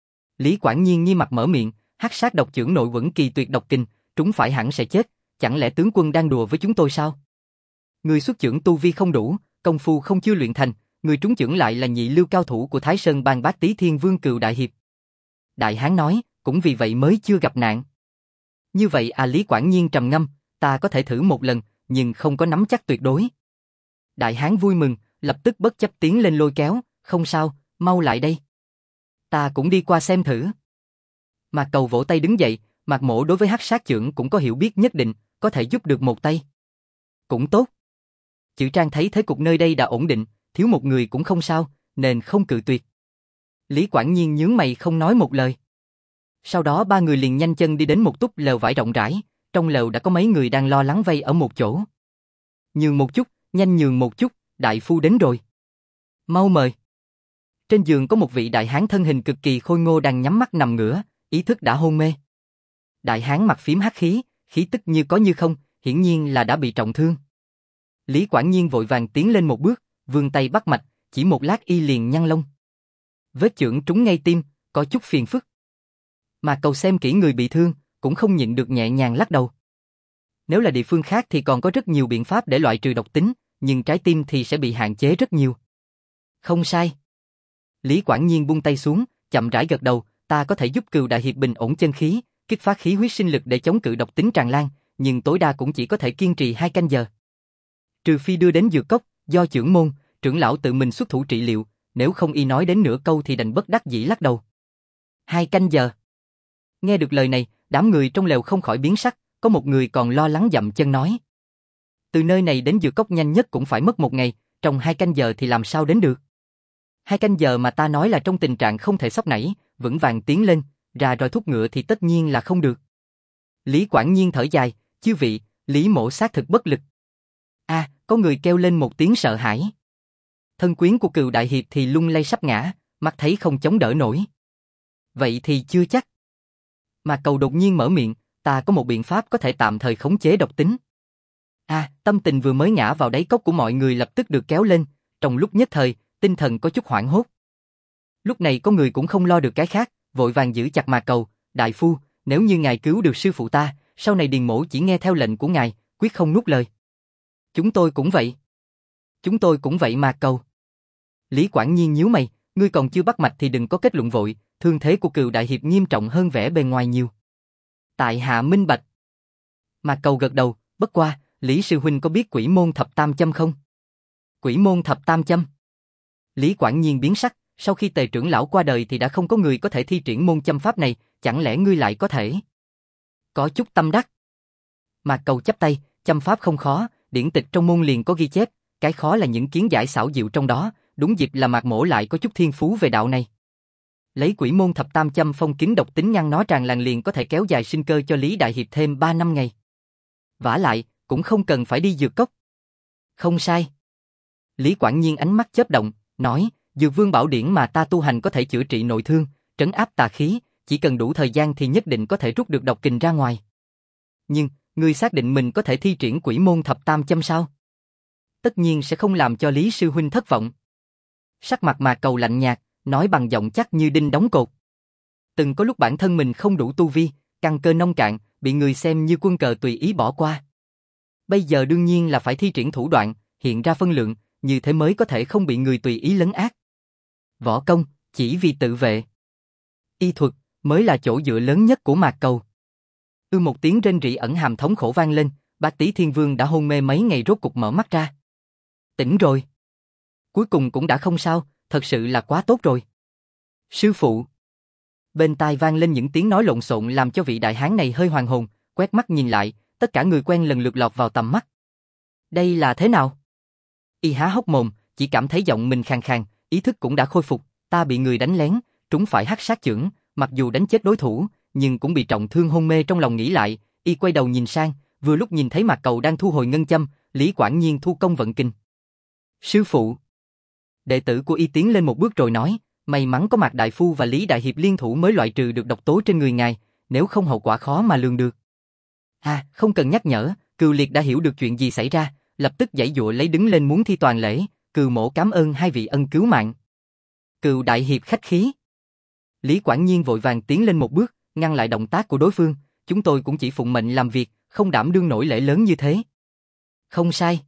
Lý Quảng Nhiên nghi mặt mở miệng, hắc sát độc chưởng nội quẩn kỳ tuyệt độc kình, trúng phải hẳn sẽ chết, chẳng lẽ tướng quân đang đùa với chúng tôi sao? Người xuất chưởng tu vi không đủ, công phu không chưa luyện thành, người trúng chưởng lại là nhị lưu cao thủ của Thái Sơn Bang Bát Tý Thiên Vương Cừu Đại Hiệp. Đại hán nói, cũng vì vậy mới chưa gặp nạn. Như vậy à, Lý Quảng Nhiên trầm ngâm, ta có thể thử một lần, nhưng không có nắm chắc tuyệt đối. Đại hán vui mừng, lập tức bất chấp tiến lên lôi kéo, không sao, mau lại đây. Ta cũng đi qua xem thử. Mạc Cầu vỗ tay đứng dậy, Mạc Mỗ đối với hắc sát chưởng cũng có hiểu biết nhất định, có thể giúp được một tay. Cũng tốt. Chữ Trang thấy thế cục nơi đây đã ổn định, thiếu một người cũng không sao, nên không cự tuyệt. Lý Quảng Nhiên nhướng mày không nói một lời. Sau đó ba người liền nhanh chân đi đến một túp lều vải rộng rãi, trong lều đã có mấy người đang lo lắng vây ở một chỗ. Nhường một chút, nhanh nhường một chút, đại phu đến rồi. Mau mời. Trên giường có một vị đại hán thân hình cực kỳ khôi ngô đang nhắm mắt nằm ngửa, ý thức đã hôn mê. Đại hán mặt phím hắc khí, khí tức như có như không, hiển nhiên là đã bị trọng thương. Lý Quảng Nhiên vội vàng tiến lên một bước, vươn tay bắt mạch, chỉ một lát y liền nhăn lông. Vết chưởng trúng ngay tim, có chút phiền phức. Mà Cầu xem kỹ người bị thương, cũng không nhịn được nhẹ nhàng lắc đầu. Nếu là địa phương khác thì còn có rất nhiều biện pháp để loại trừ độc tính, nhưng trái tim thì sẽ bị hạn chế rất nhiều. Không sai. Lý Quảng Nhiên buông tay xuống, chậm rãi gật đầu, ta có thể giúp Cừu đại hiệp bình ổn chân khí, kích phát khí huyết sinh lực để chống cự độc tính tràn lan, nhưng tối đa cũng chỉ có thể kiên trì 2 canh giờ. Trừ phi đưa đến dược cốc, do trưởng môn, trưởng lão tự mình xuất thủ trị liệu, nếu không y nói đến nửa câu thì đành bất đắc dĩ lắc đầu. 2 canh giờ. Nghe được lời này, đám người trong lều không khỏi biến sắc, có một người còn lo lắng dậm chân nói. Từ nơi này đến dược cốc nhanh nhất cũng phải mất 1 ngày, trong 2 canh giờ thì làm sao đến được? 2 canh giờ mà ta nói là trong tình trạng không thể sốc nảy, vững vàng tiến lên, ra roi thúc ngựa thì tất nhiên là không được. Lý Quảng Nhiên thở dài, chư vị, Lý mỗ xác thực bất lực. Có người kêu lên một tiếng sợ hãi. Thân quyến của Cừu đại hiệp thì lung lay sắp ngã, mắt thấy không chống đỡ nổi. Vậy thì chưa chắc. Mà Cầu đột nhiên mở miệng, ta có một biện pháp có thể tạm thời khống chế độc tính. Tâm tình vừa mới ngã vào đáy cốc của mọi người lập tức được kéo lên, trong lúc nhất thời, tinh thần có chút hoảng hốt. Lúc này có người cũng không lo được cái khác, vội vàng giữ chặt Mà Cầu, đại phu, nếu như ngài cứu được sư phụ ta, sau này Điền mỗ chỉ nghe theo lệnh của ngài, quyết không nuốt lời. Chúng tôi cũng vậy. Chúng tôi cũng vậy Mà Cầu. Lý Quảng Nhiên nhíu mày, ngươi còn chưa bắt mạch thì đừng có kết luận vội, thương thế của Cừu đại hiệp nghiêm trọng hơn vẻ bề ngoài nhiều. Tại hạ minh bạch. Mà Cầu gật đầu, bất qua, Lý sư huynh có biết Quỷ môn thập tam châm không? Quỷ môn thập tam châm? Lý Quảng Nhiên biến sắc, sau khi Tề trưởng lão qua đời thì đã không có người có thể thi triển môn châm pháp này, chẳng lẽ ngươi lại có thể? Có chút tâm đắc. Mà Cầu chắp tay, châm pháp không khó, điển tịch trong môn liền có ghi chép, cái khó là những kiến giải xảo diệu trong đó, đúng dịp là Mạc Mỗ lại có chút thiên phú về đạo này. Lấy Quỷ môn thập tam châm phong kín độc tính ngăn nó tràn lan liền có thể kéo dài sinh cơ cho Lý đại hiệp thêm 3 năm ngày. Vả lại, cũng không cần phải đi dược cốc. Không sai. Lý Quảng Nhiên ánh mắt chớp động, nói, Dược Vương Bảo Điển mà ta tu hành có thể chữa trị nội thương, trấn áp tà khí, chỉ cần đủ thời gian thì nhất định có thể rút được độc kình ra ngoài. Nhưng, ngươi xác định mình có thể thi triển Quỷ môn thập tam châm sao? Tất nhiên sẽ không làm cho Lý sư huynh thất vọng. Sắc mặt Mà Cầu lạnh nhạt, nói bằng giọng chắc như đinh đóng cột. Từng có lúc bản thân mình không đủ tu vi, căn cơ nông cạn, bị người xem như quân cờ tùy ý bỏ qua. Bây giờ đương nhiên là phải thi triển thủ đoạn, hiện ra phân lượng, như thế mới có thể không bị người tùy ý lấn át. Võ công, chỉ vì tự vệ. Y thuật, mới là chỗ dựa lớn nhất của Mạc Cầu. Một tiếng rên rỉ ẩn hàm thống khổ vang lên, Bác Tý Thiên Vương đã hôn mê mấy ngày rốt cục mở mắt ra. Tỉnh rồi. Cuối cùng cũng đã không sao, thật sự là quá tốt rồi. Sư phụ. Bên tai vang lên những tiếng nói lộn xộn làm cho vị đại hán này hơi hoàng hồn, quét mắt nhìn lại, tất cả người quen lần lượt lọt vào tầm mắt. Đây là thế nào? Y há hốc mồm, chỉ cảm thấy giọng mình khàn khàn, ý thức cũng đã khôi phục, ta bị người đánh lén, trúng phải hắc sát chưởng, mặc dù đánh chết đối thủ, nhưng cũng bị trọng thương hôn mê trong lòng nghĩ lại, y quay đầu nhìn sang, vừa lúc nhìn thấy Mạc Cầu đang thu hồi ngân châm, Lý Quảng Nhiên thu công vận kinh. Sư phụ. Đệ tử của y tiến lên một bước rồi nói, may mắn có Mạc đại phu và Lý đại hiệp liên thủ mới loại trừ được độc tố trên người ngài, nếu không hậu quả khó mà lường được. Không cần nhắc nhở, Cừu Liệt đã hiểu được chuyện gì xảy ra, lập tức giãy giụa lấy đứng lên muốn thi toàn lễ, Cừu mỗ cảm ơn hai vị ân cứu mạng. Cừu đại hiệp khách khí. Lý Quảng Nhiên vội vàng tiến lên một bước, ngăn lại động tác của đối phương, chúng tôi cũng chỉ phụng mệnh làm việc, không đảm đương nổi lễ lớn như thế. Không sai.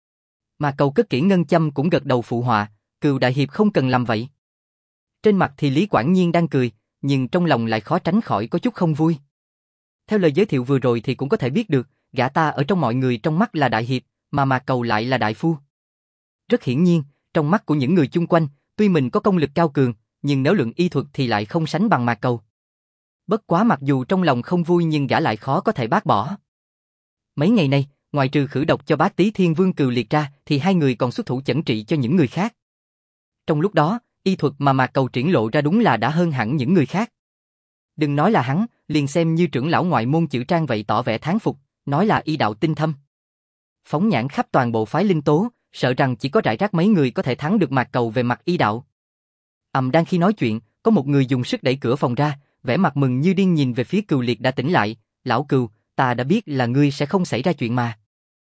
Mà Cầu cất kỹ ngân châm cũng gật đầu phụ họa, Cừu đại hiệp không cần làm vậy. Trên mặt thì Lý Quảng Nhiên đang cười, nhưng trong lòng lại khó tránh khỏi có chút không vui. Theo lời giới thiệu vừa rồi thì cũng có thể biết được, gã ta ở trong mọi người trong mắt là đại hiệp, mà Mạc Cầu lại là đại phu. Rất hiển nhiên, trong mắt của những người chung quanh, tuy mình có công lực cao cường, nhưng nếu luận y thuật thì lại không sánh bằng Mạc Cầu. Bất quá mặc dù trong lòng không vui nhưng gã lại khó có thể bác bỏ. Mấy ngày nay, ngoài trừ khử độc cho Bác Tý Thiên Vương Cừu Liệt ra, thì hai người còn xuất thủ chẩn trị cho những người khác. Trong lúc đó, y thuật mà Mạc Cầu triển lộ ra đúng là đã hơn hẳn những người khác. Đừng nói là hắn, liền xem như trưởng lão ngoại môn Chữ Trang vậy tỏ vẻ thán phục, nói là y đạo tinh thâm. Phóng nhãn khắp toàn bộ phái Linh Tố, sợ rằng chỉ có rải rác mấy người có thể thắng được Mạc Cầu về mặt y đạo. Đang khi nói chuyện, có một người dùng sức đẩy cửa phòng ra, vẻ mặt mừng như điên nhìn về phía Cừu Liệt đã tỉnh lại, lão Cừu, ta đã biết là ngươi sẽ không xảy ra chuyện mà.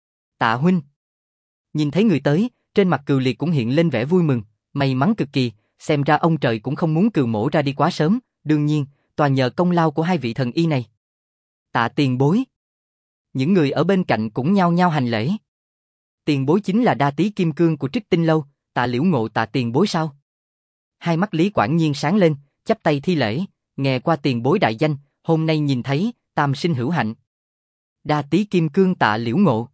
Tạ huynh. Nhìn thấy người tới, trên mặt Cừu Liệt cũng hiện lên vẻ vui mừng, may mắn cực kỳ, xem ra ông trời cũng không muốn Cừu mỗ ra đi quá sớm, đương nhiên, toàn nhờ công lao của hai vị thần y này. Tạ tiền bối. Những người ở bên cạnh cũng nhao nhao hành lễ. Tiền bối chính là đa tý kim cương của Trích Tinh Lâu, Tạ Liễu Ngộ Tạ tiền bối sao? Hai mắt Lý Quảng Nhiên sáng lên, chắp tay thi lễ, nghe qua tiền bối đại danh, hôm nay nhìn thấy, tam sinh hữu hạnh. Đa tý kim cương Tạ Liễu Ngộ.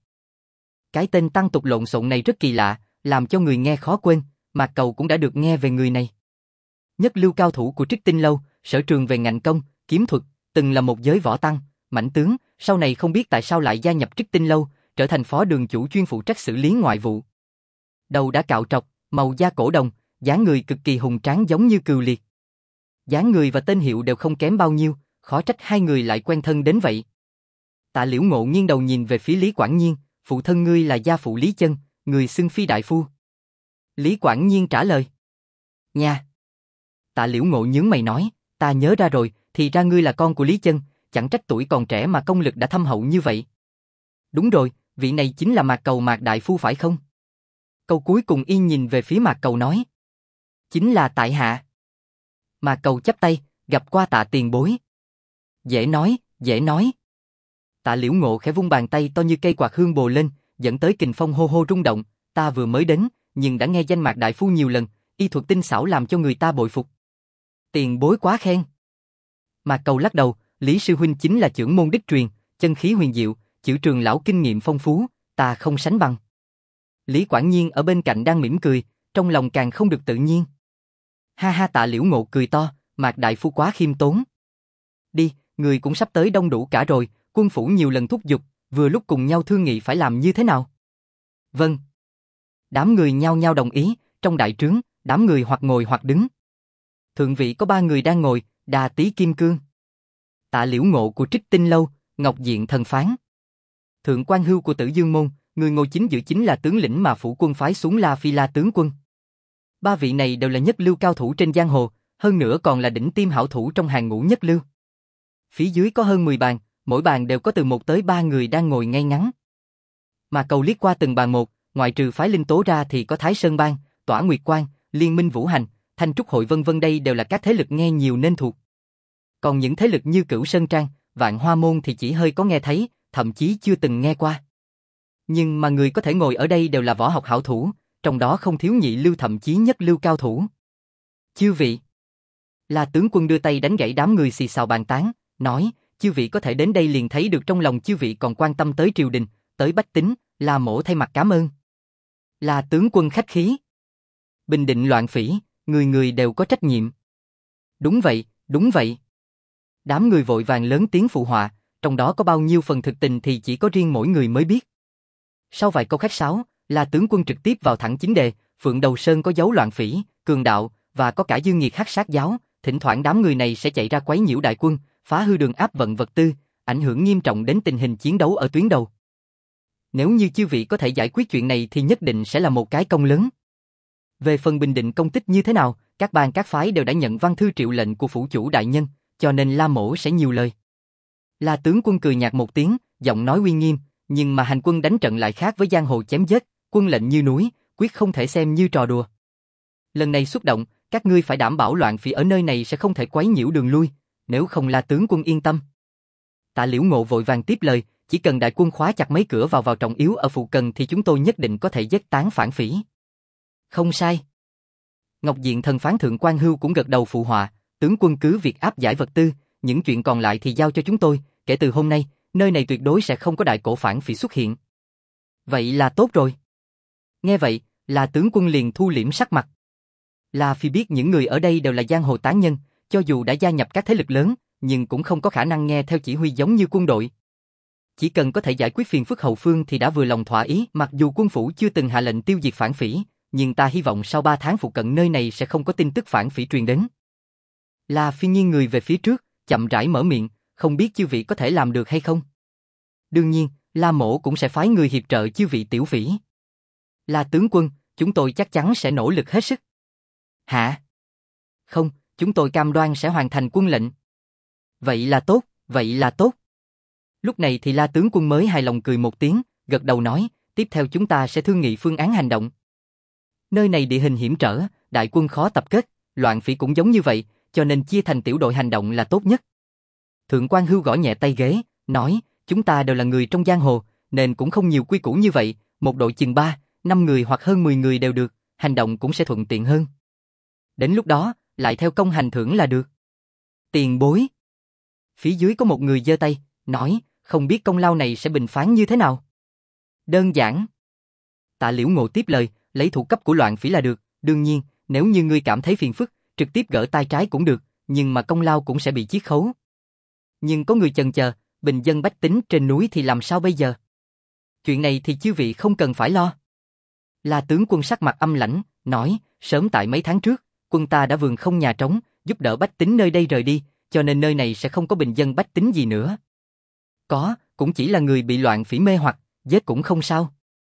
Cái tên tăng tục lộn xộn này rất kỳ lạ, làm cho người nghe khó quên, Mạc Cầu cũng đã được nghe về người này. Nhất lưu cao thủ của Trích Tinh Lâu, sở trường về ngạnh công, kiếm thuật, từng là một giới võ tăng, mãnh tướng, sau này không biết tại sao lại gia nhập Trích Tinh Lâu, trở thành phó đường chủ chuyên phụ trách xử lý ngoại vụ. Đầu đã cạo trọc, màu da cổ đồng, dáng người cực kỳ hùng tráng giống như Cừu Liệt. Dáng người và tên hiệu đều không kém bao nhiêu, khó trách hai người lại quen thân đến vậy. Tạ Liễu Ngộ nghiêng đầu nhìn về phía Lý Quảng Nhiên, phụ thân ngươi là gia phụ Lý Chân, người xưng phi đại phu. Lý Quảng Nhiên trả lời. Nha. Tạ Liễu Ngộ nhướng mày nói, ta nhớ ra rồi, thì ra ngươi là con của Lý Chân, chẳng trách tuổi còn trẻ mà công lực đã thâm hậu như vậy. Đúng rồi, vị này chính là Mạc Cầu Mạc đại phu phải không? Câu cuối cùng y nhìn về phía Mạc Cầu nói. Chính là tại hạ. Mạc Cầu chắp tay, gặp qua Tạ tiền bối. Dễ nói, dễ nói. Tạ Liễu Ngộ khẽ vung bàn tay to như cây quạt hương bồ lên, dẫn tới kình phong hô hô rung động, ta vừa mới đến, nhưng đã nghe danh Mạc đại phu nhiều lần, y thuật tinh xảo làm cho người ta bội phục. Tiền bối quá khen. Mạc Cầu lắc đầu, Lý sư huynh chính là chưởng môn đích truyền, chân khí huyền diệu, chữ trường lão kinh nghiệm phong phú, ta không sánh bằng. Lý Quảng Nhiên ở bên cạnh đang mỉm cười, trong lòng càng không được tự nhiên. Ha ha, Tạ Liễu Ngộ cười to, Mạc đại phu quá khiêm tốn. Đi, người cũng sắp tới đông đủ cả rồi, quân phủ nhiều lần thúc giục, vừa lúc cùng nhau thương nghị phải làm như thế nào. Vâng. Đám người nhao nhao đồng ý, trong đại trướng, đám người hoặc ngồi hoặc đứng. Thượng vị có 3 người đang ngồi, Đa Tý Kim Cương, Tạ Liễu Ngộ của Trích Tinh Lâu, Ngọc Diện Thần Phán. Thượng Quan Hưu của Tử Dương Môn, người ngồi chính giữa chính là tướng lĩnh mà phủ quân phái xuống La Phi La tướng quân. 3 vị này đều là nhất lưu cao thủ trên giang hồ, hơn nữa còn là đỉnh tiêm hảo thủ trong hàng ngũ nhất lưu. Phía dưới có hơn 10 bàn, mỗi bàn đều có từ 1 tới 3 người đang ngồi ngay ngắn. Mà Cầu liếc qua từng bàn một, ngoại trừ phái Linh Tố ra thì có Thái Sơn Bang, Tỏa Nguyệt Quan, Liên Minh Vũ Hành, Thanh Trúc Hội vân vân, đây đều là các thế lực nghe nhiều nên thuộc. Còn những thế lực như Cửu Sơn Trang, Vạn Hoa Môn thì chỉ hơi có nghe thấy, thậm chí chưa từng nghe qua. Nhưng mà người có thể ngồi ở đây đều là võ học hảo thủ, trong đó không thiếu nhị lưu thậm chí nhất lưu cao thủ. Chư vị. La tướng quân đưa tay đánh gãy đám người xì xào bàn tán, nói, chư vị có thể đến đây liền thấy được trong lòng chư vị còn quan tâm tới triều đình, tới bách tính, La mỗ thay mặt cảm ơn. La tướng quân khách khí. Bình định loạn phỉ, người người đều có trách nhiệm. Đúng vậy, đúng vậy. Đám người vội vàng lớn tiếng phụ họa, trong đó có bao nhiêu phần thực tình thì chỉ có riêng mỗi người mới biết. Sau vài câu khách sáo, La tướng quân trực tiếp vào thẳng chính đề, Phượng Đầu Sơn có dấu loạn phỉ, cường đạo, và có cả dương nghiệt hắc sát giáo, thỉnh thoảng đám người này sẽ chạy ra quấy nhiễu đại quân, phá hư đường áp vận vật tư, ảnh hưởng nghiêm trọng đến tình hình chiến đấu ở tuyến đầu. Nếu như chư vị có thể giải quyết chuyện này thì nhất định sẽ là một cái công lớn. Về phần bình định công tích như thế nào, các bang các phái đều đã nhận văn thư triệu lệnh của phủ chủ đại nhân, cho nên La mỗ sẽ nhiều lời. La tướng quân cười nhạt một tiếng, giọng nói uy nghiêm, nhưng mà hành quân đánh trận lại khác với giang hồ chém giết, quân lệnh như núi, quyết không thể xem như trò đùa. Lần này xuất động, các ngươi phải đảm bảo loạn phỉ ở nơi này sẽ không thể quấy nhiễu đường lui, nếu không La tướng quân yên tâm. Tạ Liễu Ngộ vội vàng tiếp lời, chỉ cần đại quân khóa chặt mấy cửa vào trọng yếu ở phụ cận thì chúng tôi nhất định có thể giết tán phản phỉ. Không sai. Ngọc Diện Thần Phán Thượng Quan Hưu cũng gật đầu phụ họa, tướng quân cứ việc áp giải vật tư, những chuyện còn lại thì giao cho chúng tôi, kể từ hôm nay, nơi này tuyệt đối sẽ không có đại cổ phản phỉ xuất hiện. Vậy là tốt rồi. Nghe vậy, La tướng quân liền thu liễm sắc mặt. La Phi biết những người ở đây đều là giang hồ tán nhân, cho dù đã gia nhập các thế lực lớn, nhưng cũng không có khả năng nghe theo chỉ huy giống như quân đội. Chỉ cần có thể giải quyết phiền phức hậu phương thì đã vừa lòng thỏa ý, mặc dù quân phủ chưa từng hạ lệnh tiêu diệt phản phỉ, nhưng ta hy vọng sau 3 tháng phụ cận nơi này sẽ không có tin tức phản phỉ truyền đến. La Phi nghiêng người về phía trước, chậm rãi mở miệng, không biết chư vị có thể làm được hay không? Đương nhiên, La mỗ cũng sẽ phái người hiệp trợ chư vị tiểu phỉ. La tướng quân, chúng tôi chắc chắn sẽ nỗ lực hết sức. Hả? Không, chúng tôi cam đoan sẽ hoàn thành quân lệnh. Vậy là tốt, vậy là tốt. Lúc này thì La tướng quân mới hài lòng cười một tiếng, gật đầu nói, tiếp theo chúng ta sẽ thương nghị phương án hành động. Nơi này địa hình hiểm trở, đại quân khó tập kết, loạn phỉ cũng giống như vậy, cho nên chia thành tiểu đội hành động là tốt nhất. Thượng quan Hưu gõ nhẹ tay ghế, nói, chúng ta đều là người trong giang hồ, nên cũng không nhiều quy củ như vậy, một đội chừng 3, 5 người hoặc hơn 10 người đều được, hành động cũng sẽ thuận tiện hơn. Đến lúc đó, lại theo công hành thưởng là được. Tiền bối. Phía dưới có một người giơ tay, nói, không biết công lao này sẽ bình phán như thế nào. Đơn giản. Tạ Liễu Ngộ tiếp lời, lấy thủ cấp của loạn phỉ là được, đương nhiên, nếu như ngươi cảm thấy phiền phức, trực tiếp gỡ tay trái cũng được, nhưng mà công lao cũng sẽ bị chiết khấu. Nhưng có người chần chờ, bình dân bách tính trên núi thì làm sao bây giờ? Chuyện này thì chư vị không cần phải lo. La tướng quân sắc mặt âm lãnh, nói, sớm tại mấy tháng trước, quân ta đã vườn không nhà trống, giúp đỡ bách tính nơi đây rời đi, cho nên nơi này sẽ không có bình dân bách tính gì nữa. Có, cũng chỉ là người bị loạn phỉ mê hoặc, giết cũng không sao.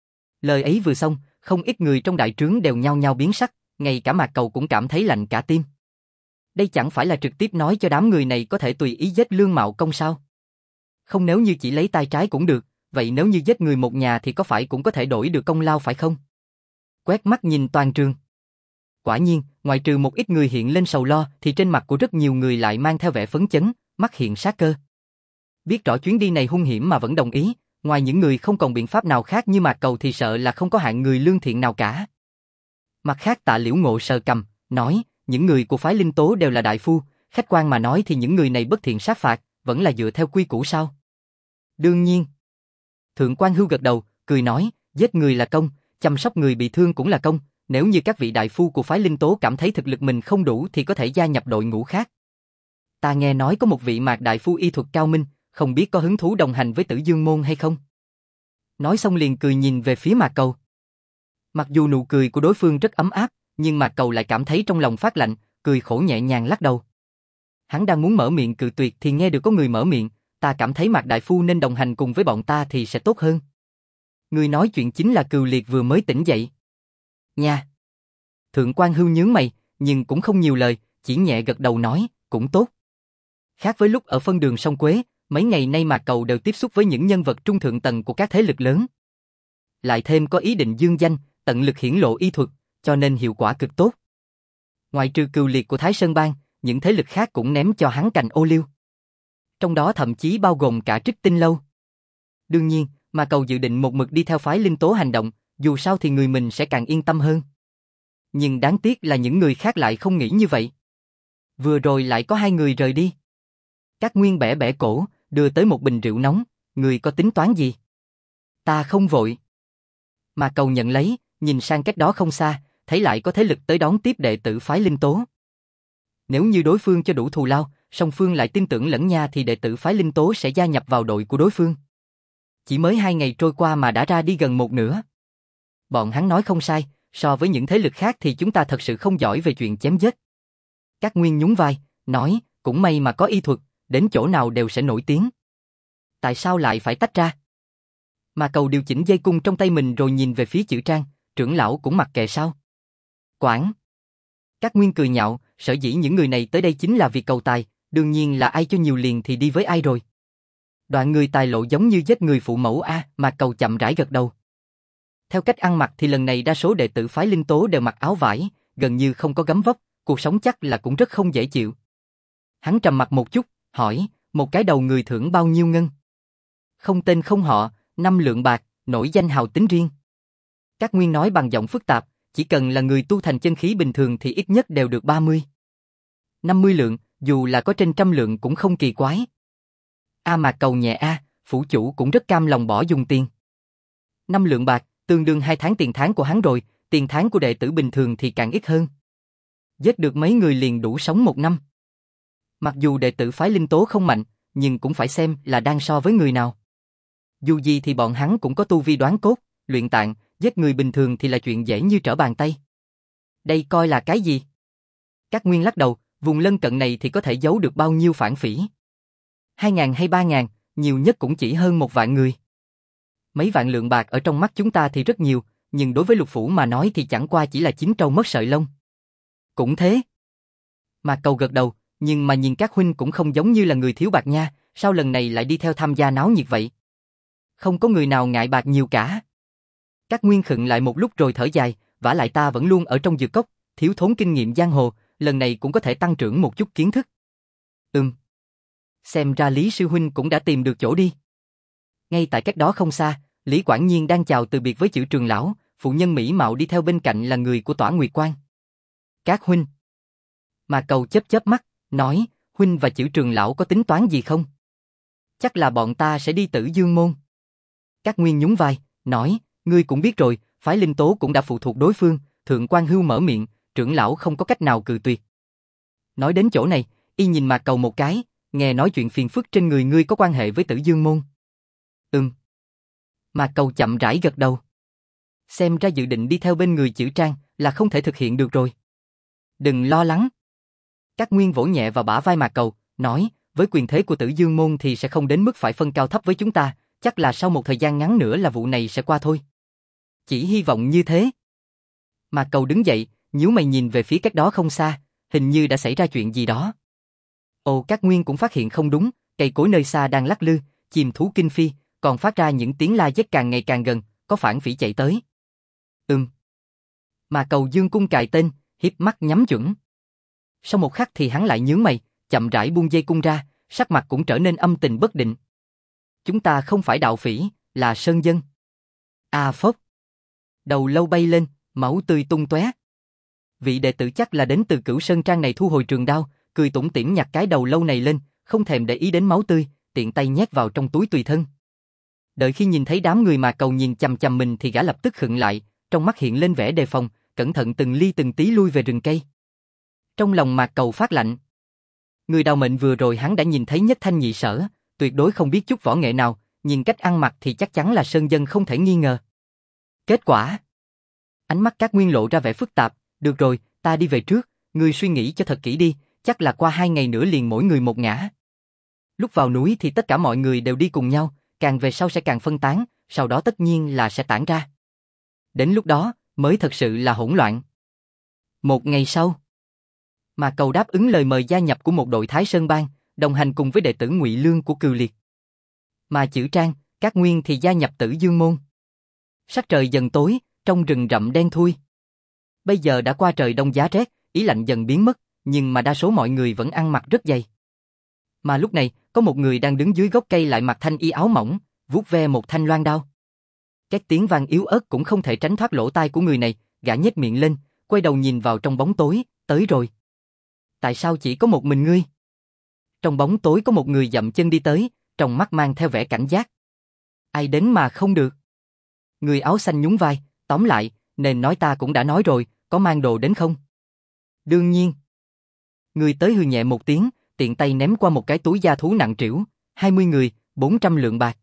Lời ấy vừa xong, không ít người trong đại trướng đều nhao nhao biến sắc, ngay cả Mạc Cầu cũng cảm thấy lạnh cả tim. Đây chẳng phải là trực tiếp nói cho đám người này có thể tùy ý giết Lương Mạo Công sao? Không, nếu như chỉ lấy tay trái cũng được, vậy nếu như giết người một nhà thì có phải cũng có thể đổi được công lao phải không? Quét mắt nhìn toàn trường. Quả nhiên, ngoại trừ một ít người hiện lên sầu lo thì trên mặt của rất nhiều người lại mang theo vẻ phấn chấn, mắt hiện sát cơ. Biết rõ chuyến đi này hung hiểm mà vẫn đồng ý, ngoài những người không còn biện pháp nào khác như Mạc Cầu thì sợ là không có hạng người lương thiện nào cả. Mặt khác Tạ Liễu Ngộ sờ cằm, nói, những người của phái Linh Tố đều là đại phu, khách quan mà nói thì những người này bất thiện sát phạt, vẫn là dựa theo quy củ sao? Đương nhiên. Thượng quan Hưu gật đầu, cười nói, giết người là công, chăm sóc người bị thương cũng là công, nếu như các vị đại phu của phái Linh Tố cảm thấy thực lực mình không đủ thì có thể gia nhập đội ngũ khác. Ta nghe nói có một vị Mạc đại phu y thuật cao minh, không biết có hứng thú đồng hành với Tử Dương môn hay không? Nói xong liền cười nhìn về phía Mạc Cầu. Mặc dù nụ cười của đối phương rất ấm áp, nhưng Mạc Cầu lại cảm thấy trong lòng phát lạnh, cười khổ nhẹ nhàng lắc đầu. Hắn đang muốn mở miệng cự tuyệt thì nghe được có người mở miệng, ta cảm thấy Mạc đại phu nên đồng hành cùng với bọn ta thì sẽ tốt hơn. Người nói chuyện chính là Cừu Liệt vừa mới tỉnh dậy. Nha. Thượng quan Hưu nhướng mày, nhưng cũng không nhiều lời, chỉ nhẹ gật đầu nói, cũng tốt. Khác với lúc ở phân đường sông Quế, mấy ngày nay Mạc Cầu đều tiếp xúc với những nhân vật trung thượng tầng của các thế lực lớn. Lại thêm có ý định dương danh, tận lực hiển lộ y thuật, cho nên hiệu quả cực tốt. Ngoài trừ Cừu Liệt của Thái Sơn Bang, những thế lực khác cũng ném cho hắn cành ô liu. Trong đó thậm chí bao gồm cả Trích Tinh Lâu. Đương nhiên, Mạc Cầu dự định một mực đi theo phái Linh Tố hành động, dù sao thì người mình sẽ càng yên tâm hơn. Nhưng đáng tiếc là những người khác lại không nghĩ như vậy. Vừa rồi lại có 2 người rời đi. Các Nguyên bẻ bẻ cổ, đưa tới một bình rượu nóng, người có tính toán gì? Ta không vội. Mạc Cầu nhận lấy, nhìn sang cách đó không xa, thấy lại có thế lực tới đón tiếp đệ tử phái Linh Tố. Nếu như đối phương cho đủ thù lao, song phương lại tin tưởng lẫn nhau thì đệ tử phái Linh Tố sẽ gia nhập vào đội của đối phương. Chỉ mới 2 ngày trôi qua mà đã ra đi gần một nửa. Bọn hắn nói không sai, so với những thế lực khác thì chúng ta thật sự không giỏi về chuyện chém giết. Các Nguyên nhún vai, nói, cũng may mà có y thuật, đến chỗ nào đều sẽ nổi tiếng. Tại sao lại phải tách ra? Mà Cầu điều chỉnh dây cung trong tay mình rồi nhìn về phía Chữ Trang, trưởng lão cũng mặc kệ sao? Quản. Các Nguyên cười nhạo, sở dĩ những người này tới đây chính là vì cầu tài, đương nhiên là ai cho nhiều liền thì đi với ai rồi. Đoạn người tài lộ giống như giết người phụ mẫu a, mà Cầu chậm rãi gật đầu. Theo cách ăn mặc thì lần này đa số đệ tử phái Linh Tố đều mặc áo vải, gần như không có gấm vóc, cuộc sống chắc là cũng rất không dễ chịu. Hắn trầm mặt một chút, hỏi, một cái đầu người thưởng bao nhiêu ngân? Không tên không họ, 5 lượng bạc, nổi danh hào tính riêng. Các Nguyên nói bằng giọng phức tạp, chỉ cần là người tu thành chân khí bình thường thì ít nhất đều được 30. 50 lượng, dù là có trên 100 lượng cũng không kỳ quái. Mạc Cầu nhẹ phủ chủ cũng rất cam lòng bỏ dùng tiền. 5 lượng bạc, tương đương 2 tháng tiền tháng của hắn rồi, tiền tháng của đệ tử bình thường thì càng ít hơn. Giết được mấy người liền đủ sống 1 năm. Mặc dù đệ tử phái Linh Tố không mạnh, nhưng cũng phải xem là đang so với người nào. Dù gì thì bọn hắn cũng có tu vi đoán cốt, luyện tạng, giết người bình thường thì là chuyện dễ như trở bàn tay. Đây coi là cái gì? Các Nguyên lắc đầu, vùng lân cận này thì có thể giấu được bao nhiêu phản phỉ? 2.000 hay 3.000, nhiều nhất cũng chỉ hơn 1 vạn người. Mấy vạn lượng bạc ở trong mắt chúng ta thì rất nhiều, nhưng đối với Lục Phủ mà nói thì chẳng qua chỉ là chín trâu mất sợi lông. Cũng thế. Mạc Cầu gật đầu, nhưng mà nhìn các huynh cũng không giống như là người thiếu bạc nha, sao lần này lại đi theo tham gia náo nhiệt vậy? Không có người nào ngại bạc nhiều cả. Các Nguyên khựng lại một lúc rồi thở dài, vả lại ta vẫn luôn ở trong dược cốc, thiếu thốn kinh nghiệm giang hồ, lần này cũng có thể tăng trưởng một chút kiến thức. Xem ra Lý sư huynh cũng đã tìm được chỗ đi. Ngay tại cách đó không xa, Lý Quảng Nhiên đang chào từ biệt với Chữ Trường lão, phụ nhân mỹ mạo đi theo bên cạnh là người của Tỏa Nguyệt Quan. Các huynh. Mà Cầu chớp chớp mắt, nói, huynh và Chữ Trường lão có tính toán gì không? Chắc là bọn ta sẽ đi Tử Dương môn. Các Nguyên nhún vai, nói, ngươi cũng biết rồi, phái Linh Tố cũng đã phụ thuộc đối phương, Thượng Quan Hưu mở miệng, trưởng lão không có cách nào cự tuyệt. Nói đến chỗ này, y nhìn Mạc Cầu một cái, nghe nói chuyện phiền phức trên người ngươi có quan hệ với Tử Dương môn. Mạc Cầu chậm rãi gật đầu. Xem ra dự định đi theo bên người Chữ Trang là không thể thực hiện được rồi. Đừng lo lắng. Các Nguyên vỗ nhẹ vào bả vai Mạc Cầu, nói, với quyền thế của Tử Dương môn thì sẽ không đến mức phải phân cao thấp với chúng ta, chắc là sau một thời gian ngắn nữa là vụ này sẽ qua thôi. Chỉ hy vọng như thế. Mạc Cầu đứng dậy, nhíu mày nhìn về phía cách đó không xa, hình như đã xảy ra chuyện gì đó. Ồ, các Nguyên cũng phát hiện không đúng, cây cối nơi xa đang lắc lư, chim thú kinh phi, còn phát ra những tiếng la giết càng ngày càng gần, có phản phỉ chạy tới. Mạc Cầu dương cung cài tên, hiếp mắt nhắm chuẩn. Sau một khắc thì hắn lại nhướng mày, chậm rãi buông dây cung ra, sắc mặt cũng trở nên âm tình bất định. Chúng ta không phải đạo phỉ, là sơn dân. Phốc. Đầu lâu bay lên, máu tươi tung tóe. Vị đệ tử chắc là đến từ Cửu Sơn Trang này thu hồi trường đao, cười tủm tỉm nhặt cái đầu lâu này lên, không thèm để ý đến máu tươi, tiện tay nhét vào trong túi tùy thân. Đợi khi nhìn thấy đám người Mạc Cầu nhìn chằm chằm mình thì gã lập tức khựng lại, trong mắt hiện lên vẻ đề phòng, cẩn thận từng ly từng tí lui về rừng cây. Trong lòng Mạc Cầu phát lạnh. Người đào mệnh vừa rồi hắn đã nhìn thấy nhất thanh nhị sở, tuyệt đối không biết chút võ nghệ nào, nhìn cách ăn mặc thì chắc chắn là sơn dân không thể nghi ngờ. Kết quả. Ánh mắt các Nguyên lộ ra vẻ phức tạp, được rồi, ta đi về trước, ngươi suy nghĩ cho thật kỹ đi, chắc là qua 2 ngày nữa liền mỗi người một ngả. Lúc vào núi thì tất cả mọi người đều đi cùng nhau, càng về sau sẽ càng phân tán, sau đó tất nhiên là sẽ tản ra. Đến lúc đó, mới thật sự là hỗn loạn. Một ngày sau, Mạc Cầu đáp ứng lời mời gia nhập của một đội Thái Sơn Bang, đồng hành cùng với đệ tử Ngụy Lương của Cừu Liệt. Mà Chữ Trang, các Nguyên thì gia nhập Tử Dương môn. Sắc trời dần tối, trong rừng rậm đen thui. Bây giờ đã qua trời đông giá rét, ý lạnh dần biến mất, nhưng mà đa số mọi người vẫn ăn mặc rất dày. Mà lúc này, có một người đang đứng dưới gốc cây lại mặc thanh y áo mỏng, vuốt ve một thanh loan đao. Các tiếng vang yếu ớt cũng không thể tránh thoát lỗ tai của người này, gã nhếch miệng lên, quay đầu nhìn vào trong bóng tối, tới rồi. Tại sao chỉ có một mình ngươi? Trong bóng tối có một người dậm chân đi tới, trong mắt mang theo vẻ cảnh giác. Ai đến mà không được? Người áo xanh nhún vai, tóm lại, nên nói ta cũng đã nói rồi, có mang đồ đến không? Đương nhiên. Người tới hừ nhẹ một tiếng, tiện tay ném qua một cái túi da thú nặng trĩu, 20 người, 400 lượng bạc.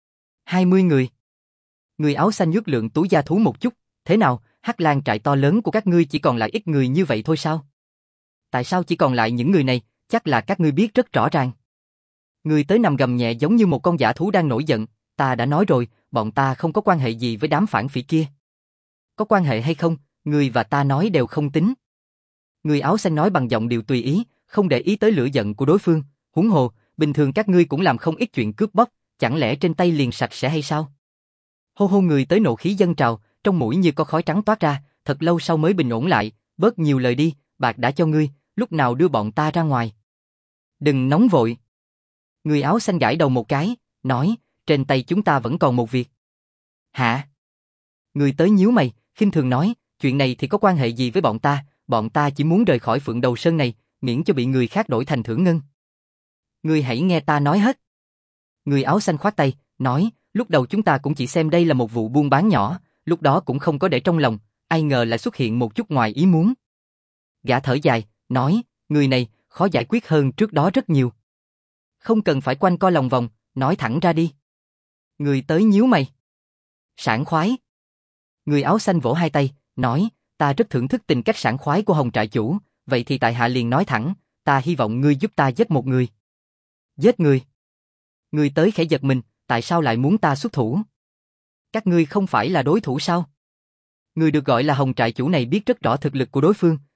20 người. Người áo xanh nhấc lượng túi da thú một chút, thế nào, Hắc Lang trại to lớn của các ngươi chỉ còn lại ít người như vậy thôi sao? Tại sao chỉ còn lại những người này, chắc là các ngươi biết rất rõ ràng. Người tới nằm gầm nhẹ giống như một con dã thú đang nổi giận, ta đã nói rồi, bọn ta không có quan hệ gì với đám phản phỉ kia. Có quan hệ hay không, người và ta nói đều không tính. Người áo xanh nói bằng giọng điệu tùy ý, không để ý tới lửa giận của đối phương, huống hồ, bình thường các ngươi cũng làm không ít chuyện cướp bóc, chẳng lẽ trên tay liền sạch sẽ hay sao? Hô hô, người tới nộ khí dâng trào, trong mũi như có khói trắng toát ra, thật lâu sau mới bình ổn lại, bớt nhiều lời đi, bạc đã cho ngươi, lúc nào đưa bọn ta ra ngoài. Đừng nóng vội. Người áo xanh gãi đầu một cái, nói, trên tay chúng ta vẫn còn một việc. Hả? Người tới nhíu mày, khinh thường nói, chuyện này thì có quan hệ gì với bọn ta chỉ muốn rời khỏi Phượng Đầu Sơn này, miễn cho bị người khác đổi thành thưởng ngân. Ngươi hãy nghe ta nói hết. Người áo xanh khoát tay, nói, lúc đầu chúng ta cũng chỉ xem đây là một vụ buôn bán nhỏ, lúc đó cũng không có để trong lòng, ai ngờ lại xuất hiện một chút ngoài ý muốn. Gã thở dài, nói, người này, khó giải quyết hơn trước đó rất nhiều. Không cần phải quanh co lòng vòng, nói thẳng ra đi. Người tới nhíu mày. Sảng khoái. Người áo xanh vỗ hai tay, nói, ta rất thưởng thức tình cách sảng khoái của Hồng trại chủ, vậy thì tại hạ liền nói thẳng, ta hy vọng ngươi giúp ta giết một người. Giết người? Người tới khẽ giật mình, tại sao lại muốn ta xuất thủ? Các ngươi không phải là đối thủ sao? Người được gọi là Hồng trại chủ này biết rất rõ thực lực của đối phương,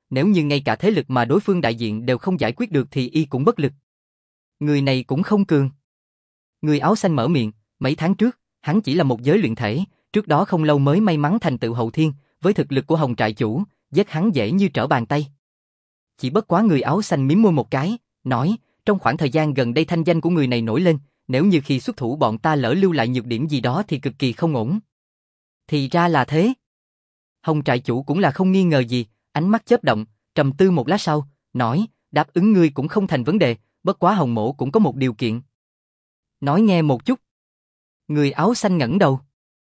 nếu như ngay cả thế lực mà đối phương đại diện đều không giải quyết được thì y cũng bất lực. Người này cũng không cường. Người áo xanh mở miệng, mấy tháng trước, hắn chỉ là một giới luyện thể, trước đó không lâu mới may mắn thành tựu hậu thiên, với thực lực của Hồng trại chủ, giết hắn dễ như trở bàn tay. Chỉ bất quá người áo xanh mím môi một cái, nói, trong khoảng thời gian gần đây thanh danh của người này nổi lên, nếu như khi xuất thủ bọn ta lỡ lưu lại nhược điểm gì đó thì cực kỳ không ổn. Thì ra là thế. Hồng trại chủ cũng là không nghi ngờ gì, ánh mắt chớp động, trầm tư một lát sau, nói, đáp ứng ngươi cũng không thành vấn đề, bất quá Hồng mỗ cũng có một điều kiện. Nói nghe một chút. Người áo xanh ngẩng đầu.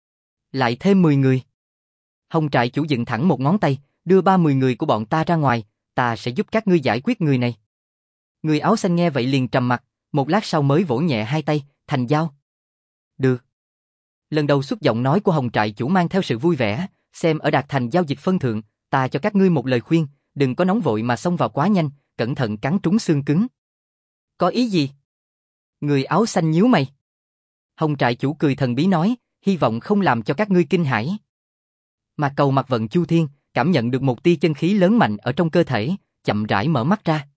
Lại thêm 10 người. Hồng trại chủ dựng thẳng một ngón tay, đưa 30 người của bọn ta ra ngoài, ta sẽ giúp các ngươi giải quyết người này. Người áo xanh nghe vậy liền trầm mặt, một lát sau mới vỗ nhẹ hai tay, thành giao. Được. Lần đầu xuất giọng nói của Hồng trại chủ mang theo sự vui vẻ, xem ở đạt thành giao dịch phân thượng, ta cho các ngươi một lời khuyên, đừng có nóng vội mà xông vào quá nhanh, cẩn thận cắn trúng xương cứng. Có ý gì? Người áo xanh nhíu mày. Hồng trại chủ cười thần bí nói, hy vọng không làm cho các ngươi kinh hãi. Mà cầu mặt vận Chu Thiên, cảm nhận được một tia chân khí lớn mạnh ở trong cơ thể, chậm rãi mở mắt ra.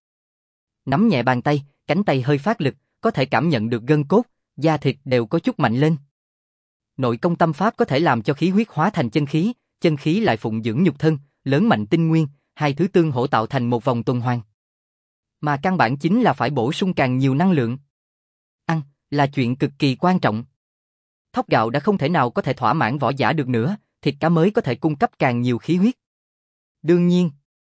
Nắm nhẹ bàn tay, cánh tay hơi phát lực, có thể cảm nhận được gân cốt, da thịt đều có chút mạnh lên. Nội công tâm pháp có thể làm cho khí huyết hóa thành chân khí lại phụng dưỡng nhục thân, lớn mạnh tinh nguyên, hai thứ tương hỗ tạo thành một vòng tuần hoàn. Mà căn bản chính là phải bổ sung càng nhiều năng lượng. Ăn là chuyện cực kỳ quan trọng. Thóc gạo đã không thể nào có thể thỏa mãn võ giả được nữa, thịt cá mới có thể cung cấp càng nhiều khí huyết. Đương nhiên,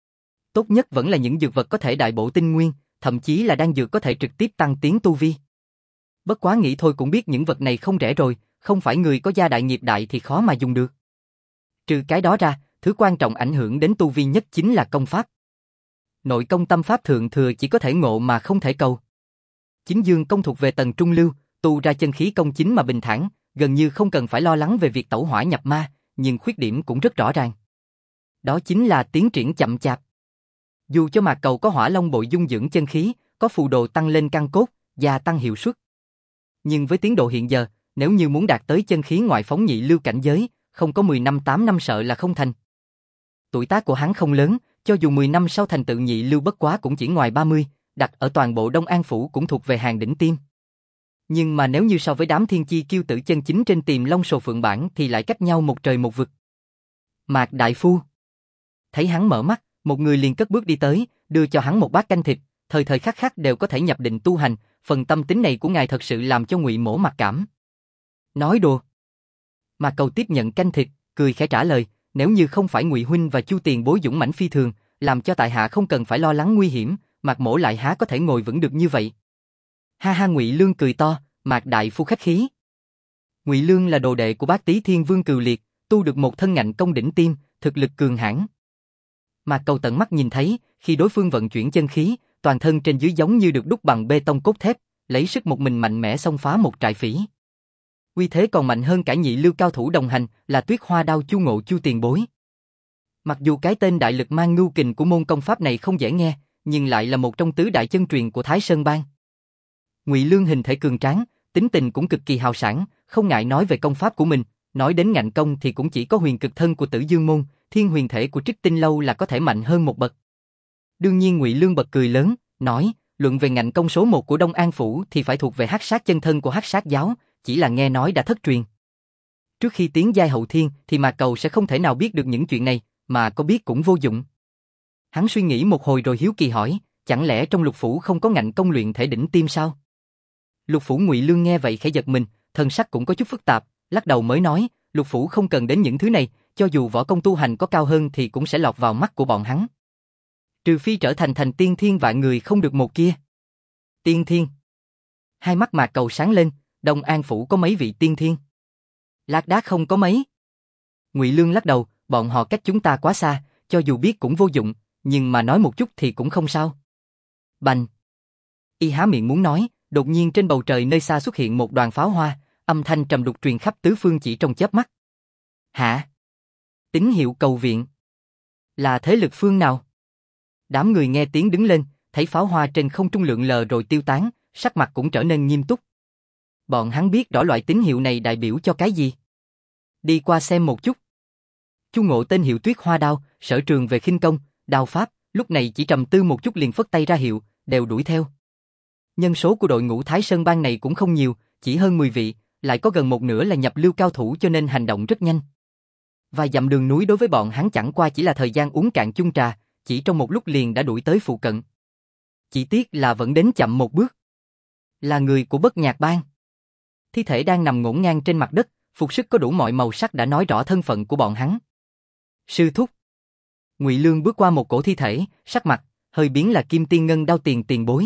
tốt nhất vẫn là những dược vật có thể đại bổ tinh nguyên, thậm chí là đan dược có thể trực tiếp tăng tiến tu vi. Bất quá nghĩ thôi cũng biết những vật này không rẻ rồi, không phải người có gia đại nghiệp đại thì khó mà dùng được. Trừ cái đó ra, thứ quan trọng ảnh hưởng đến tu vi nhất chính là công pháp. Nội công tâm pháp thượng thừa chỉ có thể ngộ mà không thể cầu. Chính dương công thuộc về tầng trung lưu, tu ra chân khí công chính mà bình thản, gần như không cần phải lo lắng về việc tẩu hỏa nhập ma, nhưng khuyết điểm cũng rất rõ ràng. Đó chính là tiến triển chậm chạp. Dù cho mạc cầu có hỏa long bội dung dưỡng chân khí, có phù đồ tăng lên căn cốt, gia tăng hiệu suất. Nhưng với tiến độ hiện giờ, nếu như muốn đạt tới chân khí ngoại phóng nhị lưu cảnh giới, không có 10 năm 8 năm sợ là không thành. Tuổi tác của hắn không lớn, cho dù 10 năm sau thành tựu nhị lưu bất quá cũng chỉ ngoài 30, đặt ở toàn bộ Đông An Phủ cũng thuộc về hàng đỉnh tiêm. Nhưng mà nếu như so với đám thiên chi kiêu tử chân chính trên Tiềm Long Sồ Phượng Bảng thì lại cách nhau một trời một vực. Mạc đại phu. Thấy hắn mở mắt, một người liền cất bước đi tới, đưa cho hắn một bát canh thịt, thời thời khắc khắc đều có thể nhập định tu hành, phần tâm tính này của ngài thật sự làm cho Ngụy Mỗ mặc cảm. Nói đùa. Mạc Cầu tiếp nhận canh thịt, cười khẽ trả lời, nếu như không phải Ngụy huynh và Chu tiền bối dũng mãnh phi thường, làm cho tại hạ không cần phải lo lắng nguy hiểm, Mạc Mỗ lại há có thể ngồi vững được như vậy. Ha ha, Ngụy Lương cười to, Mạc đại phu khách khí. Ngụy Lương là đồ đệ của Bát Tý Thiên Vương Cừu Liệt, tu được một thân ngạnh công đỉnh tiêm, thực lực cường hãn. Mạc Cầu tận mắt nhìn thấy, khi đối phương vận chuyển chân khí, toàn thân trên dưới giống như được đúc bằng bê tông cốt thép, lấy sức một mình mạnh mẽ xông phá một trại phỉ. Uy thế còn mạnh hơn cả nhị lưu cao thủ đồng hành, là Tuyết Hoa Đao Chu Ngộ Chu tiền bối. Mặc dù cái tên đại lực mang ngưu kình của môn công pháp này không dễ nghe, nhưng lại là một trong tứ đại chân truyền của Thái Sơn Bang. Ngụy Lương hình thể cường tráng, tính tình cũng cực kỳ hào sảng, không ngại nói về công pháp của mình, nói đến ngạnh công thì cũng chỉ có huyền cực thân của Tử Dương môn, thiên huyền thể của Trích Tinh lâu là có thể mạnh hơn một bậc. Đương nhiên Ngụy Lương bật cười lớn, nói, luận về ngạnh công số 1 của Đông An Phủ thì phải thuộc về Hắc Sát chân thân của Hắc Sát giáo, chỉ là nghe nói đã thất truyền. Trước khi tiến giai hậu thiên thì Mạc Cầu sẽ không thể nào biết được những chuyện này, mà có biết cũng vô dụng. Hắn suy nghĩ một hồi rồi hiếu kỳ hỏi, chẳng lẽ trong Lục phủ không có ngạnh công luyện thể đỉnh tiêm sao? Lục phủ Ngụy Lương nghe vậy khẽ giật mình, thần sắc cũng có chút phức tạp, lắc đầu mới nói, Lục phủ không cần đến những thứ này, cho dù võ công tu hành có cao hơn thì cũng sẽ lọt vào mắt của bọn hắn. Trừ phi trở thành tiên thiên vạn người không được một kia. Tiên thiên. Hai mắt Mạc Cầu sáng lên, Đông An Phủ có mấy vị tiên thiên? Lác đác không có mấy. Ngụy Lương lắc đầu, bọn họ cách chúng ta quá xa, cho dù biết cũng vô dụng, nhưng mà nói một chút thì cũng không sao. Bành. Y há miệng muốn nói, đột nhiên trên bầu trời nơi xa xuất hiện một đoàn pháo hoa, âm thanh trầm đục truyền khắp tứ phương chỉ trong chớp mắt. Hả? Tín hiệu cầu viện. Là thế lực phương nào? Đám người nghe tiếng đứng lên, thấy pháo hoa trên không trung lượn lờ rồi tiêu tán, sắc mặt cũng trở nên nghiêm túc. Bọn hắn biết rõ loại tín hiệu này đại biểu cho cái gì. Đi qua xem một chút. Chu Ngộ tên hiệu Tuyết Hoa Đao, sở trường về khinh công, đao pháp, lúc này chỉ trầm tư một chút liền phất tay ra hiệu, đều đuổi theo. Nhân số của đội ngũ Thái Sơn Bang này cũng không nhiều, chỉ hơn 10 vị, lại có gần một nửa là nhập lưu cao thủ cho nên hành động rất nhanh. Vài dặm đường núi đối với bọn hắn chẳng qua chỉ là thời gian uống cạn chung trà, chỉ trong một lúc liền đã đuổi tới phụ cận. Chỉ tiếc là vẫn đến chậm một bước. Là người của Bất Nhạc Bang. Thi thể đang nằm ngổn ngang trên mặt đất, phục sức có đủ mọi màu sắc đã nói rõ thân phận của bọn hắn. Sư thúc. Ngụy Lương bước qua một cổ thi thể, sắc mặt hơi biến là Kim Tiên Ngân Đao tiền tiền bối.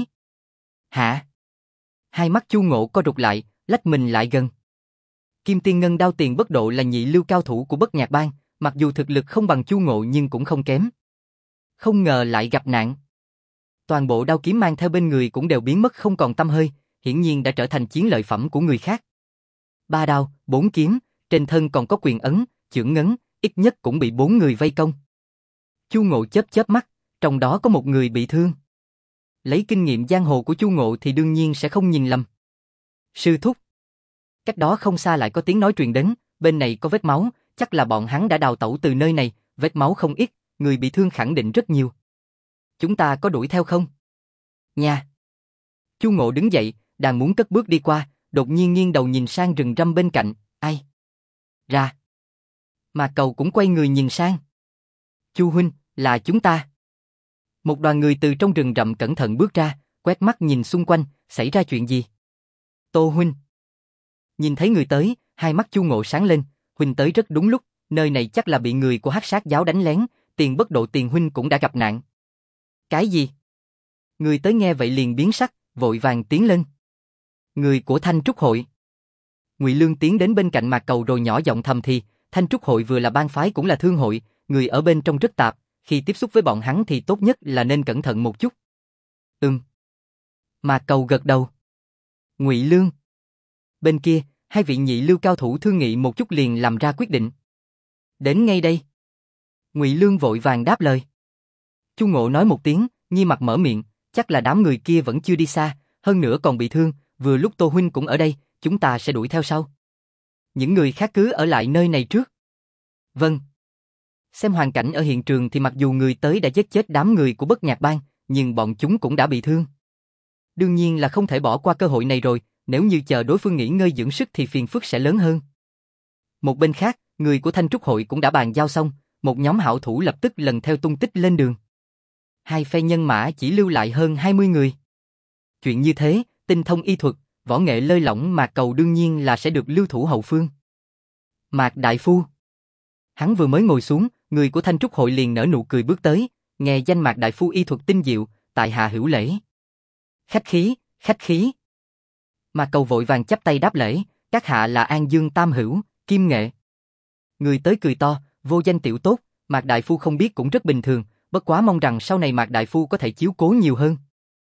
Hả? Hai mắt Chu Ngộ co rụt lại, lách mình lại gần. Kim Tiên Ngân Đao tiền bất độ là nhị lưu cao thủ của Bất Nhạc Bang, mặc dù thực lực không bằng Chu Ngộ nhưng cũng không kém. Không ngờ lại gặp nạn. Toàn bộ đao kiếm mang theo bên người cũng đều biến mất không còn tăm hơi, hiển nhiên đã trở thành chiến lợi phẩm của người khác. 3 đao, 4 kiếm, trên thân còn có quyền ấn, chưởng ngấn, ít nhất cũng bị 4 người vây công. Chu Ngộ chớp chớp mắt, trong đó có một người bị thương. Lấy kinh nghiệm giang hồ của Chu Ngộ thì đương nhiên sẽ không nhìn lầm. Sư thúc. Cách đó không xa lại có tiếng nói truyền đến, bên này có vết máu, chắc là bọn hắn đã đào tẩu từ nơi này, vết máu không ít, người bị thương khẳng định rất nhiều. Chúng ta có đuổi theo không? Nha. Chu Ngộ đứng dậy, đang muốn cất bước đi qua, đột nhiên nghiêng đầu nhìn sang rừng rậm bên cạnh, ai? Ra. Mà Cầu cũng quay người nhìn sang. Chu huynh, là chúng ta. Một đoàn người từ trong rừng rậm cẩn thận bước ra, quét mắt nhìn xung quanh, xảy ra chuyện gì? Tô huynh. Nhìn thấy người tới, hai mắt Chu Ngộ sáng lên, huynh tới rất đúng lúc, nơi này chắc là bị người của Hắc Sát giáo đánh lén, Tiền Bất Độ tiền huynh cũng đã gặp nạn. Cái gì? Người tới nghe vậy liền biến sắc, vội vàng tiến lên. Người của Thanh Trúc hội. Ngụy Lương tiến đến bên cạnh Mạc Cầu rồi nhỏ giọng thầm thì, Thanh Trúc hội vừa là bang phái cũng là thương hội, người ở bên trong rất tạp, khi tiếp xúc với bọn hắn thì tốt nhất là nên cẩn thận một chút. Mạc Cầu gật đầu. Ngụy Lương. Bên kia, hai vị nhị lưu cao thủ thương nghị một chút liền làm ra quyết định. Đến ngay đây. Ngụy Lương vội vàng đáp lời. Chu Ngộ nói một tiếng, nghi mặt mở miệng, chắc là đám người kia vẫn chưa đi xa, hơn nữa còn bị thương, vừa lúc Tô huynh cũng ở đây, chúng ta sẽ đuổi theo sau. Những người khác cứ ở lại nơi này trước. Vâng. Xem hoàn cảnh ở hiện trường thì mặc dù người tới đã giết chết đám người của Bất Nhạc Bang, nhưng bọn chúng cũng đã bị thương. Đương nhiên là không thể bỏ qua cơ hội này rồi, nếu như chờ đối phương nghỉ ngơi dưỡng sức thì phiền phức sẽ lớn hơn. Một bên khác, người của Thanh Trúc hội cũng đã bàn giao xong, một nhóm hảo thủ lập tức lần theo tung tích lên đường. Hai phe nhân mã chỉ lưu lại hơn 20 người. Chuyện như thế, tinh thông y thuật, võ nghệ lơi lỏng Mạc Cầu đương nhiên là sẽ được lưu thủ hậu phương. Mạc đại phu. Hắn vừa mới ngồi xuống, người của Thanh Trúc hội liền nở nụ cười bước tới, nghe danh Mạc đại phu y thuật tinh diệu, tại hạ hữu lễ. Khách khí, khách khí. Mạc Cầu vội vàng chắp tay đáp lễ, các hạ là An Dương Tam Hữu, Kim Nghệ. Người tới cười to, vô danh tiểu tốt, Mạc đại phu không biết cũng rất bình thường, bất quá mong rằng sau này Mạc đại phu có thể chiếu cố nhiều hơn.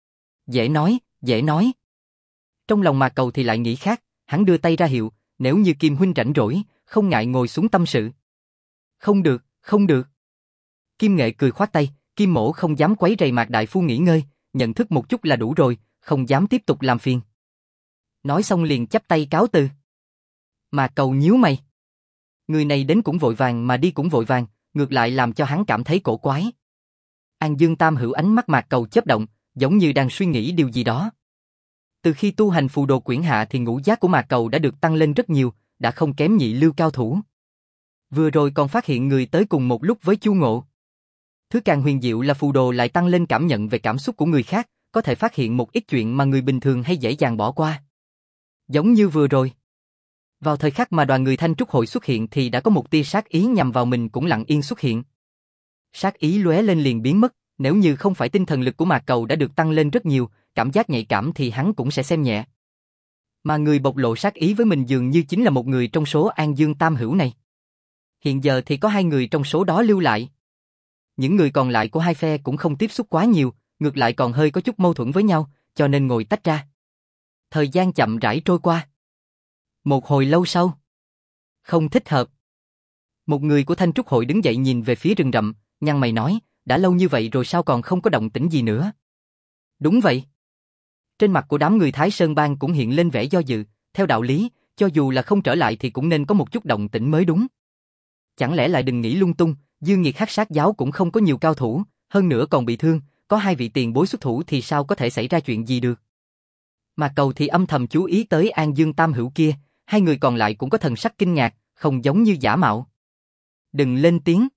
Dễ nói, dễ nói. Trong lòng Mạc Cầu thì lại nghĩ khác, hắn đưa tay ra hiệu, nếu như Kim huynh rảnh rỗi, không ngại ngồi xuống tâm sự. Không được, không được. Kim Nghệ cười khoát tay, Kim mỗ không dám quấy rầy Mạc đại phu nghỉ ngơi, nhận thức một chút là đủ rồi, không dám tiếp tục làm phiền. Nói xong liền chắp tay cáo từ. Mạc Cầu nhíu mày. Người này đến cũng vội vàng mà đi cũng vội vàng, ngược lại làm cho hắn cảm thấy cổ quái. An Dương Tam Hữu ánh mắt Mạc Cầu chớp động, giống như đang suy nghĩ điều gì đó. Từ khi tu hành phù đồ quyển hạ thì ngũ giác của Mạc Cầu đã được tăng lên rất nhiều, đã không kém nhị lưu cao thủ. Vừa rồi còn phát hiện người tới cùng một lúc với Chu Ngộ. Thứ càng huyền diệu là phù đồ lại tăng lên cảm nhận về cảm xúc của người khác, có thể phát hiện một ít chuyện mà người bình thường hay dễ dàng bỏ qua. Giống như vừa rồi. Vào thời khắc mà đoàn người Thanh Trúc hội xuất hiện thì đã có một tia sát ý nhằm vào mình cũng lặng yên xuất hiện. Sát ý lóe lên liền biến mất, nếu như không phải tinh thần lực của Mạc Cầu đã được tăng lên rất nhiều, cảm giác nhạy cảm thì hắn cũng sẽ xem nhẹ. Mà người bộc lộ sát ý với mình dường như chính là một người trong số An Dương Tam Hữu này. Hiện giờ thì có 2 người trong số đó lưu lại. Những người còn lại của hai phe cũng không tiếp xúc quá nhiều, ngược lại còn hơi có chút mâu thuẫn với nhau, cho nên ngồi tách ra. Thời gian chậm rãi trôi qua. Một hồi lâu sau. Không thích hợp. Một người của Thanh Trúc hội đứng dậy nhìn về phía rừng rậm, nhăn mày nói, đã lâu như vậy rồi sao còn không có động tĩnh gì nữa. Đúng vậy. Trên mặt của đám người Thái Sơn Bang cũng hiện lên vẻ do dự, theo đạo lý, cho dù là không trở lại thì cũng nên có một chút động tĩnh mới đúng. Chẳng lẽ lại đừng nghĩ lung tung, Dương Nghiệt Hắc Sát giáo cũng không có nhiều cao thủ, hơn nữa còn bị thương, có hai vị tiền bối xuất thủ thì sao có thể xảy ra chuyện gì được. Mạc Cầu thì âm thầm chú ý tới An Dương Tam Hữu kia, hai người còn lại cũng có thần sắc kinh ngạc, không giống như giả mạo. Đừng lên tiếng.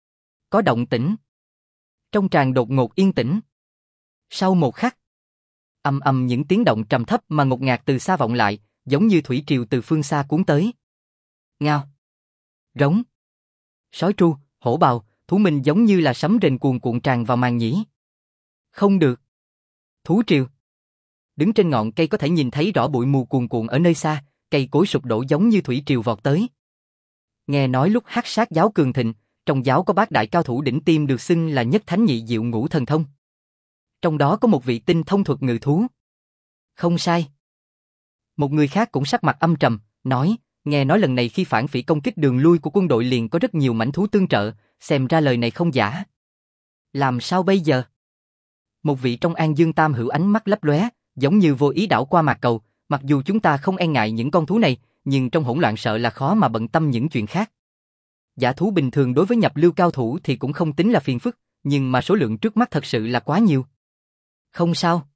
Có động tĩnh. Trong tràng đột ngột yên tĩnh. Sau một khắc, ầm ầm những tiếng động trầm thấp mà ngột ngạt từ xa vọng lại, giống như thủy triều từ phương xa cuốn tới. Ngao. Rống. Sói tru, hổ bào, thú minh giống như là sấm rền cuồn cuộn tràn vào màn nhĩ. Không được. Thú triều. Đứng trên ngọn cây có thể nhìn thấy rõ bụi mù cuồn cuộn ở nơi xa, cây cối sụp đổ giống như thủy triều vọt tới. Nghe nói lúc Hắc Sát giáo cường thịnh, trong giáo có bát đại cao thủ đỉnh tiêm được xưng là nhất thánh nhị diệu ngũ thần thông. Trong đó có một vị tinh thông thuật ngự thú. Không sai. Một người khác cũng sắc mặt âm trầm, nói, nghe nói lần này khi phản phỉ công kích đường lui của quân đội liền có rất nhiều mãnh thú tương trợ, xem ra lời này không giả. Làm sao bây giờ? Một vị trong An Dương Tam Hữu ánh mắt lấp lóe, giống như vô ý đảo qua Mạc Cầu, mặc dù chúng ta không e ngại những con thú này, nhưng trong hỗn loạn sợ là khó mà bận tâm những chuyện khác. Giả thú bình thường đối với nhập lưu cao thủ thì cũng không tính là phiền phức, nhưng mà số lượng trước mắt thật sự là quá nhiều. Không sao.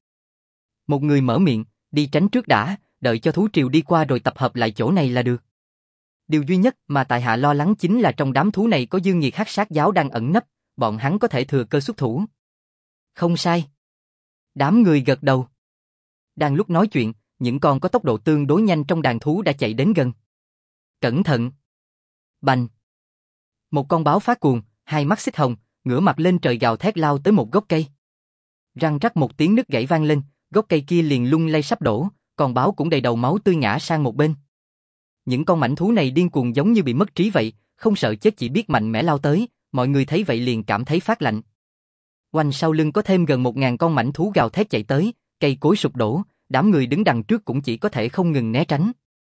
Một người mở miệng, đi tránh trước đã, đợi cho thú triều đi qua rồi tập hợp lại chỗ này là được. Điều duy nhất mà tại hạ lo lắng chính là trong đám thú này có Dương Nghiệt Hắc Sát giáo đang ẩn nấp, bọn hắn có thể thừa cơ xuất thủ. Không sai. Đám người gật đầu. Đang lúc nói chuyện, những con có tốc độ tương đối nhanh trong đàn thú đã chạy đến gần. Cẩn thận. Bành. Một con báo phát cuồng, hai mắt xích hồng, ngửa mặt lên trời gào thét lao tới một gốc cây. Răng rắc một tiếng nứt gãy vang lên, gốc cây kia liền lung lay sắp đổ, con báo cũng đầy đầu máu tươi ngã sang một bên. Những con mãnh thú này điên cuồng giống như bị mất trí vậy, không sợ chết chỉ biết mạnh mẽ lao tới, mọi người thấy vậy liền cảm thấy phát lạnh. Quanh sau lưng có thêm gần 1000 con mãnh thú gào thét chạy tới, cây cối sụp đổ, đám người đứng đằng trước cũng chỉ có thể không ngừng né tránh.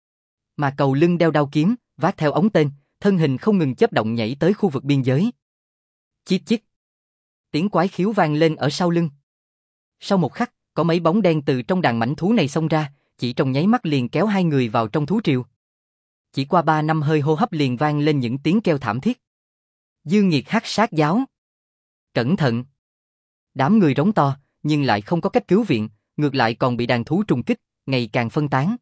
Mà Cầu lưng đeo đao kiếm, vác theo ống tên, thân hình không ngừng chớp động nhảy tới khu vực biên giới. Chít chít. Tiếng quái khiếu vang lên ở sau lưng. Sau một khắc, có mấy bóng đen từ trong đàn mãnh thú này xông ra, chỉ trong nháy mắt liền kéo hai người vào trong thú triều. Chỉ qua 3 năm hơi hô hấp liền vang lên những tiếng kêu thảm thiết. Dương Nghiệt Hắc Sát giáo. Cẩn thận. Đám người rống to, nhưng lại không có cách cứu viện, ngược lại còn bị đàn thú trùng kích, ngày càng phân tán.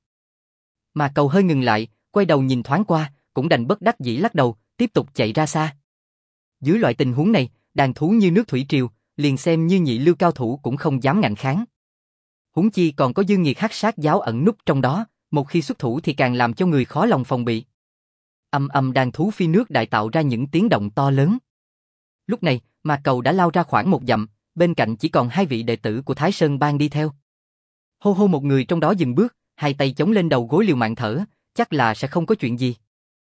Mà Cầu hơi ngừng lại, quay đầu nhìn thoáng qua, cũng đành bất đắc dĩ lắc đầu, tiếp tục chạy ra xa. Dưới loại tình huống này, đàn thú như nước thủy triều, liền xem như nhị lưu cao thủ cũng không dám ngạnh kháng. Huống chi còn có Dương Nghiệt Hắc Sát giáo ẩn núp trong đó, một khi xuất thủ thì càng làm cho người khó lòng phòng bị. Ầm ầm đàn thú phi nước đại tạo ra những tiếng động to lớn. Lúc này, Mạc Cầu đã lao ra khoảng 1 dặm, bên cạnh chỉ còn 2 vị đệ tử của Thái Sơn Bang đi theo. Hô hô một người trong đó dừng bước, hai tay chống lên đầu gối liều mạng thở, chắc là sẽ không có chuyện gì.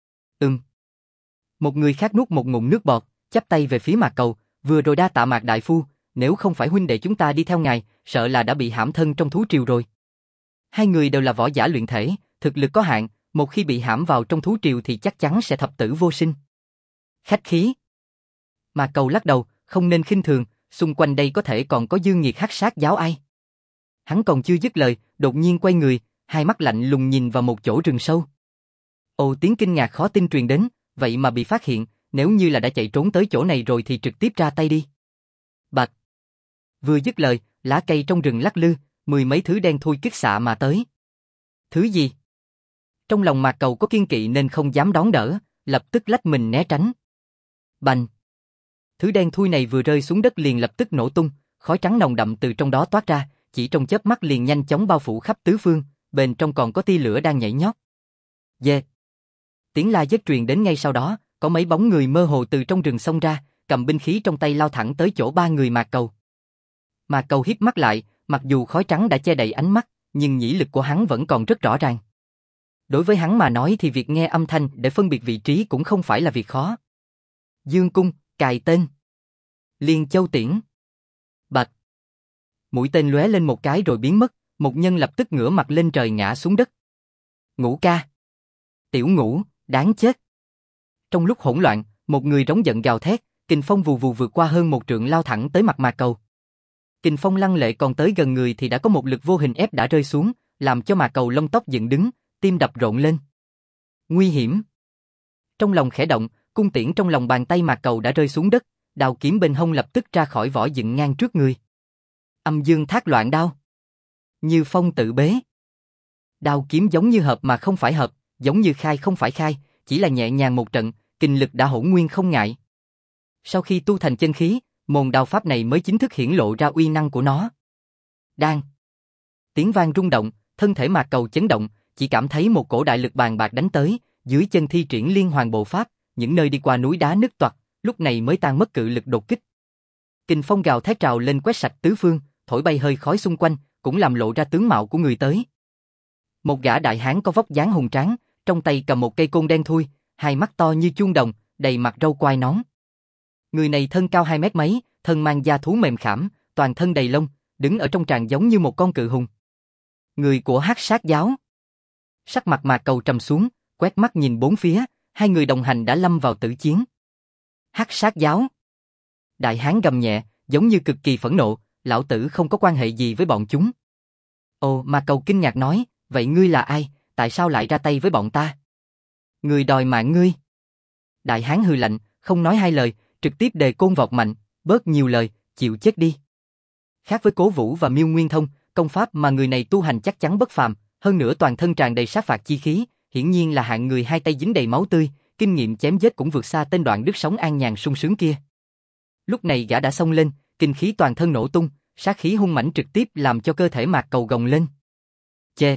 Một người khác nuốt một ngụm nước bọt, chắp tay về phía Mạc Cầu, vừa rồi đa tạ Mạc đại phu, nếu không phải huynh đệ chúng ta đi theo ngài, sợ là đã bị hãm thân trong thú triều rồi. Hai người đều là võ giả luyện thể, thực lực có hạn, một khi bị hãm vào trong thú triều thì chắc chắn sẽ thập tử vô sinh. Khách khí. Mạc Cầu lắc đầu, không nên khinh thường, xung quanh đây có thể còn có Dương Nghiệt Hắc Sát giáo ai. Hắn còn chưa dứt lời, đột nhiên quay người, hai mắt lạnh lùng nhìn vào một chỗ rừng sâu. Ồ, tiếng kinh ngạc khó tin truyền đến, vậy mà bị phát hiện, nếu như là đã chạy trốn tới chỗ này rồi thì trực tiếp ra tay đi. Bạch. Vừa dứt lời, lá cây trong rừng lắc lư, 10 mấy thứ đen thui kích xạ mà tới. Thứ gì? Trong lòng Mạc Cầu có kiên kỵ nên không dám đón đỡ, lập tức lách mình né tránh. Bành. Thứ đen thui này vừa rơi xuống đất liền lập tức nổ tung, khói trắng nồng đậm từ trong đó toát ra, chỉ trong chớp mắt liền nhanh chóng bao phủ khắp tứ phương, bên trong còn có tia lửa đang nhảy nhót. Dê. Tiếng la giết truyền đến ngay sau đó, có mấy bóng người mơ hồ từ trong rừng xông ra, cầm binh khí trong tay lao thẳng tới chỗ 3 người Mạc Cầu. Mạc Cầu híp mắt lại, mặc dù khói trắng đã che đậy ánh mắt, nhưng nhĩ lực của hắn vẫn còn rất rõ ràng. Đối với hắn mà nói thì việc nghe âm thanh để phân biệt vị trí cũng không phải là việc khó. Dương cung, cài tên. Liên Châu tiễn. Bạch. Mũi tên lóe lên một cái rồi biến mất, một nhân lập tức ngửa mặt lên trời ngã xuống đất. Ngũ ca. Tiểu Ngũ, đáng chết. Trong lúc hỗn loạn, một người rống giận gào thét, kình phong vù vù vượt qua hơn 1 trượng lao thẳng tới mặt Mạc Cầu. Kình phong lăng lệ còn tới gần người thì đã có một lực vô hình ép đã rơi xuống, làm cho Mạc Cầu lông tóc dựng đứng, tim đập rộn lên. Nguy hiểm. Trong lòng khẽ động, cung tiễn trong lòng bàn tay Mạc Cầu đã rơi xuống đất, đao kiếm bên hông lập tức ra khỏi vỏ dựng ngang trước người. Âm dương thác loạn đao. Như phong tự bế. Đao kiếm giống như hợp mà không phải hợp, giống như khai không phải khai, chỉ là nhẹ nhàng một trận, kình lực đã hỗn nguyên không ngại. Sau khi tu thành chân khí, môn đao pháp này mới chính thức hiển lộ ra uy năng của nó. Đang. Tiếng vang rung động, thân thể Mạc Cầu chấn động, chỉ cảm thấy một cổ đại lực bàn bạc đánh tới, dưới chân thi triển liên hoàn bộ pháp, những nơi đi qua núi đá nứt toạc, lúc này mới tan mất cự lực đột kích. Kình phong gào thét trào lên quét sạch tứ phương, thổi bay hơi khói xung quanh, cũng làm lộ ra tướng mạo của người tới. Một gã đại hán có vóc dáng hùng tráng, trong tay cầm một cây côn đen thui, hai mắt to như chuông đồng, đầy mặt râu quai nón. Người này thân cao 2 mét mấy, thân mang da thú mềm khảm, toàn thân đầy lông, đứng ở trong tràng giống như một con cự hùng. Người của Hắc Sát giáo. Sắc mặt Mạc Cầu trầm xuống, quét mắt nhìn bốn phía, hai người đồng hành đã lâm vào tử chiến. Hắc Sát giáo. Đại hán gầm nhẹ, giống như cực kỳ phẫn nộ, lão tử không có quan hệ gì với bọn chúng. Ồ, Mạc Cầu kinh ngạc nói, vậy ngươi là ai, tại sao lại ra tay với bọn ta? Người đòi mạng ngươi. Đại hán hừ lạnh, không nói hai lời, trực tiếp đề côn vọt mạnh, bớt nhiều lời, chịu chết đi. Khác với Cố Vũ và Miêu Nguyên Thông, công pháp mà người này tu hành chắc chắn bất phàm, hơn nữa toàn thân tràn đầy sát phạt chi khí, hiển nhiên là hạng người hai tay dính đầy máu tươi, kinh nghiệm chém giết cũng vượt xa tên Đoạn Đức sống an nhàn sung sướng kia. Lúc này gã đã xông lên, kinh khí toàn thân nổ tung, sát khí hung mãnh trực tiếp làm cho cơ thể Mạc Cầu gồng lên. Chê!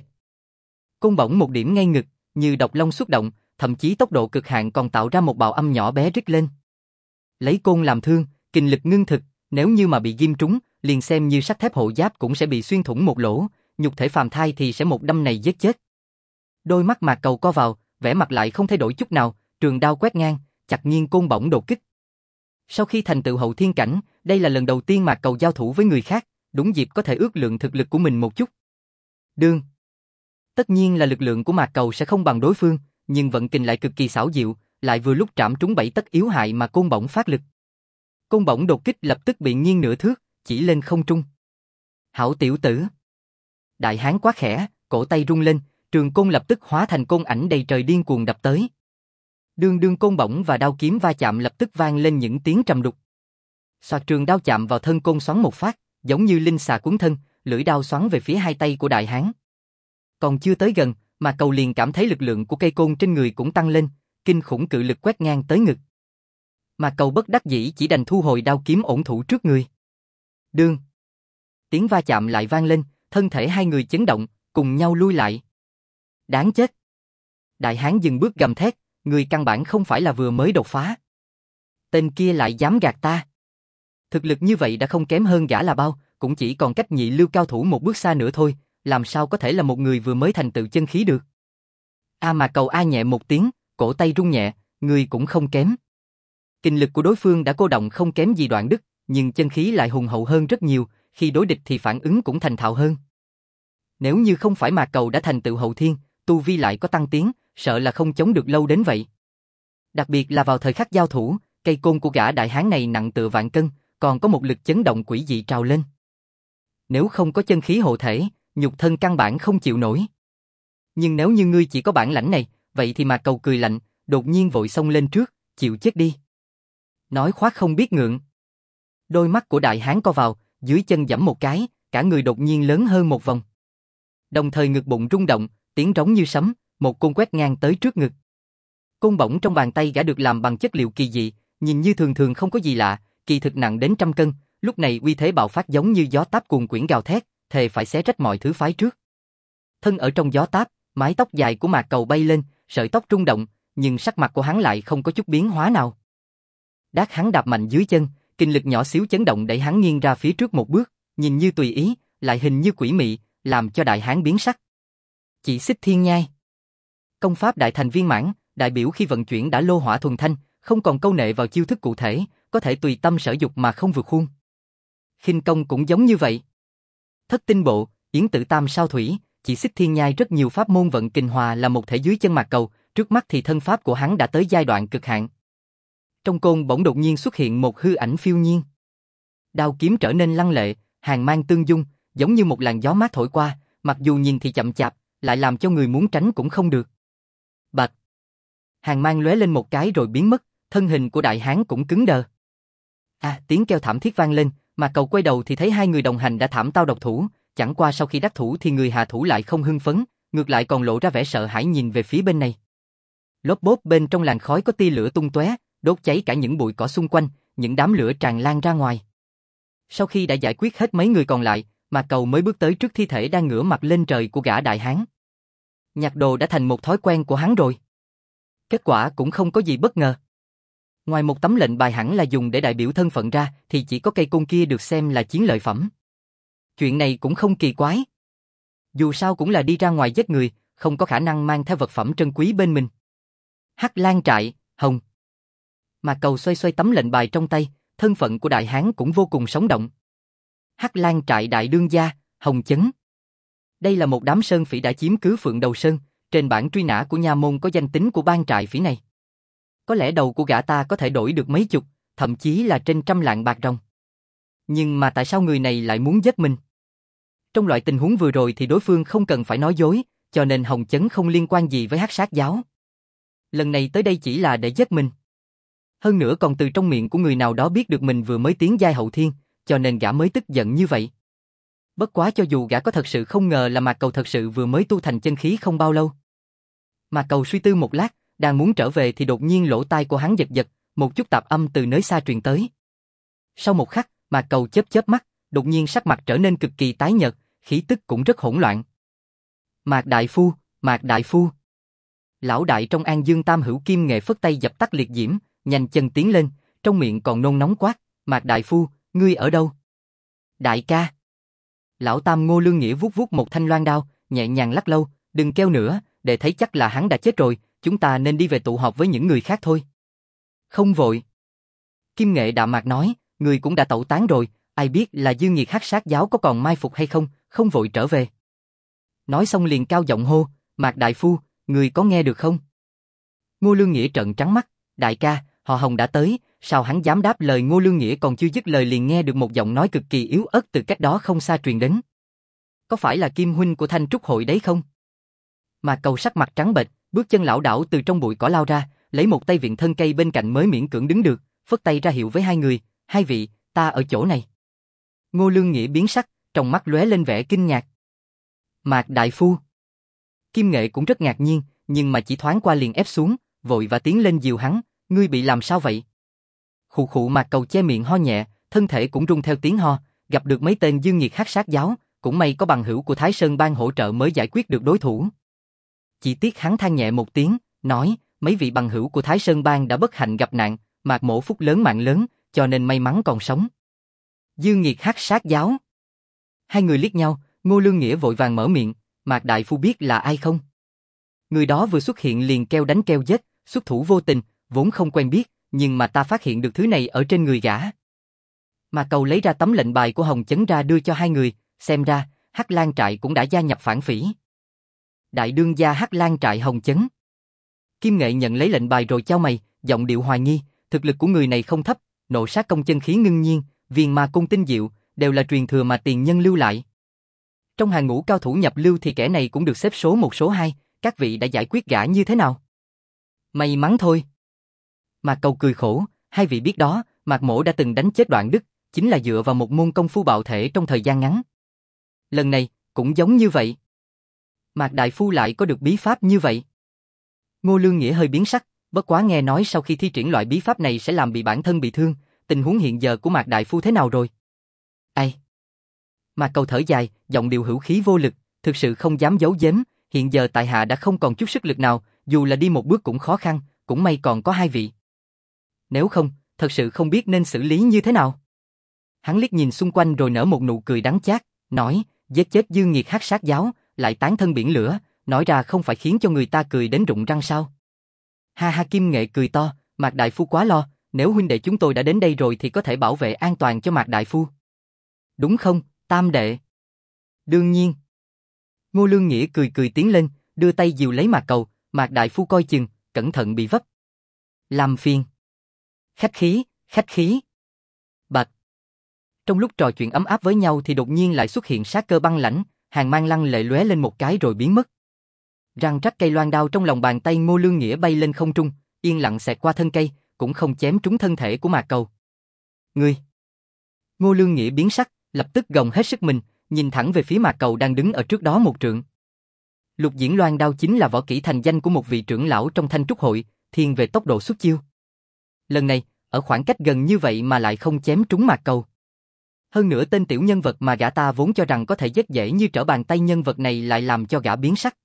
Côn bổng một điểm ngay ngực, như độc long xuất động, thậm chí tốc độ cực hạn còn tạo ra một bào âm nhỏ bé rít lên. Lấy côn làm thương, kình lực ngưng thực, nếu như mà bị ghim trúng, liền xem như sắt thép hộ giáp cũng sẽ bị xuyên thủng một lỗ, nhục thể phàm thai thì sẽ một đâm này giết chết. Đôi mắt Mạc Cầu co vào, vẻ mặt lại không thay đổi chút nào, trường đao quét ngang, chặt nghiêng côn bổng đột kích. Sau khi thành tựu hậu thiên cảnh, đây là lần đầu tiên Mạc Cầu giao thủ với người khác, đúng dịp có thể ước lượng thực lực của mình một chút. Đương. Tất nhiên là lực lượng của Mạc Cầu sẽ không bằng đối phương, nhưng vận kình lại cực kỳ xảo diệu, lại vừa lúc trảm trúng bảy tấc yếu hại mà côn bổng phát lực. Côn bổng đột kích lập tức bị nghiêng nửa thước, chỉ lên không trung. Hảo tiểu tử. Đại hán quá khẽ, cổ tay rung lên, trường côn lập tức hóa thành côn ảnh đầy trời điên cuồng đập tới. Đương đương côn bổng và đao kiếm va chạm lập tức vang lên những tiếng trầm đục. Xoạt trường đao chạm vào thân côn xoắn một phát, giống như linh xà cuốn thân, lưỡi đao xoắn về phía hai tay của đại hán. Còn chưa tới gần, mà Cầu liền cảm thấy lực lượng của cây côn trên người cũng tăng lên, kinh khủng cự lực quét ngang tới ngực. Mà Cầu bất đắc dĩ chỉ đành thu hồi đao kiếm ổn thủ trước người. Đương. Tiếng va chạm lại vang lên, thân thể hai người chấn động, cùng nhau lui lại. Đáng chết. Đại hán dừng bước gầm thét, người căn bản không phải là vừa mới đột phá. Tên kia lại dám gạt ta. Thực lực như vậy đã không kém hơn gã là bao, cũng chỉ còn cách nhị lưu cao thủ một bước xa nữa thôi, làm sao có thể là một người vừa mới thành tựu chân khí được. Mà Cầu a nhẹ một tiếng, cổ tay rung nhẹ, người cũng không kém. Kinh lực của đối phương đã cô động không kém gì Đoạn Đức, nhưng chân khí lại hùng hậu hơn rất nhiều, khi đối địch thì phản ứng cũng thành thạo hơn. Nếu như không phải Mạc Cầu đã thành tựu hậu thiên, tu vi lại có tăng tiến, sợ là không chống được lâu đến vậy. Đặc biệt là vào thời khắc giao thủ, cây côn của gã đại hán này nặng tựa vạn cân, còn có một lực chấn động quỷ dị trào lên. Nếu không có chân khí hộ thể, nhục thân căn bản không chịu nổi. Nhưng nếu như ngươi chỉ có bản lãnh này, vậy thì Mạc Cầu cười lạnh, đột nhiên vội xông lên trước, chịu chết đi. Nói khoác không biết ngượng. Đôi mắt của đại hán co vào, dưới chân giẫm một cái, cả người đột nhiên lớn hơn một vòng. Đồng thời ngực bụng rung động, tiếng rống như sấm, một côn quét ngang tới trước ngực. Côn bổng trong bàn tay gã được làm bằng chất liệu kỳ dị, nhìn như thường thường không có gì lạ, kỳ thực nặng đến trăm cân, lúc này uy thế bạo phát giống như gió táp cuồn quyển gào thét, thề phải xé rách mọi thứ phái trước. Thân ở trong gió táp, mái tóc dài của Mạc Cầu bay lên, sợi tóc rung động, nhưng sắc mặt của hắn lại không có chút biến hóa nào. Đát hắn đạp mạnh dưới chân, kinh lực nhỏ xíu chấn động đẩy hắn nghiêng ra phía trước một bước, nhìn như tùy ý, lại hình như quỷ mị, làm cho đại hán biến sắc. Chỉ xích thiên nhai. Công pháp đại thành viên mãn, đại biểu khi vận chuyển đã lô hỏa thuần thanh, không còn câu nệ vào chiêu thức cụ thể, có thể tùy tâm sở dục mà không vượt khuôn. Khinh công cũng giống như vậy. Thất tinh bộ, yến tử tam sao thủy, chỉ xích thiên nhai rất nhiều pháp môn vận kình hòa là một thể dưới chân Mạc Cầu, trước mắt thì thân pháp của hắn đã tới giai đoạn cực hạn. Trong côn bỗng đột nhiên xuất hiện một hư ảnh phiêu nhiên. Đao kiếm trở nên lăng lệ, hàn mang tương dung, giống như một làn gió mát thổi qua, mặc dù nhìn thì chậm chạp, lại làm cho người muốn tránh cũng không được. Bạch. Hàn mang lóe lên một cái rồi biến mất, thân hình của đại hán cũng cứng đờ. Tiếng kêu thảm thiết vang lên, Mạc Cầu quay đầu thì thấy hai người đồng hành đã thảm tao độc thủ, chẳng qua sau khi đắc thủ thì người hạ thủ lại không hưng phấn, ngược lại còn lộ ra vẻ sợ hãi nhìn về phía bên này. Lốp bốp bên trong làn khói có tia lửa tung tóe, đốt cháy cả những bụi cỏ xung quanh, những đám lửa tràn lan ra ngoài. Sau khi đã giải quyết hết mấy người còn lại, Mạc Cầu mới bước tới trước thi thể đang ngửa mặt lên trời của gã đại hán. Nhặt đồ đã thành một thói quen của hắn rồi. Kết quả cũng không có gì bất ngờ. Ngoài một tấm lệnh bài hẳn là dùng để đại biểu thân phận ra, thì chỉ có cây côn kia được xem là chiến lợi phẩm. Chuyện này cũng không kỳ quái. Dù sao cũng là đi ra ngoài giết người, không có khả năng mang theo vật phẩm trân quý bên mình. Hắc Lan trại, Hồng. Mạc Cầu xoay xoay tấm lệnh bài trong tay, thân phận của đại hán cũng vô cùng sống động. Hắc Lan trại đại đương gia, Hồng Chấn. Đây là một đám sơn phỉ đã chiếm cứ Phượng Đầu Sơn, trên bảng truy nã của nha môn có danh tính của bang trại phỉ này. Có lẽ đầu của gã ta có thể đổi được mấy chục, thậm chí là trên 100 lạng bạc ròng. Nhưng mà tại sao người này lại muốn giết mình? Trong loại tình huống vừa rồi thì đối phương không cần phải nói dối, cho nên Hồng Chấn không liên quan gì với Hắc Sát giáo. Lần này tới đây chỉ là để giết mình. Hơn nữa còn từ trong miệng của người nào đó biết được mình vừa mới tiến giai hậu thiên, cho nên gã mới tức giận như vậy. Bất quá cho dù gã có thật sự không ngờ là Mạc Cầu thật sự vừa mới tu thành chân khí không bao lâu. Mạc Cầu suy tư một lát, đang muốn trở về thì đột nhiên lỗ tai của hắn giật giật, một chút tạp âm từ nơi xa truyền tới. Sau một khắc, Mạc Cầu chớp chớp mắt, đột nhiên sắc mặt trở nên cực kỳ tái nhợt, khí tức cũng rất hỗn loạn. Mạc Đại Phu, Mạc Đại Phu. Lão đại trong An Dương Tam Hữu Kim Nghệ phất tay dập tắt liệt diễm, nhanh chân tiến lên, trong miệng còn nôn nóng quát, Mạc Đại Phu, ngươi ở đâu? Đại ca. Lão Tam Ngô Lương Nghĩa vuốt vuốt một thanh loan đao, nhẹ nhàng lắc lâu, đừng kêu nữa, để thấy chắc là hắn đã chết rồi, chúng ta nên đi về tụ họp với những người khác thôi. Không vội. Kim Nghệ đạm mạc nói, người cũng đã tẩu tán rồi, ai biết là Dương Nghiệt Hắc Sát giáo có còn mai phục hay không, không vội trở về. Nói xong liền cao giọng hô, Mạc Đại Phu, người có nghe được không? Ngô Lương Nghĩa trợn trắng mắt, đại ca, họ Hồng đã tới, sao hắn dám đáp lời? Ngô Lương Nghĩa còn chưa dứt lời liền nghe được một giọng nói cực kỳ yếu ớt từ cách đó không xa truyền đến. Có phải là Kim huynh của Thanh Trúc hội đấy không? Mạc Cầu sắc mặt trắng bệch, bước chân lảo đảo từ trong bụi cỏ lao ra, lấy một tay viện thân cây bên cạnh mới miễn cưỡng đứng được, phất tay ra hiệu với hai người, hai vị, ta ở chỗ này. Ngô Lương Nghĩa biến sắc, trong mắt lóe lên vẻ kinh ngạc. Mạc Đại Phu. Kim Nghệ cũng rất ngạc nhiên, nhưng mà chỉ thoáng qua liền ép xuống, vội và tiến lên dìu hắn, ngươi bị làm sao vậy? Khụ khụ. Mạc Cầu che miệng ho nhẹ, thân thể cũng rung theo tiếng ho, gặp được mấy tên Dương Nghiệt Hắc Sát giáo, cũng may có bằng hữu của Thái Sơn Bang hỗ trợ mới giải quyết được đối thủ. Chỉ tiếc hắn than nhẹ một tiếng, nói, mấy vị bằng hữu của Thái Sơn Bang đã bất hạnh gặp nạn, Mạc mỗ phúc lớn mạng lớn, cho nên may mắn còn sống. Dương Nghiệt Hắc Sát giáo. Hai người liếc nhau, Ngô Lương Nghĩa vội vàng mở miệng, Mạc Đại Phu biết là ai không? Người đó vừa xuất hiện liền kêu đánh kêu giết, xuất thủ vô tình, vốn không quen biết, nhưng mà ta phát hiện được thứ này ở trên người gã. Mạc Cầu lấy ra tấm lệnh bài của Hồng Chấn ra đưa cho hai người, xem ra, Hắc Lan trại cũng đã gia nhập phản phỉ. Đại đương gia Hắc Lan trại Hồng Chấn. Kim Nghệ nhận lấy lệnh bài rồi chau mày, giọng điệu hoài nghi, thực lực của người này không thấp, nộ sát công chân khí ngưng nhiên, viên ma cung tinh diệu, đều là truyền thừa mà tiền nhân lưu lại. Trong hàng ngũ cao thủ nhập lưu thì kẻ này cũng được xếp số 1 số 2, các vị đã giải quyết gã như thế nào? May mắn thôi. Mạc Cầu cười khổ, hai vị biết đó, Mạc mỗ đã từng đánh chết Đoạn Đức, chính là dựa vào một môn công phu bạo thể trong thời gian ngắn. Lần này, cũng giống như vậy. Mạc Đại Phu lại có được bí pháp như vậy. Ngô Lương Nghĩa hơi biến sắc, bất quá nghe nói sau khi thi triển loại bí pháp này sẽ làm bị bản thân bị thương, tình huống hiện giờ của Mạc Đại Phu thế nào rồi? Ai? Mạc Cầu thở dài, giọng điệu hữu khí vô lực, thực sự không dám giấu giếm, hiện giờ tại hạ đã không còn chút sức lực nào, dù là đi một bước cũng khó khăn, cũng may còn có hai vị. Nếu không, thật sự không biết nên xử lý như thế nào. Hắn liếc nhìn xung quanh rồi nở một nụ cười đắng chát, nói, giết chết Dương Nghiệt Hắc Sát giáo, lại tán thân biển lửa, nói ra không phải khiến cho người ta cười đến rụng răng sao? Ha ha. Kim Nghệ cười to, Mạc Đại Phu quá lo, nếu huynh đệ chúng tôi đã đến đây rồi thì có thể bảo vệ an toàn cho Mạc Đại Phu. Đúng không, Tam đệ? Đương nhiên. Ngô Lương Nghĩa cười cười tiến lên, đưa tay dìu lấy Mạc Cầu, Mạc Đại Phu coi chừng, cẩn thận bị vấp. Làm phiền. Khách khí, khách khí. Bạch. Trong lúc trò chuyện ấm áp với nhau thì đột nhiên lại xuất hiện sát cơ băng lãnh, hàng mang lăng lệ lóe lên một cái rồi biến mất. Răng rắc cây loan đao trong lòng bàn tay Ngô Lương Nghĩa bay lên không trung, yên lặng xẹt qua thân cây, cũng không chém trúng thân thể của Mạc Cầu. Ngươi! Ngô Lương Nghĩa biến sắc, lập tức gồng hết sức mình, nhìn thẳng về phía Mạc Cầu đang đứng ở trước đó một trượng. Lục Diễn Loan đao chính là võ kỹ thành danh của một vị trưởng lão trong Thanh Trúc hội, thiên về tốc độ xuất chiêu. Lần này, ở khoảng cách gần như vậy mà lại không chém trúng Mạc Cầu. Hơn nữa tên tiểu nhân vật mà gã ta vốn cho rằng có thể rất dễ như trở bàn tay, nhân vật này lại làm cho gã biến sắc.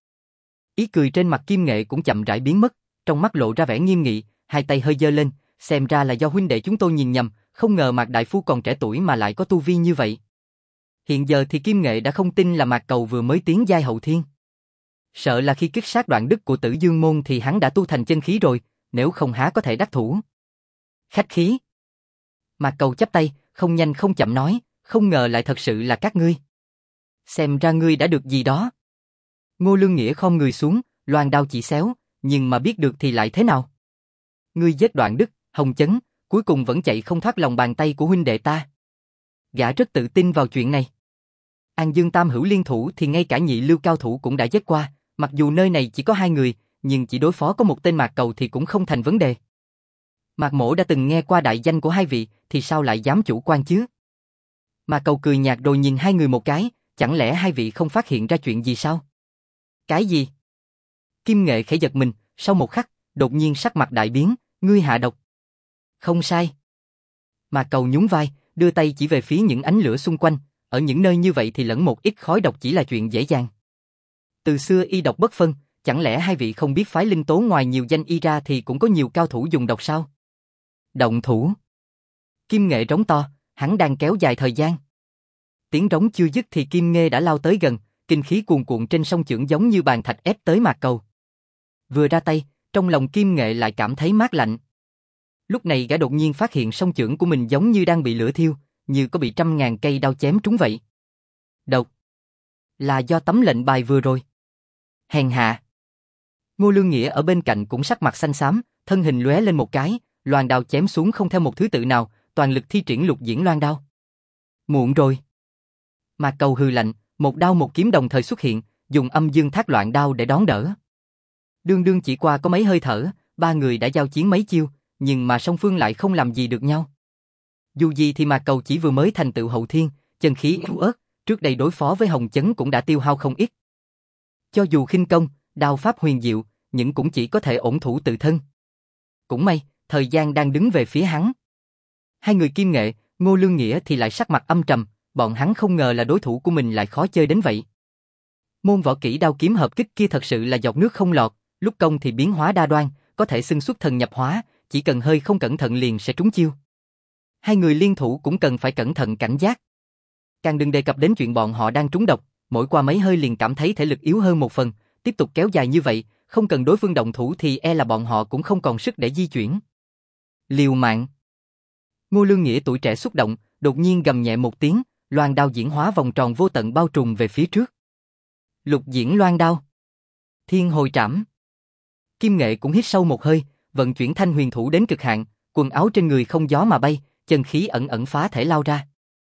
Ý cười trên mặt Kim Nghệ cũng chậm rãi biến mất, trong mắt lộ ra vẻ nghiêm nghị, hai tay hơi giơ lên, xem ra là do huynh đệ chúng tôi nhìn nhầm, không ngờ Mạc đại phu còn trẻ tuổi mà lại có tu vi như vậy. Hiện giờ thì Kim Nghệ đã không tin là Mạc Cầu vừa mới tiến giai hậu thiên. Sợ là khi kích sát Đoạn Đức của Tử Dương môn thì hắn đã tu thành chân khí rồi, nếu không há có thể đắc thủ. Khách khí. Mạc Cầu chắp tay, không nhanh không chậm nói, không ngờ lại thật sự là các ngươi. Xem ra ngươi đã được gì đó. Ngô Lương Nghĩa khom người xuống, loan đao chỉ xéo, nhưng mà biết được thì lại thế nào? Ngươi giết Đoạn Đức, Hồng Chấn, cuối cùng vẫn chạy không thoát lòng bàn tay của huynh đệ ta. Gã rất tự tin vào chuyện này. An Dương Tam Hữu liên thủ thì ngay cả nhị lưu cao thủ cũng đã giết qua, mặc dù nơi này chỉ có hai người, nhưng chỉ đối phó có một tên Mạc Cầu thì cũng không thành vấn đề. Mạc Mỗ đã từng nghe qua đại danh của hai vị, thì sao lại dám chủ quan chứ? Mạc Cầu cười nhạt rồi nhìn hai người một cái, chẳng lẽ hai vị không phát hiện ra chuyện gì sao? Cái gì? Kim Nghệ khẽ giật mình, sau một khắc, đột nhiên sắc mặt đại biến, ngươi hạ độc. Không sai. Mạc Cầu nhún vai, đưa tay chỉ về phía những ánh lửa xung quanh, ở những nơi như vậy thì lẫn một ít khói độc chỉ là chuyện dễ dàng. Từ xưa y độc bất phân, chẳng lẽ hai vị không biết phái Linh Tố ngoài nhiều danh y ra thì cũng có nhiều cao thủ dùng độc sao? Động thủ. Kim Nghệ rống to, hắn đang kéo dài thời gian. Tiếng rống chưa dứt thì Kim Nghê đã lao tới gần, kinh khí cuồn cuộn trên song chưởng giống như bàn thạch ép tới Mạc Cầu. Vừa ra tay, trong lòng Kim Nghệ lại cảm thấy mát lạnh. Lúc này gã đột nhiên phát hiện song chưởng của mình giống như đang bị lửa thiêu, như có bị trăm ngàn cây đao chém trúng vậy. Độc. Là do tấm lệnh bài vừa rồi. Hèn hạ. Ngô Lương Nghĩa ở bên cạnh cũng sắc mặt xanh xám, thân hình lóe lên một cái, loan đao chém xuống không theo một thứ tự nào, toàn lực thi triển Lục Diễn Loan đao. Muộn rồi. Mạc Cầu hừ lạnh, một đao một kiếm đồng thời xuất hiện, dùng Âm Dương Thác Loạn đao để đón đỡ. Đương đương chỉ qua có mấy hơi thở, ba người đã giao chiến mấy chiêu, nhưng mà song phương lại không làm gì được nhau. Dù gì thì Mạc Cầu chỉ vừa mới thành tựu hậu thiên, chân khí yếu ớt, trước đây đối phó với Hồng Chấn cũng đã tiêu hao không ít. Cho dù khinh công, đao pháp huyền diệu, nhưng cũng chỉ có thể ổn thủ tự thân. Cũng may, thời gian đang đứng về phía hắn. Hai người Kim Nghệ, Ngô Lương Nghĩa thì lại sắc mặt âm trầm, bọn hắn không ngờ là đối thủ của mình lại khó chơi đến vậy. Môn võ kỹ đao kiếm hợp kích kia thật sự là giọt nước không lọt, lúc công thì biến hóa đa đoan, có thể xưng xuất thần nhập hóa, chỉ cần hơi không cẩn thận liền sẽ trúng chiêu. Hai người liên thủ cũng cần phải cẩn thận cảnh giác. Càng đừng đề cập đến chuyện bọn họ đang trúng độc, mỗi qua mấy hơi liền cảm thấy thể lực yếu hơn một phần, tiếp tục kéo dài như vậy, không cần đối phương động thủ thì e là bọn họ cũng không còn sức để di chuyển. Liều mạng. Ngô Lương Nghĩa tuổi trẻ xúc động, đột nhiên gầm nhẹ một tiếng, loan đao diễn hóa vòng tròn vô tận bao trùm về phía trước. Lục Diễn Loan đao. Thiên hồi trảm. Kim Nghệ cũng hít sâu một hơi, vận chuyển thanh huyền thủ đến cực hạn, quần áo trên người không gió mà bay, chân khí ẩn ẩn phá thể lao ra.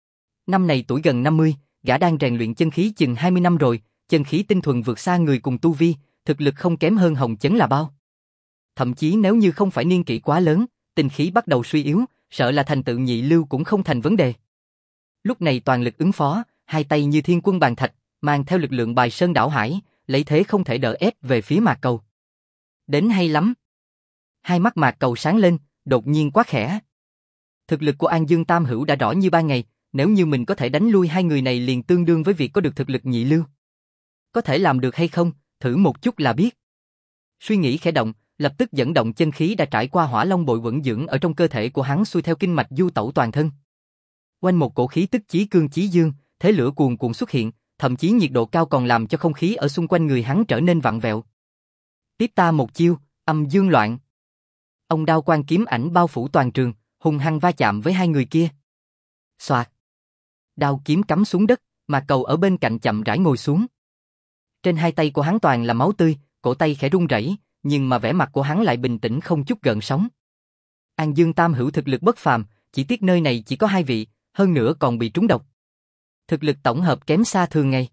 Năm này tuổi gần 50, gã đang rèn luyện chân khí chừng 20 năm rồi, chân khí tinh thuần vượt xa người cùng tu vi, thực lực không kém hơn Hồng Chấn là bao. Thậm chí nếu như không phải niên kỷ quá lớn, tinh khí bắt đầu suy yếu, sợ là thành tựu nhị lưu cũng không thành vấn đề. Lúc này toàn lực ứng phó, hai tay như thiên quân bàn thạch, mang theo lực lượng bài sơn đảo hải, lấy thế không thể đỡ ép về phía Mạc Cầu. Đến hay lắm. Hai mắt Mạc Cầu sáng lên, đột nhiên quát khẽ. Thực lực của An Dương Tam Hữu đã rõ như ban ngày, nếu như mình có thể đánh lui hai người này liền tương đương với việc có được thực lực nhị lưu. Có thể làm được hay không, thử một chút là biết. Suy nghĩ khẽ động, lập tức dẫn động chân khí đã trải qua Hỏa Long bội vận dưỡng ở trong cơ thể của hắn xuôi theo kinh mạch du tẩu toàn thân. Quanh một cổ khí tức chí cương chí dương, thế lửa cuồn cuộn xuất hiện, thậm chí nhiệt độ cao còn làm cho không khí ở xung quanh người hắn trở nên vặn vẹo. Tiếp ta một chiêu, Âm Dương Loạn. Ông đao quang kiếm ảnh bao phủ toàn trường, hung hăng va chạm với hai người kia. Xoạt. Đao kiếm cắm xuống đất, Mạc Cầu ở bên cạnh chậm rãi ngồi xuống. Trên hai tay của hắn toàn là máu tươi, cổ tay khẽ run rẩy, nhưng mà vẻ mặt của hắn lại bình tĩnh không chút gợn sóng. An Dương Tam Hữu thực lực bất phàm, chỉ tiếc nơi này chỉ có hai vị, hơn nữa còn bị trúng độc. Thực lực tổng hợp kém xa thường ngày.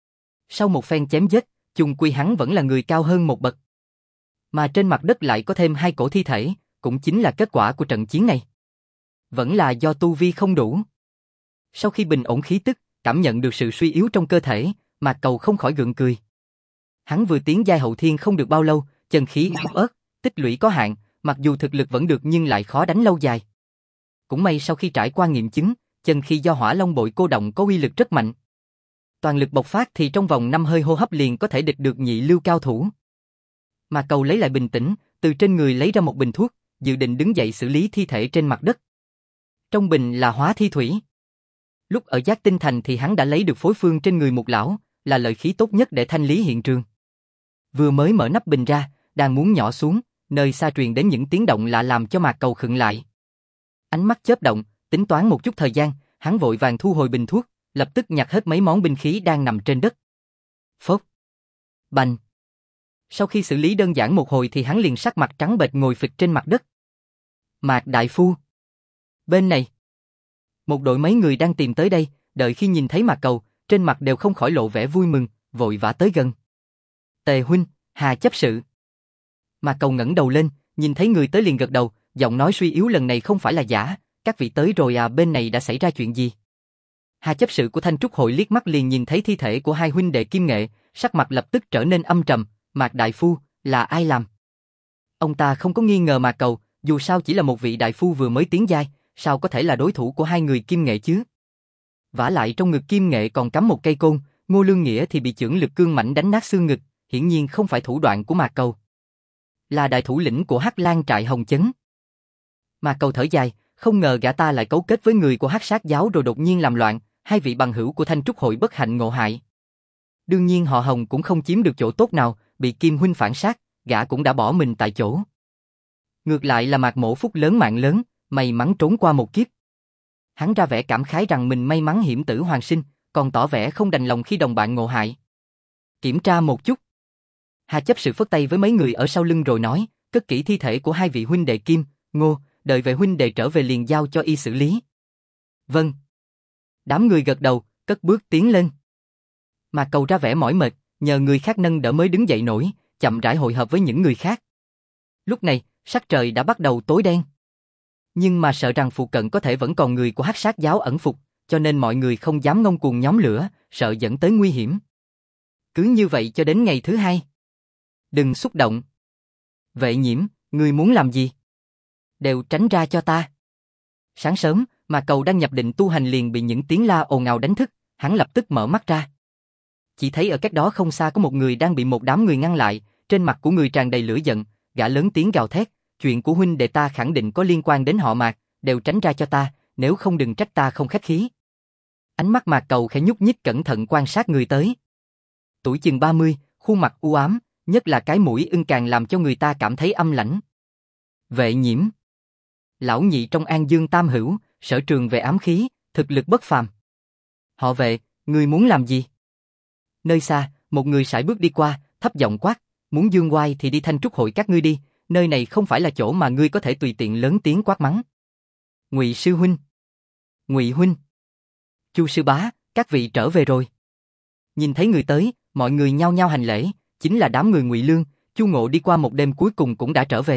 Sau một phen chém giết, chung quy hắn vẫn là người cao hơn một bậc. Mà trên mặt đất lại có thêm hai cổ thi thể, cũng chính là kết quả của trận chiến này. Vẫn là do tu vi không đủ. Sau khi bình ổn khí tức, cảm nhận được sự suy yếu trong cơ thể, Mạc Cầu không khỏi gượng cười. Hắn vừa tiến giai hậu thiên không được bao lâu, chân khí yếu ớt, tích lũy có hạn, mặc dù thực lực vẫn được nhưng lại khó đánh lâu dài. Cũng may sau khi trải qua nghiệm chứng, chân khí do Hỏa Long Bội cô động có uy lực rất mạnh. Toàn lực bộc phát thì trong vòng 5 hơi hô hấp liền có thể địch được nhị lưu cao thủ. Mạc Cầu lấy lại bình tĩnh, từ trên người lấy ra một bình thuốc, dự định đứng dậy xử lý thi thể trên mặt đất. Trong bình là hóa thi thủy. Lúc ở Giác Tinh Thành thì hắn đã lấy được phối phương trên người Mục lão, là lợi khí tốt nhất để thanh lý hiện trường. Vừa mới mở nắp bình ra, đang muốn nhỏ xuống, nơi xa truyền đến những tiếng động lạ làm cho Mạc Cầu khựng lại. Ánh mắt chớp động, tính toán một chút thời gian, hắn vội vàng thu hồi bình thuốc, lập tức nhặt hết mấy món binh khí đang nằm trên đất. Phốc, bành. Sau khi xử lý đơn giản một hồi thì hắn liền sắc mặt trắng bệch ngồi phịch trên mặt đất. Mạc đại phu. Bên này. Một đội mấy người đang tìm tới đây, đợi khi nhìn thấy Mạc Cầu, trên mặt đều không khỏi lộ vẻ vui mừng, vội vã tới gần. Tề huynh, Hà chấp sự. Mạc Cầu ngẩng đầu lên, nhìn thấy người tới liền gật đầu, giọng nói suy yếu lần này không phải là giả, các vị tới rồi à, bên này đã xảy ra chuyện gì? Hà chấp sự của Thanh Trúc hội liếc mắt liền nhìn thấy thi thể của hai huynh đệ Kim Nghệ, sắc mặt lập tức trở nên âm trầm. Mạc đại phu, là ai làm? Ông ta không có nghi ngờ Mạc Cầu, dù sao chỉ là một vị đại phu vừa mới tiến giai, sao có thể là đối thủ của hai người Kim Nghệ chứ? Vả lại trong ngực Kim Nghệ còn cắm một cây côn, Ngô Lương Nghĩa thì bị chưởng lực cương mãnh đánh nát xương ngực, hiển nhiên không phải thủ đoạn của Mạc Cầu. Là đại thủ lĩnh của Hắc Lang trại Hồng Chấn. Mạc Cầu thở dài, không ngờ gã ta lại cấu kết với người của Hắc Sát giáo rồi đột nhiên làm loạn, hai vị bằng hữu của Thanh Trúc hội bất hạnh ngộ hại. Đương nhiên họ Hồng cũng không chiếm được chỗ tốt nào, bị Kim huynh phản sát, gã cũng đã bỏ mình tại chỗ. Ngược lại là Mạc Mỗ phúc lớn mạng lớn, may mắn trốn qua một kiếp. Hắn ra vẻ cảm khái rằng mình may mắn hiểm tử hoàn sinh, còn tỏ vẻ không đành lòng khi đồng bạn ngộ hại. Kiểm tra một chút. Hà chấp sự phất tay với mấy người ở sau lưng rồi nói, cất kỹ thi thể của hai vị huynh đệ Kim, Ngô, đợi về huynh đệ trở về liền giao cho y xử lý. Vâng. Đám người gật đầu, cất bước tiến lên. Mạc Cầu ra vẻ mỏi mệt, nhờ người khác nâng đỡ mới đứng dậy nổi, chậm rãi hội hợp với những người khác. Lúc này, sắc trời đã bắt đầu tối đen. Nhưng mà sợ rằng phụ cận có thể vẫn còn người của Hắc Sát giáo ẩn phục, cho nên mọi người không dám ngông cuồng nhóm lửa, sợ dẫn tới nguy hiểm. Cứ như vậy cho đến ngày thứ hai. Đừng xúc động. Vệ Nhiễm, ngươi muốn làm gì? Đều tránh ra cho ta. Sáng sớm, Mạc Cầu đang nhập định tu hành liền bị những tiếng la ồn ào đánh thức, hắn lập tức mở mắt ra. Chỉ thấy ở cách đó không xa có một người đang bị một đám người ngăn lại, trên mặt của người tràn đầy lửa giận, gã lớn tiếng gào thét, chuyện của huynh đệ ta khẳng định có liên quan đến họ Mạc, đều tránh ra cho ta, nếu không đừng trách ta không khách khí. Ánh mắt Mạc Cầu khẽ nhúc nhích cẩn thận quan sát người tới. Tuổi chừng 30, khuôn mặt u ám, nhất là cái mũi ưng càng làm cho người ta cảm thấy âm lãnh. Vệ Nhiễm. Lão nhị trong An Dương Tam Hữu, sở trường về ám khí, thực lực bất phàm. Họ Vệ, ngươi muốn làm gì? Nơi xa, một người sải bước đi qua, thấp giọng quát, muốn dương oai thì đi Thanh Trúc hội các ngươi đi, nơi này không phải là chỗ mà ngươi có thể tùy tiện lớn tiếng quát mắng. Ngụy sư huynh, Ngụy huynh, Chu sư bá, các vị trở về rồi. Nhìn thấy người tới, mọi người nhao nhao hành lễ, chính là đám người Ngụy Lương. Chu Ngộ đi qua một đêm cuối cùng cũng đã trở về.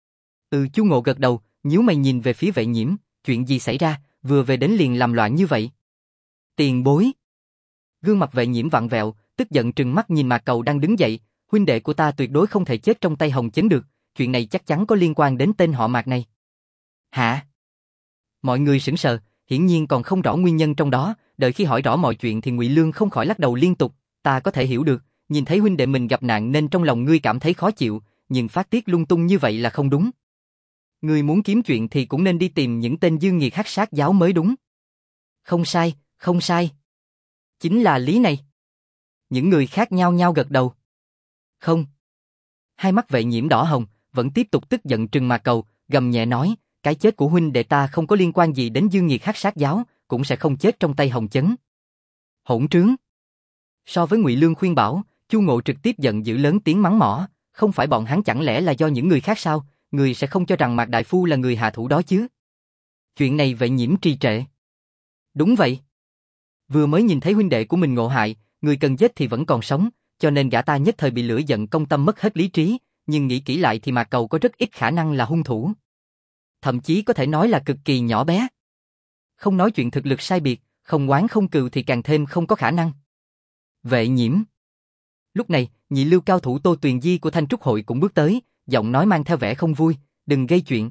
Chu Ngộ gật đầu, nhíu mày nhìn về phía Vệ Nhiễm, chuyện gì xảy ra, vừa về đến liền làm loạn như vậy? Tiền bối. Gương mặt Vệ Nhiễm vặn vẹo, tức giận trừng mắt nhìn Mạc Cầu đang đứng dậy, huynh đệ của ta tuyệt đối không thể chết trong tay Hồng Chấn được, chuyện này chắc chắn có liên quan đến tên họ Mạc này. Hả? Mọi người sững sờ, hiển nhiên còn không rõ nguyên nhân trong đó, đợi khi hỏi rõ mọi chuyện thì Ngụy Lương không khỏi lắc đầu liên tục, ta có thể hiểu được, nhìn thấy huynh đệ mình gặp nạn nên trong lòng ngươi cảm thấy khó chịu, nhưng phát tiết lung tung như vậy là không đúng. Ngươi muốn kiếm chuyện thì cũng nên đi tìm những tên dương nghiệt Hắc Sát giáo mới đúng. Không sai, không sai. Chính là lý này. Những người khác nhao nhao gật đầu. Không. Hai mắt Vệ Nhiễm đỏ hồng, vẫn tiếp tục tức giận trừng Mạc Cầu, gầm nhẹ nói, cái chết của huynh đệ ta không có liên quan gì đến dương nghiệt Hắc Sát giáo, cũng sẽ không chết trong tay Hồng Chấn. Hỗn trướng. So với Ngụy Lương khuyên bảo, Chu Ngộ trực tiếp giận dữ lớn tiếng mắng mỏ, không phải bọn hắn chẳng lẽ là do những người khác sao, người sẽ không cho rằng Mạc đại phu là người hạ thủ đó chứ? Chuyện này Vệ Nhiễm trì trệ. Đúng vậy. Vừa mới nhìn thấy huynh đệ của mình ngộ hại, người cần giết thì vẫn còn sống, cho nên gã ta nhất thời bị lửa giận công tâm mất hết lý trí, nhưng nghĩ kỹ lại thì Mạc Cầu có rất ít khả năng là hung thủ. thậm chí có thể nói là cực kỳ nhỏ bé. Không nói chuyện thực lực sai biệt, không oán không cừu thì càng thêm không có khả năng. Vệ Nhiễm. Lúc này, nhị lưu cao thủ Tô Tuyền Di của Thanh Trúc Hội cũng bước tới, giọng nói mang theo vẻ không vui, đừng gây chuyện.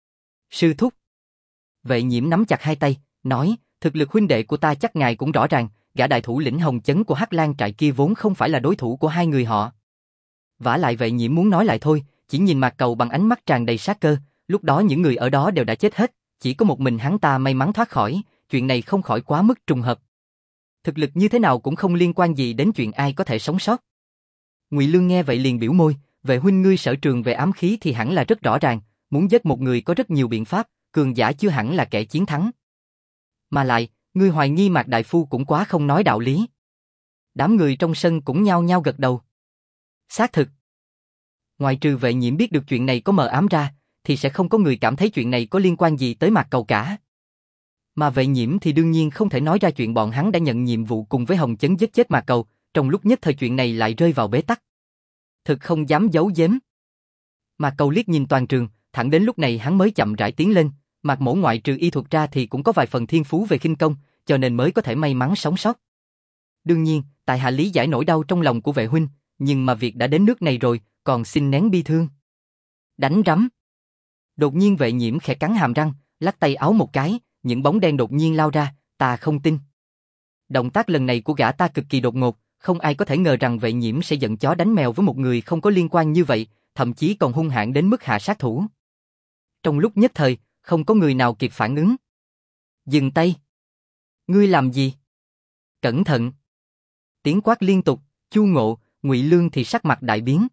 Sư thúc. Vệ Nhiễm nắm chặt hai tay, nói, thực lực huynh đệ của ta chắc ngài cũng rõ ràng, gã đại thủ lĩnh Hồng Chấn của Hắc Lan trại kia vốn không phải là đối thủ của hai người họ. Vả lại Vệ Nhiễm muốn nói lại thôi, chỉ nhìn Mạc Cầu bằng ánh mắt tràn đầy sát cơ, lúc đó những người ở đó đều đã chết hết, chỉ có một mình hắn ta may mắn thoát khỏi, chuyện này không khỏi quá mức trùng hợp. Thực lực như thế nào cũng không liên quan gì đến chuyện ai có thể sống sót. Ngụy Lương nghe vậy liền biểu môi, Vệ huynh ngươi sở trường về ám khí thì hẳn là rất rõ ràng, muốn giết một người có rất nhiều biện pháp, cường giả chưa hẳn là kẻ chiến thắng. Mà lại, ngươi hoài nghi Mạc đại phu cũng quá không nói đạo lý. Đám người trong sân cũng nhao nhao gật đầu. Xác thực. Ngoại trừ Vệ Nhiễm biết được chuyện này có mờ ám ra, thì sẽ không có người cảm thấy chuyện này có liên quan gì tới Mạc Cầu cả. Mà Vệ Nhiễm thì đương nhiên không thể nói ra chuyện bọn hắn đã nhận nhiệm vụ cùng với Hồng Chấn giết chết Mạc Cầu, trong lúc nhất thời chuyện này lại rơi vào bế tắc. Thực không dám giấu giếm. Mạc Cầu liếc nhìn toàn trường, thẳng đến lúc này hắn mới chậm rãi tiến lên, Mạc Mỗ ngoại trừ y thuật ra thì cũng có vài phần thiên phú về khinh công, cho nên mới có thể may mắn sống sót. Đương nhiên, tại hạ lý giải nỗi đau trong lòng của Vệ huynh, nhưng mà việc đã đến nước này rồi, còn xin nén bi thương. Đánh rắm. Đột nhiên Vệ Nhiễm khẽ cắn hàm răng, lắc tay áo một cái, những bóng đen đột nhiên lao ra, ta không tin. Động tác lần này của gã ta cực kỳ đột ngột, không ai có thể ngờ rằng Vệ Nhiễm sẽ giận chó đánh mèo với một người không có liên quan như vậy, thậm chí còn hung hãn đến mức hạ sát thủ. Trong lúc nhất thời, không có người nào kịp phản ứng. Dừng tay. Ngươi làm gì? Cẩn thận. Tiếng quát liên tục, Chu Ngộ, Ngụy Lương thì sắc mặt đại biến.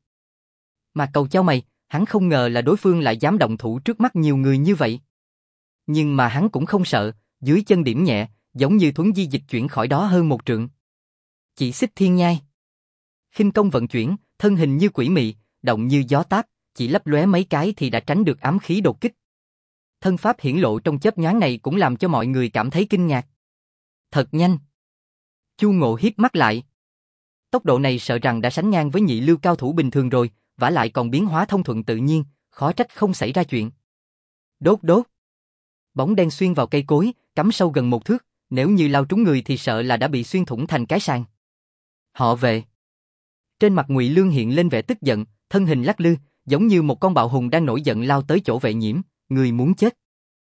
Mà Cầu chau mày, hắn không ngờ là đối phương lại dám động thủ trước mắt nhiều người như vậy. Nhưng mà hắn cũng không sợ, dưới chân điểm nhẹ, giống như thuấn di dịch chuyển khỏi đó hơn một trượng. Chỉ xích thiên nhai. Khinh công vận chuyển, thân hình như quỷ mị, động như gió táp, chỉ lấp lóe mấy cái thì đã tránh được ám khí đột kích. Thân pháp hiển lộ trong chớp nhoáng này cũng làm cho mọi người cảm thấy kinh ngạc. Thật nhanh. Chu Ngộ híp mắt lại. Tốc độ này sợ rằng đã sánh ngang với nhị lưu cao thủ bình thường rồi, vả lại còn biến hóa thông thuận tự nhiên, khó trách không xảy ra chuyện. Đốt đốt. Bóng đen xuyên vào cây cối, cắm sâu gần một thước, nếu như lao trúng người thì sợ là đã bị xuyên thủng thành cái sàng. Họ Vệ. Trên mặt Ngụy Lương hiện lên vẻ tức giận, thân hình lắc lư, giống như một con bạo hùng đang nổi giận lao tới chỗ Vệ Nhiễm, người muốn chết.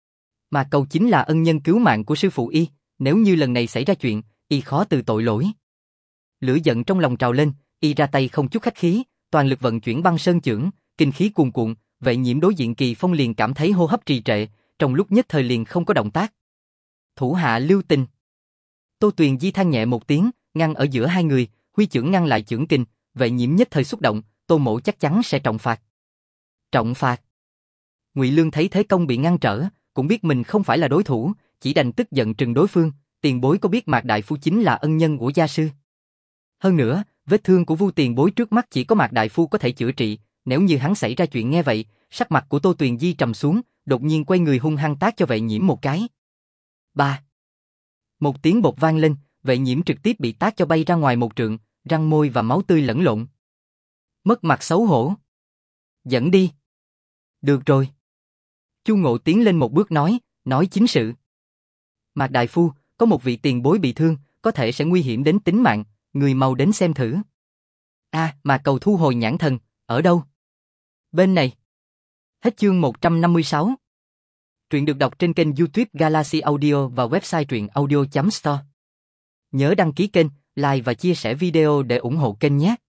Mà Cầu chính là ân nhân cứu mạng của sư phụ y, nếu như lần này xảy ra chuyện, y khó từ tội lỗi. Lửa giận trong lòng trào lên, y ra tay không chút khách khí, toàn lực vận chuyển băng sơn chưởng, kinh khí cuồn cuộn, Vệ Nhiễm đối diện Kỳ Phong liền cảm thấy hô hấp trì trệ, trong lúc nhất thời liền không có động tác. Thủ hạ lưu tình. Tô Tuyền Di than nhẹ một tiếng, ngăn ở giữa hai người, huy chưởng ngăn lại chưởng kình, Vệ Nhiễm nhất thời xúc động, Tô Mỗ chắc chắn sẽ trọng phạt. Trọng phạt. Ngụy Lương thấy thế công bị ngăn trở, cũng biết mình không phải là đối thủ, chỉ đành tức giận trừng đối phương, tiền bối có biết Mạc đại phu chính là ân nhân của gia sư. Hơn nữa, vết thương của Vu tiền bối trước mắt chỉ có Mạc đại phu có thể chữa trị, nếu như hắn xảy ra chuyện nghe vậy, sắc mặt của Tô Tuyền Di trầm xuống, đột nhiên quay người hung hăng tát cho Vệ Nhiễm một cái. Ba. Một tiếng bột vang lên, Vệ Nhiễm trực tiếp bị tát cho bay ra ngoài một trượng, răng môi và máu tươi lẫn lộn. Mất mặt xấu hổ. Dẫn đi. Được rồi. Chu Ngộ tiến lên một bước nói chính sự. Mạc đại phu, có một vị tiền bối bị thương, có thể sẽ nguy hiểm đến tính mạng, người mau đến xem thử. Mà Cầu thu hồi nhãn thần, ở đâu? Bên này. Hết chương 156. Truyện được đọc trên kênh YouTube Galaxy Audio và website truyệnaudio.store. Nhớ đăng ký kênh, like và chia sẻ video để ủng hộ kênh nhé.